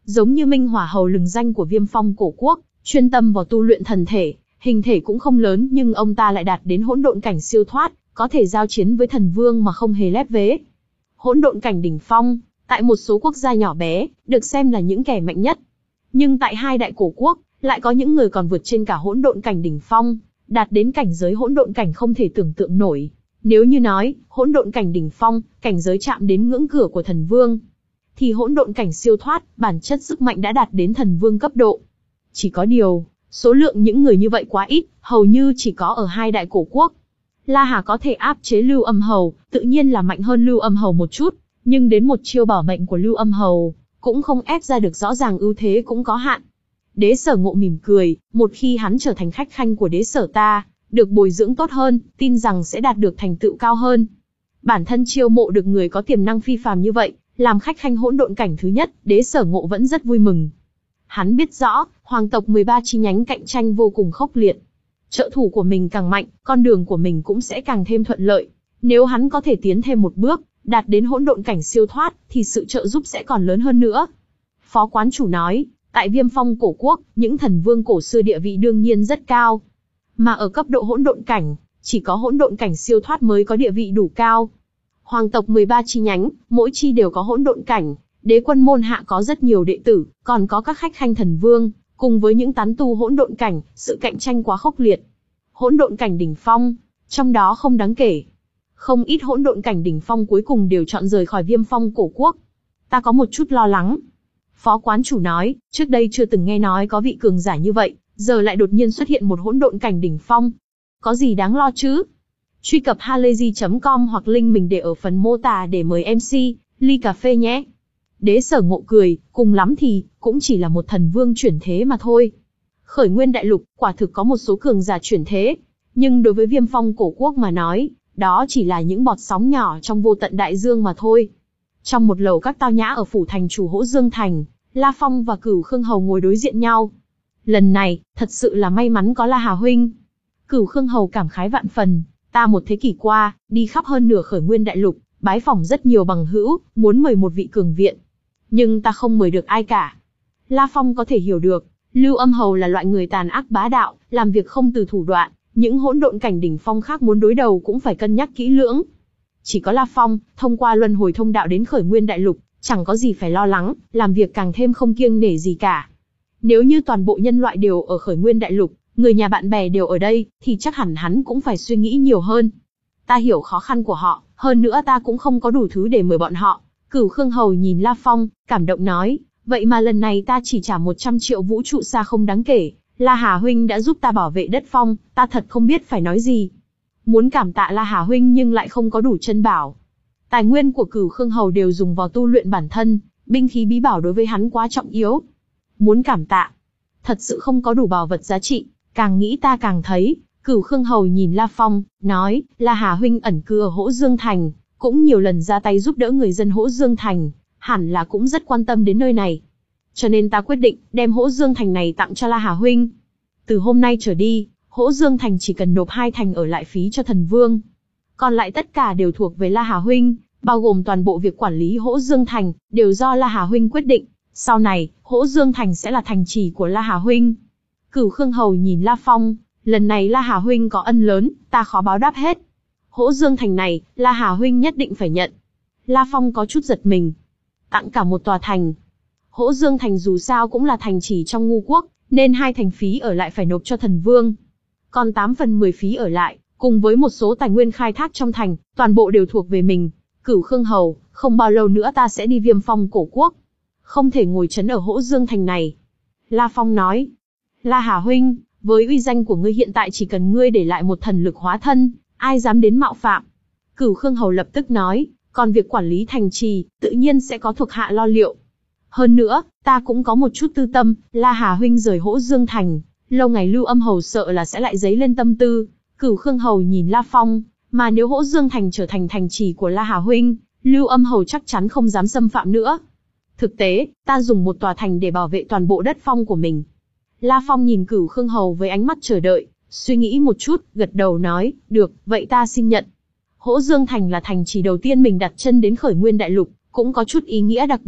giống như Minh Hỏa Hầu lừng danh của Viêm Phong cổ quốc, chuyên tâm vào tu luyện thần thể, hình thể cũng không lớn nhưng ông ta lại đạt đến hỗn độn cảnh siêu thoát, có thể giao chiến với thần vương mà không hề lép vế. Hỗn độn cảnh đỉnh phong, tại một số quốc gia nhỏ bé, được xem là những kẻ mạnh nhất. Nhưng tại hai đại cổ quốc, lại có những người còn vượt trên cả hỗn độn cảnh đỉnh phong, đạt đến cảnh giới hỗn độn cảnh không thể tưởng tượng nổi. Nếu như nói, hỗn độn cảnh đỉnh phong, cảnh giới chạm đến ngưỡng cửa của thần vương, thì hỗn độn cảnh siêu thoát, bản chất sức mạnh đã đạt đến thần vương cấp độ. Chỉ có điều, số lượng những người như vậy quá ít, hầu như chỉ có ở hai đại cổ quốc. La Hà có thể áp chế Lưu Âm Hầu, tự nhiên là mạnh hơn Lưu Âm Hầu một chút, nhưng đến một chiêu bảo mệnh của Lưu Âm Hầu, cũng không ép ra được, rõ ràng ưu thế cũng có hạn. Đế Sở Ngộ mỉm cười, một khi hắn trở thành khách khanh của đế sở ta, được bồi dưỡng tốt hơn, tin rằng sẽ đạt được thành tựu cao hơn. Bản thân chiêu mộ được người có tiềm năng phi phàm như vậy, làm khách khanh hỗn độn cảnh thứ nhất, Đế Sở Ngộ vẫn rất vui mừng. Hắn biết rõ, hoàng tộc mười ba chi nhánh cạnh tranh vô cùng khốc liệt. Trợ thủ của mình càng mạnh, con đường của mình cũng sẽ càng thêm thuận lợi. Nếu hắn có thể tiến thêm một bước, đạt đến hỗn độn cảnh siêu thoát, thì sự trợ giúp sẽ còn lớn hơn nữa. Phó quán chủ nói, tại Viêm Phong cổ quốc, những thần vương cổ xưa địa vị đương nhiên rất cao. Mà ở cấp độ hỗn độn cảnh, chỉ có hỗn độn cảnh siêu thoát mới có địa vị đủ cao. Hoàng tộc mười ba chi nhánh, mỗi chi đều có hỗn độn cảnh, đế quân môn hạ có rất nhiều đệ tử, còn có các khách khanh thần vương, cùng với những tán tu hỗn độn cảnh, sự cạnh tranh quá khốc liệt. Hỗn độn cảnh đỉnh phong, trong đó không đáng kể. Không ít hỗn độn cảnh đỉnh phong cuối cùng đều chọn rời khỏi Viêm Phong cổ quốc. Ta có một chút lo lắng. Phó quán chủ nói, trước đây chưa từng nghe nói có vị cường giả như vậy, giờ lại đột nhiên xuất hiện một hỗn độn cảnh đỉnh phong. Có gì đáng lo chứ? Truy cập halayzi chấm com hoặc link mình để ở phần mô tả để mời em xê, ly cà phê nhé. Đế Sở Ngộ cười, cùng lắm thì, cũng chỉ là một thần vương chuyển thế mà thôi. Khởi Nguyên Đại Lục, quả thực có một số cường giả chuyển thế, nhưng đối với Viêm Phong cổ quốc mà nói, đó chỉ là những bọt sóng nhỏ trong vô tận đại dương mà thôi. Trong một lầu các tao nhã ở phủ thành chủ Hỗ Dương Thành, La Phong và Cửu Khương Hầu ngồi đối diện nhau. Lần này, thật sự là may mắn có La Hà huynh. Cửu Khương Hầu cảm khái vạn phần, ta một thế kỷ qua, đi khắp hơn nửa Khởi Nguyên Đại Lục, bái phỏng rất nhiều bằng hữu, muốn mời một vị cường viện. Nhưng ta không mời được ai cả. La Phong có thể hiểu được, Lưu Âm Hầu là loại người tàn ác bá đạo, làm việc không từ thủ đoạn, những hỗn độn cảnh đỉnh phong khác muốn đối đầu cũng phải cân nhắc kỹ lưỡng. Chỉ có La Phong, thông qua luân hồi thông đạo đến Khởi Nguyên Đại Lục, chẳng có gì phải lo lắng, làm việc càng thêm không kiêng nể gì cả. Nếu như toàn bộ nhân loại đều ở Khởi Nguyên Đại Lục, người nhà bạn bè đều ở đây, thì chắc hẳn hắn cũng phải suy nghĩ nhiều hơn. Ta hiểu khó khăn của họ, hơn nữa ta cũng không có đủ thứ để mời bọn họ. Cửu Khương Hầu nhìn La Phong, cảm động nói, vậy mà lần này ta chỉ trả một trăm triệu vũ trụ xa không đáng kể. La Hà huynh đã giúp ta bảo vệ đất phong, ta thật không biết phải nói gì. Muốn cảm tạ La Hà huynh nhưng lại không có đủ chân bảo. Tài nguyên của Cửu Khương Hầu đều dùng vào tu luyện bản thân, binh khí bí bảo đối với hắn quá trọng yếu. Muốn cảm tạ, thật sự không có đủ bảo vật giá trị, càng nghĩ ta càng thấy. Cửu Khương Hầu nhìn La Phong, nói, La Hà huynh ẩn cư ở Hỗ Dương Thành, cũng nhiều lần ra tay giúp đỡ người dân Hỗ Dương Thành, hẳn là cũng rất quan tâm đến nơi này. Cho nên ta quyết định, đem Hỗ Dương Thành này tặng cho La Hà huynh. Từ hôm nay trở đi, Hỗ Dương Thành chỉ cần nộp hai thành ở lại phí cho thần vương. Còn lại tất cả đều thuộc về La Hà huynh, bao gồm toàn bộ việc quản lý Hỗ Dương Thành, đều do La Hà huynh quyết định. Sau này, Hỗ Dương Thành sẽ là thành trì của La Hà huynh. Cửu Khương Hầu nhìn La Phong, lần này La Hà huynh có ân lớn, ta khó báo đáp hết. Hỗ Dương Thành này, La Hà huynh nhất định phải nhận. La Phong có chút giật mình. Tặng cả một tòa thành. Hỗ Dương Thành dù sao cũng là thành trì trong Ngu quốc, nên hai thành phí ở lại phải nộp cho thần vương. Còn tám phần mười phí ở lại, cùng với một số tài nguyên khai thác trong thành, toàn bộ đều thuộc về mình. Cửu Khương Hầu, không bao lâu nữa ta sẽ đi Viêm Phong cổ quốc. Không thể ngồi trấn ở Hỗ Dương Thành này. La Phong nói. La Hà huynh, với uy danh của ngươi hiện tại chỉ cần ngươi để lại một thần lực hóa thân, ai dám đến mạo phạm. Cửu Khương Hầu lập tức nói, còn việc quản lý thành trì, tự nhiên sẽ có thuộc hạ lo liệu. Hơn nữa, ta cũng có một chút tư tâm, La Hà huynh rời Hỗ Dương Thành, lâu ngày Lưu Âm Hầu sợ là sẽ lại dấy lên tâm tư. Cửu Khương Hầu nhìn La Phong, mà nếu Hỗ Dương Thành trở thành thành trì của La Hà huynh, Lưu Âm Hầu chắc chắn không dám xâm phạm nữa. Thực tế, ta dùng một tòa thành để bảo vệ toàn bộ đất phong của mình. La Phong nhìn Cửu Khương Hầu với ánh mắt chờ đợi, suy nghĩ một chút, gật đầu nói, được, vậy ta xin nhận. Hỗ Dương Thành là thành trì đầu tiên mình đặt chân đến Khởi Nguyên Đại Lục, cũng có chút ý nghĩa đặc biệt.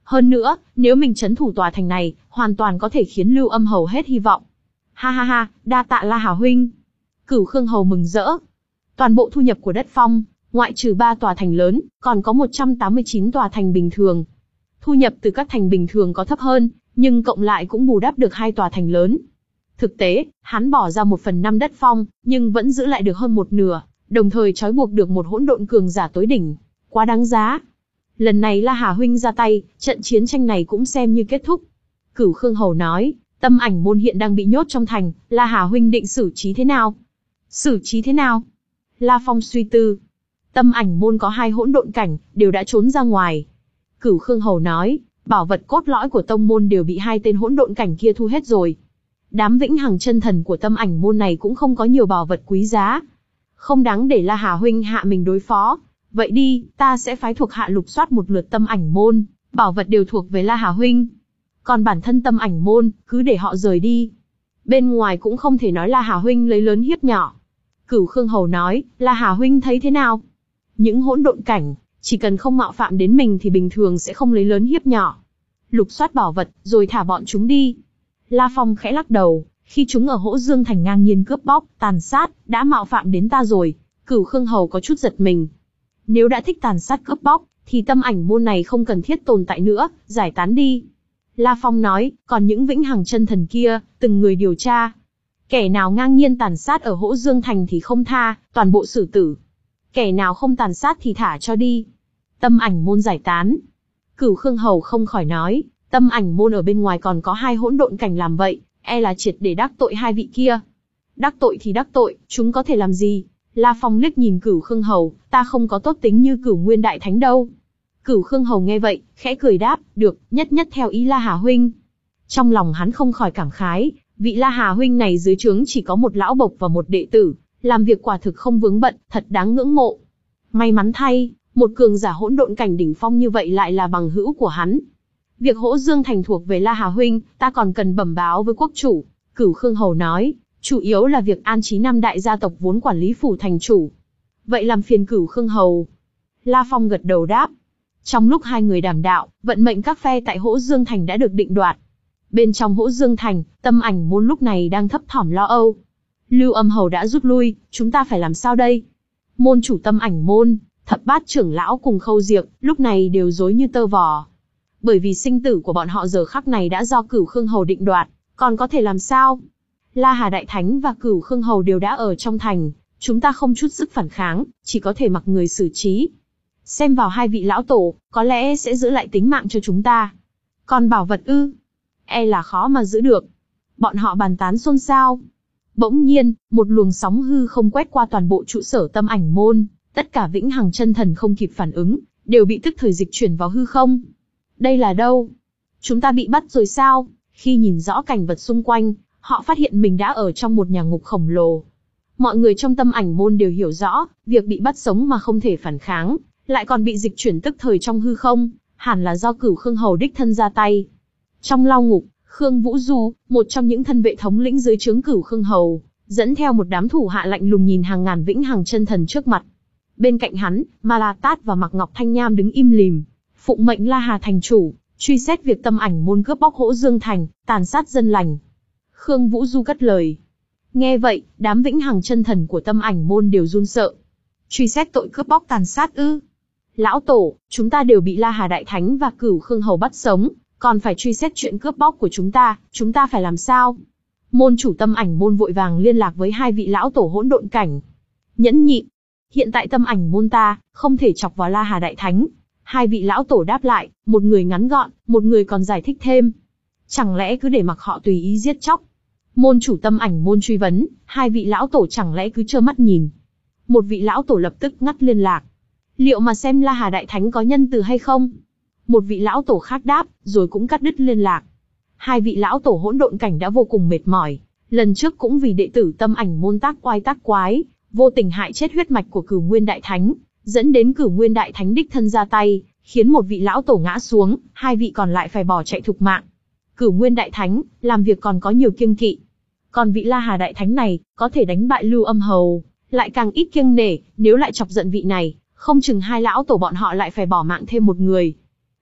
Hơn nữa, nếu mình trấn thủ tòa thành này, hoàn toàn có thể khiến Lưu Âm Hầu hết hy vọng. Ha ha ha, đa tạ La Hà huynh. Cửu Khương Hầu mừng rỡ. Toàn bộ thu nhập của đất phong, ngoại trừ ba tòa thành lớn, còn có một trăm tám mươi chín tòa thành bình thường. Thu nhập từ các thành bình thường có thấp hơn, nhưng cộng lại cũng bù đắp được hai tòa thành lớn. Thực tế, hắn bỏ ra một phần năm đất phong, nhưng vẫn giữ lại được hơn một nửa, đồng thời trói buộc được một hỗn độn cường giả tối đỉnh. Quá đáng giá. Lần này La Hà huynh ra tay, trận chiến tranh này cũng xem như kết thúc. Cửu Khương Hầu nói, Tâm Ảnh môn hiện đang bị nhốt trong thành, La Hà huynh định xử trí thế nào? Xử trí thế nào? La Phong suy tư. Tâm Ảnh môn có hai hỗn độn cảnh, đều đã trốn ra ngoài. Cửu Khương Hầu nói, bảo vật cốt lõi của tông môn đều bị hai tên hỗn độn cảnh kia thu hết rồi. Đám vĩnh hằng chân thần của Tâm Ảnh môn này cũng không có nhiều bảo vật quý giá. Không đáng để La Hà huynh hạ mình đối phó. Vậy đi, ta sẽ phái thuộc hạ lục soát một lượt Tâm Ảnh môn, bảo vật đều thuộc về La Hà huynh. Còn bản thân Tâm Ảnh môn, cứ để họ rời đi. Bên ngoài cũng không thể nói La Hà huynh lấy lớn hiếp nhỏ. Cửu Khương Hầu nói, La Hà huynh thấy thế nào? Những hỗn độn cảnh, chỉ cần không mạo phạm đến mình thì bình thường sẽ không lấy lớn hiếp nhỏ. Lục soát bảo vật, rồi thả bọn chúng đi. La Phong khẽ lắc đầu, khi chúng ở Hỗ Dương thành ngang nhiên cướp bóc, tàn sát, đã mạo phạm đến ta rồi. Cửu Khương Hầu có chút giật mình. Nếu đã thích tàn sát cướp bóc, thì Tâm Ảnh môn này không cần thiết tồn tại nữa, giải tán đi. La Phong nói, còn những vĩnh hằng chân thần kia, từng người điều tra. Kẻ nào ngang nhiên tàn sát ở Hỗ Dương thành thì không tha, toàn bộ xử tử. Kẻ nào không tàn sát thì thả cho đi. Tâm Ảnh môn giải tán. Cửu Khương Hầu không khỏi nói, Tâm Ảnh môn ở bên ngoài còn có hai hỗn độn cảnh làm vậy, e là triệt để đắc tội hai vị kia. Đắc tội thì đắc tội, chúng có thể làm gì? La Phong liếc nhìn Cửu Khương Hầu, ta không có tốt tính như Cửu Nguyên Đại Thánh đâu. Cửu Khương Hầu nghe vậy, khẽ cười đáp, được, nhất nhất theo ý La Hà huynh. Trong lòng hắn không khỏi cảm khái, vị La Hà huynh này dưới trướng chỉ có một lão bộc và một đệ tử, làm việc quả thực không vướng bận, thật đáng ngưỡng mộ. May mắn thay, một cường giả hỗn độn cảnh đỉnh phong như vậy lại là bằng hữu của hắn. Việc Hỗ Dương thành thuộc về La Hà huynh, ta còn cần bẩm báo với quốc chủ. Cửu Khương Hầu nói, chủ yếu là việc an trí năm đại gia tộc vốn quản lý phủ thành chủ. Vậy làm phiền Cửu Khương Hầu. La Phong gật đầu đáp. Trong lúc hai người đàm đạo, vận mệnh các phe tại Hỗ Dương thành đã được định đoạt. Bên trong Hỗ Dương thành, Tâm Ảnh môn lúc này đang thấp thỏm lo âu. Lưu Âm Hầu đã rút lui, chúng ta phải làm sao đây? Môn chủ Tâm Ảnh môn, thập bát trưởng lão cùng Khâu Diệp, lúc này đều rối như tơ vò. Bởi vì sinh tử của bọn họ giờ khắc này đã do Cửu Khương Hầu định đoạt, còn có thể làm sao? La Hà Đại Thánh và Cửu Khương Hầu đều đã ở trong thành, chúng ta không chút sức phản kháng, chỉ có thể mặc người xử trí. Xem vào hai vị lão tổ, có lẽ sẽ giữ lại tính mạng cho chúng ta. Còn bảo vật ư? E là khó mà giữ được. Bọn họ bàn tán xôn xao. Bỗng nhiên, một luồng sóng hư không quét qua toàn bộ trụ sở Tâm Ảnh môn, tất cả vĩnh hằng chân thần không kịp phản ứng, đều bị tức thời dịch chuyển vào hư không. Đây là đâu? Chúng ta bị bắt rồi sao? Khi nhìn rõ cảnh vật xung quanh, họ phát hiện mình đã ở trong một nhà ngục khổng lồ. Mọi người trong Tâm Ảnh môn đều hiểu rõ, việc bị bắt sống mà không thể phản kháng, lại còn bị dịch chuyển tức thời trong hư không, hẳn là do Cửu Khương Hầu đích thân ra tay. Trong lao ngục, Khương Vũ Du, một trong những thân vệ thống lĩnh dưới trướng Cửu Khương Hầu, dẫn theo một đám thủ hạ lạnh lùng nhìn hàng ngàn vĩnh hằng chân thần trước mặt. Bên cạnh hắn, Ma La Tát và Mạc Ngọc Thanh Nham đứng im lìm, phụng mệnh La Hà thành chủ, truy xét việc Tâm Ảnh môn cướp bóc Hỗ Dương thành, tàn sát dân lành. Khương Vũ Du cất lời. Nghe vậy, đám vĩnh hằng chân thần của Tâm Ảnh môn đều run sợ. Truy xét tội cướp bóc tàn sát ư? Lão tổ, chúng ta đều bị La Hà Đại Thánh và Cửu Khương Hầu bắt sống, còn phải truy xét chuyện cướp bóc của chúng ta, chúng ta phải làm sao? Môn chủ Tâm Ảnh môn vội vàng liên lạc với hai vị lão tổ hỗn độn cảnh. Nhẫn nhịn. Hiện tại Tâm Ảnh môn ta, không thể chọc vào La Hà Đại Thánh. Hai vị lão tổ đáp lại, một người ngắn gọn, một người còn giải thích thêm. Chẳng lẽ cứ để mặc họ tùy ý giết chóc? Môn chủ Tâm Ảnh môn truy vấn, hai vị lão tổ chẳng lẽ cứ trơ mắt nhìn? Một vị lão tổ lập tức ngắt liên lạc. Liệu mà xem La Hà Đại Thánh có nhân từ hay không? Một vị lão tổ khác đáp, rồi cũng cắt đứt liên lạc. Hai vị lão tổ hỗn độn cảnh đã vô cùng mệt mỏi. Lần trước cũng vì đệ tử Tâm Ảnh môn tác oai tác quái, vô tình hại chết huyết mạch của Cửu Nguyên Đại Thánh, dẫn đến Cửu Nguyên Đại Thánh đích thân ra tay, khiến một vị lão tổ ngã xuống, hai vị còn lại phải bỏ chạy thục mạng. Cửu Nguyên Đại Thánh, làm việc còn có nhiều kiêng kỵ. Còn vị La Hà Đại Thánh này, có thể đánh bại Lưu Âm Hầu, lại càng ít kiêng nể, nếu lại chọc giận vị này, không chừng hai lão tổ bọn họ lại phải bỏ mạng thêm một người.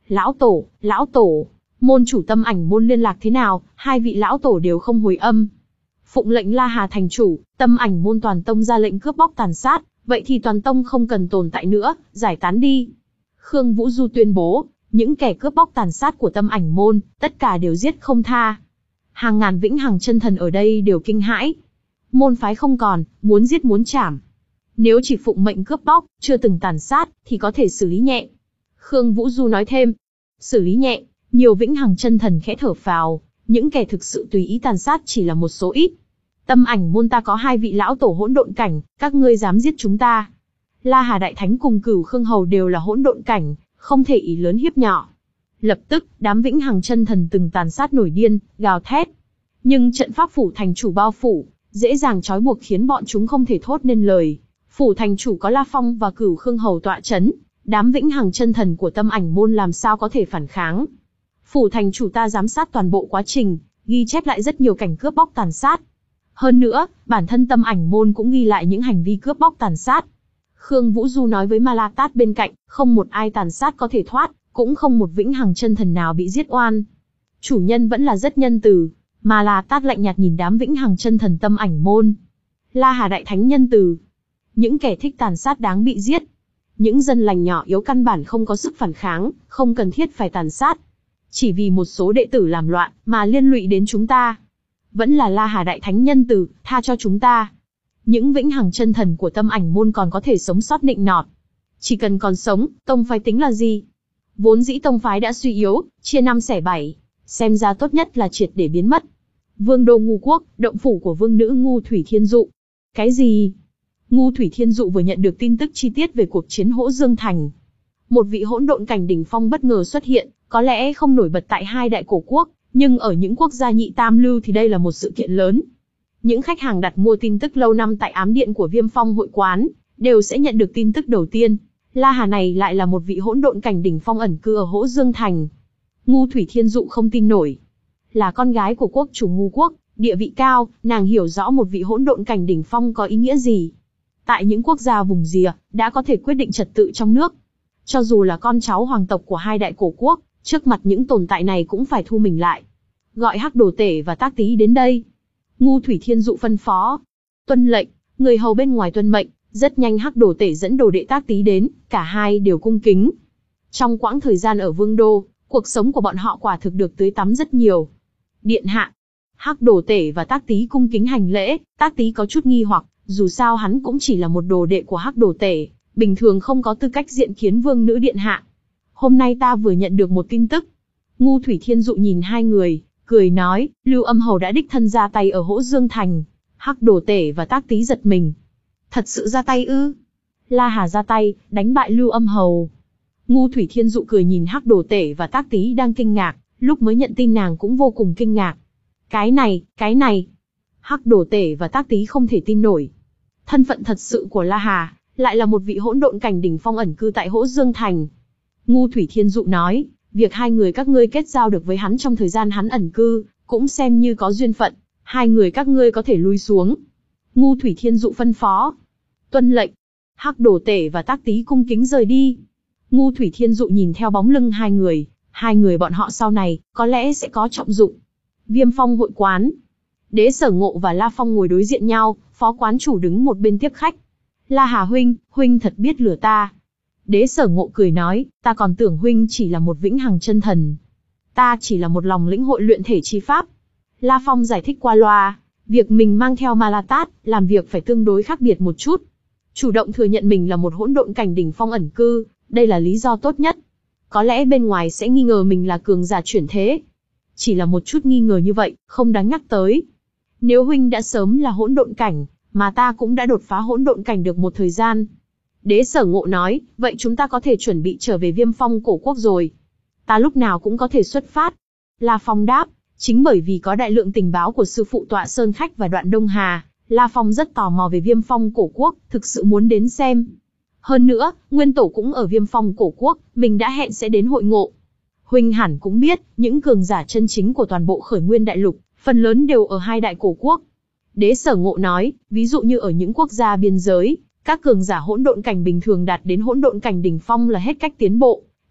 Lão tổ, lão tổ, môn chủ Tâm Ảnh môn liên lạc thế nào? Hai vị lão tổ đều không hồi âm. Phụng lệnh La Hà thành chủ, Tâm Ảnh môn toàn tông ra lệnh cướp bóc tàn sát, vậy thì toàn tông không cần tồn tại nữa, giải tán đi. Khương Vũ Du tuyên bố, những kẻ cướp bóc tàn sát của Tâm Ảnh môn, tất cả đều giết không tha. Hàng ngàn vĩnh hằng chân thần ở đây đều kinh hãi. Môn phái không còn, muốn giết muốn chảm. Nếu chỉ phụng mệnh cướp bóc, chưa từng tàn sát, thì có thể xử lý nhẹ. Khương Vũ Du nói thêm, xử lý nhẹ, nhiều vĩnh hằng chân thần khẽ thở phào, những kẻ thực sự tùy ý tàn sát chỉ là một số ít. Tâm Ảnh môn ta có hai vị lão tổ hỗn độn cảnh, các ngươi dám giết chúng ta. La Hà Đại Thánh cùng Cửu Khương Hầu đều là hỗn độn cảnh, không thể ý lớn hiếp nhỏ. Lập tức, đám vĩnh hằng chân thần từng tàn sát nổi điên, gào thét. Nhưng trận pháp phủ thành chủ bao phủ, dễ dàng trói buộc khiến bọn chúng không thể thốt nên lời. Phủ thành chủ có La Phong và Cửu Khương Hầu tọa chấn, đám vĩnh hằng chân thần của Tâm Ảnh môn làm sao có thể phản kháng. Phủ thành chủ ta giám sát toàn bộ quá trình, ghi chép lại rất nhiều cảnh cướp bóc tàn sát. Hơn nữa, bản thân Tâm Ảnh môn cũng ghi lại những hành vi cướp bóc tàn sát. Khương Vũ Du nói với Ma La Tát bên cạnh, không một ai tàn sát có thể thoát, cũng không một vĩnh hằng chân thần nào bị giết oan. Chủ nhân vẫn là rất nhân từ. Ma La Tát lạnh nhạt nhìn đám vĩnh hằng chân thần Tâm Ảnh môn. La Hà Đại Thánh nhân từ. Những kẻ thích tàn sát đáng bị giết. Những dân lành nhỏ yếu căn bản không có sức phản kháng, không cần thiết phải tàn sát. Chỉ vì một số đệ tử làm loạn, mà liên lụy đến chúng ta. Vẫn là La Hà Đại Thánh nhân từ, tha cho chúng ta. Những vĩnh hằng chân thần của Tâm Ảnh môn còn có thể sống sót nịnh nọt. Chỉ cần còn sống, tông phái tính là gì? Vốn dĩ tông phái đã suy yếu, chia năm xẻ bảy. Xem ra tốt nhất là triệt để biến mất. Vương đô Ngu Quốc, động phủ của vương nữ Ngu Thủy Thiên Dụ. Cái gì? Ngu Thủy Thiên Dụ vừa nhận được tin tức chi tiết về cuộc chiến Hỗ Dương Thành. Một vị hỗn độn cảnh đỉnh phong bất ngờ xuất hiện, có lẽ không nổi bật tại hai đại cổ quốc, nhưng ở những quốc gia nhị tam lưu thì đây là một sự kiện lớn. Những khách hàng đặt mua tin tức lâu năm tại ám điện của Viêm Phong hội quán, đều sẽ nhận được tin tức đầu tiên. La Hà này lại là một vị hỗn độn cảnh đỉnh phong ẩn cư ở Hỗ Dương Thành. Ngu Thủy Thiên Dụ không tin nổi. Là con gái của quốc chủ Ngu Quốc, địa vị cao, nàng hiểu rõ một vị hỗn độn cảnh đỉnh phong có ý nghĩa gì. Tại những quốc gia vùng rìa, đã có thể quyết định trật tự trong nước. Cho dù là con cháu hoàng tộc của hai đại cổ quốc, trước mặt những tồn tại này cũng phải thu mình lại. Gọi Hắc Đồ Tể và Tác Tý đến đây. Ngu Thủy Thiên Dụ phân phó. Tuân lệnh, người hầu bên ngoài tuân mệnh, rất nhanh Hắc Đồ Tể dẫn đồ đệ Tác Tý đến, cả hai đều cung kính. Trong quãng thời gian ở Vương Đô, cuộc sống của bọn họ quả thực được tưới tắm rất nhiều. Điện hạ. Hắc Đồ Tể và Tác Tý cung kính hành lễ, Tác Tý có chút nghi hoặc, dù sao hắn cũng chỉ là một đồ đệ của Hắc Đồ Tể, bình thường không có tư cách diện kiến vương nữ điện hạ. Hôm nay ta vừa nhận được một tin tức. Ngu Thủy Thiên Dụ nhìn hai người, cười nói, Lưu Âm Hầu đã đích thân ra tay ở Hỗ Dương Thành. Hắc Đồ Tể và Tác Tý giật mình. Thật sự ra tay ư? La Hà ra tay, đánh bại Lưu Âm Hầu. Ngu Thủy Thiên Dụ cười nhìn Hắc Đồ Tể và Tác Tý đang kinh ngạc, lúc mới nhận tin nàng cũng vô cùng kinh ngạc. Cái này, cái này. Hắc Đồ Tể và Tác Tý không thể tin nổi. Thân phận thật sự của La Hà, lại là một vị hỗn độn cảnh đỉnh phong ẩn cư tại Hỗ Dương Thành. Ngu Thủy Thiên Dụ nói, việc hai người các ngươi kết giao được với hắn trong thời gian hắn ẩn cư, cũng xem như có duyên phận, hai người các ngươi có thể lui xuống. Ngu Thủy Thiên Dụ phân phó. Tuân lệnh. Hắc Đồ Tể và Tác Tý cung kính rời đi. Ngu Thủy Thiên Dụ nhìn theo bóng lưng hai người, hai người bọn họ sau này, có lẽ sẽ có trọng dụng. Viêm Phong hội quán. Đế Sở Ngộ và La Phong ngồi đối diện nhau, phó quán chủ đứng một bên tiếp khách. La Hà huynh, huynh thật biết lừa ta. Đế Sở Ngộ cười nói, ta còn tưởng huynh chỉ là một vĩnh hằng chân thần. Ta chỉ là một lòng lĩnh hội luyện thể chi pháp. La Phong giải thích qua loa, việc mình mang theo Ma La Tát, làm việc phải tương đối khác biệt một chút. Chủ động thừa nhận mình là một hỗn độn cảnh đỉnh phong ẩn cư, đây là lý do tốt nhất. Có lẽ bên ngoài sẽ nghi ngờ mình là cường giả chuyển thế. Chỉ là một chút nghi ngờ như vậy, không đáng nhắc tới. Nếu huynh đã sớm là hỗn độn cảnh, mà ta cũng đã đột phá hỗn độn cảnh được một thời gian. Đế Sở Ngộ nói, vậy chúng ta có thể chuẩn bị trở về Viêm Phong cổ quốc rồi. Ta lúc nào cũng có thể xuất phát. La Phong đáp, chính bởi vì có đại lượng tình báo của sư phụ Tọa Sơn Khách và Đoạn Đông Hà, La Phong rất tò mò về Viêm Phong cổ quốc, thực sự muốn đến xem. Hơn nữa, Nguyên Tổ cũng ở Viêm Phong cổ quốc, mình đã hẹn sẽ đến hội ngộ. Huynh hẳn cũng biết, những cường giả chân chính của toàn bộ Khởi Nguyên Đại Lục, phần lớn đều ở hai đại cổ quốc. Đế Sở Ngộ nói, ví dụ như ở những quốc gia biên giới, các cường giả hỗn độn cảnh bình thường đạt đến hỗn độn cảnh đỉnh phong là hết cách tiến bộ,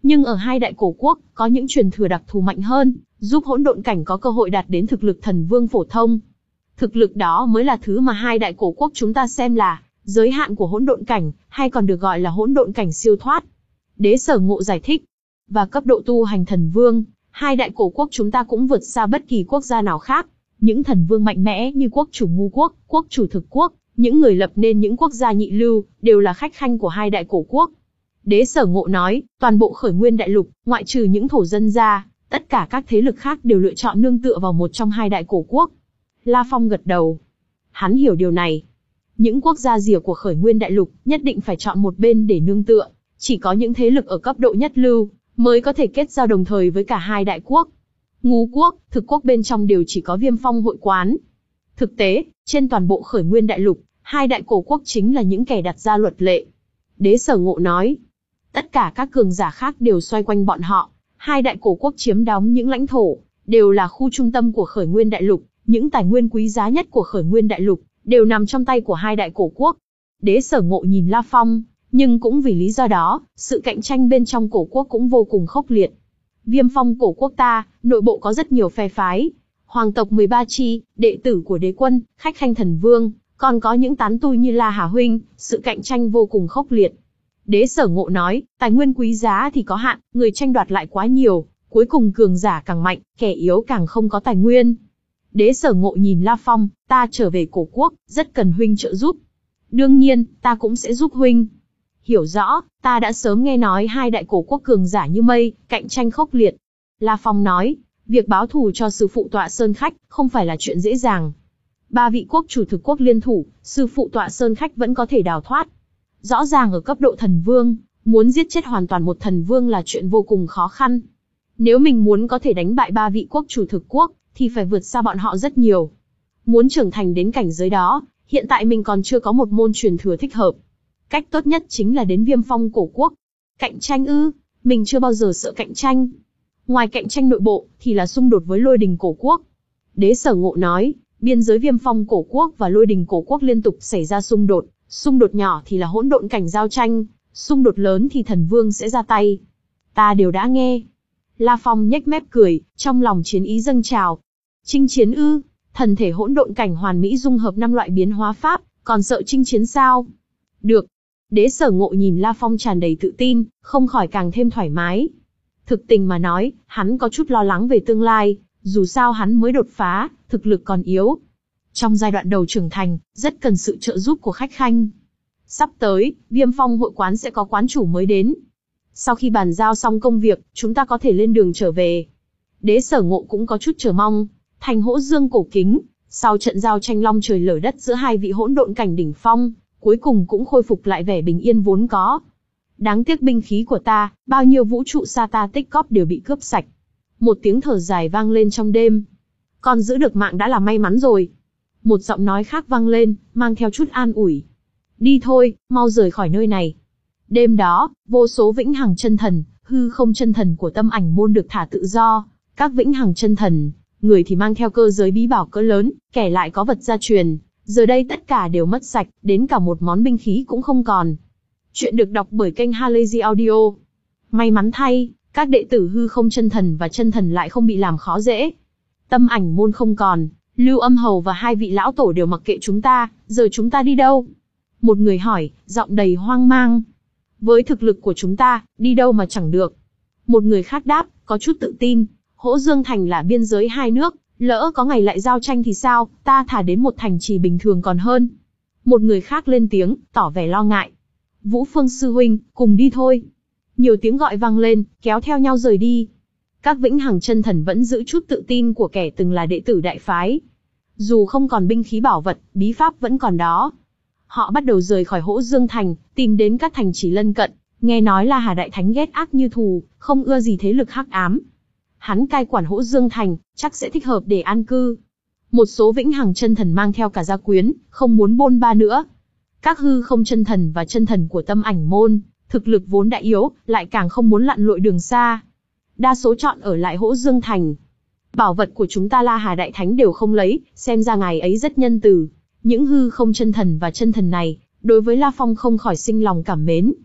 Nhưng ở hai đại cổ quốc, có những truyền thừa đặc thù mạnh hơn, giúp hỗn độn cảnh có cơ hội đạt đến thực lực thần vương phổ thông. Thực lực đó mới là thứ mà hai đại cổ quốc chúng ta xem là giới hạn của hỗn độn cảnh, hay còn được gọi là hỗn độn cảnh siêu thoát. Đế Sở Ngộ giải thích. Và cấp độ tu hành thần vương, hai đại cổ quốc chúng ta cũng vượt xa bất kỳ quốc gia nào khác. Những thần vương mạnh mẽ như quốc chủ Ngu quốc, quốc chủ Thực quốc, những người lập nên những quốc gia nhị lưu, đều là khách khanh của hai đại cổ quốc. Đế Sở Ngộ nói, toàn bộ khởi nguyên đại lục, ngoại trừ những thổ dân ra, tất cả các thế lực khác đều lựa chọn nương tựa vào một trong hai đại cổ quốc. La Phong gật đầu. Hắn hiểu điều này. Những quốc gia rìa của khởi nguyên đại lục nhất định phải chọn một bên để nương tựa. Chỉ có những thế lực ở cấp độ nhất lưu mới có thể kết giao đồng thời với cả hai đại quốc. Ngu quốc, Thực quốc bên trong đều chỉ có Viêm Phong hội quán. Thực tế, trên toàn bộ khởi nguyên đại lục, hai đại cổ quốc chính là những kẻ đặt ra luật lệ. Đế Sở Ngộ nói. Tất cả các cường giả khác đều xoay quanh bọn họ. Hai đại cổ quốc chiếm đóng những lãnh thổ, đều là khu trung tâm của khởi nguyên đại lục. Những tài nguyên quý giá nhất của khởi nguyên đại lục, đều nằm trong tay của hai đại cổ quốc. Đế Sở Ngộ nhìn La Phong, nhưng cũng vì lý do đó, sự cạnh tranh bên trong cổ quốc cũng vô cùng khốc liệt. Viêm Phong cổ quốc ta, nội bộ có rất nhiều phe phái. Hoàng tộc mười ba chi, đệ tử của đế quân, khách khanh thần vương, còn có những tán tu như La Hà huynh, sự cạnh tranh vô cùng khốc liệt. Đế Sở Ngộ nói, tài nguyên quý giá thì có hạn, người tranh đoạt lại quá nhiều, cuối cùng cường giả càng mạnh, kẻ yếu càng không có tài nguyên. Đế Sở Ngộ nhìn La Phong, ta trở về cổ quốc, rất cần huynh trợ giúp. Đương nhiên, ta cũng sẽ giúp huynh. Hiểu rõ, ta đã sớm nghe nói hai đại cổ quốc cường giả như mây, cạnh tranh khốc liệt. La Phong nói, việc báo thù cho sư phụ tọa sơn khách, không phải là chuyện dễ dàng. Ba vị quốc chủ Thực quốc liên thủ, sư phụ tọa sơn khách vẫn có thể đào thoát. Rõ ràng ở cấp độ thần vương, muốn giết chết hoàn toàn một thần vương là chuyện vô cùng khó khăn. Nếu mình muốn có thể đánh bại ba vị quốc chủ Thực quốc, thì phải vượt xa bọn họ rất nhiều. Muốn trưởng thành đến cảnh giới đó, hiện tại mình còn chưa có một môn truyền thừa thích hợp. Cách tốt nhất chính là đến Viêm Phong cổ quốc. Cạnh tranh ư? Mình chưa bao giờ sợ cạnh tranh. Ngoài cạnh tranh nội bộ, thì là xung đột với Lôi Đình cổ quốc. Đế Sở Ngộ nói, biên giới Viêm Phong cổ quốc và Lôi Đình cổ quốc liên tục xảy ra xung đột. Xung đột nhỏ thì là hỗn độn cảnh giao tranh, xung đột lớn thì thần vương sẽ ra tay. Ta đều đã nghe. La Phong nhếch mép cười, trong lòng chiến ý dâng trào. Chinh chiến ư? Thần thể hỗn độn cảnh hoàn mỹ dung hợp năm loại biến hóa pháp, còn sợ chinh chiến sao? Được. Đế Sở Ngộ nhìn La Phong tràn đầy tự tin, không khỏi càng thêm thoải mái. Thực tình mà nói, hắn có chút lo lắng về tương lai, dù sao hắn mới đột phá, thực lực còn yếu. Trong giai đoạn đầu trưởng thành, rất cần sự trợ giúp của khách khanh. Sắp tới, Viêm Phong hội quán sẽ có quán chủ mới đến. Sau khi bàn giao xong công việc, chúng ta có thể lên đường trở về. Đế Sở Ngộ cũng có chút chờ mong. Thành Hỗ Dương cổ kính, sau trận giao tranh long trời lở đất giữa hai vị hỗn độn cảnh đỉnh phong, cuối cùng cũng khôi phục lại vẻ bình yên vốn có. Đáng tiếc binh khí của ta, bao nhiêu vũ trụ sa ta tích cóp đều bị cướp sạch. Một tiếng thở dài vang lên trong đêm. Còn giữ được mạng đã là may mắn rồi. Một giọng nói khác vang lên, mang theo chút an ủi. Đi thôi, mau rời khỏi nơi này. Đêm đó, vô số vĩnh hằng chân thần, hư không chân thần của Tâm Ảnh môn được thả tự do. Các vĩnh hằng chân thần, người thì mang theo cơ giới bí bảo cỡ lớn, kẻ lại có vật gia truyền. Giờ đây tất cả đều mất sạch, đến cả một món binh khí cũng không còn. Chuyện được đọc bởi kênh Halazy Audio. May mắn thay, các đệ tử hư không chân thần và chân thần lại không bị làm khó dễ. Tâm Ảnh môn không còn, Lưu Âm Hầu và hai vị lão tổ đều mặc kệ chúng ta, giờ chúng ta đi đâu? Một người hỏi, giọng đầy hoang mang. Với thực lực của chúng ta, đi đâu mà chẳng được. Một người khác đáp, có chút tự tin. Hỗ Dương Thành là biên giới hai nước, lỡ có ngày lại giao tranh thì sao, ta thả đến một thành trì bình thường còn hơn. Một người khác lên tiếng, tỏ vẻ lo ngại. Vũ Phương sư huynh, cùng đi thôi. Nhiều tiếng gọi vang lên, kéo theo nhau rời đi. Các vĩnh hằng chân thần vẫn giữ chút tự tin của kẻ từng là đệ tử đại phái. Dù không còn binh khí bảo vật, bí pháp vẫn còn đó. Họ bắt đầu rời khỏi Hỗ Dương Thành, tìm đến các thành trì lân cận. Nghe nói là Hà Đại Thánh ghét ác như thù, không ưa gì thế lực hắc ám. Hắn cai quản Hỗ Dương Thành, chắc sẽ thích hợp để an cư. Một số vĩnh hằng chân thần mang theo cả gia quyến, không muốn bôn ba nữa. Các hư không chân thần và chân thần của Tâm Ảnh môn, thực lực vốn đã yếu, lại càng không muốn lặn lội đường xa. Đa số chọn ở lại Hỗ Dương Thành. Bảo vật của chúng ta La Hà Đại Thánh đều không lấy, xem ra ngài ấy rất nhân từ. Những hư không chân thần và chân thần này, đối với La Phong không khỏi sinh lòng cảm mến.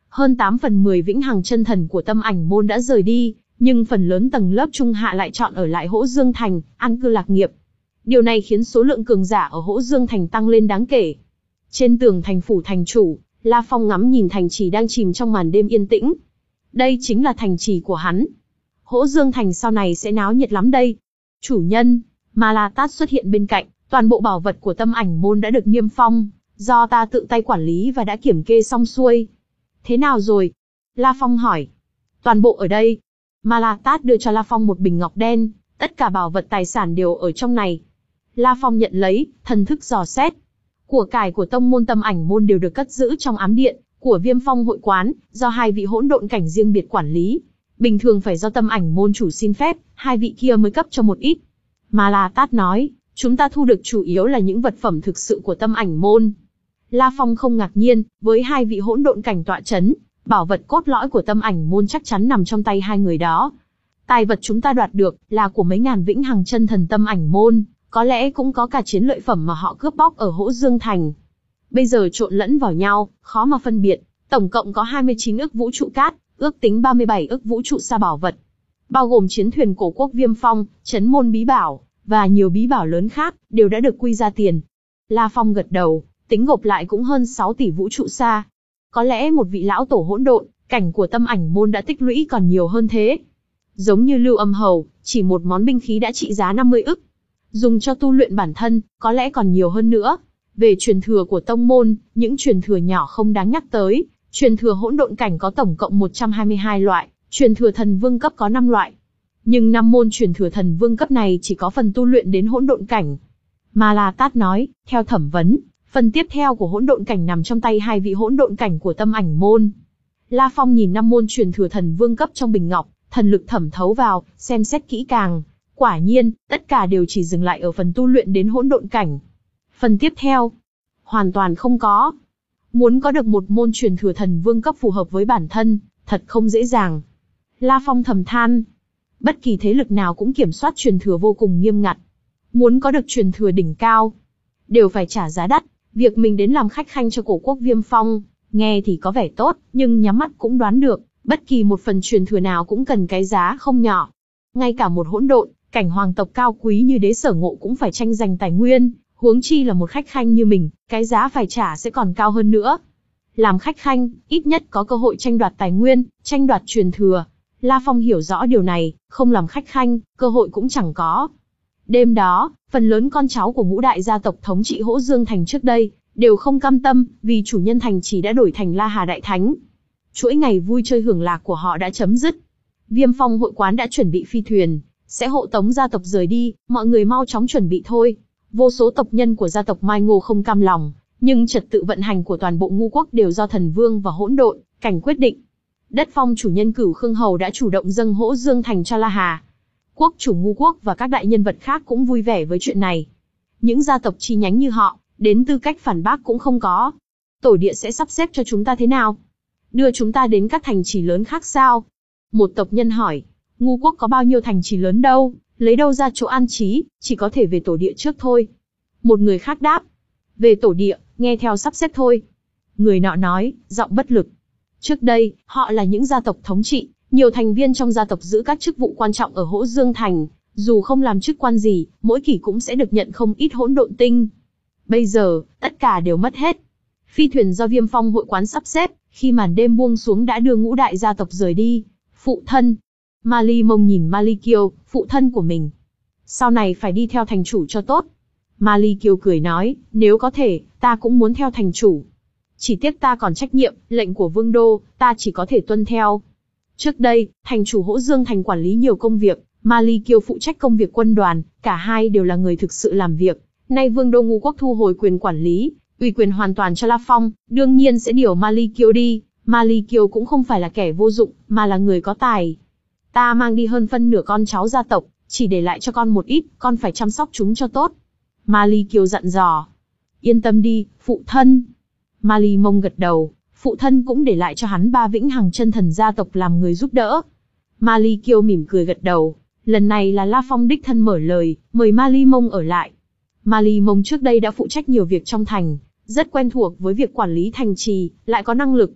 Hơn tám phần mười vĩnh hằng chân thần của Tâm Ảnh môn đã rời đi, nhưng phần lớn tầng lớp trung hạ lại chọn ở lại Hỗ Dương Thành, an cư lạc nghiệp. Điều này khiến số lượng cường giả ở Hỗ Dương Thành tăng lên đáng kể. Trên tường thành phủ thành chủ, La Phong ngắm nhìn thành trì đang chìm trong màn đêm yên tĩnh. Đây chính là thành trì của hắn. Hỗ Dương Thành sau này sẽ náo nhiệt lắm đây. Chủ nhân, Ma La Tát xuất hiện bên cạnh, toàn bộ bảo vật của Tâm Ảnh môn đã được niêm phong, do ta tự tay quản lý và đã kiểm kê xong xuôi. Thế nào rồi? La Phong hỏi. Toàn bộ ở đây. Ma La Tát đưa cho La Phong một bình ngọc đen, tất cả bảo vật tài sản đều ở trong này. La Phong nhận lấy, thần thức dò xét. Của cải của tông môn Tâm Ảnh môn đều được cất giữ trong ám điện của Viêm Phong hội quán, do hai vị hỗn độn cảnh riêng biệt quản lý. Bình thường phải do Tâm Ảnh môn chủ xin phép, hai vị kia mới cấp cho một ít. Ma La Tát nói, chúng ta thu được chủ yếu là những vật phẩm thực sự của Tâm Ảnh môn. La Phong không ngạc nhiên, với hai vị hỗn độn cảnh tọa chấn, bảo vật cốt lõi của Tâm Ảnh môn chắc chắn nằm trong tay hai người đó. Tài vật chúng ta đoạt được là của mấy ngàn vĩnh hằng chân thần Tâm Ảnh môn, có lẽ cũng có cả chiến lợi phẩm mà họ cướp bóc ở Hỗ Dương Thành. Bây giờ trộn lẫn vào nhau, khó mà phân biệt, tổng cộng có hai mươi chín ức vũ trụ cát, ước tính ba mươi bảy ức vũ trụ sa bảo vật, bao gồm chiến thuyền cổ quốc Viêm Phong, chấn môn bí bảo, và nhiều bí bảo lớn khác, đều đã được quy ra tiền. La Phong gật đầu, tính gộp lại cũng hơn sáu tỷ vũ trụ sa. Có lẽ một vị lão tổ hỗn độn cảnh của Tâm Ảnh môn đã tích lũy còn nhiều hơn thế. Giống như Lưu Âm Hầu, chỉ một món binh khí đã trị giá năm mươi ức. Dùng cho tu luyện bản thân, có lẽ còn nhiều hơn nữa. Về truyền thừa của tông môn, những truyền thừa nhỏ không đáng nhắc tới. Truyền thừa hỗn độn cảnh có tổng cộng một trăm hai mươi hai loại, truyền thừa thần vương cấp có năm loại. Nhưng năm môn truyền thừa thần vương cấp này chỉ có phần tu luyện đến hỗn độn cảnh. Ma La Tát nói, theo thẩm vấn, phần tiếp theo của hỗn độn cảnh nằm trong tay hai vị hỗn độn cảnh của Tâm Ảnh môn. La Phong nhìn năm môn truyền thừa thần vương cấp trong bình ngọc, thần lực thẩm thấu vào, xem xét kỹ càng. Quả nhiên, tất cả đều chỉ dừng lại ở phần tu luyện đến hỗn độn cảnh. Phần tiếp theo, hoàn toàn không có. Muốn có được một môn truyền thừa thần vương cấp phù hợp với bản thân, thật không dễ dàng. La Phong thầm than. Bất kỳ thế lực nào cũng kiểm soát truyền thừa vô cùng nghiêm ngặt. Muốn có được truyền thừa đỉnh cao, đều phải trả giá đắt. Việc mình đến làm khách khanh cho cổ quốc Viêm Phong, nghe thì có vẻ tốt, nhưng nhắm mắt cũng đoán được, bất kỳ một phần truyền thừa nào cũng cần cái giá không nhỏ. Ngay cả một hỗn độn cảnh hoàng tộc cao quý như Đế Sở Ngộ cũng phải tranh giành tài nguyên, huống chi là một khách khanh như mình, cái giá phải trả sẽ còn cao hơn nữa. Làm khách khanh, ít nhất có cơ hội tranh đoạt tài nguyên, tranh đoạt truyền thừa. La Phong hiểu rõ điều này, không làm khách khanh, cơ hội cũng chẳng có. Đêm đó, phần lớn con cháu của ngũ đại gia tộc thống trị Hỗ Dương Thành trước đây, đều không cam tâm, vì chủ nhân thành chỉ đã đổi thành La Hà Đại Thánh. Chuỗi ngày vui chơi hưởng lạc của họ đã chấm dứt. Viêm Phong hội quán đã chuẩn bị phi thuyền, sẽ hộ tống gia tộc rời đi, mọi người mau chóng chuẩn bị thôi. Vô số tộc nhân của gia tộc Mai Ngô không cam lòng, nhưng trật tự vận hành của toàn bộ ngu quốc đều do thần vương và hỗn độn cảnh quyết định. Đất Phong chủ nhân Cửu Khương Hầu đã chủ động dâng Hỗ Dương Thành cho La Hà. Quốc chủ ngu quốc và các đại nhân vật khác cũng vui vẻ với chuyện này. Những gia tộc chi nhánh như họ, đến tư cách phản bác cũng không có. Tổ địa sẽ sắp xếp cho chúng ta thế nào? Đưa chúng ta đến các thành trì lớn khác sao? Một tộc nhân hỏi, ngu quốc có bao nhiêu thành trì lớn đâu, lấy đâu ra chỗ an trí, chỉ có thể về tổ địa trước thôi. Một người khác đáp, về tổ địa, nghe theo sắp xếp thôi. Người nọ nói, giọng bất lực. Trước đây, họ là những gia tộc thống trị, nhiều thành viên trong gia tộc giữ các chức vụ quan trọng ở Hỗ Dương Thành, dù không làm chức quan gì, mỗi kỳ cũng sẽ được nhận không ít hỗn độn tinh. Bây giờ, tất cả đều mất hết. Phi thuyền do Viêm Phong hội quán sắp xếp, khi màn đêm buông xuống đã đưa ngũ đại gia tộc rời đi. Phụ thân. Ma Ly Mông nhìn Ma Ly Kiêu, phụ thân của mình. Sau này phải đi theo thành chủ cho tốt. Ma Ly Kiêu cười nói, nếu có thể, ta cũng muốn theo thành chủ. Chỉ tiếc ta còn trách nhiệm, lệnh của Vương Đô, ta chỉ có thể tuân theo. Trước đây, thành chủ Hỗ Dương Thành quản lý nhiều công việc, Ma Ly Kiêu phụ trách công việc quân đoàn, cả hai đều là người thực sự làm việc. Nay Vương Đô ngu quốc thu hồi quyền quản lý, ủy quyền hoàn toàn cho La Phong, đương nhiên sẽ điều Ma Ly Kiêu đi. Ma Ly Kiêu cũng không phải là kẻ vô dụng, mà là người có tài. Ta mang đi hơn phân nửa con cháu gia tộc, chỉ để lại cho con một ít, con phải chăm sóc chúng cho tốt. Ma Ly Kiêu dặn dò. Yên tâm đi, phụ thân. Ma Ly Mông gật đầu, phụ thân cũng để lại cho hắn ba vĩnh hằng chân thần gia tộc làm người giúp đỡ. Ma Ly Kiêu mỉm cười gật đầu, lần này là La Phong đích thân mở lời, mời Ma Ly Mông ở lại. Ma Ly Mông trước đây đã phụ trách nhiều việc trong thành, rất quen thuộc với việc quản lý thành trì, lại có năng lực.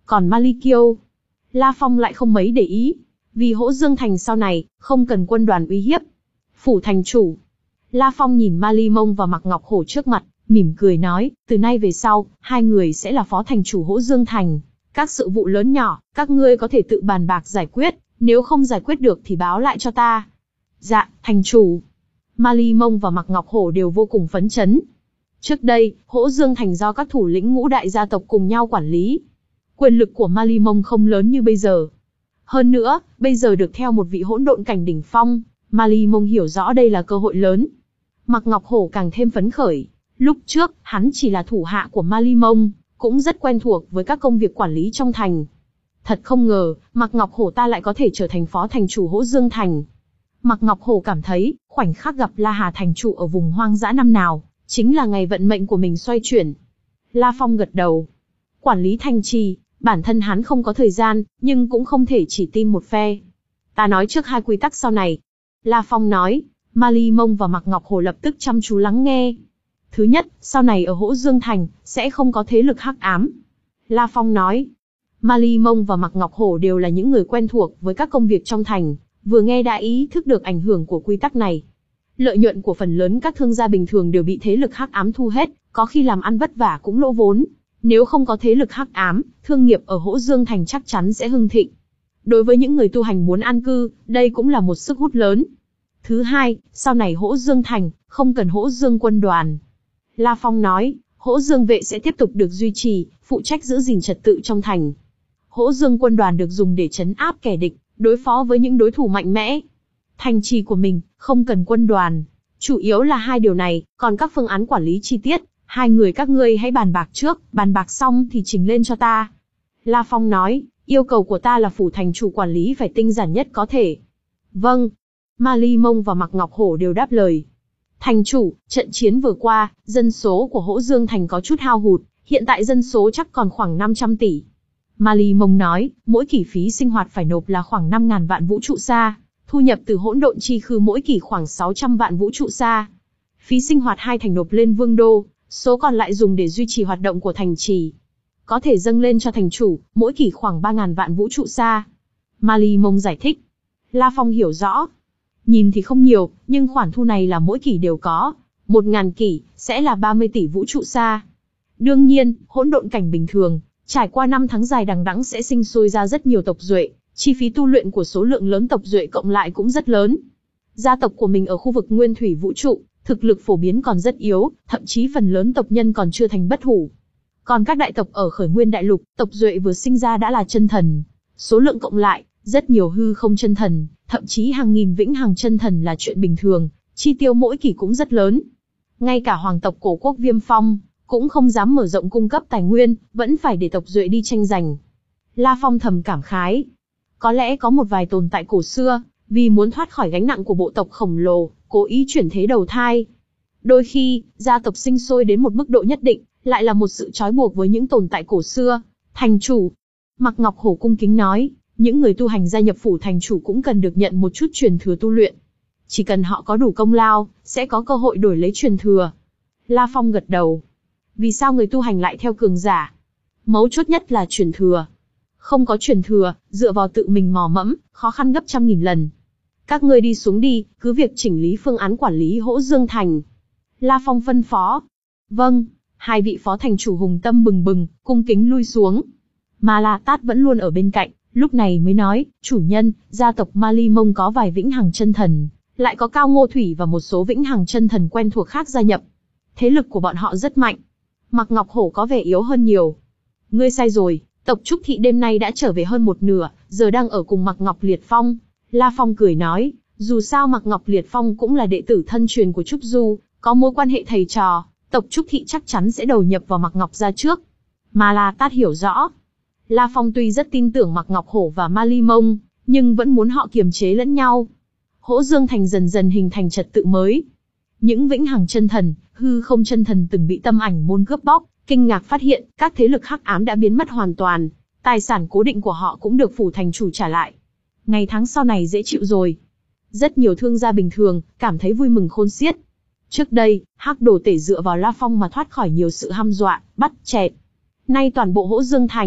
Còn Mali Kiêu, La Phong lại không mấy để ý, vì Hỗ Dương Thành sau này không cần quân đoàn uy hiếp. Phủ thành chủ. La Phong nhìn Mali Mông và Mạc Ngọc Hổ trước mặt, mỉm cười nói, từ nay về sau, hai người sẽ là phó thành chủ Hỗ Dương Thành. Các sự vụ lớn nhỏ, các ngươi có thể tự bàn bạc giải quyết, nếu không giải quyết được thì báo lại cho ta. Dạ, thành chủ. Mali Mông và Mạc Ngọc Hổ đều vô cùng phấn chấn. Trước đây, Hỗ Dương Thành do các thủ lĩnh ngũ đại gia tộc cùng nhau quản lý. Quyền lực của Mali Mông không lớn như bây giờ. Hơn nữa, bây giờ được theo một vị hỗn độn cảnh đỉnh phong, Mali Mông hiểu rõ đây là cơ hội lớn. Mạc Ngọc Hổ càng thêm phấn khởi. Lúc trước, hắn chỉ là thủ hạ của Mali Mông, cũng rất quen thuộc với các công việc quản lý trong thành. Thật không ngờ, Mạc Ngọc Hổ ta lại có thể trở thành phó thành chủ Hỗ Dương Thành. Mạc Ngọc Hổ cảm thấy, khoảnh khắc gặp La Hà thành chủ ở vùng hoang dã năm nào, chính là ngày vận mệnh của mình xoay chuyển. La Phong gật đầu. Quản lý thành trì, bản thân hắn không có thời gian, nhưng cũng không thể chỉ tin một phe. Ta nói trước hai quy tắc sau này. La Phong nói, Mali Mông và Mạc Ngọc Hổ lập tức chăm chú lắng nghe. Thứ nhất, sau này ở Hỗ Dương Thành, sẽ không có thế lực hắc ám. La Phong nói, Mali Mông và Mạc Ngọc Hổ đều là những người quen thuộc với các công việc trong thành, vừa nghe đã ý thức được ảnh hưởng của quy tắc này. Lợi nhuận của phần lớn các thương gia bình thường đều bị thế lực hắc ám thu hết, có khi làm ăn vất vả cũng lỗ vốn. Nếu không có thế lực hắc ám, thương nghiệp ở Hỗ Dương Thành chắc chắn sẽ hưng thịnh. Đối với những người tu hành muốn an cư, đây cũng là một sức hút lớn. Thứ hai, sau này Hỗ Dương Thành, không cần Hỗ Dương quân đoàn. La Phong nói, Hỗ Dương vệ sẽ tiếp tục được duy trì, phụ trách giữ gìn trật tự trong thành. Hỗ Dương quân đoàn được dùng để trấn áp kẻ địch, đối phó với những đối thủ mạnh mẽ. Thành trì của mình, không cần quân đoàn. Chủ yếu là hai điều này, còn các phương án quản lý chi tiết, hai người các ngươi hãy bàn bạc trước, bàn bạc xong thì trình lên cho ta. La Phong nói, yêu cầu của ta là phủ thành chủ quản lý phải tinh giản nhất có thể. Vâng. Mali Mông và Mạc Ngọc Hổ đều đáp lời. Thành chủ, trận chiến vừa qua, dân số của Hỗ Dương Thành có chút hao hụt, hiện tại dân số chắc còn khoảng năm trăm tỷ. Mali Mông nói, mỗi kỷ phí sinh hoạt phải nộp là khoảng năm nghìn vạn vũ trụ sa, thu nhập từ hỗn độn chi khư mỗi kỷ khoảng sáu trăm vạn vũ trụ sa. Phí sinh hoạt hai thành nộp lên vương đô, số còn lại dùng để duy trì hoạt động của thành trì. Có thể dâng lên cho thành chủ, mỗi kỷ khoảng ba nghìn vạn vũ trụ sa. Mali Mông giải thích. La Phong hiểu rõ. Nhìn thì không nhiều, nhưng khoản thu này là mỗi kỷ đều có. Một ngàn kỷ, sẽ là ba mươi tỷ vũ trụ sa. Đương nhiên, hỗn độn cảnh bình thường, trải qua năm tháng dài đằng đẵng sẽ sinh sôi ra rất nhiều tộc duệ, chi phí tu luyện của số lượng lớn tộc duệ cộng lại cũng rất lớn. Gia tộc của mình ở khu vực nguyên thủy vũ trụ, thực lực phổ biến còn rất yếu, thậm chí phần lớn tộc nhân còn chưa thành bất hủ. Còn các đại tộc ở khởi nguyên đại lục, tộc duệ vừa sinh ra đã là chân thần. Số lượng cộng lại, rất nhiều hư không chân thần, thậm chí hàng nghìn vĩnh hằng chân thần là chuyện bình thường, chi tiêu mỗi kỳ cũng rất lớn. Ngay cả hoàng tộc cổ quốc Viêm Phong, cũng không dám mở rộng cung cấp tài nguyên, vẫn phải để tộc duệ đi tranh giành. La Phong thầm cảm khái. Có lẽ có một vài tồn tại cổ xưa, vì muốn thoát khỏi gánh nặng của bộ tộc khổng lồ, cố ý chuyển thế đầu thai. Đôi khi, gia tộc sinh sôi đến một mức độ nhất định, lại là một sự trói buộc với những tồn tại cổ xưa. Thành chủ. Mạc Ngọc Hổ cung kính nói, những người tu hành gia nhập phủ thành chủ cũng cần được nhận một chút truyền thừa tu luyện. Chỉ cần họ có đủ công lao, sẽ có cơ hội đổi lấy truyền thừa. La Phong gật đầu. Vì sao người tu hành lại theo cường giả? Mấu chốt nhất là truyền thừa. Không có truyền thừa, dựa vào tự mình mò mẫm, khó khăn gấp trăm nghìn lần. Các ngươi đi xuống đi, cứ việc chỉnh lý phương án quản lý Hỗ Dương Thành. La Phong phân phó. Vâng. Hai vị phó thành chủ hùng tâm bừng bừng, cung kính lui xuống. Ma La Tát vẫn luôn ở bên cạnh, lúc này mới nói, chủ nhân, gia tộc Mali Mông có vài vĩnh hằng chân thần, lại có Cao Ngô Thủy và một số vĩnh hằng chân thần quen thuộc khác gia nhập. Thế lực của bọn họ rất mạnh. Mạc Ngọc Hổ có vẻ yếu hơn nhiều. Ngươi sai rồi, tộc Trúc Thị đêm nay đã trở về hơn một nửa, giờ đang ở cùng Mạc Ngọc Liệt Phong. La Phong cười nói, dù sao Mạc Ngọc Liệt Phong cũng là đệ tử thân truyền của Trúc Du, có mối quan hệ thầy trò, tộc Trúc Thị chắc chắn sẽ đầu nhập vào Mạc Ngọc gia trước. Ma La Tát hiểu rõ. La Phong tuy rất tin tưởng Mạc Ngọc Hổ và Mali Mông, nhưng vẫn muốn họ kiềm chế lẫn nhau. Hỗ Dương Thành dần dần hình thành trật tự mới. Những vĩnh hằng chân thần, hư không chân thần từng bị Tâm Ảnh môn cướp bóc, kinh ngạc phát hiện các thế lực hắc ám đã biến mất hoàn toàn, tài sản cố định của họ cũng được phủ thành chủ trả lại. Ngày tháng sau này dễ chịu rồi. Rất nhiều thương gia bình thường cảm thấy vui mừng khôn xiết. Trước đây, Hắc Đồ Tể dựa vào La Phong mà thoát khỏi nhiều sự hăm dọa, bắt chẹt. Nay toàn bộ Hỗ Dương Thành,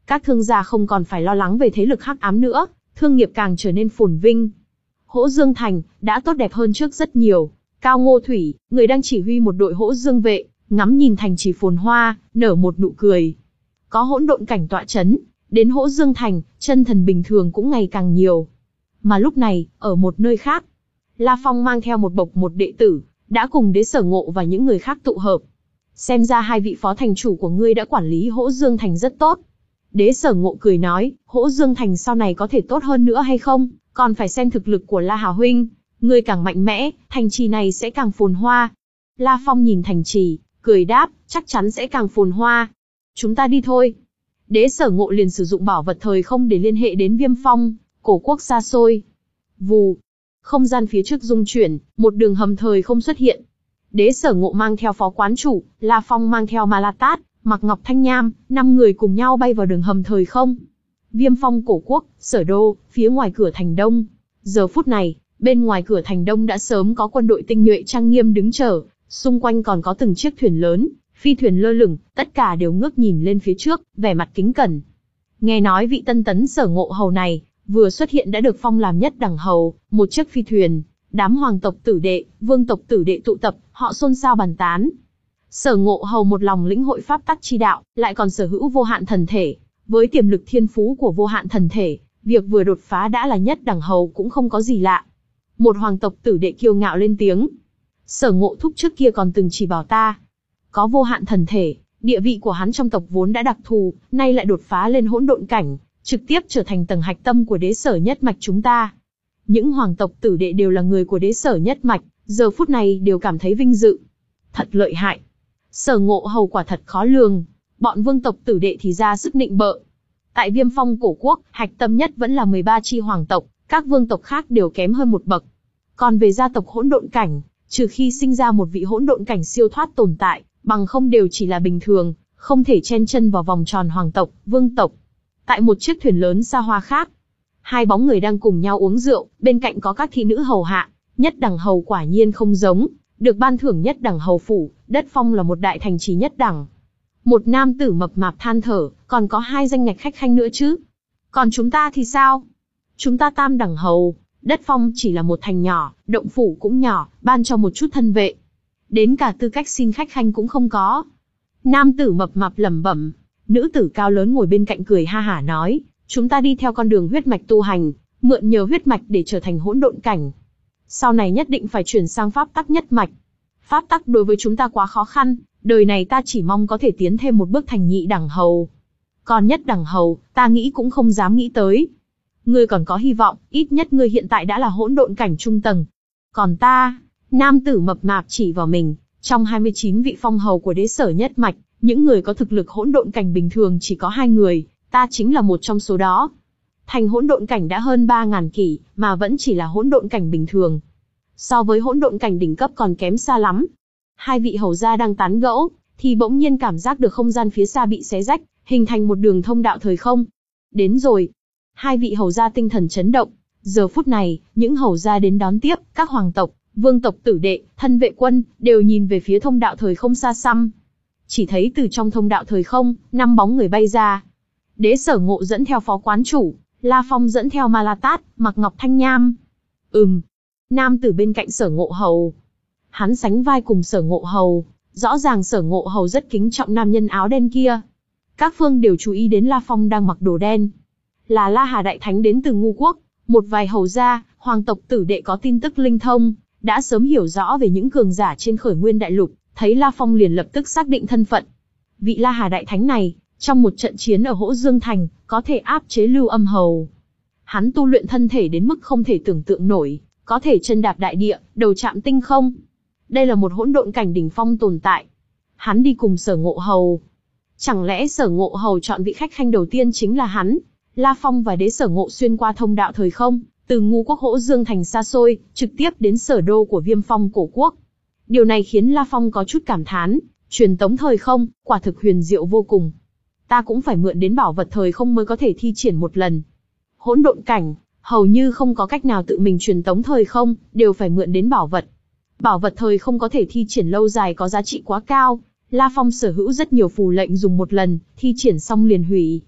Các thương gia không còn phải lo lắng về thế lực hắc ám nữa, thương nghiệp càng trở nên phồn vinh. Hỗ Dương Thành đã tốt đẹp hơn trước rất nhiều. Cao Ngô Thủy, người đang chỉ huy một đội Hỗ Dương vệ, ngắm nhìn thành trì phồn hoa, nở một nụ cười. Có hỗn độn cảnh tọa chấn, đến Hỗ Dương Thành, chân thần bình thường cũng ngày càng nhiều. Mà lúc này, ở một nơi khác, La Phong mang theo một bộc một đệ tử, đã cùng Đế Sở Ngộ và những người khác tụ hợp. Xem ra hai vị phó thành chủ của ngươi đã quản lý Hỗ Dương Thành rất tốt. Đế Sở Ngộ cười nói, Hỗ Dương Thành sau này có thể tốt hơn nữa hay không, còn phải xem thực lực của La Hà huynh. Ngươi càng mạnh mẽ, thành trì này sẽ càng phồn hoa. La Phong nhìn thành trì, cười đáp, chắc chắn sẽ càng phồn hoa. Chúng ta đi thôi. Đế Sở Ngộ liền sử dụng bảo vật thời không để liên hệ đến Viêm Phong, cổ quốc xa xôi. Vù. Không gian phía trước rung chuyển, một đường hầm thời không xuất hiện. Đế Sở Ngộ mang theo phó quán chủ, La Phong mang theo Ma La Tát, Mạc Ngọc Thanh Nham, năm người cùng nhau bay vào đường hầm thời không. Viêm Phong cổ quốc, Sở Đô, phía ngoài cửa thành đông. Giờ phút này, bên ngoài cửa thành đông đã sớm có quân đội tinh nhuệ trang nghiêm đứng chờ, xung quanh còn có từng chiếc thuyền lớn, phi thuyền lơ lửng, tất cả đều ngước nhìn lên phía trước, vẻ mặt kính cẩn. Nghe nói vị tân tấn Sở Ngộ hầu này, vừa xuất hiện đã được phong làm nhất đẳng hầu, một chiếc phi thuyền, đám hoàng tộc tử đệ, vương tộc tử đệ tụ tập, họ xôn xao bàn tán. Sở Ngộ hầu một lòng lĩnh hội pháp tắc chi đạo, lại còn sở hữu vô hạn thần thể, với tiềm lực thiên phú của vô hạn thần thể, việc vừa đột phá đã là nhất đẳng hầu cũng không có gì lạ. Một hoàng tộc tử đệ kiêu ngạo lên tiếng. Sở Ngộ thúc trước kia còn từng chỉ bảo ta, có vô hạn thần thể, địa vị của hắn trong tộc vốn đã đặc thù, nay lại đột phá lên hỗn độn cảnh, trực tiếp trở thành tầng hạch tâm của Đế Sở nhất mạch chúng ta. Những hoàng tộc tử đệ đều là người của Đế Sở nhất mạch, giờ phút này đều cảm thấy vinh dự. Thật lợi hại. Sở Ngộ hầu quả thật khó lường, bọn vương tộc tử đệ thì ra sức nịnh bợ. Tại Viêm Phong cổ quốc, hạch tâm nhất vẫn là mười ba chi hoàng tộc, các vương tộc khác đều kém hơn một bậc. Còn về gia tộc hỗn độn cảnh, trừ khi sinh ra một vị hỗn độn cảnh siêu thoát tồn tại, bằng không đều chỉ là bình thường, không thể chen chân vào vòng tròn hoàng tộc, vương tộc. Tại một chiếc thuyền lớn xa hoa khác, hai bóng người đang cùng nhau uống rượu, bên cạnh có các thị nữ hầu hạ. Nhất đẳng hầu quả nhiên không giống, được ban thưởng nhất đẳng hầu phủ, đất phong là một đại thành trì nhất đẳng. Một nam tử mập mạp than thở, còn có hai danh ngạch khách khanh nữa chứ. Còn chúng ta thì sao? Chúng ta tam đẳng hầu, đất phong chỉ là một thành nhỏ, động phủ cũng nhỏ, ban cho một chút thân vệ. Đến cả tư cách xin khách khanh cũng không có. Nam tử mập mạp lẩm bẩm, nữ tử cao lớn ngồi bên cạnh cười ha hả nói, chúng ta đi theo con đường huyết mạch tu hành, mượn nhờ huyết mạch để trở thành hỗn độn cảnh. Sau này nhất định phải chuyển sang pháp tắc nhất mạch. Pháp tắc đối với chúng ta quá khó khăn, đời này ta chỉ mong có thể tiến thêm một bước thành nhị đẳng hầu. Còn nhất đẳng hầu, ta nghĩ cũng không dám nghĩ tới. Ngươi còn có hy vọng, ít nhất ngươi hiện tại đã là hỗn độn cảnh trung tầng. Còn ta, nam tử mập mạp chỉ vào mình, trong hai mươi chín vị phong hầu của Đế Sở nhất mạch, những người có thực lực hỗn độn cảnh bình thường chỉ có hai người, ta chính là một trong số đó. Thành hỗn độn cảnh đã hơn ba ngàn kỷ, mà vẫn chỉ là hỗn độn cảnh bình thường. So với hỗn độn cảnh đỉnh cấp còn kém xa lắm. Hai vị hầu gia đang tán gẫu, thì bỗng nhiên cảm giác được không gian phía xa bị xé rách, hình thành một đường thông đạo thời không. Đến rồi. Hai vị hầu gia tinh thần chấn động. Giờ phút này, những hầu gia đến đón tiếp, các hoàng tộc, vương tộc tử đệ, thân vệ quân, đều nhìn về phía thông đạo thời không xa xăm. Chỉ thấy từ trong thông đạo thời không, năm bóng người bay ra. Đế Sở Ngộ dẫn theo phó quán chủ, La Phong dẫn theo Ma La Tát, Mạc Ngọc Thanh Nham. Ừm. Nam tử bên cạnh Sở Ngộ hầu. Hắn sánh vai cùng Sở Ngộ hầu, rõ ràng Sở Ngộ hầu rất kính trọng nam nhân áo đen kia. Các phương đều chú ý đến La Phong đang mặc đồ đen. Là La Hà Đại Thánh đến từ Ngu Quốc, một vài hầu gia, hoàng tộc tử đệ có tin tức linh thông, đã sớm hiểu rõ về những cường giả trên Khởi Nguyên Đại Lục, thấy La Phong liền lập tức xác định thân phận. Vị La Hà Đại Thánh này, trong một trận chiến ở Hỗ Dương Thành, có thể áp chế Lưu Âm hầu. Hắn tu luyện thân thể đến mức không thể tưởng tượng nổi, có thể chân đạp đại địa, đầu chạm tinh không. Đây là một hỗn độn cảnh đỉnh phong tồn tại. Hắn đi cùng Sở Ngộ hầu. Chẳng lẽ Sở Ngộ hầu chọn vị khách khanh đầu tiên chính là hắn? La Phong và Đế Sở Ngộ xuyên qua thông đạo thời không, từ Ngu Quốc Hỗ Dương Thành xa xôi, trực tiếp đến Sở Đô của Viêm Phong cổ quốc. Điều này khiến La Phong có chút cảm thán, truyền tống thời không, quả thực huyền diệu vô cùng. Ta cũng phải mượn đến bảo vật thời không mới có thể thi triển một lần. Hỗn độn cảnh, hầu như không có cách nào tự mình truyền tống thời không, đều phải mượn đến bảo vật. Bảo vật thời không có thể thi triển lâu dài có giá trị quá cao. La Phong sở hữu rất nhiều phù lệnh dùng một lần, thi triển xong liền hủy.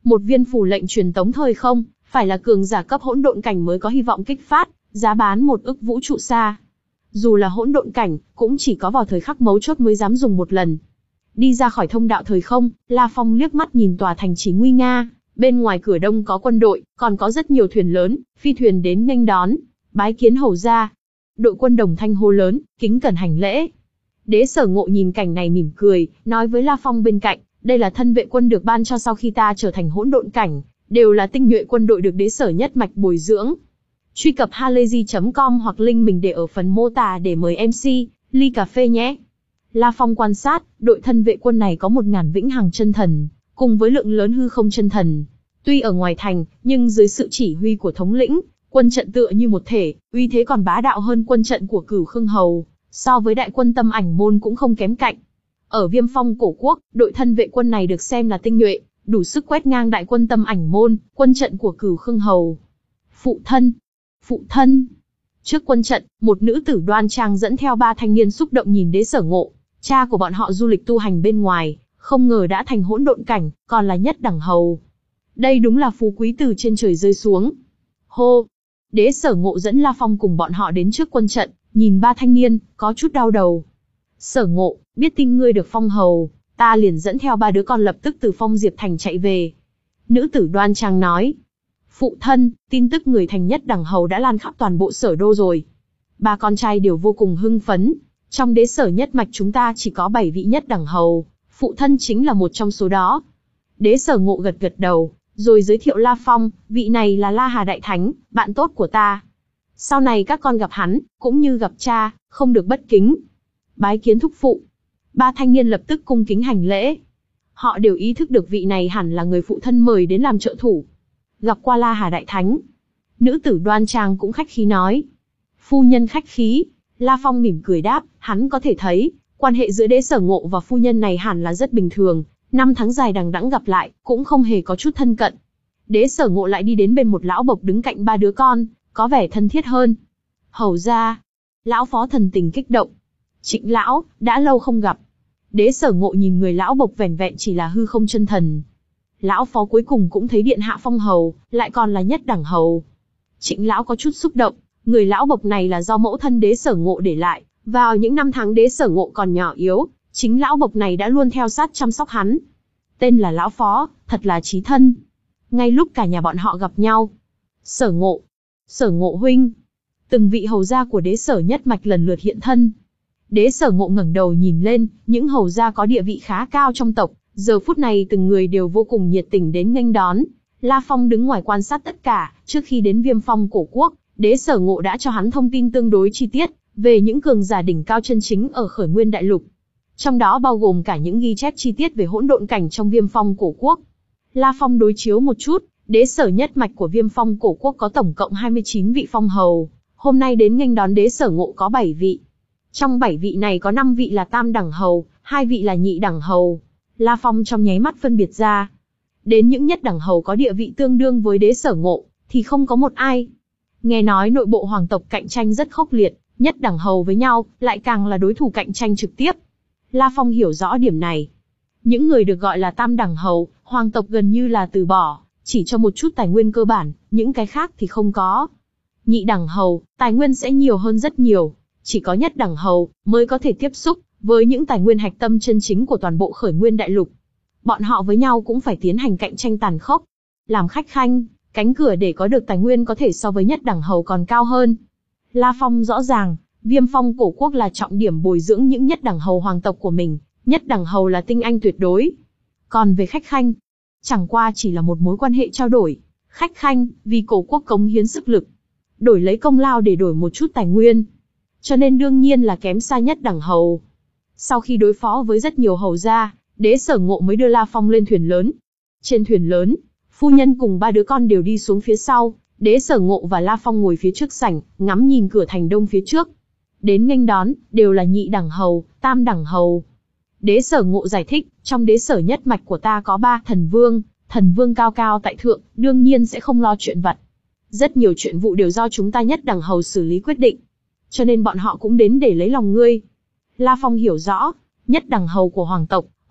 Một viên phù lệnh truyền tống thời không, phải là cường giả cấp hỗn độn cảnh mới có hy vọng kích phát, giá bán một ức vũ trụ xa. Dù là hỗn độn cảnh, cũng chỉ có vào thời khắc mấu chốt mới dám dùng một lần. Đi ra khỏi thông đạo thời không, La Phong liếc mắt nhìn tòa thành trì nguy nga, bên ngoài cửa đông có quân đội, còn có rất nhiều thuyền lớn, phi thuyền đến nghênh đón, bái kiến hầu gia. Đội quân đồng thanh hô lớn, kính cẩn hành lễ. Đế Sở Ngộ nhìn cảnh này mỉm cười, nói với La Phong bên cạnh, đây là thân vệ quân được ban cho sau khi ta trở thành hỗn độn cảnh, đều là tinh nhuệ quân đội được Đế Sở nhất mạch bồi dưỡng. Truy cập halayzi chấm com hoặc link mình để ở phần mô tả để mời em xê, ly cà phê nhé. La Phong quan sát, đội thân vệ quân này có một ngàn vĩnh hằng chân thần, cùng với lượng lớn hư không chân thần. Tuy ở ngoài thành, nhưng dưới sự chỉ huy của thống lĩnh, quân trận tựa như một thể, uy thế còn bá đạo hơn quân trận của Cửu Khương Hầu, so với đại quân Tâm Ảnh Môn cũng không kém cạnh. Ở Viêm Phong Cổ Quốc, đội thân vệ quân này được xem là tinh nhuệ, đủ sức quét ngang đại quân Tâm Ảnh Môn, quân trận của Cửu Khương Hầu. Phụ thân, phụ thân. Trước quân trận, một nữ tử đoan trang dẫn theo ba thanh niên xúc động nhìn Đế Sở Ngộ, cha của bọn họ du lịch tu hành bên ngoài, không ngờ đã thành hỗn độn cảnh, còn là nhất đẳng hầu. Đây đúng là phú quý từ trên trời rơi xuống. Hô! Đế Sở Ngộ dẫn La Phong cùng bọn họ đến trước quân trận, nhìn ba thanh niên, có chút đau đầu. Sở Ngộ, biết tin ngươi được phong hầu, ta liền dẫn theo ba đứa con lập tức từ Phong Diệp Thành chạy về. Nữ tử đoan trang nói. Phụ thân, tin tức người thành nhất đẳng hầu đã lan khắp toàn bộ Sở Đô rồi. Ba con trai đều vô cùng hưng phấn. Trong Đế Sở nhất mạch chúng ta chỉ có bảy vị nhất đẳng hầu, phụ thân chính là một trong số đó. Đế Sở Ngộ gật gật đầu, rồi giới thiệu La Phong, vị này là La Hà Đại Thánh, bạn tốt của ta. Sau này các con gặp hắn, cũng như gặp cha, không được bất kính. Bái kiến thúc phụ. Ba thanh niên lập tức cung kính hành lễ. Họ đều ý thức được vị này hẳn là người phụ thân mời đến làm trợ thủ. Gặp qua La Hà Đại Thánh. Nữ tử đoan trang cũng khách khí nói. Phu nhân khách khí. La Phong mỉm cười đáp, hắn có thể thấy, quan hệ giữa Đế Sở Ngộ và phu nhân này hẳn là rất bình thường. Năm tháng dài đằng đẵng gặp lại, cũng không hề có chút thân cận. Đế Sở Ngộ lại đi đến bên một lão bộc đứng cạnh ba đứa con, có vẻ thân thiết hơn. Hầu ra. Lão phó thần tình kích động. Trịnh lão, đã lâu không gặp. Đế Sở Ngộ nhìn người lão bộc vẻn vẹn chỉ là hư không chân thần. Lão phó cuối cùng cũng thấy điện hạ phong hầu, lại còn là nhất đẳng hầu. Trịnh lão có chút xúc động, người lão bộc này là do mẫu thân Đế Sở Ngộ để lại. Vào những năm tháng Đế Sở Ngộ còn nhỏ yếu, chính lão bộc này đã luôn theo sát chăm sóc hắn. Tên là lão phó, thật là chí thân. Ngay lúc cả nhà bọn họ gặp nhau. Sở Ngộ, Sở Ngộ huynh. Từng vị hầu gia của Đế Sở nhất mạch lần lượt hiện thân. Đế Sở Ngộ ngẩng đầu nhìn lên, những hầu gia có địa vị khá cao trong tộc, giờ phút này từng người đều vô cùng nhiệt tình đến nghênh đón. La Phong đứng ngoài quan sát tất cả, trước khi đến Viêm Phong Cổ Quốc, Đế Sở Ngộ đã cho hắn thông tin tương đối chi tiết về những cường giả đỉnh cao chân chính ở Khởi Nguyên Đại Lục. Trong đó bao gồm cả những ghi chép chi tiết về hỗn độn cảnh trong Viêm Phong Cổ Quốc. La Phong đối chiếu một chút, Đế Sở nhất mạch của Viêm Phong Cổ Quốc có tổng cộng hai mươi chín vị phong hầu, hôm nay đến nghênh đón Đế Sở Ngộ có bảy vị. Trong bảy vị này có năm vị là tam đẳng hầu, hai vị là nhị đẳng hầu. La Phong trong nháy mắt phân biệt ra. Đến những nhất đẳng hầu có địa vị tương đương với Đế Sở Ngộ, thì không có một ai. Nghe nói nội bộ hoàng tộc cạnh tranh rất khốc liệt, nhất đẳng hầu với nhau, lại càng là đối thủ cạnh tranh trực tiếp. La Phong hiểu rõ điểm này. Những người được gọi là tam đẳng hầu, hoàng tộc gần như là từ bỏ, chỉ cho một chút tài nguyên cơ bản, những cái khác thì không có. Nhị đẳng hầu, tài nguyên sẽ nhiều hơn rất nhiều. Chỉ có nhất đẳng hầu mới có thể tiếp xúc với những tài nguyên hạch tâm chân chính của toàn bộ Khởi Nguyên Đại Lục. Bọn họ với nhau cũng phải tiến hành cạnh tranh tàn khốc. Làm khách khanh, cánh cửa để có được tài nguyên có thể so với nhất đẳng hầu còn cao hơn. La Phong rõ ràng, Viêm Phong Cổ Quốc là trọng điểm bồi dưỡng những nhất đẳng hầu hoàng tộc của mình, nhất đẳng hầu là tinh anh tuyệt đối. Còn về khách khanh, chẳng qua chỉ là một mối quan hệ trao đổi. Khách khanh, vì cổ quốc cống hiến sức lực, đổi lấy công lao để đổi một chút tài nguyên. Cho nên đương nhiên là kém xa nhất đẳng hầu. Sau khi đối phó với rất nhiều hầu gia, Đế Sở Ngộ mới đưa La Phong lên thuyền lớn. Trên thuyền lớn, phu nhân cùng ba đứa con đều đi xuống phía sau, Đế Sở Ngộ và La Phong ngồi phía trước sảnh, ngắm nhìn cửa thành đông phía trước. Đến nghênh đón, đều là nhị đẳng hầu, tam đẳng hầu. Đế Sở Ngộ giải thích, trong Đế Sở nhất mạch của ta có ba thần vương, thần vương cao cao tại thượng, đương nhiên sẽ không lo chuyện vặt. Rất nhiều chuyện vụ đều do chúng ta nhất đẳng hầu xử lý quyết định. Cho nên bọn họ cũng đến để lấy lòng ngươi. La Phong hiểu rõ, nhất đẳng hầu của hoàng tộc,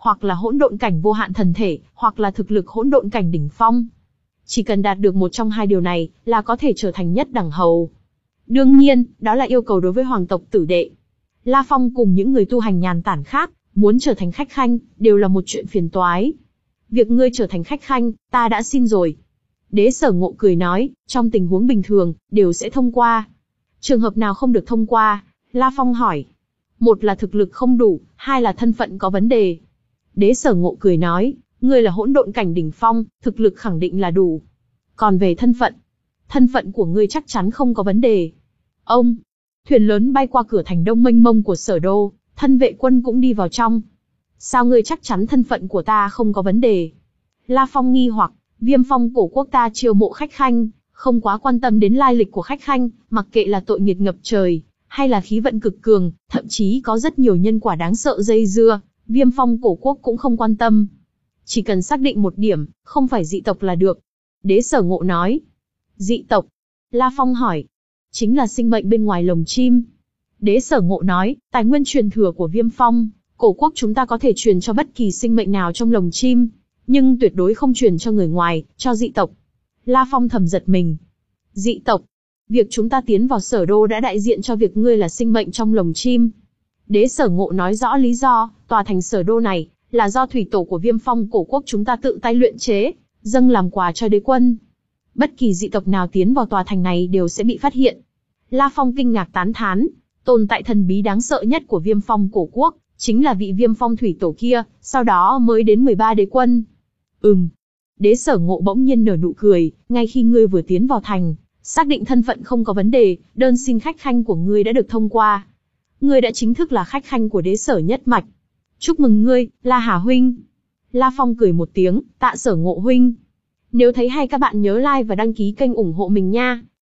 hoặc là hỗn độn cảnh vô hạn thần thể, hoặc là thực lực hỗn độn cảnh đỉnh phong. Chỉ cần đạt được một trong hai điều này, là có thể trở thành nhất đẳng hầu. Đương nhiên, đó là yêu cầu đối với hoàng tộc tử đệ. La Phong cùng những người tu hành nhàn tản khác, muốn trở thành khách khanh, đều là một chuyện phiền toái. Việc ngươi trở thành khách khanh, ta đã xin rồi. Đế Sở Ngộ cười nói, trong tình huống bình thường, đều sẽ thông qua. Trường hợp nào không được thông qua? La Phong hỏi. Một là thực lực không đủ, hai là thân phận có vấn đề. Đế Sở Ngộ cười nói, ngươi là hỗn độn cảnh đỉnh phong, thực lực khẳng định là đủ. Còn về thân phận, thân phận của ngươi chắc chắn không có vấn đề. Ông, thuyền lớn bay qua cửa thành đông mênh mông của Sở Đô, thân vệ quân cũng đi vào trong. Sao ngươi chắc chắn thân phận của ta không có vấn đề? La Phong nghi hoặc, Viêm Phong cổ quốc ta chiêu mộ khách khanh, không quá quan tâm đến lai lịch của khách khanh, mặc kệ là tội nghiệt ngập trời, hay là khí vận cực cường, thậm chí có rất nhiều nhân quả đáng sợ dây dưa, Viêm Phong cổ quốc cũng không quan tâm. Chỉ cần xác định một điểm, không phải dị tộc là được. Đế Sở Ngộ nói. Dị tộc? La Phong hỏi. Chính là sinh mệnh bên ngoài lồng chim. Đế Sở Ngộ nói, tài nguyên truyền thừa của Viêm Phong cổ quốc chúng ta có thể truyền cho bất kỳ sinh mệnh nào trong lồng chim, nhưng tuyệt đối không truyền cho người ngoài, cho dị tộc. La Phong thầm giật mình. Dị tộc? Việc chúng ta tiến vào Sở Đô đã đại diện cho việc ngươi là sinh mệnh trong lồng chim. Đế Sở Ngộ nói rõ lý do, tòa thành Sở Đô này là do thủy tổ của Viêm Phong cổ quốc chúng ta tự tay luyện chế, dâng làm quà cho đế quân. Bất kỳ dị tộc nào tiến vào tòa thành này đều sẽ bị phát hiện. La Phong kinh ngạc tán thán, tồn tại thần bí đáng sợ nhất của Viêm Phong cổ quốc, chính là vị Viêm Phong thủy tổ kia, sau đó mới đến mười ba đế quân. Ừm. Đế Sở Ngộ bỗng nhiên nở nụ cười, ngay khi ngươi vừa tiến vào thành, xác định thân phận không có vấn đề, đơn xin khách khanh của ngươi đã được thông qua. Ngươi đã chính thức là khách khanh của đế sở nhất mạch. Chúc mừng ngươi, La Hà huynh. La Phong cười một tiếng, tạ Sở Ngộ huynh. Nếu thấy hay các bạn nhớ like và đăng ký kênh ủng hộ mình nha.